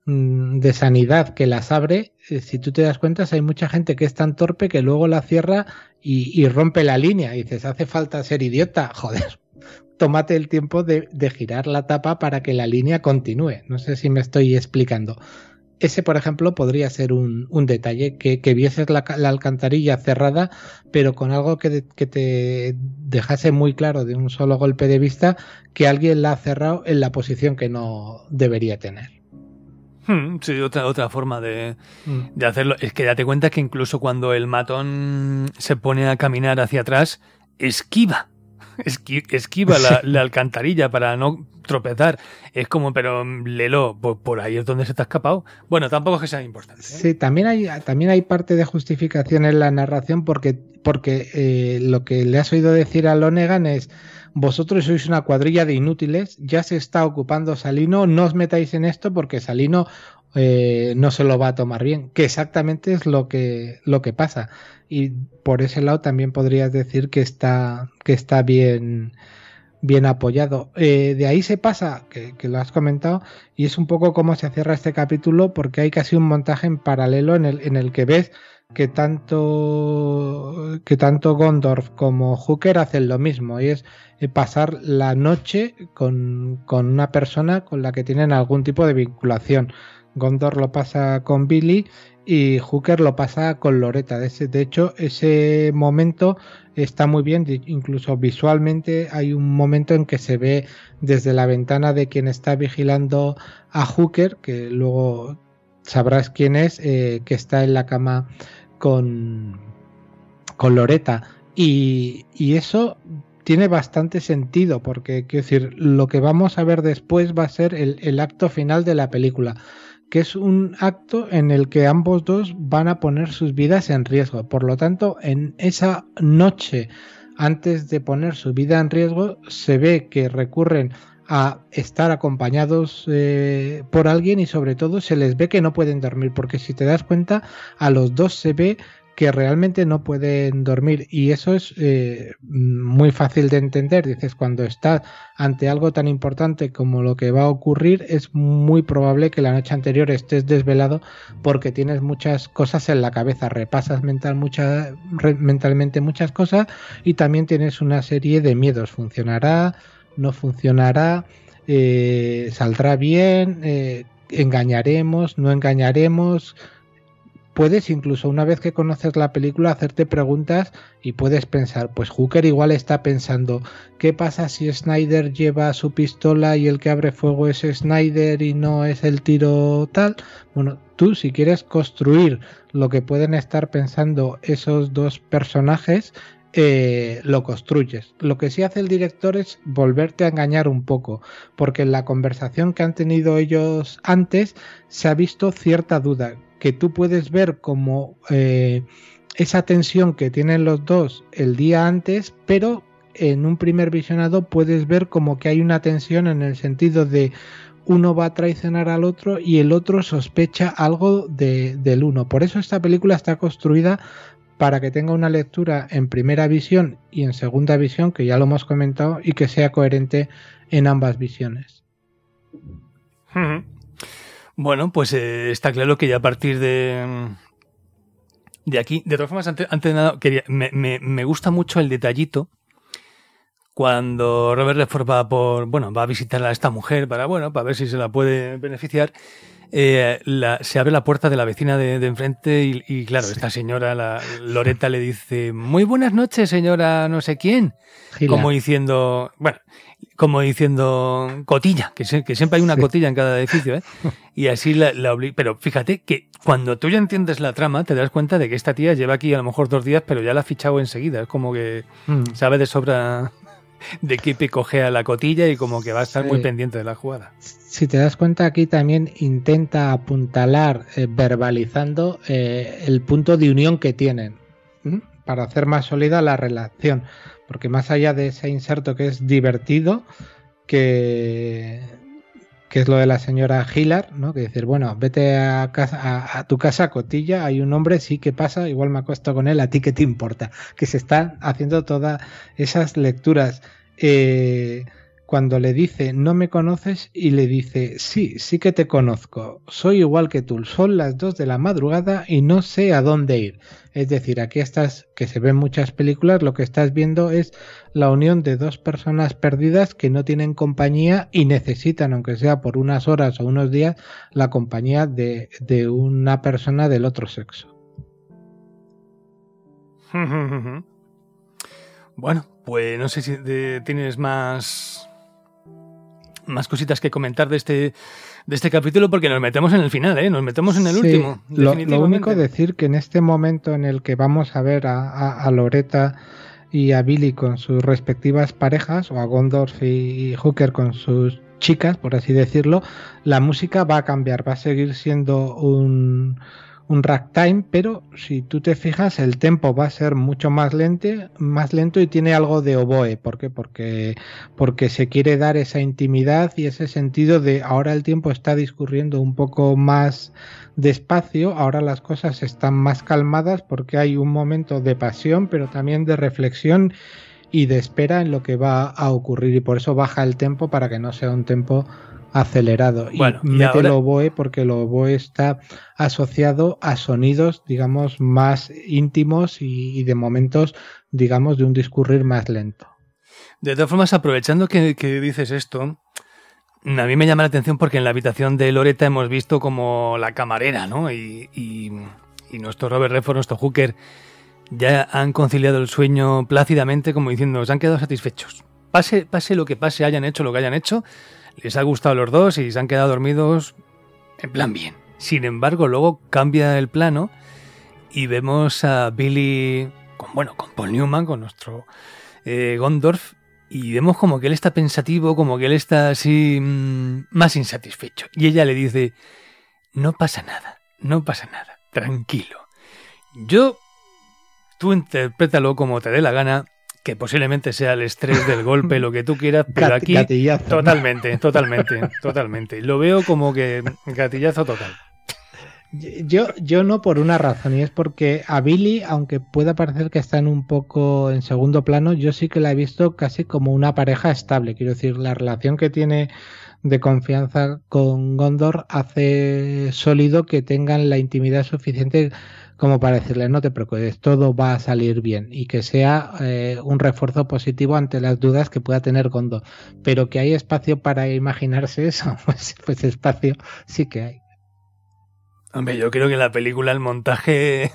de sanidad que las abre, si tú te das cuenta hay mucha gente que es tan torpe que luego la cierra y, y rompe la línea y dices, hace falta ser idiota, joder. tómate el tiempo de, de girar la tapa para que la línea continúe. No sé si me estoy explicando. Ese, por ejemplo, podría ser un, un detalle, que, que vieses la, la alcantarilla cerrada, pero con algo que, de, que te dejase muy claro de un solo golpe de vista que alguien la ha cerrado en la posición que no debería tener. Hmm, sí, otra, otra forma de, mm. de hacerlo. Es que date cuenta que incluso cuando el matón se pone a caminar hacia atrás, esquiva. Esqui, esquiva la, la alcantarilla para no tropezar. Es como, pero Lelo, por, por ahí es donde se te ha escapado. Bueno, tampoco es que sea importante, ¿eh? Sí, también hay, también hay parte de justificación en la narración porque, porque eh, lo que le has oído decir a Lonegan es: vosotros sois una cuadrilla de inútiles, ya se está ocupando Salino, no os metáis en esto porque Salino eh, no se lo va a tomar bien, que exactamente es lo que, lo que pasa. Y por ese lado también podrías decir que está, que está bien, bien apoyado. Eh, de ahí se pasa, que, que lo has comentado, y es un poco cómo se cierra este capítulo, porque hay casi un montaje en paralelo en el, en el que ves que tanto, que tanto Gondorf como Hooker hacen lo mismo, y es pasar la noche con, con una persona con la que tienen algún tipo de vinculación. Gondorf lo pasa con Billy y Hooker lo pasa con Loretta. De hecho, ese momento está muy bien, incluso visualmente hay un momento en que se ve desde la ventana de quien está vigilando a Hooker, que luego sabrás quién es, eh, que está en la cama con, con Loretta. Y, y eso tiene bastante sentido, porque quiero decir, lo que vamos a ver después va a ser el, el acto final de la película, que es un acto en el que ambos dos van a poner sus vidas en riesgo. Por lo tanto, en esa noche, antes de poner su vida en riesgo, se ve que recurren a estar acompañados eh, por alguien, y sobre todo se les ve que no pueden dormir, porque si te das cuenta, a los dos se ve que realmente no pueden dormir, y eso es eh, muy fácil de entender. Dices, cuando estás ante algo tan importante como lo que va a ocurrir, es muy probable que la noche anterior estés desvelado porque tienes muchas cosas en la cabeza, repasas mental mucha, re, mentalmente muchas cosas, y también tienes una serie de miedos. ¿Funcionará? ¿No funcionará? Eh, ¿Saldrá bien? Eh, ¿Engañaremos? ¿No engañaremos? Puedes incluso, una vez que conoces la película, hacerte preguntas y puedes pensar, pues Hooker igual está pensando, ¿qué pasa si Snyder lleva su pistola y el que abre fuego es Snyder y no es el tiro tal? Bueno, tú, si quieres construir lo que pueden estar pensando esos dos personajes, eh, lo construyes. Lo que sí hace el director es volverte a engañar un poco, porque en la conversación que han tenido ellos antes se ha visto cierta duda, que tú puedes ver como eh, esa tensión que tienen los dos el día antes, pero en un primer visionado puedes ver como que hay una tensión en el sentido de uno va a traicionar al otro y el otro sospecha algo de, del uno. Por eso esta película está construida para que tenga una lectura en primera visión y en segunda visión, que ya lo hemos comentado, y que sea coherente en ambas visiones. Uh-huh. Bueno, pues eh, está claro que ya a partir de de aquí, de todas formas, antes, antes de nada, quería, me, me, me gusta mucho el detallito cuando Robert Redford va por, bueno, va a visitar a esta mujer para, bueno, para ver si se la puede beneficiar. Eh, la, se abre la puerta de la vecina de, de enfrente y, y claro, sí. Esta señora, la Loretta, le dice, muy buenas noches, señora no sé quién. Gila. Como diciendo, bueno, como diciendo cotilla, que, se, que siempre hay una sí. cotilla en cada edificio, ¿eh? Y así la, la obliga. Pero fíjate que cuando tú ya entiendes la trama, te das cuenta de que esta tía lleva aquí a lo mejor dos días, pero ya la ha fichado enseguida. Es como que mm. sabe de sobra de qué cojea la cotilla y como que va a estar sí. muy pendiente de la jugada. Si te das cuenta, aquí también intenta apuntalar, eh, verbalizando eh, el punto de unión que tienen, ¿m? Para hacer más sólida la relación, porque más allá de ese inserto que es divertido, que, que es lo de la señora Hillard, ¿no? Que decir, bueno, vete a, casa, a, a tu casa, cotilla, hay un hombre, sí, ¿qué pasa? Igual me acuesto con él, ¿a ti qué te importa? Que se están haciendo todas esas lecturas. Eh, cuando le dice no me conoces y le dice sí, sí que te conozco, soy igual que tú, son las dos de la madrugada y no sé a dónde ir. Es decir, aquí estás, que se ven en muchas películas, lo que estás viendo es la unión de dos personas perdidas que no tienen compañía y necesitan, aunque sea por unas horas o unos días, la compañía de, de una persona del otro sexo. Bueno, pues no sé si de, tienes más más cositas que comentar de este de este capítulo, porque nos metemos en el final, ¿eh? Nos metemos en el sí, último. Lo, lo único decir que en este momento en el que vamos a ver a, a, a Loretta y a Billy con sus respectivas parejas, o a Gondorf y, y Hooker con sus chicas, por así decirlo, la música va a cambiar, va a seguir siendo un... un ragtime, pero si tú te fijas el tempo va a ser mucho más lento, más lento y tiene algo de oboe. ¿Por qué? Porque, porque se quiere dar esa intimidad y ese sentido de ahora el tiempo está discurriendo un poco más despacio, ahora las cosas están más calmadas porque hay un momento de pasión, pero también de reflexión y de espera en lo que va a ocurrir, y por eso baja el tempo para que no sea un tempo acelerado. Bueno, y, y mete ahora... el oboe porque el oboe está asociado a sonidos, digamos, más íntimos y, y de momentos, digamos, de un discurrir más lento. De todas formas, aprovechando que, que dices esto, a mí me llama la atención porque en la habitación de Loretta hemos visto como la camarera, ¿no? Y, y, y nuestro Robert Redford, nuestro Hooker, ya han conciliado el sueño plácidamente, como diciendo, se han quedado satisfechos. Pase, pase lo que pase, hayan hecho lo que hayan hecho, les ha gustado a los dos y se han quedado dormidos en plan bien. Sin embargo, luego cambia el plano y vemos a Billy con, bueno, con Paul Newman, con nuestro eh, Gondorf, y vemos como que él está pensativo, como que él está así mmm, más insatisfecho. Y ella le dice, no pasa nada, no pasa nada, tranquilo. Yo, tú interprétalo como te dé la gana, que posiblemente sea el estrés del golpe, lo que tú quieras, pero aquí gatillazo, totalmente, totalmente, totalmente. Lo veo como que gatillazo total. Yo, yo no por una razón, y es porque a Billy, aunque pueda parecer que están un poco en segundo plano, yo sí que la he visto casi como una pareja estable. Quiero decir, la relación que tiene de confianza con Gondor hace sólido que tengan la intimidad suficiente como para decirle no te preocupes, todo va a salir bien, y que sea eh, un refuerzo positivo ante las dudas que pueda tener Gondor. Pero que hay espacio para imaginarse eso, pues, pues espacio sí que hay. Hombre, yo creo que en la película el montaje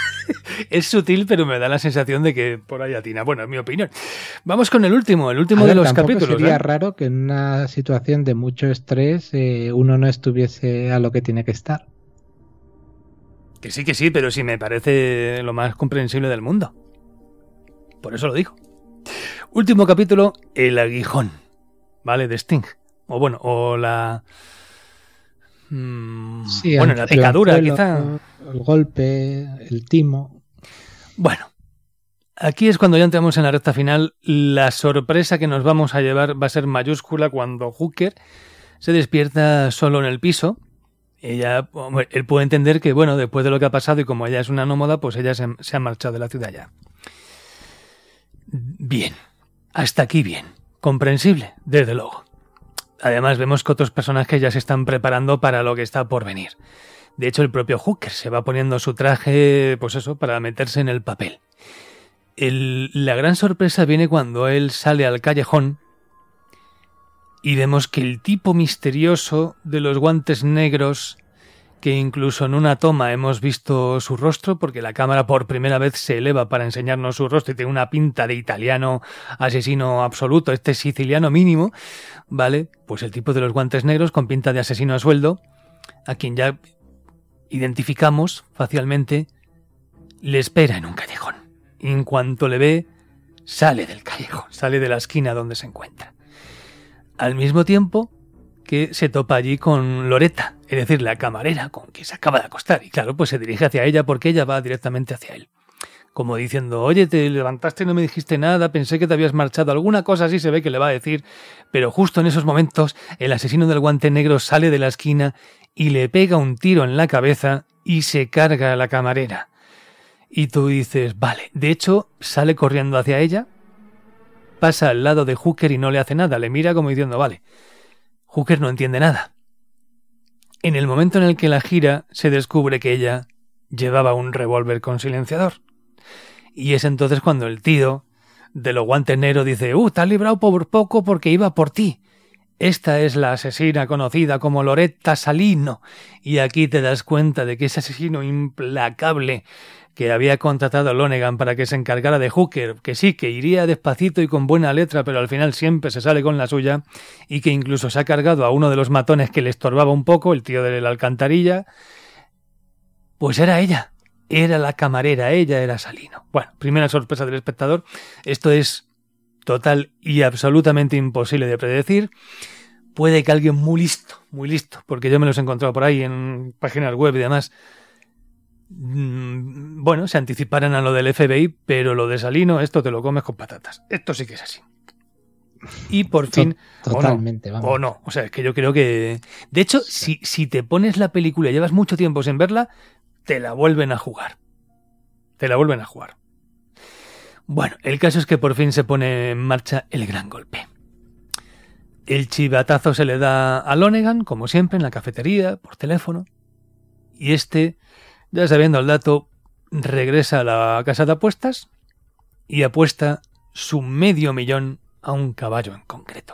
es sutil, pero me da la sensación de que por ahí atina. Bueno, es mi opinión. Vamos con el último, el último ver, de los capítulos. Sería ¿eh? raro que en una situación de mucho estrés eh, uno no estuviese a lo que tiene que estar. Que sí, que sí, pero sí me parece lo más comprensible del mundo. Por eso lo digo. Último capítulo, el aguijón, ¿vale? De Sting. O bueno, o la... Sí, bueno, el, la picadura, el anzuelo, quizá. El golpe, el timo. Bueno, aquí es cuando ya entramos en la recta final. La sorpresa que nos vamos a llevar va a ser mayúscula cuando Hooker se despierta solo en el piso. Ella, él puede entender que, bueno, después de lo que ha pasado y como ella es una nómada, pues ella se, se ha marchado de la ciudad ya. Bien, hasta aquí bien. Comprensible, desde luego. Además vemos que otros personajes ya se están preparando para lo que está por venir. De hecho, el propio Hooker se va poniendo su traje, pues eso, para meterse en el papel. El, la gran sorpresa viene cuando él sale al callejón y vemos que el tipo misterioso de los guantes negros, que incluso en una toma hemos visto su rostro, porque la cámara por primera vez se eleva para enseñarnos su rostro y tiene una pinta de italiano asesino absoluto, este siciliano mínimo, ¿vale? Pues el tipo de los guantes negros con pinta de asesino a sueldo, a quien ya identificamos facialmente, le espera en un callejón. Y en cuanto le ve, sale del callejón, sale de la esquina donde se encuentra. Al mismo tiempo que se topa allí con Loretta, es decir, la camarera con quien se acaba de acostar. Y claro, pues se dirige hacia ella porque ella va directamente hacia él. Como diciendo, oye, te levantaste y no me dijiste nada, pensé que te habías marchado. Alguna cosa así se ve que le va a decir, pero justo en esos momentos el asesino del guante negro sale de la esquina y le pega un tiro en la cabeza y se carga a la camarera. Y tú dices, vale, de hecho sale corriendo hacia ella pasa al lado de Hooker y no le hace nada, le mira como diciendo, vale, Hooker no entiende nada. En el momento en el que la gira, se descubre que ella llevaba un revólver con silenciador. Y es entonces cuando el tío de los guantes negros dice, uh, te has librado por poco porque iba por ti. Esta es la asesina conocida como Loretta Salino. Y aquí te das cuenta de que ese asesino implacable que había contratado a Lonergan para que se encargara de Hooker, que sí, que iría despacito y con buena letra, pero al final siempre se sale con la suya, y que incluso se ha cargado a uno de los matones que le estorbaba un poco, el tío de la alcantarilla, pues era ella, era la camarera, ella era Salino. Bueno, primera sorpresa del espectador, esto es total y absolutamente imposible de predecir. Puede que alguien muy listo, muy listo, porque yo me los he encontrado por ahí en páginas web y demás, bueno, se anticiparan a lo del F B I, pero lo de Salino, esto te lo comes con patatas. Esto sí que es así. Y por fin, totalmente, o no, vamos. o no, o sea, es que yo creo que... De hecho, si, si te pones la película y llevas mucho tiempo sin verla, te la vuelven a jugar. Te la vuelven a jugar. Bueno, el caso es que por fin se pone en marcha el gran golpe. El chivatazo se le da a Lonergan, como siempre, en la cafetería, por teléfono, y este... Ya sabiendo el dato, regresa a la casa de apuestas y apuesta su medio millón a un caballo en concreto.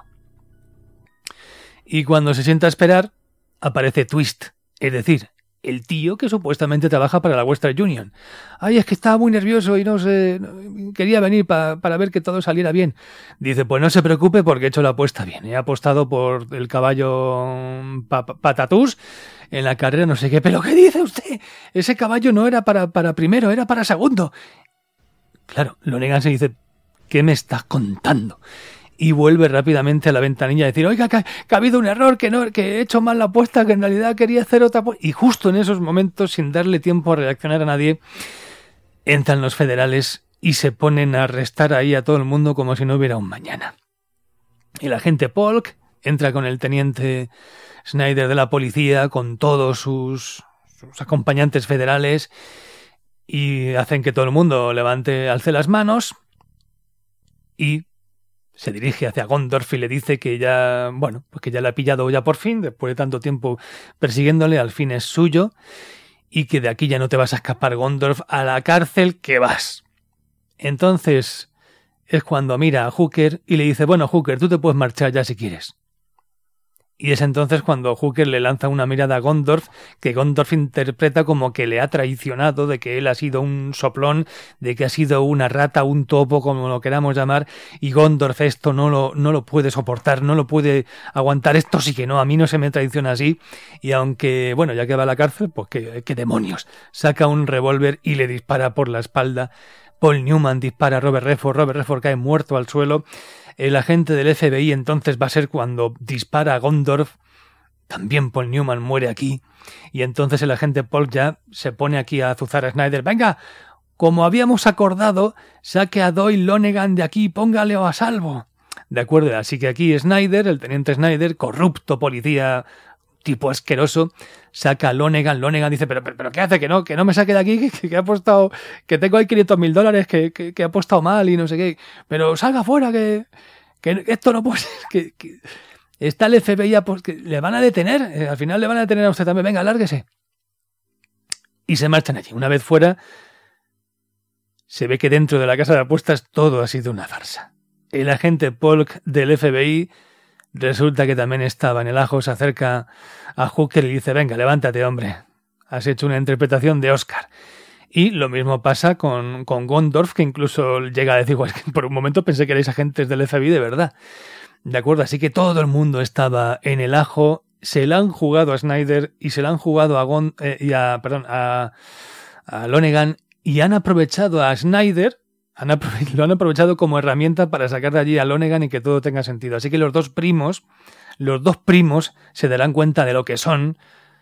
Y cuando se sienta a esperar, aparece Twist, es decir, el tío que supuestamente trabaja para la Western Union. Ay, es que estaba muy nervioso y no sé, quería venir pa, para ver que todo saliera bien. Dice, pues no se preocupe porque he hecho la apuesta bien. He apostado por el caballo pa, pa, Patatús en la carrera no sé qué. ¿Pero qué dice usted? Ese caballo no era para, para primero, era para segundo. Claro, Lonergan se dice, ¿qué me estás contando? Y vuelve rápidamente a la ventanilla a decir, oiga, que, que ha habido un error, que no, que he hecho mal la apuesta, que en realidad quería hacer otra apuesta. Y justo en esos momentos, sin darle tiempo a reaccionar a nadie, entran los federales y se ponen a arrestar ahí a todo el mundo como si no hubiera un mañana. El agente Polk entra con el teniente Snyder de la policía, con todos sus, sus acompañantes federales, y hacen que todo el mundo levante, alce las manos, y se dirige hacia Gondorf y le dice que ya, bueno, pues que ya le ha pillado ya por fin, después de tanto tiempo persiguiéndole, al fin es suyo, y que de aquí ya no te vas a escapar, Gondorf, a la cárcel que vas. Entonces es cuando mira a Hooker y le dice, bueno, Hooker, tú te puedes marchar ya si quieres. Y es entonces cuando Hooker le lanza una mirada a Gondorf, que Gondorf interpreta como que le ha traicionado, de que él ha sido un soplón, de que ha sido una rata, un topo, como lo queramos llamar, y Gondorf esto no lo, no lo puede soportar, no lo puede aguantar, esto sí que no, a mí no se me traiciona así, y aunque, bueno, ya que va a la cárcel, pues qué, qué demonios, saca un revólver y le dispara por la espalda. Paul Newman dispara a Robert Redford, Robert Redford cae muerto al suelo. El agente del F B I entonces va a ser cuando dispara a Gondorf. También Paul Newman muere aquí. Y entonces el agente Paul ya se pone aquí a azuzar a Snyder. Venga, como habíamos acordado, saque a Doyle Lonergan de aquí, póngale a salvo. De acuerdo, así que aquí Snyder, el teniente Snyder, corrupto policía tipo asqueroso, saca a Lonergan. Lonergan dice, pero, pero, pero ¿qué hace? Que no, que no me saque de aquí, que, que he apostado, que tengo ahí quinientos mil dólares, que, que, que he apostado mal y no sé qué. Pero salga fuera, que, que esto no puede ser, que, que está el F B I, pues, que le van a detener, eh, al final le van a detener a usted también, venga, lárguese. Y se marchan allí. Una vez fuera, se ve que dentro de la casa de apuestas todo ha sido una farsa. El agente Polk del F B I resulta que también estaba en el ajo, se acerca a Hooker y dice, venga, levántate, hombre, has hecho una interpretación de Oscar. Y lo mismo pasa con, con Gondorf, que incluso llega a decir, pues, que por un momento pensé que erais agentes del F B I de verdad. De acuerdo, así que todo el mundo estaba en el ajo, se la han jugado a Snyder y se la han jugado a, Gond, eh, y a, perdón, a, a Lonergan, y han aprovechado a Snyder, Han lo han aprovechado como herramienta para sacar de allí a Lonergan y que todo tenga sentido. Así que los dos primos, los dos primos se darán cuenta de lo que son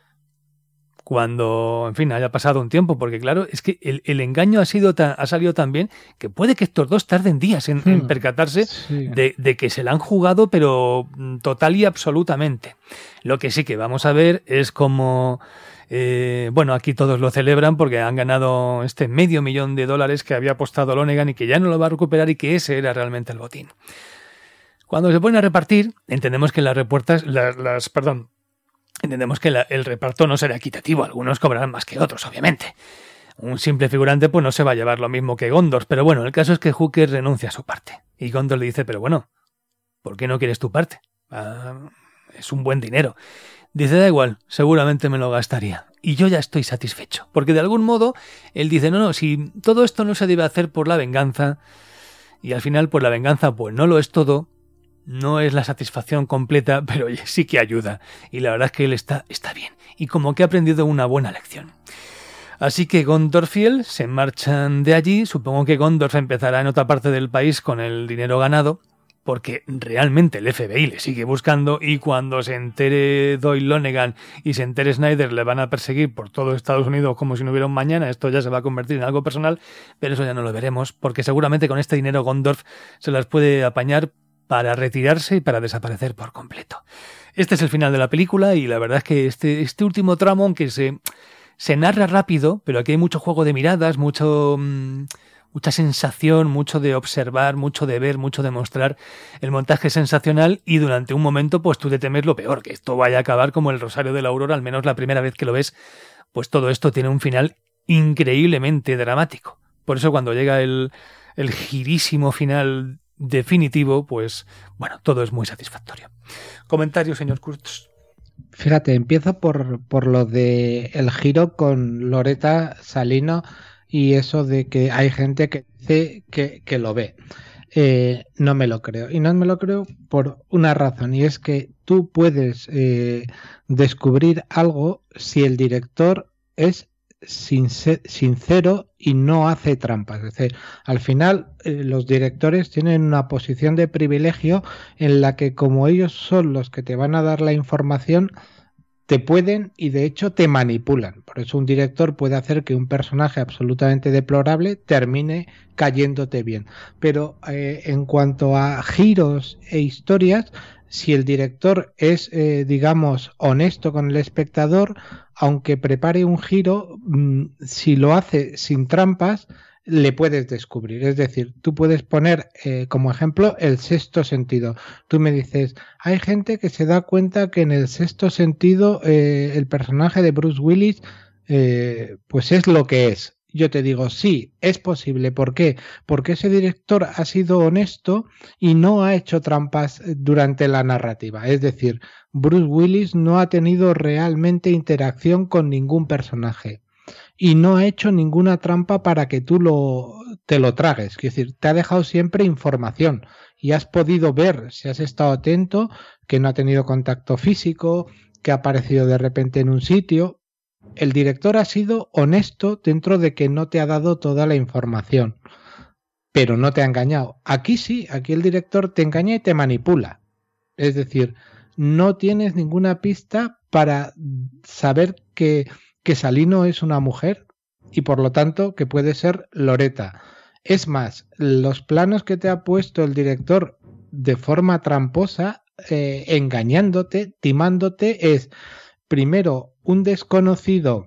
cuando, en fin, haya pasado un tiempo. Porque claro, es que el, el engaño ha, sido ta, ha salido tan bien que puede que estos dos tarden días en, hmm, en percatarse sí. de, de que se la han jugado, pero total y absolutamente. Lo que sí que vamos a ver es como Eh, bueno, aquí todos lo celebran porque han ganado este medio millón de dólares que había apostado Lonergan y que ya no lo va a recuperar y que ese era realmente el botín. Cuando se ponen a repartir, entendemos que las repuertas, las, las perdón, entendemos que la, el reparto no será equitativo. Algunos cobrarán más que otros, obviamente. Un simple figurante pues no se va a llevar lo mismo que Gondor, pero bueno, el caso es que Hooker renuncia a su parte. Y Gondor le dice, pero bueno, ¿por qué no quieres tu parte? Ah, es un buen dinero. Dice, da igual, seguramente me lo gastaría. Y yo ya estoy satisfecho. Porque de algún modo, él dice, no, no, si todo esto no se debe hacer por la venganza, y al final pues la venganza pues no lo es todo, no es la satisfacción completa, pero oye, sí que ayuda. Y la verdad es que él está, está bien. Y como que ha aprendido una buena lección. Así que Gondorfiel se marchan de allí. Supongo que Gondorf empezará en otra parte del país con el dinero ganado, porque realmente el F B I le sigue buscando y cuando se entere Doyle Lonergan y se entere Snyder le van a perseguir por todo Estados Unidos como si no hubiera un mañana. Esto ya se va a convertir en algo personal, pero eso ya no lo veremos, porque seguramente con este dinero Gondorf se las puede apañar para retirarse y para desaparecer por completo. Este es el final de la película y la verdad es que este, este último tramo, aunque se... Se narra rápido, pero aquí hay mucho juego de miradas, mucho, mmm, mucha sensación, mucho de observar, mucho de ver, mucho de mostrar. El montaje es sensacional y durante un momento pues tú te temes lo peor, que esto vaya a acabar como el Rosario de la Aurora, al menos la primera vez que lo ves, pues todo esto tiene un final increíblemente dramático. Por eso cuando llega el, el girísimo final definitivo, pues bueno, todo es muy satisfactorio. Comentario, señor Kurtz. Fíjate, empiezo por, por lo de el giro con Loretta Salino y eso de que hay gente que dice que, que lo ve. Eh, no me lo creo. Y no me lo creo por una razón, y es que tú puedes eh, descubrir algo si el director es sincero y no hace trampas. Es decir, al final eh, los directores tienen una posición de privilegio en la que como ellos son los que te van a dar la información, te pueden y de hecho te manipulan. Por eso un director puede hacer que un personaje absolutamente deplorable termine cayéndote bien. Pero eh, en cuanto a giros e historias, si el director es, eh, digamos, honesto con el espectador, aunque prepare un giro, mmm, si lo hace sin trampas, le puedes descubrir. Es decir, tú puedes poner eh, como ejemplo el sexto sentido. Tú me dices, hay gente que se da cuenta que en el sexto sentido eh, el personaje de Bruce Willis eh, pues es lo que es. Yo te digo, sí, es posible. ¿Por qué? Porque ese director ha sido honesto y no ha hecho trampas durante la narrativa. Es decir, Bruce Willis no ha tenido realmente interacción con ningún personaje y no ha hecho ninguna trampa para que tú lo, te lo tragues. Es decir, te ha dejado siempre información y has podido ver, si has estado atento, que no ha tenido contacto físico, que ha aparecido de repente en un sitio. El director ha sido honesto dentro de que no te ha dado toda la información, pero no te ha engañado. Aquí sí, aquí el director te engaña y te manipula. Es decir, no tienes ninguna pista para saber que, que Salino es una mujer y por lo tanto que puede ser Loretta. Es más, los planos que te ha puesto el director de forma tramposa, eh, engañándote, timándote, es primero un desconocido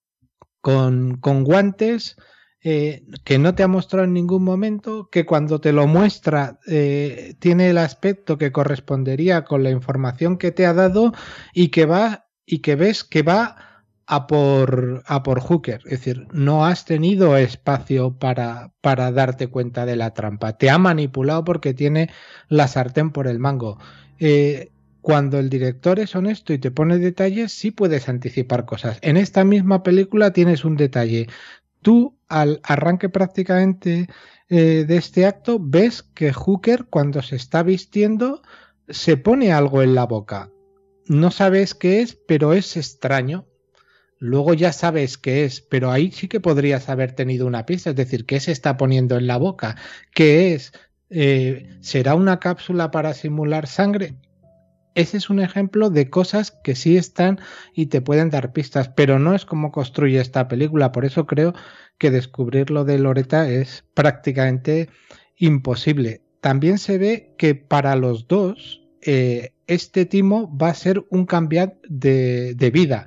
con, con guantes eh, que no te ha mostrado en ningún momento, que cuando te lo muestra eh, tiene el aspecto que correspondería con la información que te ha dado y que va y que ves que va a por, a por Hooker. Es decir, no has tenido espacio para, para darte cuenta de la trampa. Te ha manipulado porque tiene la sartén por el mango. Eh, Cuando el director es honesto y te pone detalles, sí puedes anticipar cosas. En esta misma película tienes un detalle. Tú, al arranque prácticamente eh, de este acto, ves que Hooker, cuando se está vistiendo, se pone algo en la boca. No sabes qué es, pero es extraño. Luego ya sabes qué es, pero ahí sí que podrías haber tenido una pista. Es decir, ¿qué se está poniendo en la boca? ¿Qué es? Eh, ¿Será una cápsula para simular sangre? Ese es un ejemplo de cosas que sí están y te pueden dar pistas, pero no es como construye esta película. Por eso creo que descubrir lo de Loretta es prácticamente imposible. También se ve que para los dos eh, este timo va a ser un cambio de, de vida.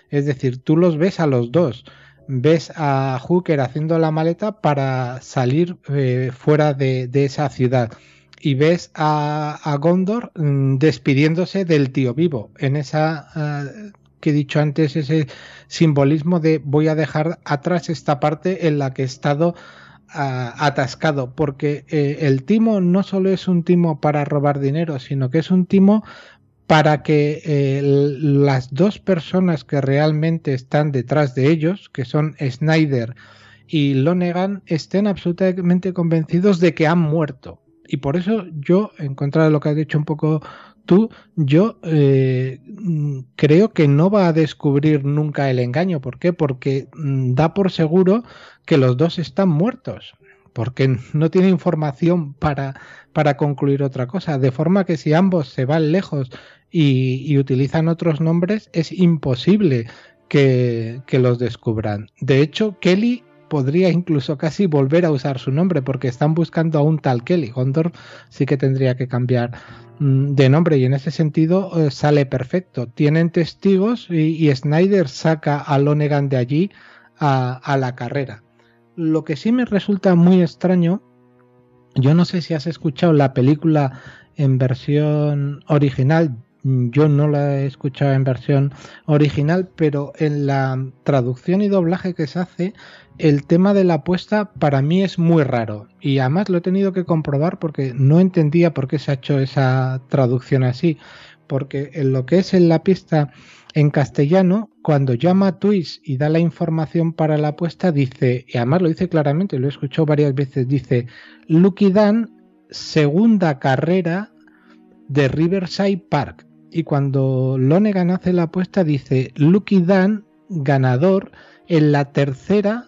Es decir, tú los ves a los dos. Ves a Hooker haciendo la maleta para salir eh, fuera de, de esa ciudad. Y ves a, a Gondor mmm, despidiéndose del tío vivo. En esa uh, que he dicho antes, ese simbolismo de voy a dejar atrás esta parte en la que he estado uh, atascado. Porque eh, el timo no solo es un timo para robar dinero, sino que es un timo para que eh, las dos personas que realmente están detrás de ellos, que son Snyder y Lonergan, estén absolutamente convencidos de que han muerto. Y por eso yo, en contra de lo que has dicho un poco tú, yo eh, creo que no va a descubrir nunca el engaño. ¿Por qué? Porque mm, da por seguro que los dos están muertos. Porque no tiene información para, para concluir otra cosa. De forma que si ambos se van lejos y, y utilizan otros nombres, es imposible que, que los descubran. De hecho, Kelly podría incluso casi volver a usar su nombre, porque están buscando a un tal Kelly. Gondor sí que tendría que cambiar mmm, de nombre, y en ese sentido eh, sale perfecto. Tienen testigos y, y Snyder saca a Lonergan de allí a, a la carrera. Lo que sí me resulta muy extraño, yo no sé si has escuchado la película en versión original, yo no la he escuchado en versión original, pero en la traducción y doblaje que se hace, el tema de la apuesta para mí es muy raro. Y además lo he tenido que comprobar porque no entendía por qué se ha hecho esa traducción así. Porque en lo que es en la pista en castellano, cuando llama a Twist y da la información para la apuesta, dice, y además lo dice claramente, lo he escuchado varias veces, dice, Lucky Dan, segunda carrera de Riverside Park. Y cuando Lonergan hace la apuesta, dice, Lucky Dan, ganador en la tercera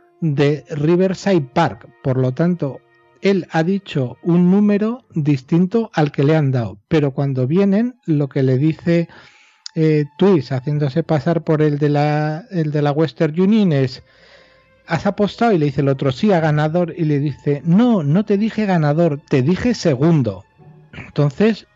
de Riverside Park. Por lo tanto, él ha dicho un número distinto al que le han dado. Pero cuando vienen, lo que le dice eh, Twist, haciéndose pasar por el de la, el de la Western Union, es, ¿has apostado? Y le dice el otro, sí, a ganador. Y le dice, no, no te dije ganador, te dije segundo. Entonces,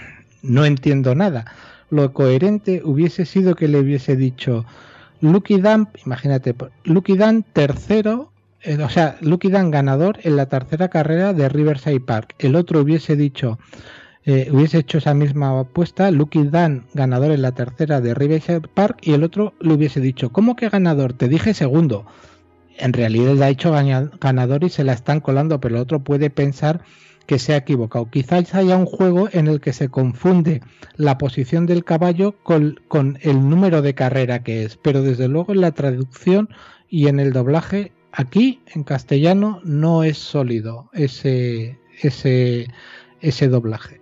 no entiendo nada. Lo coherente hubiese sido que le hubiese dicho Lucky Dan, imagínate, Lucky Dan tercero, eh, o sea, Lucky Dan ganador en la tercera carrera de Riverside Park. El otro hubiese dicho, eh, hubiese hecho esa misma apuesta, Lucky Dan ganador en la tercera de Riverside Park, y el otro le hubiese dicho, ¿cómo que ganador? Te dije segundo. En realidad él ha hecho ganador y se la están colando, pero el otro puede pensar que se ha equivocado. Quizás haya un juego en el que se confunde la posición del caballo con, con el número de carrera que es, pero desde luego en la traducción y en el doblaje aquí en castellano no es sólido ese, ese, ese doblaje.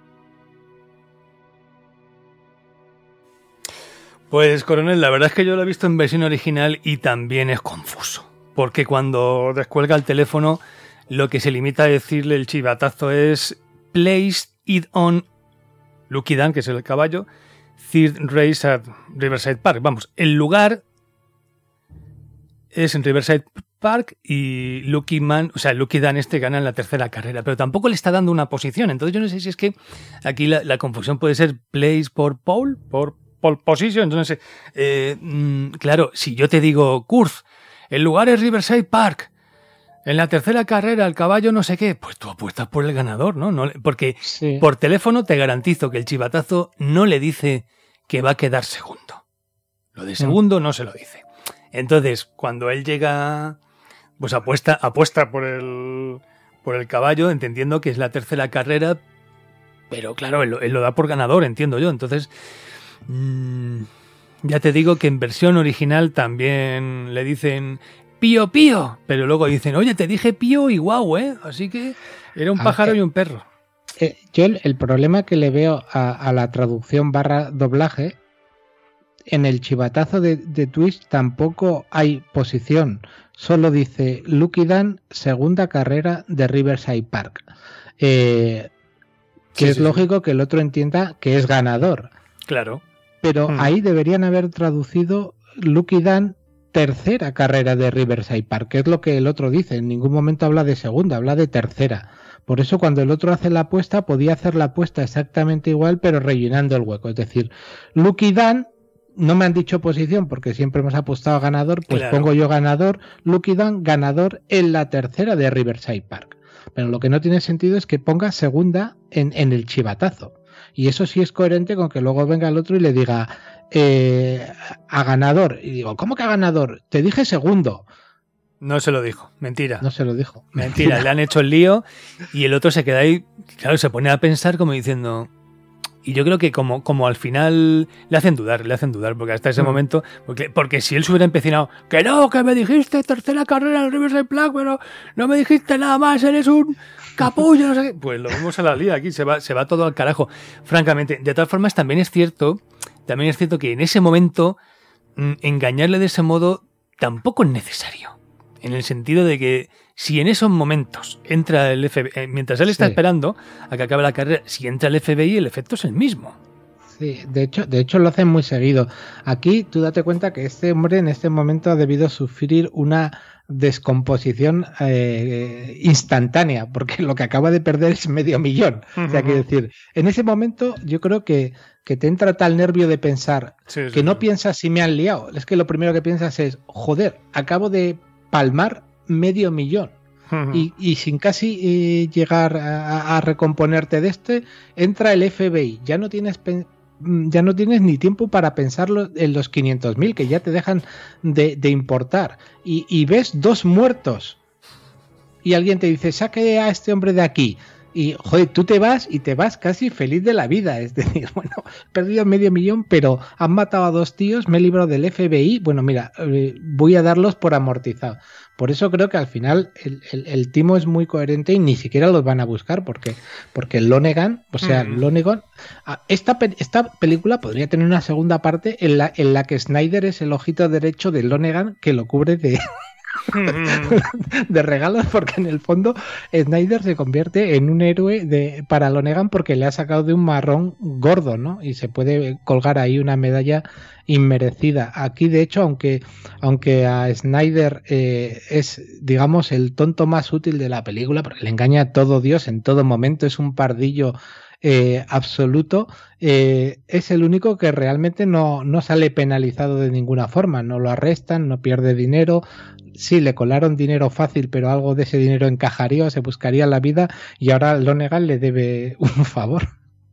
Pues, coronel, la verdad es que yo lo he visto en versión original y también es confuso, porque cuando descuelga el teléfono lo que se limita a decirle el chivatazo es place it on Lucky Dan, que es el caballo, third race at Riverside Park. Vamos, el lugar es en Riverside Park y Lucky Man, o sea, Lucky Dan este gana en la tercera carrera, pero tampoco le está dando una posición. Entonces yo no sé si es que aquí la, la confusión puede ser place por pole, por pole position. Entonces, eh, mm, claro, si yo te digo Kurz, el lugar es Riverside Park, en la tercera carrera, el caballo no sé qué, pues tú apuestas por el ganador, ¿no? no porque sí. Por teléfono te garantizo que el chivatazo no le dice que va a quedar segundo. Lo de segundo mm. no se lo dice. Entonces, cuando él llega, pues apuesta, apuesta por el, por el caballo, entendiendo que es la tercera carrera, pero claro, él, él lo da por ganador, entiendo yo. Entonces, mmm, ya te digo que en versión original también le dicen pío, pío, pero luego dicen, oye, te dije pío y guau, ¿eh? Así que era un pájaro Aunque, y un perro. Eh, yo el, el problema que le veo a, a la traducción barra doblaje, en el chivatazo de, de Twist tampoco hay posición, solo dice Lucky Dan, segunda carrera de Riverside Park. Eh, que sí, es sí, lógico sí. que el otro entienda que es ganador. Claro. Pero hmm. ahí deberían haber traducido Lucky Dan, tercera carrera de Riverside Park, que es lo que el otro dice. En ningún momento habla de segunda, habla de tercera. Por eso cuando el otro hace la apuesta, podía hacer la apuesta exactamente igual, pero rellenando el hueco. Es decir, Lucky Dan, no me han dicho posición porque siempre hemos apostado a ganador, pues Claro. pongo yo ganador, Lucky Dunn ganador en la tercera de Riverside Park. Pero lo que no tiene sentido es que ponga segunda en, en el chivatazo. Y eso sí es coherente con que luego venga el otro y le diga eh, a ganador. Y digo, ¿cómo que a ganador? Te dije segundo. No se lo dijo, mentira. No se lo dijo. Mentira, le han hecho el lío y el otro se queda ahí, claro, se pone a pensar como diciendo... Y yo creo que como, como al final le hacen dudar, le hacen dudar, porque hasta ese Mm. momento, porque, porque si él se hubiera empecinado, que no, que me dijiste tercera carrera en el Riverside Park, pero no me dijiste nada más, eres un capullo, no sé qué. Pues lo vemos a la lía aquí, se va, se va todo al carajo, francamente. De todas formas, también es cierto, también es cierto que en ese momento, mm, engañarle de ese modo tampoco es necesario. En el sentido de que si en esos momentos entra el F B I, mientras él está Sí. esperando a que acabe la carrera, si entra el F B I, el efecto es el mismo. Sí, de hecho, de hecho lo hacen muy seguido. Aquí tú date cuenta que este hombre en este momento ha debido sufrir una descomposición eh, instantánea, porque lo que acaba de perder es medio millón. O sea, quiero decir, en ese momento yo creo que, que te entra tal nervio de pensar Sí, sí, que no sí. piensas si me han liado. Es que lo primero que piensas es, joder, acabo de palmar medio millón. Y, y sin casi eh, llegar a, a recomponerte de este, entra el F B I. Ya no tienes pen- ya no tienes ni tiempo para pensarlo en los quinientos mil que ya te dejan de, de importar. Y, y ves dos muertos. Y alguien te dice, saque a este hombre de aquí. Y, joder, tú te vas y te vas casi feliz de la vida. Es decir, bueno, he perdido medio millón, pero han matado a dos tíos, me he librado del F B I. Bueno, mira, eh, voy a darlos por amortizado. Por eso creo que al final el, el, el timo es muy coherente y ni siquiera los van a buscar porque, porque Lonergan, o sea, Mm. Lonergan, esta, pe- esta película podría tener una segunda parte en la, en la que Snyder es el ojito derecho de Lonergan que lo cubre de, de regalos, porque en el fondo Snyder se convierte en un héroe de, para Lonergan porque le ha sacado de un marrón gordo, ¿no? Y se puede colgar ahí una medalla inmerecida. Aquí, de hecho, aunque, aunque a Snyder eh, es, digamos, el tonto más útil de la película, porque le engaña a todo Dios en todo momento, es un pardillo eh, absoluto, eh, es el único que realmente no, no sale penalizado de ninguna forma, no lo arrestan, no pierde dinero. Sí, le colaron dinero fácil, pero algo de ese dinero encajaría, se buscaría la vida y ahora Lonergan le debe un favor.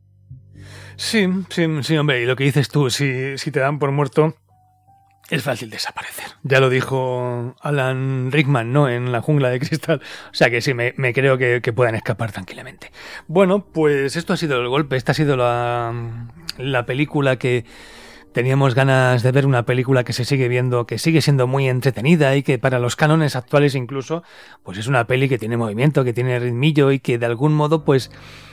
Sí, sí, sí, hombre, y lo que dices tú, si, si te dan por muerto, es fácil desaparecer. Ya lo dijo Alan Rickman, ¿no? En La jungla de cristal. O sea que sí, me, me creo que, que puedan escapar tranquilamente. Bueno, pues esto ha sido el golpe, esta ha sido la, la película que teníamos ganas de ver, una película que se sigue viendo, que sigue siendo muy entretenida y que para los cánones actuales incluso, pues es una peli que tiene movimiento, que tiene ritmillo y que de algún modo, pues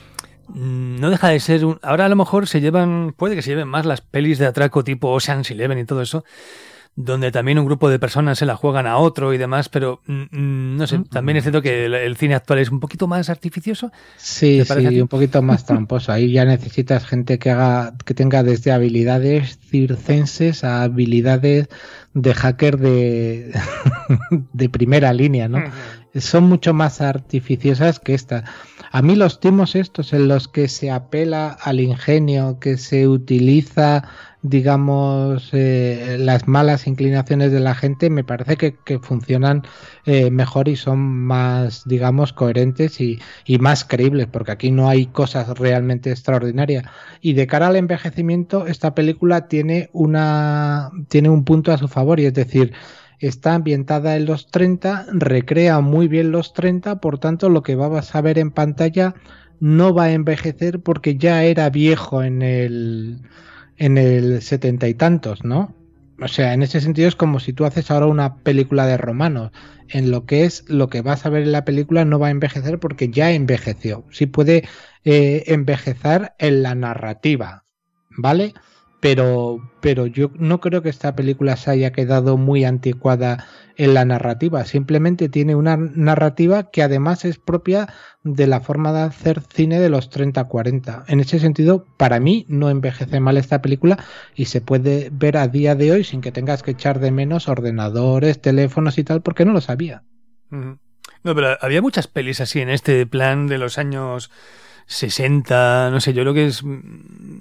no deja de ser un... Ahora a lo mejor se llevan, puede que se lleven más las pelis de atraco tipo Ocean's Eleven y todo eso, donde también un grupo de personas se la juegan a otro y demás, pero mm, no sé, también es cierto que el, el cine actual es un poquito más artificioso. Sí, parece a ti? sí, un poquito más tramposo. Ahí ya necesitas gente que haga, que tenga desde habilidades circenses a habilidades de hacker de, de primera línea, ¿no? Son mucho más artificiosas que esta. A mí los timos estos en los que se apela al ingenio, que se utiliza, digamos, eh, las malas inclinaciones de la gente, me parece que, que funcionan eh, mejor y son más, digamos, coherentes y, y más creíbles, porque aquí no hay cosas realmente extraordinarias. Y de cara al envejecimiento, esta película tiene una tiene un punto a su favor, y es decir, está ambientada en los treinta, recrea muy bien los treinta, por tanto lo que vas a ver en pantalla no va a envejecer porque ya era viejo en el en el setenta y tantos, ¿no? O sea, en ese sentido es como si tú haces ahora una película de romanos. En lo que es lo que vas a ver en la película no va a envejecer porque ya envejeció. Sí puede eh, envejecer en la narrativa, ¿vale? Pero, pero yo no creo que esta película se haya quedado muy anticuada en la narrativa. Simplemente tiene una narrativa que además es propia de la forma de hacer cine de los treinta cuarenta. En ese sentido, para mí no envejece mal esta película y se puede ver a día de hoy sin que tengas que echar de menos ordenadores, teléfonos y tal, porque no lo sabía. No, pero había muchas pelis así en este plan de los años sesenta, no sé, yo creo que es...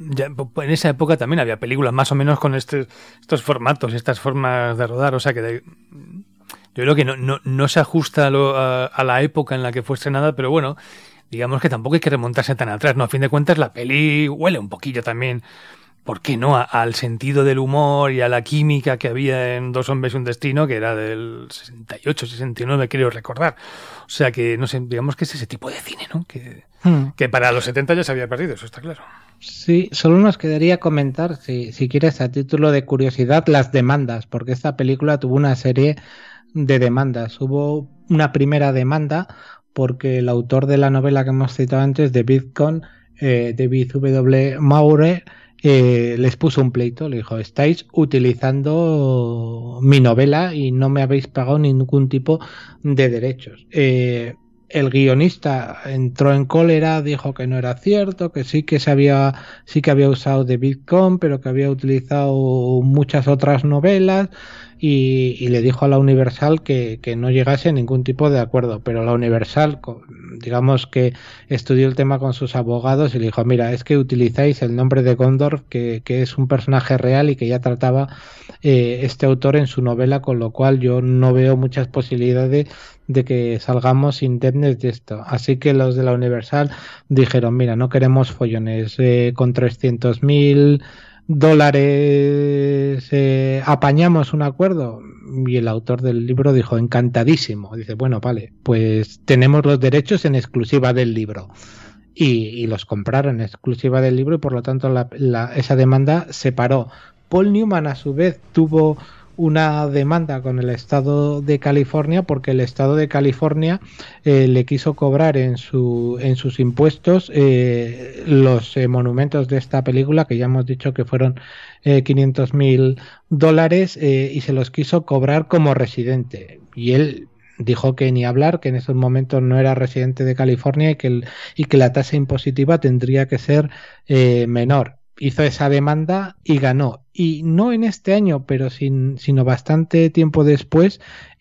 ya en esa época también había películas más o menos con este, estos formatos, estas formas de rodar, o sea que de, yo creo que no, no, no se ajusta a, lo, a, a la época en la que fue estrenada, pero bueno, digamos que tampoco hay que remontarse tan atrás, ¿no? A fin de cuentas la peli huele un poquillo también, ¿por qué no?, a, al sentido del humor y a la química que había en Dos hombres y un destino, que era del sesenta y ocho, sesenta y nueve, creo recordar. O sea que, no sé, digamos que es ese tipo de cine, ¿no? Que, hmm. que para los setenta ya se había perdido, eso está claro. Sí, solo nos quedaría comentar, si, si quieres, a título de curiosidad, las demandas, porque esta película tuvo una serie de demandas. Hubo una primera demanda porque el autor de la novela que hemos citado antes, David Cohn, eh, David W. Maurer, Eh, les puso un pleito, le dijo, estáis utilizando mi novela y no me habéis pagado ningún tipo de derechos. Eh, el guionista entró en cólera, dijo que no era cierto, que sí que se había, sí que había usado David Cohn, pero que había utilizado muchas otras novelas. Y, y le dijo a la Universal que, que no llegase a ningún tipo de acuerdo, pero la Universal, digamos que estudió el tema con sus abogados y le dijo, mira, es que utilizáis el nombre de Gondorf, que, que es un personaje real y que ya trataba eh, este autor en su novela, con lo cual yo no veo muchas posibilidades de que salgamos indemnes de esto. Así que los de la Universal dijeron, mira, no queremos follones, eh, con trescientos mil dólares eh, apañamos un acuerdo. Y el autor del libro dijo, encantadísimo. Dice, bueno, vale, pues tenemos los derechos en exclusiva del libro. Y, y los compraron en exclusiva del libro y por lo tanto la, la, esa demanda se paró. Paul Newman a su vez tuvo una demanda con el estado de California porque el estado de California eh, le quiso cobrar en su en sus impuestos eh, los eh, monumentos de esta película, que ya hemos dicho que fueron eh, quinientos mil dólares, eh, y se los quiso cobrar como residente, y él dijo que ni hablar, que en esos momentos no era residente de California y que, el, y que la tasa impositiva tendría que ser eh, menor. Hizo esa demanda y ganó. Y no en este año, pero sin, sino bastante tiempo después,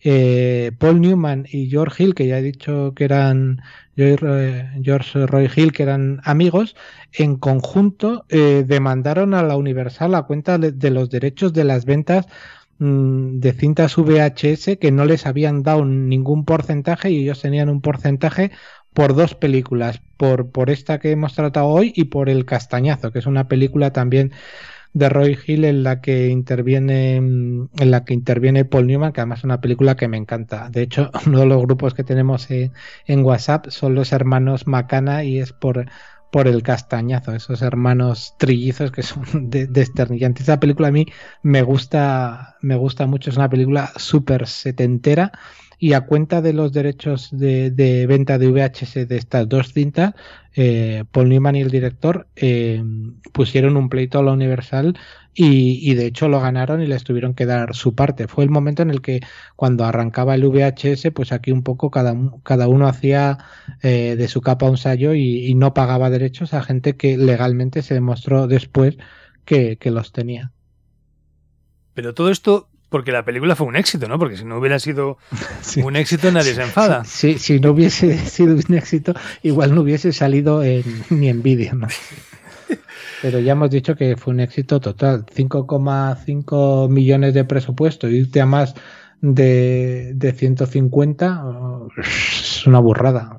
eh, Paul Newman y George Hill, que ya he dicho que eran George, George Roy Hill, que eran amigos, en conjunto eh, demandaron a la Universal a cuenta de, de los derechos de las ventas mmm, de cintas V H S, que no les habían dado ningún porcentaje y ellos tenían un porcentaje por dos películas, por, por esta que hemos tratado hoy y por El Castañazo, que es una película también de Roy Hill en la que interviene en la que interviene Paul Newman, que además es una película que me encanta. De hecho, uno de los grupos que tenemos en, en WhatsApp son los hermanos Macana y es por, por El Castañazo, esos hermanos trillizos que son de, desternillantes. Esa película a mí me gusta, me gusta mucho, es una película súper setentera. Y a cuenta de los derechos de, de venta de V H S de estas dos cintas, eh, Paul Newman y el director eh, pusieron un pleito a la Universal y, y de hecho lo ganaron y les tuvieron que dar su parte. Fue el momento en el que cuando arrancaba el V H S, pues aquí un poco cada, cada uno hacía eh, de su capa un sayo y, y no pagaba derechos a gente que legalmente se demostró después que, que los tenía. Pero todo esto... porque la película fue un éxito, ¿no? Porque si no hubiera sido sí. un éxito, nadie se enfada. Sí, si no hubiese sido un éxito, igual no hubiese salido en, ni en vídeo, ¿no? Pero ya hemos dicho que fue un éxito total. cinco coma cinco millones de presupuesto y irte a más de, de ciento cincuenta es una burrada.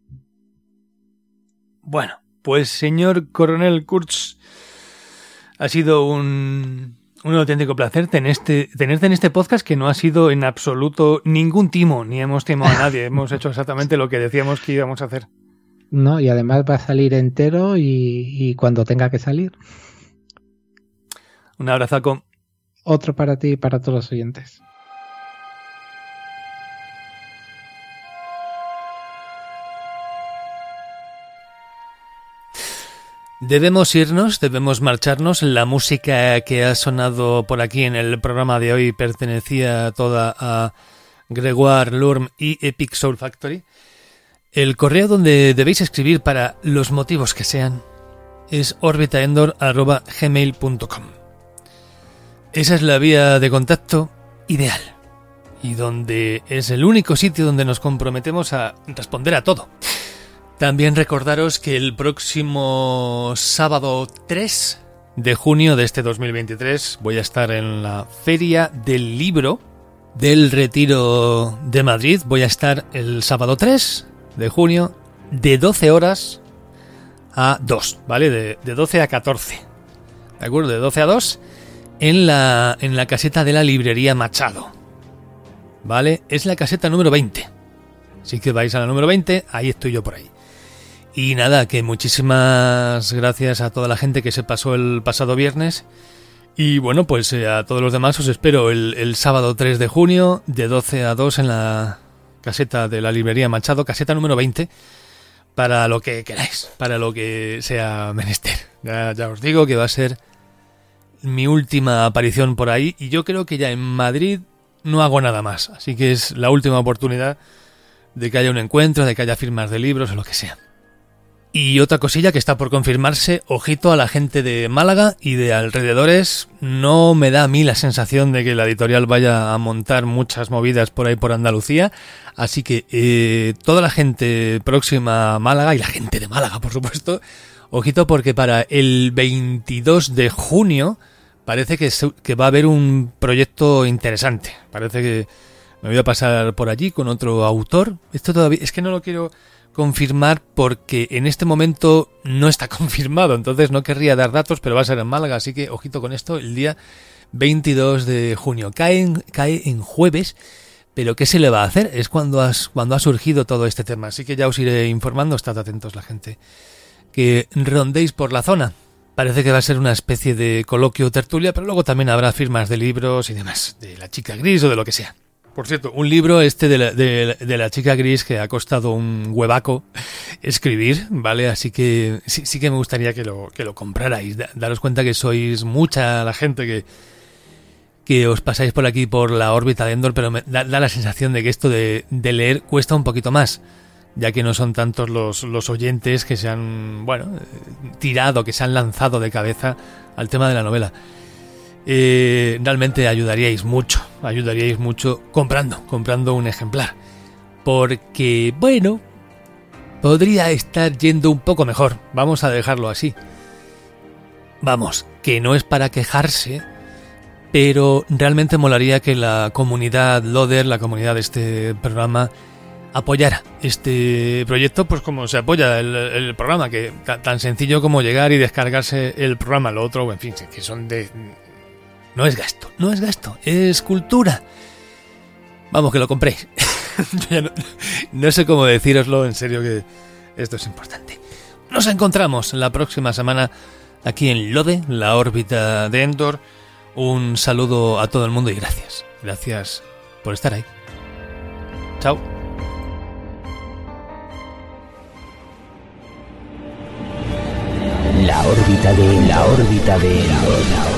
Bueno, pues señor Coronel Kurtz, ha sido un... un auténtico placer tenerte, tenerte en este podcast, que no ha sido en absoluto ningún timo, ni hemos timado a nadie. Hemos hecho exactamente lo que decíamos que íbamos a hacer. No, y además va a salir entero y, y cuando tenga que salir. Un abrazaco. Otro para ti y para todos los oyentes. Debemos irnos, debemos marcharnos. La música que ha sonado por aquí en el programa de hoy pertenecía toda a Gregoire Lurm y Epic Soul Factory. El correo donde debéis escribir para los motivos que sean es orbitaendor arroba gmail punto com. Esa es la vía de contacto ideal y donde es el único sitio donde nos comprometemos a responder a todo. También recordaros que el próximo sábado tres de junio de este dos mil veintitrés voy a estar en la Feria del Libro del Retiro de Madrid. Voy a estar el sábado tres de junio de doce horas a dos, ¿vale? De, de doce a catorce, ¿de acuerdo? De doce a dos en la, en la caseta de la librería Machado, ¿vale? Es la caseta número veinte. Así que vais a la número veinte, ahí estoy yo por ahí. Y nada, que muchísimas gracias a toda la gente que se pasó el pasado viernes. Y bueno, pues eh, a todos los demás os espero el, el sábado tres de junio de doce a dos en la caseta de la librería Machado, caseta número veinte, para lo que queráis, para lo que sea menester. Ya, ya os digo que va a ser mi última aparición por ahí y yo creo que ya en Madrid no hago nada más. Así que es la última oportunidad de que haya un encuentro, de que haya firmas de libros o lo que sea. Y otra cosilla que está por confirmarse, ojito a la gente de Málaga y de alrededores, no me da a mí la sensación de que la editorial vaya a montar muchas movidas por ahí por Andalucía, así que eh, toda la gente próxima a Málaga y la gente de Málaga, por supuesto, ojito porque para el veintidós de junio parece que, se, que va a haber un proyecto interesante, parece que me voy a pasar por allí con otro autor, esto todavía, es que no lo quiero confirmar porque en este momento no está confirmado, entonces no querría dar datos, pero va a ser en Málaga, así que ojito con esto, el día veintidós de junio. Cae en, cae en jueves, pero ¿qué se le va a hacer? Es cuando, has, cuando ha surgido todo este tema, así que ya os iré informando, estad atentos la gente que rondéis por la zona. Parece que va a ser una especie de coloquio o tertulia, pero luego también habrá firmas de libros y demás, de La Chica Gris o de lo que sea. Por cierto, un libro este de la, de, de la Chica Gris que ha costado un huevaco escribir, ¿vale? Así que sí, sí que me gustaría que lo, que lo comprarais. Daros cuenta que sois mucha la gente que, que os pasáis por aquí por la órbita de Endor, pero me da, da la sensación de que esto de, de leer cuesta un poquito más, ya que no son tantos los, los oyentes que se han, bueno, tirado, que se han lanzado de cabeza al tema de la novela. Eh, realmente ayudaríais mucho, ayudaríais mucho comprando, comprando un ejemplar, porque bueno, podría estar yendo un poco mejor, vamos a dejarlo así. Vamos, que no es para quejarse, pero realmente molaría que la comunidad Loader, la comunidad de este programa, apoyara este proyecto, pues como se apoya el, el programa, que tan sencillo como llegar y descargarse el programa, lo otro, en fin, que son de... No es gasto, no es gasto, es cultura. Vamos, que lo compréis. Yo ya no, no sé cómo decíroslo, en serio que esto es importante. Nos encontramos la próxima semana aquí en Lode, la órbita de Endor. Un saludo a todo el mundo y gracias. Gracias por estar ahí. Chao. La órbita de la órbita de Endor.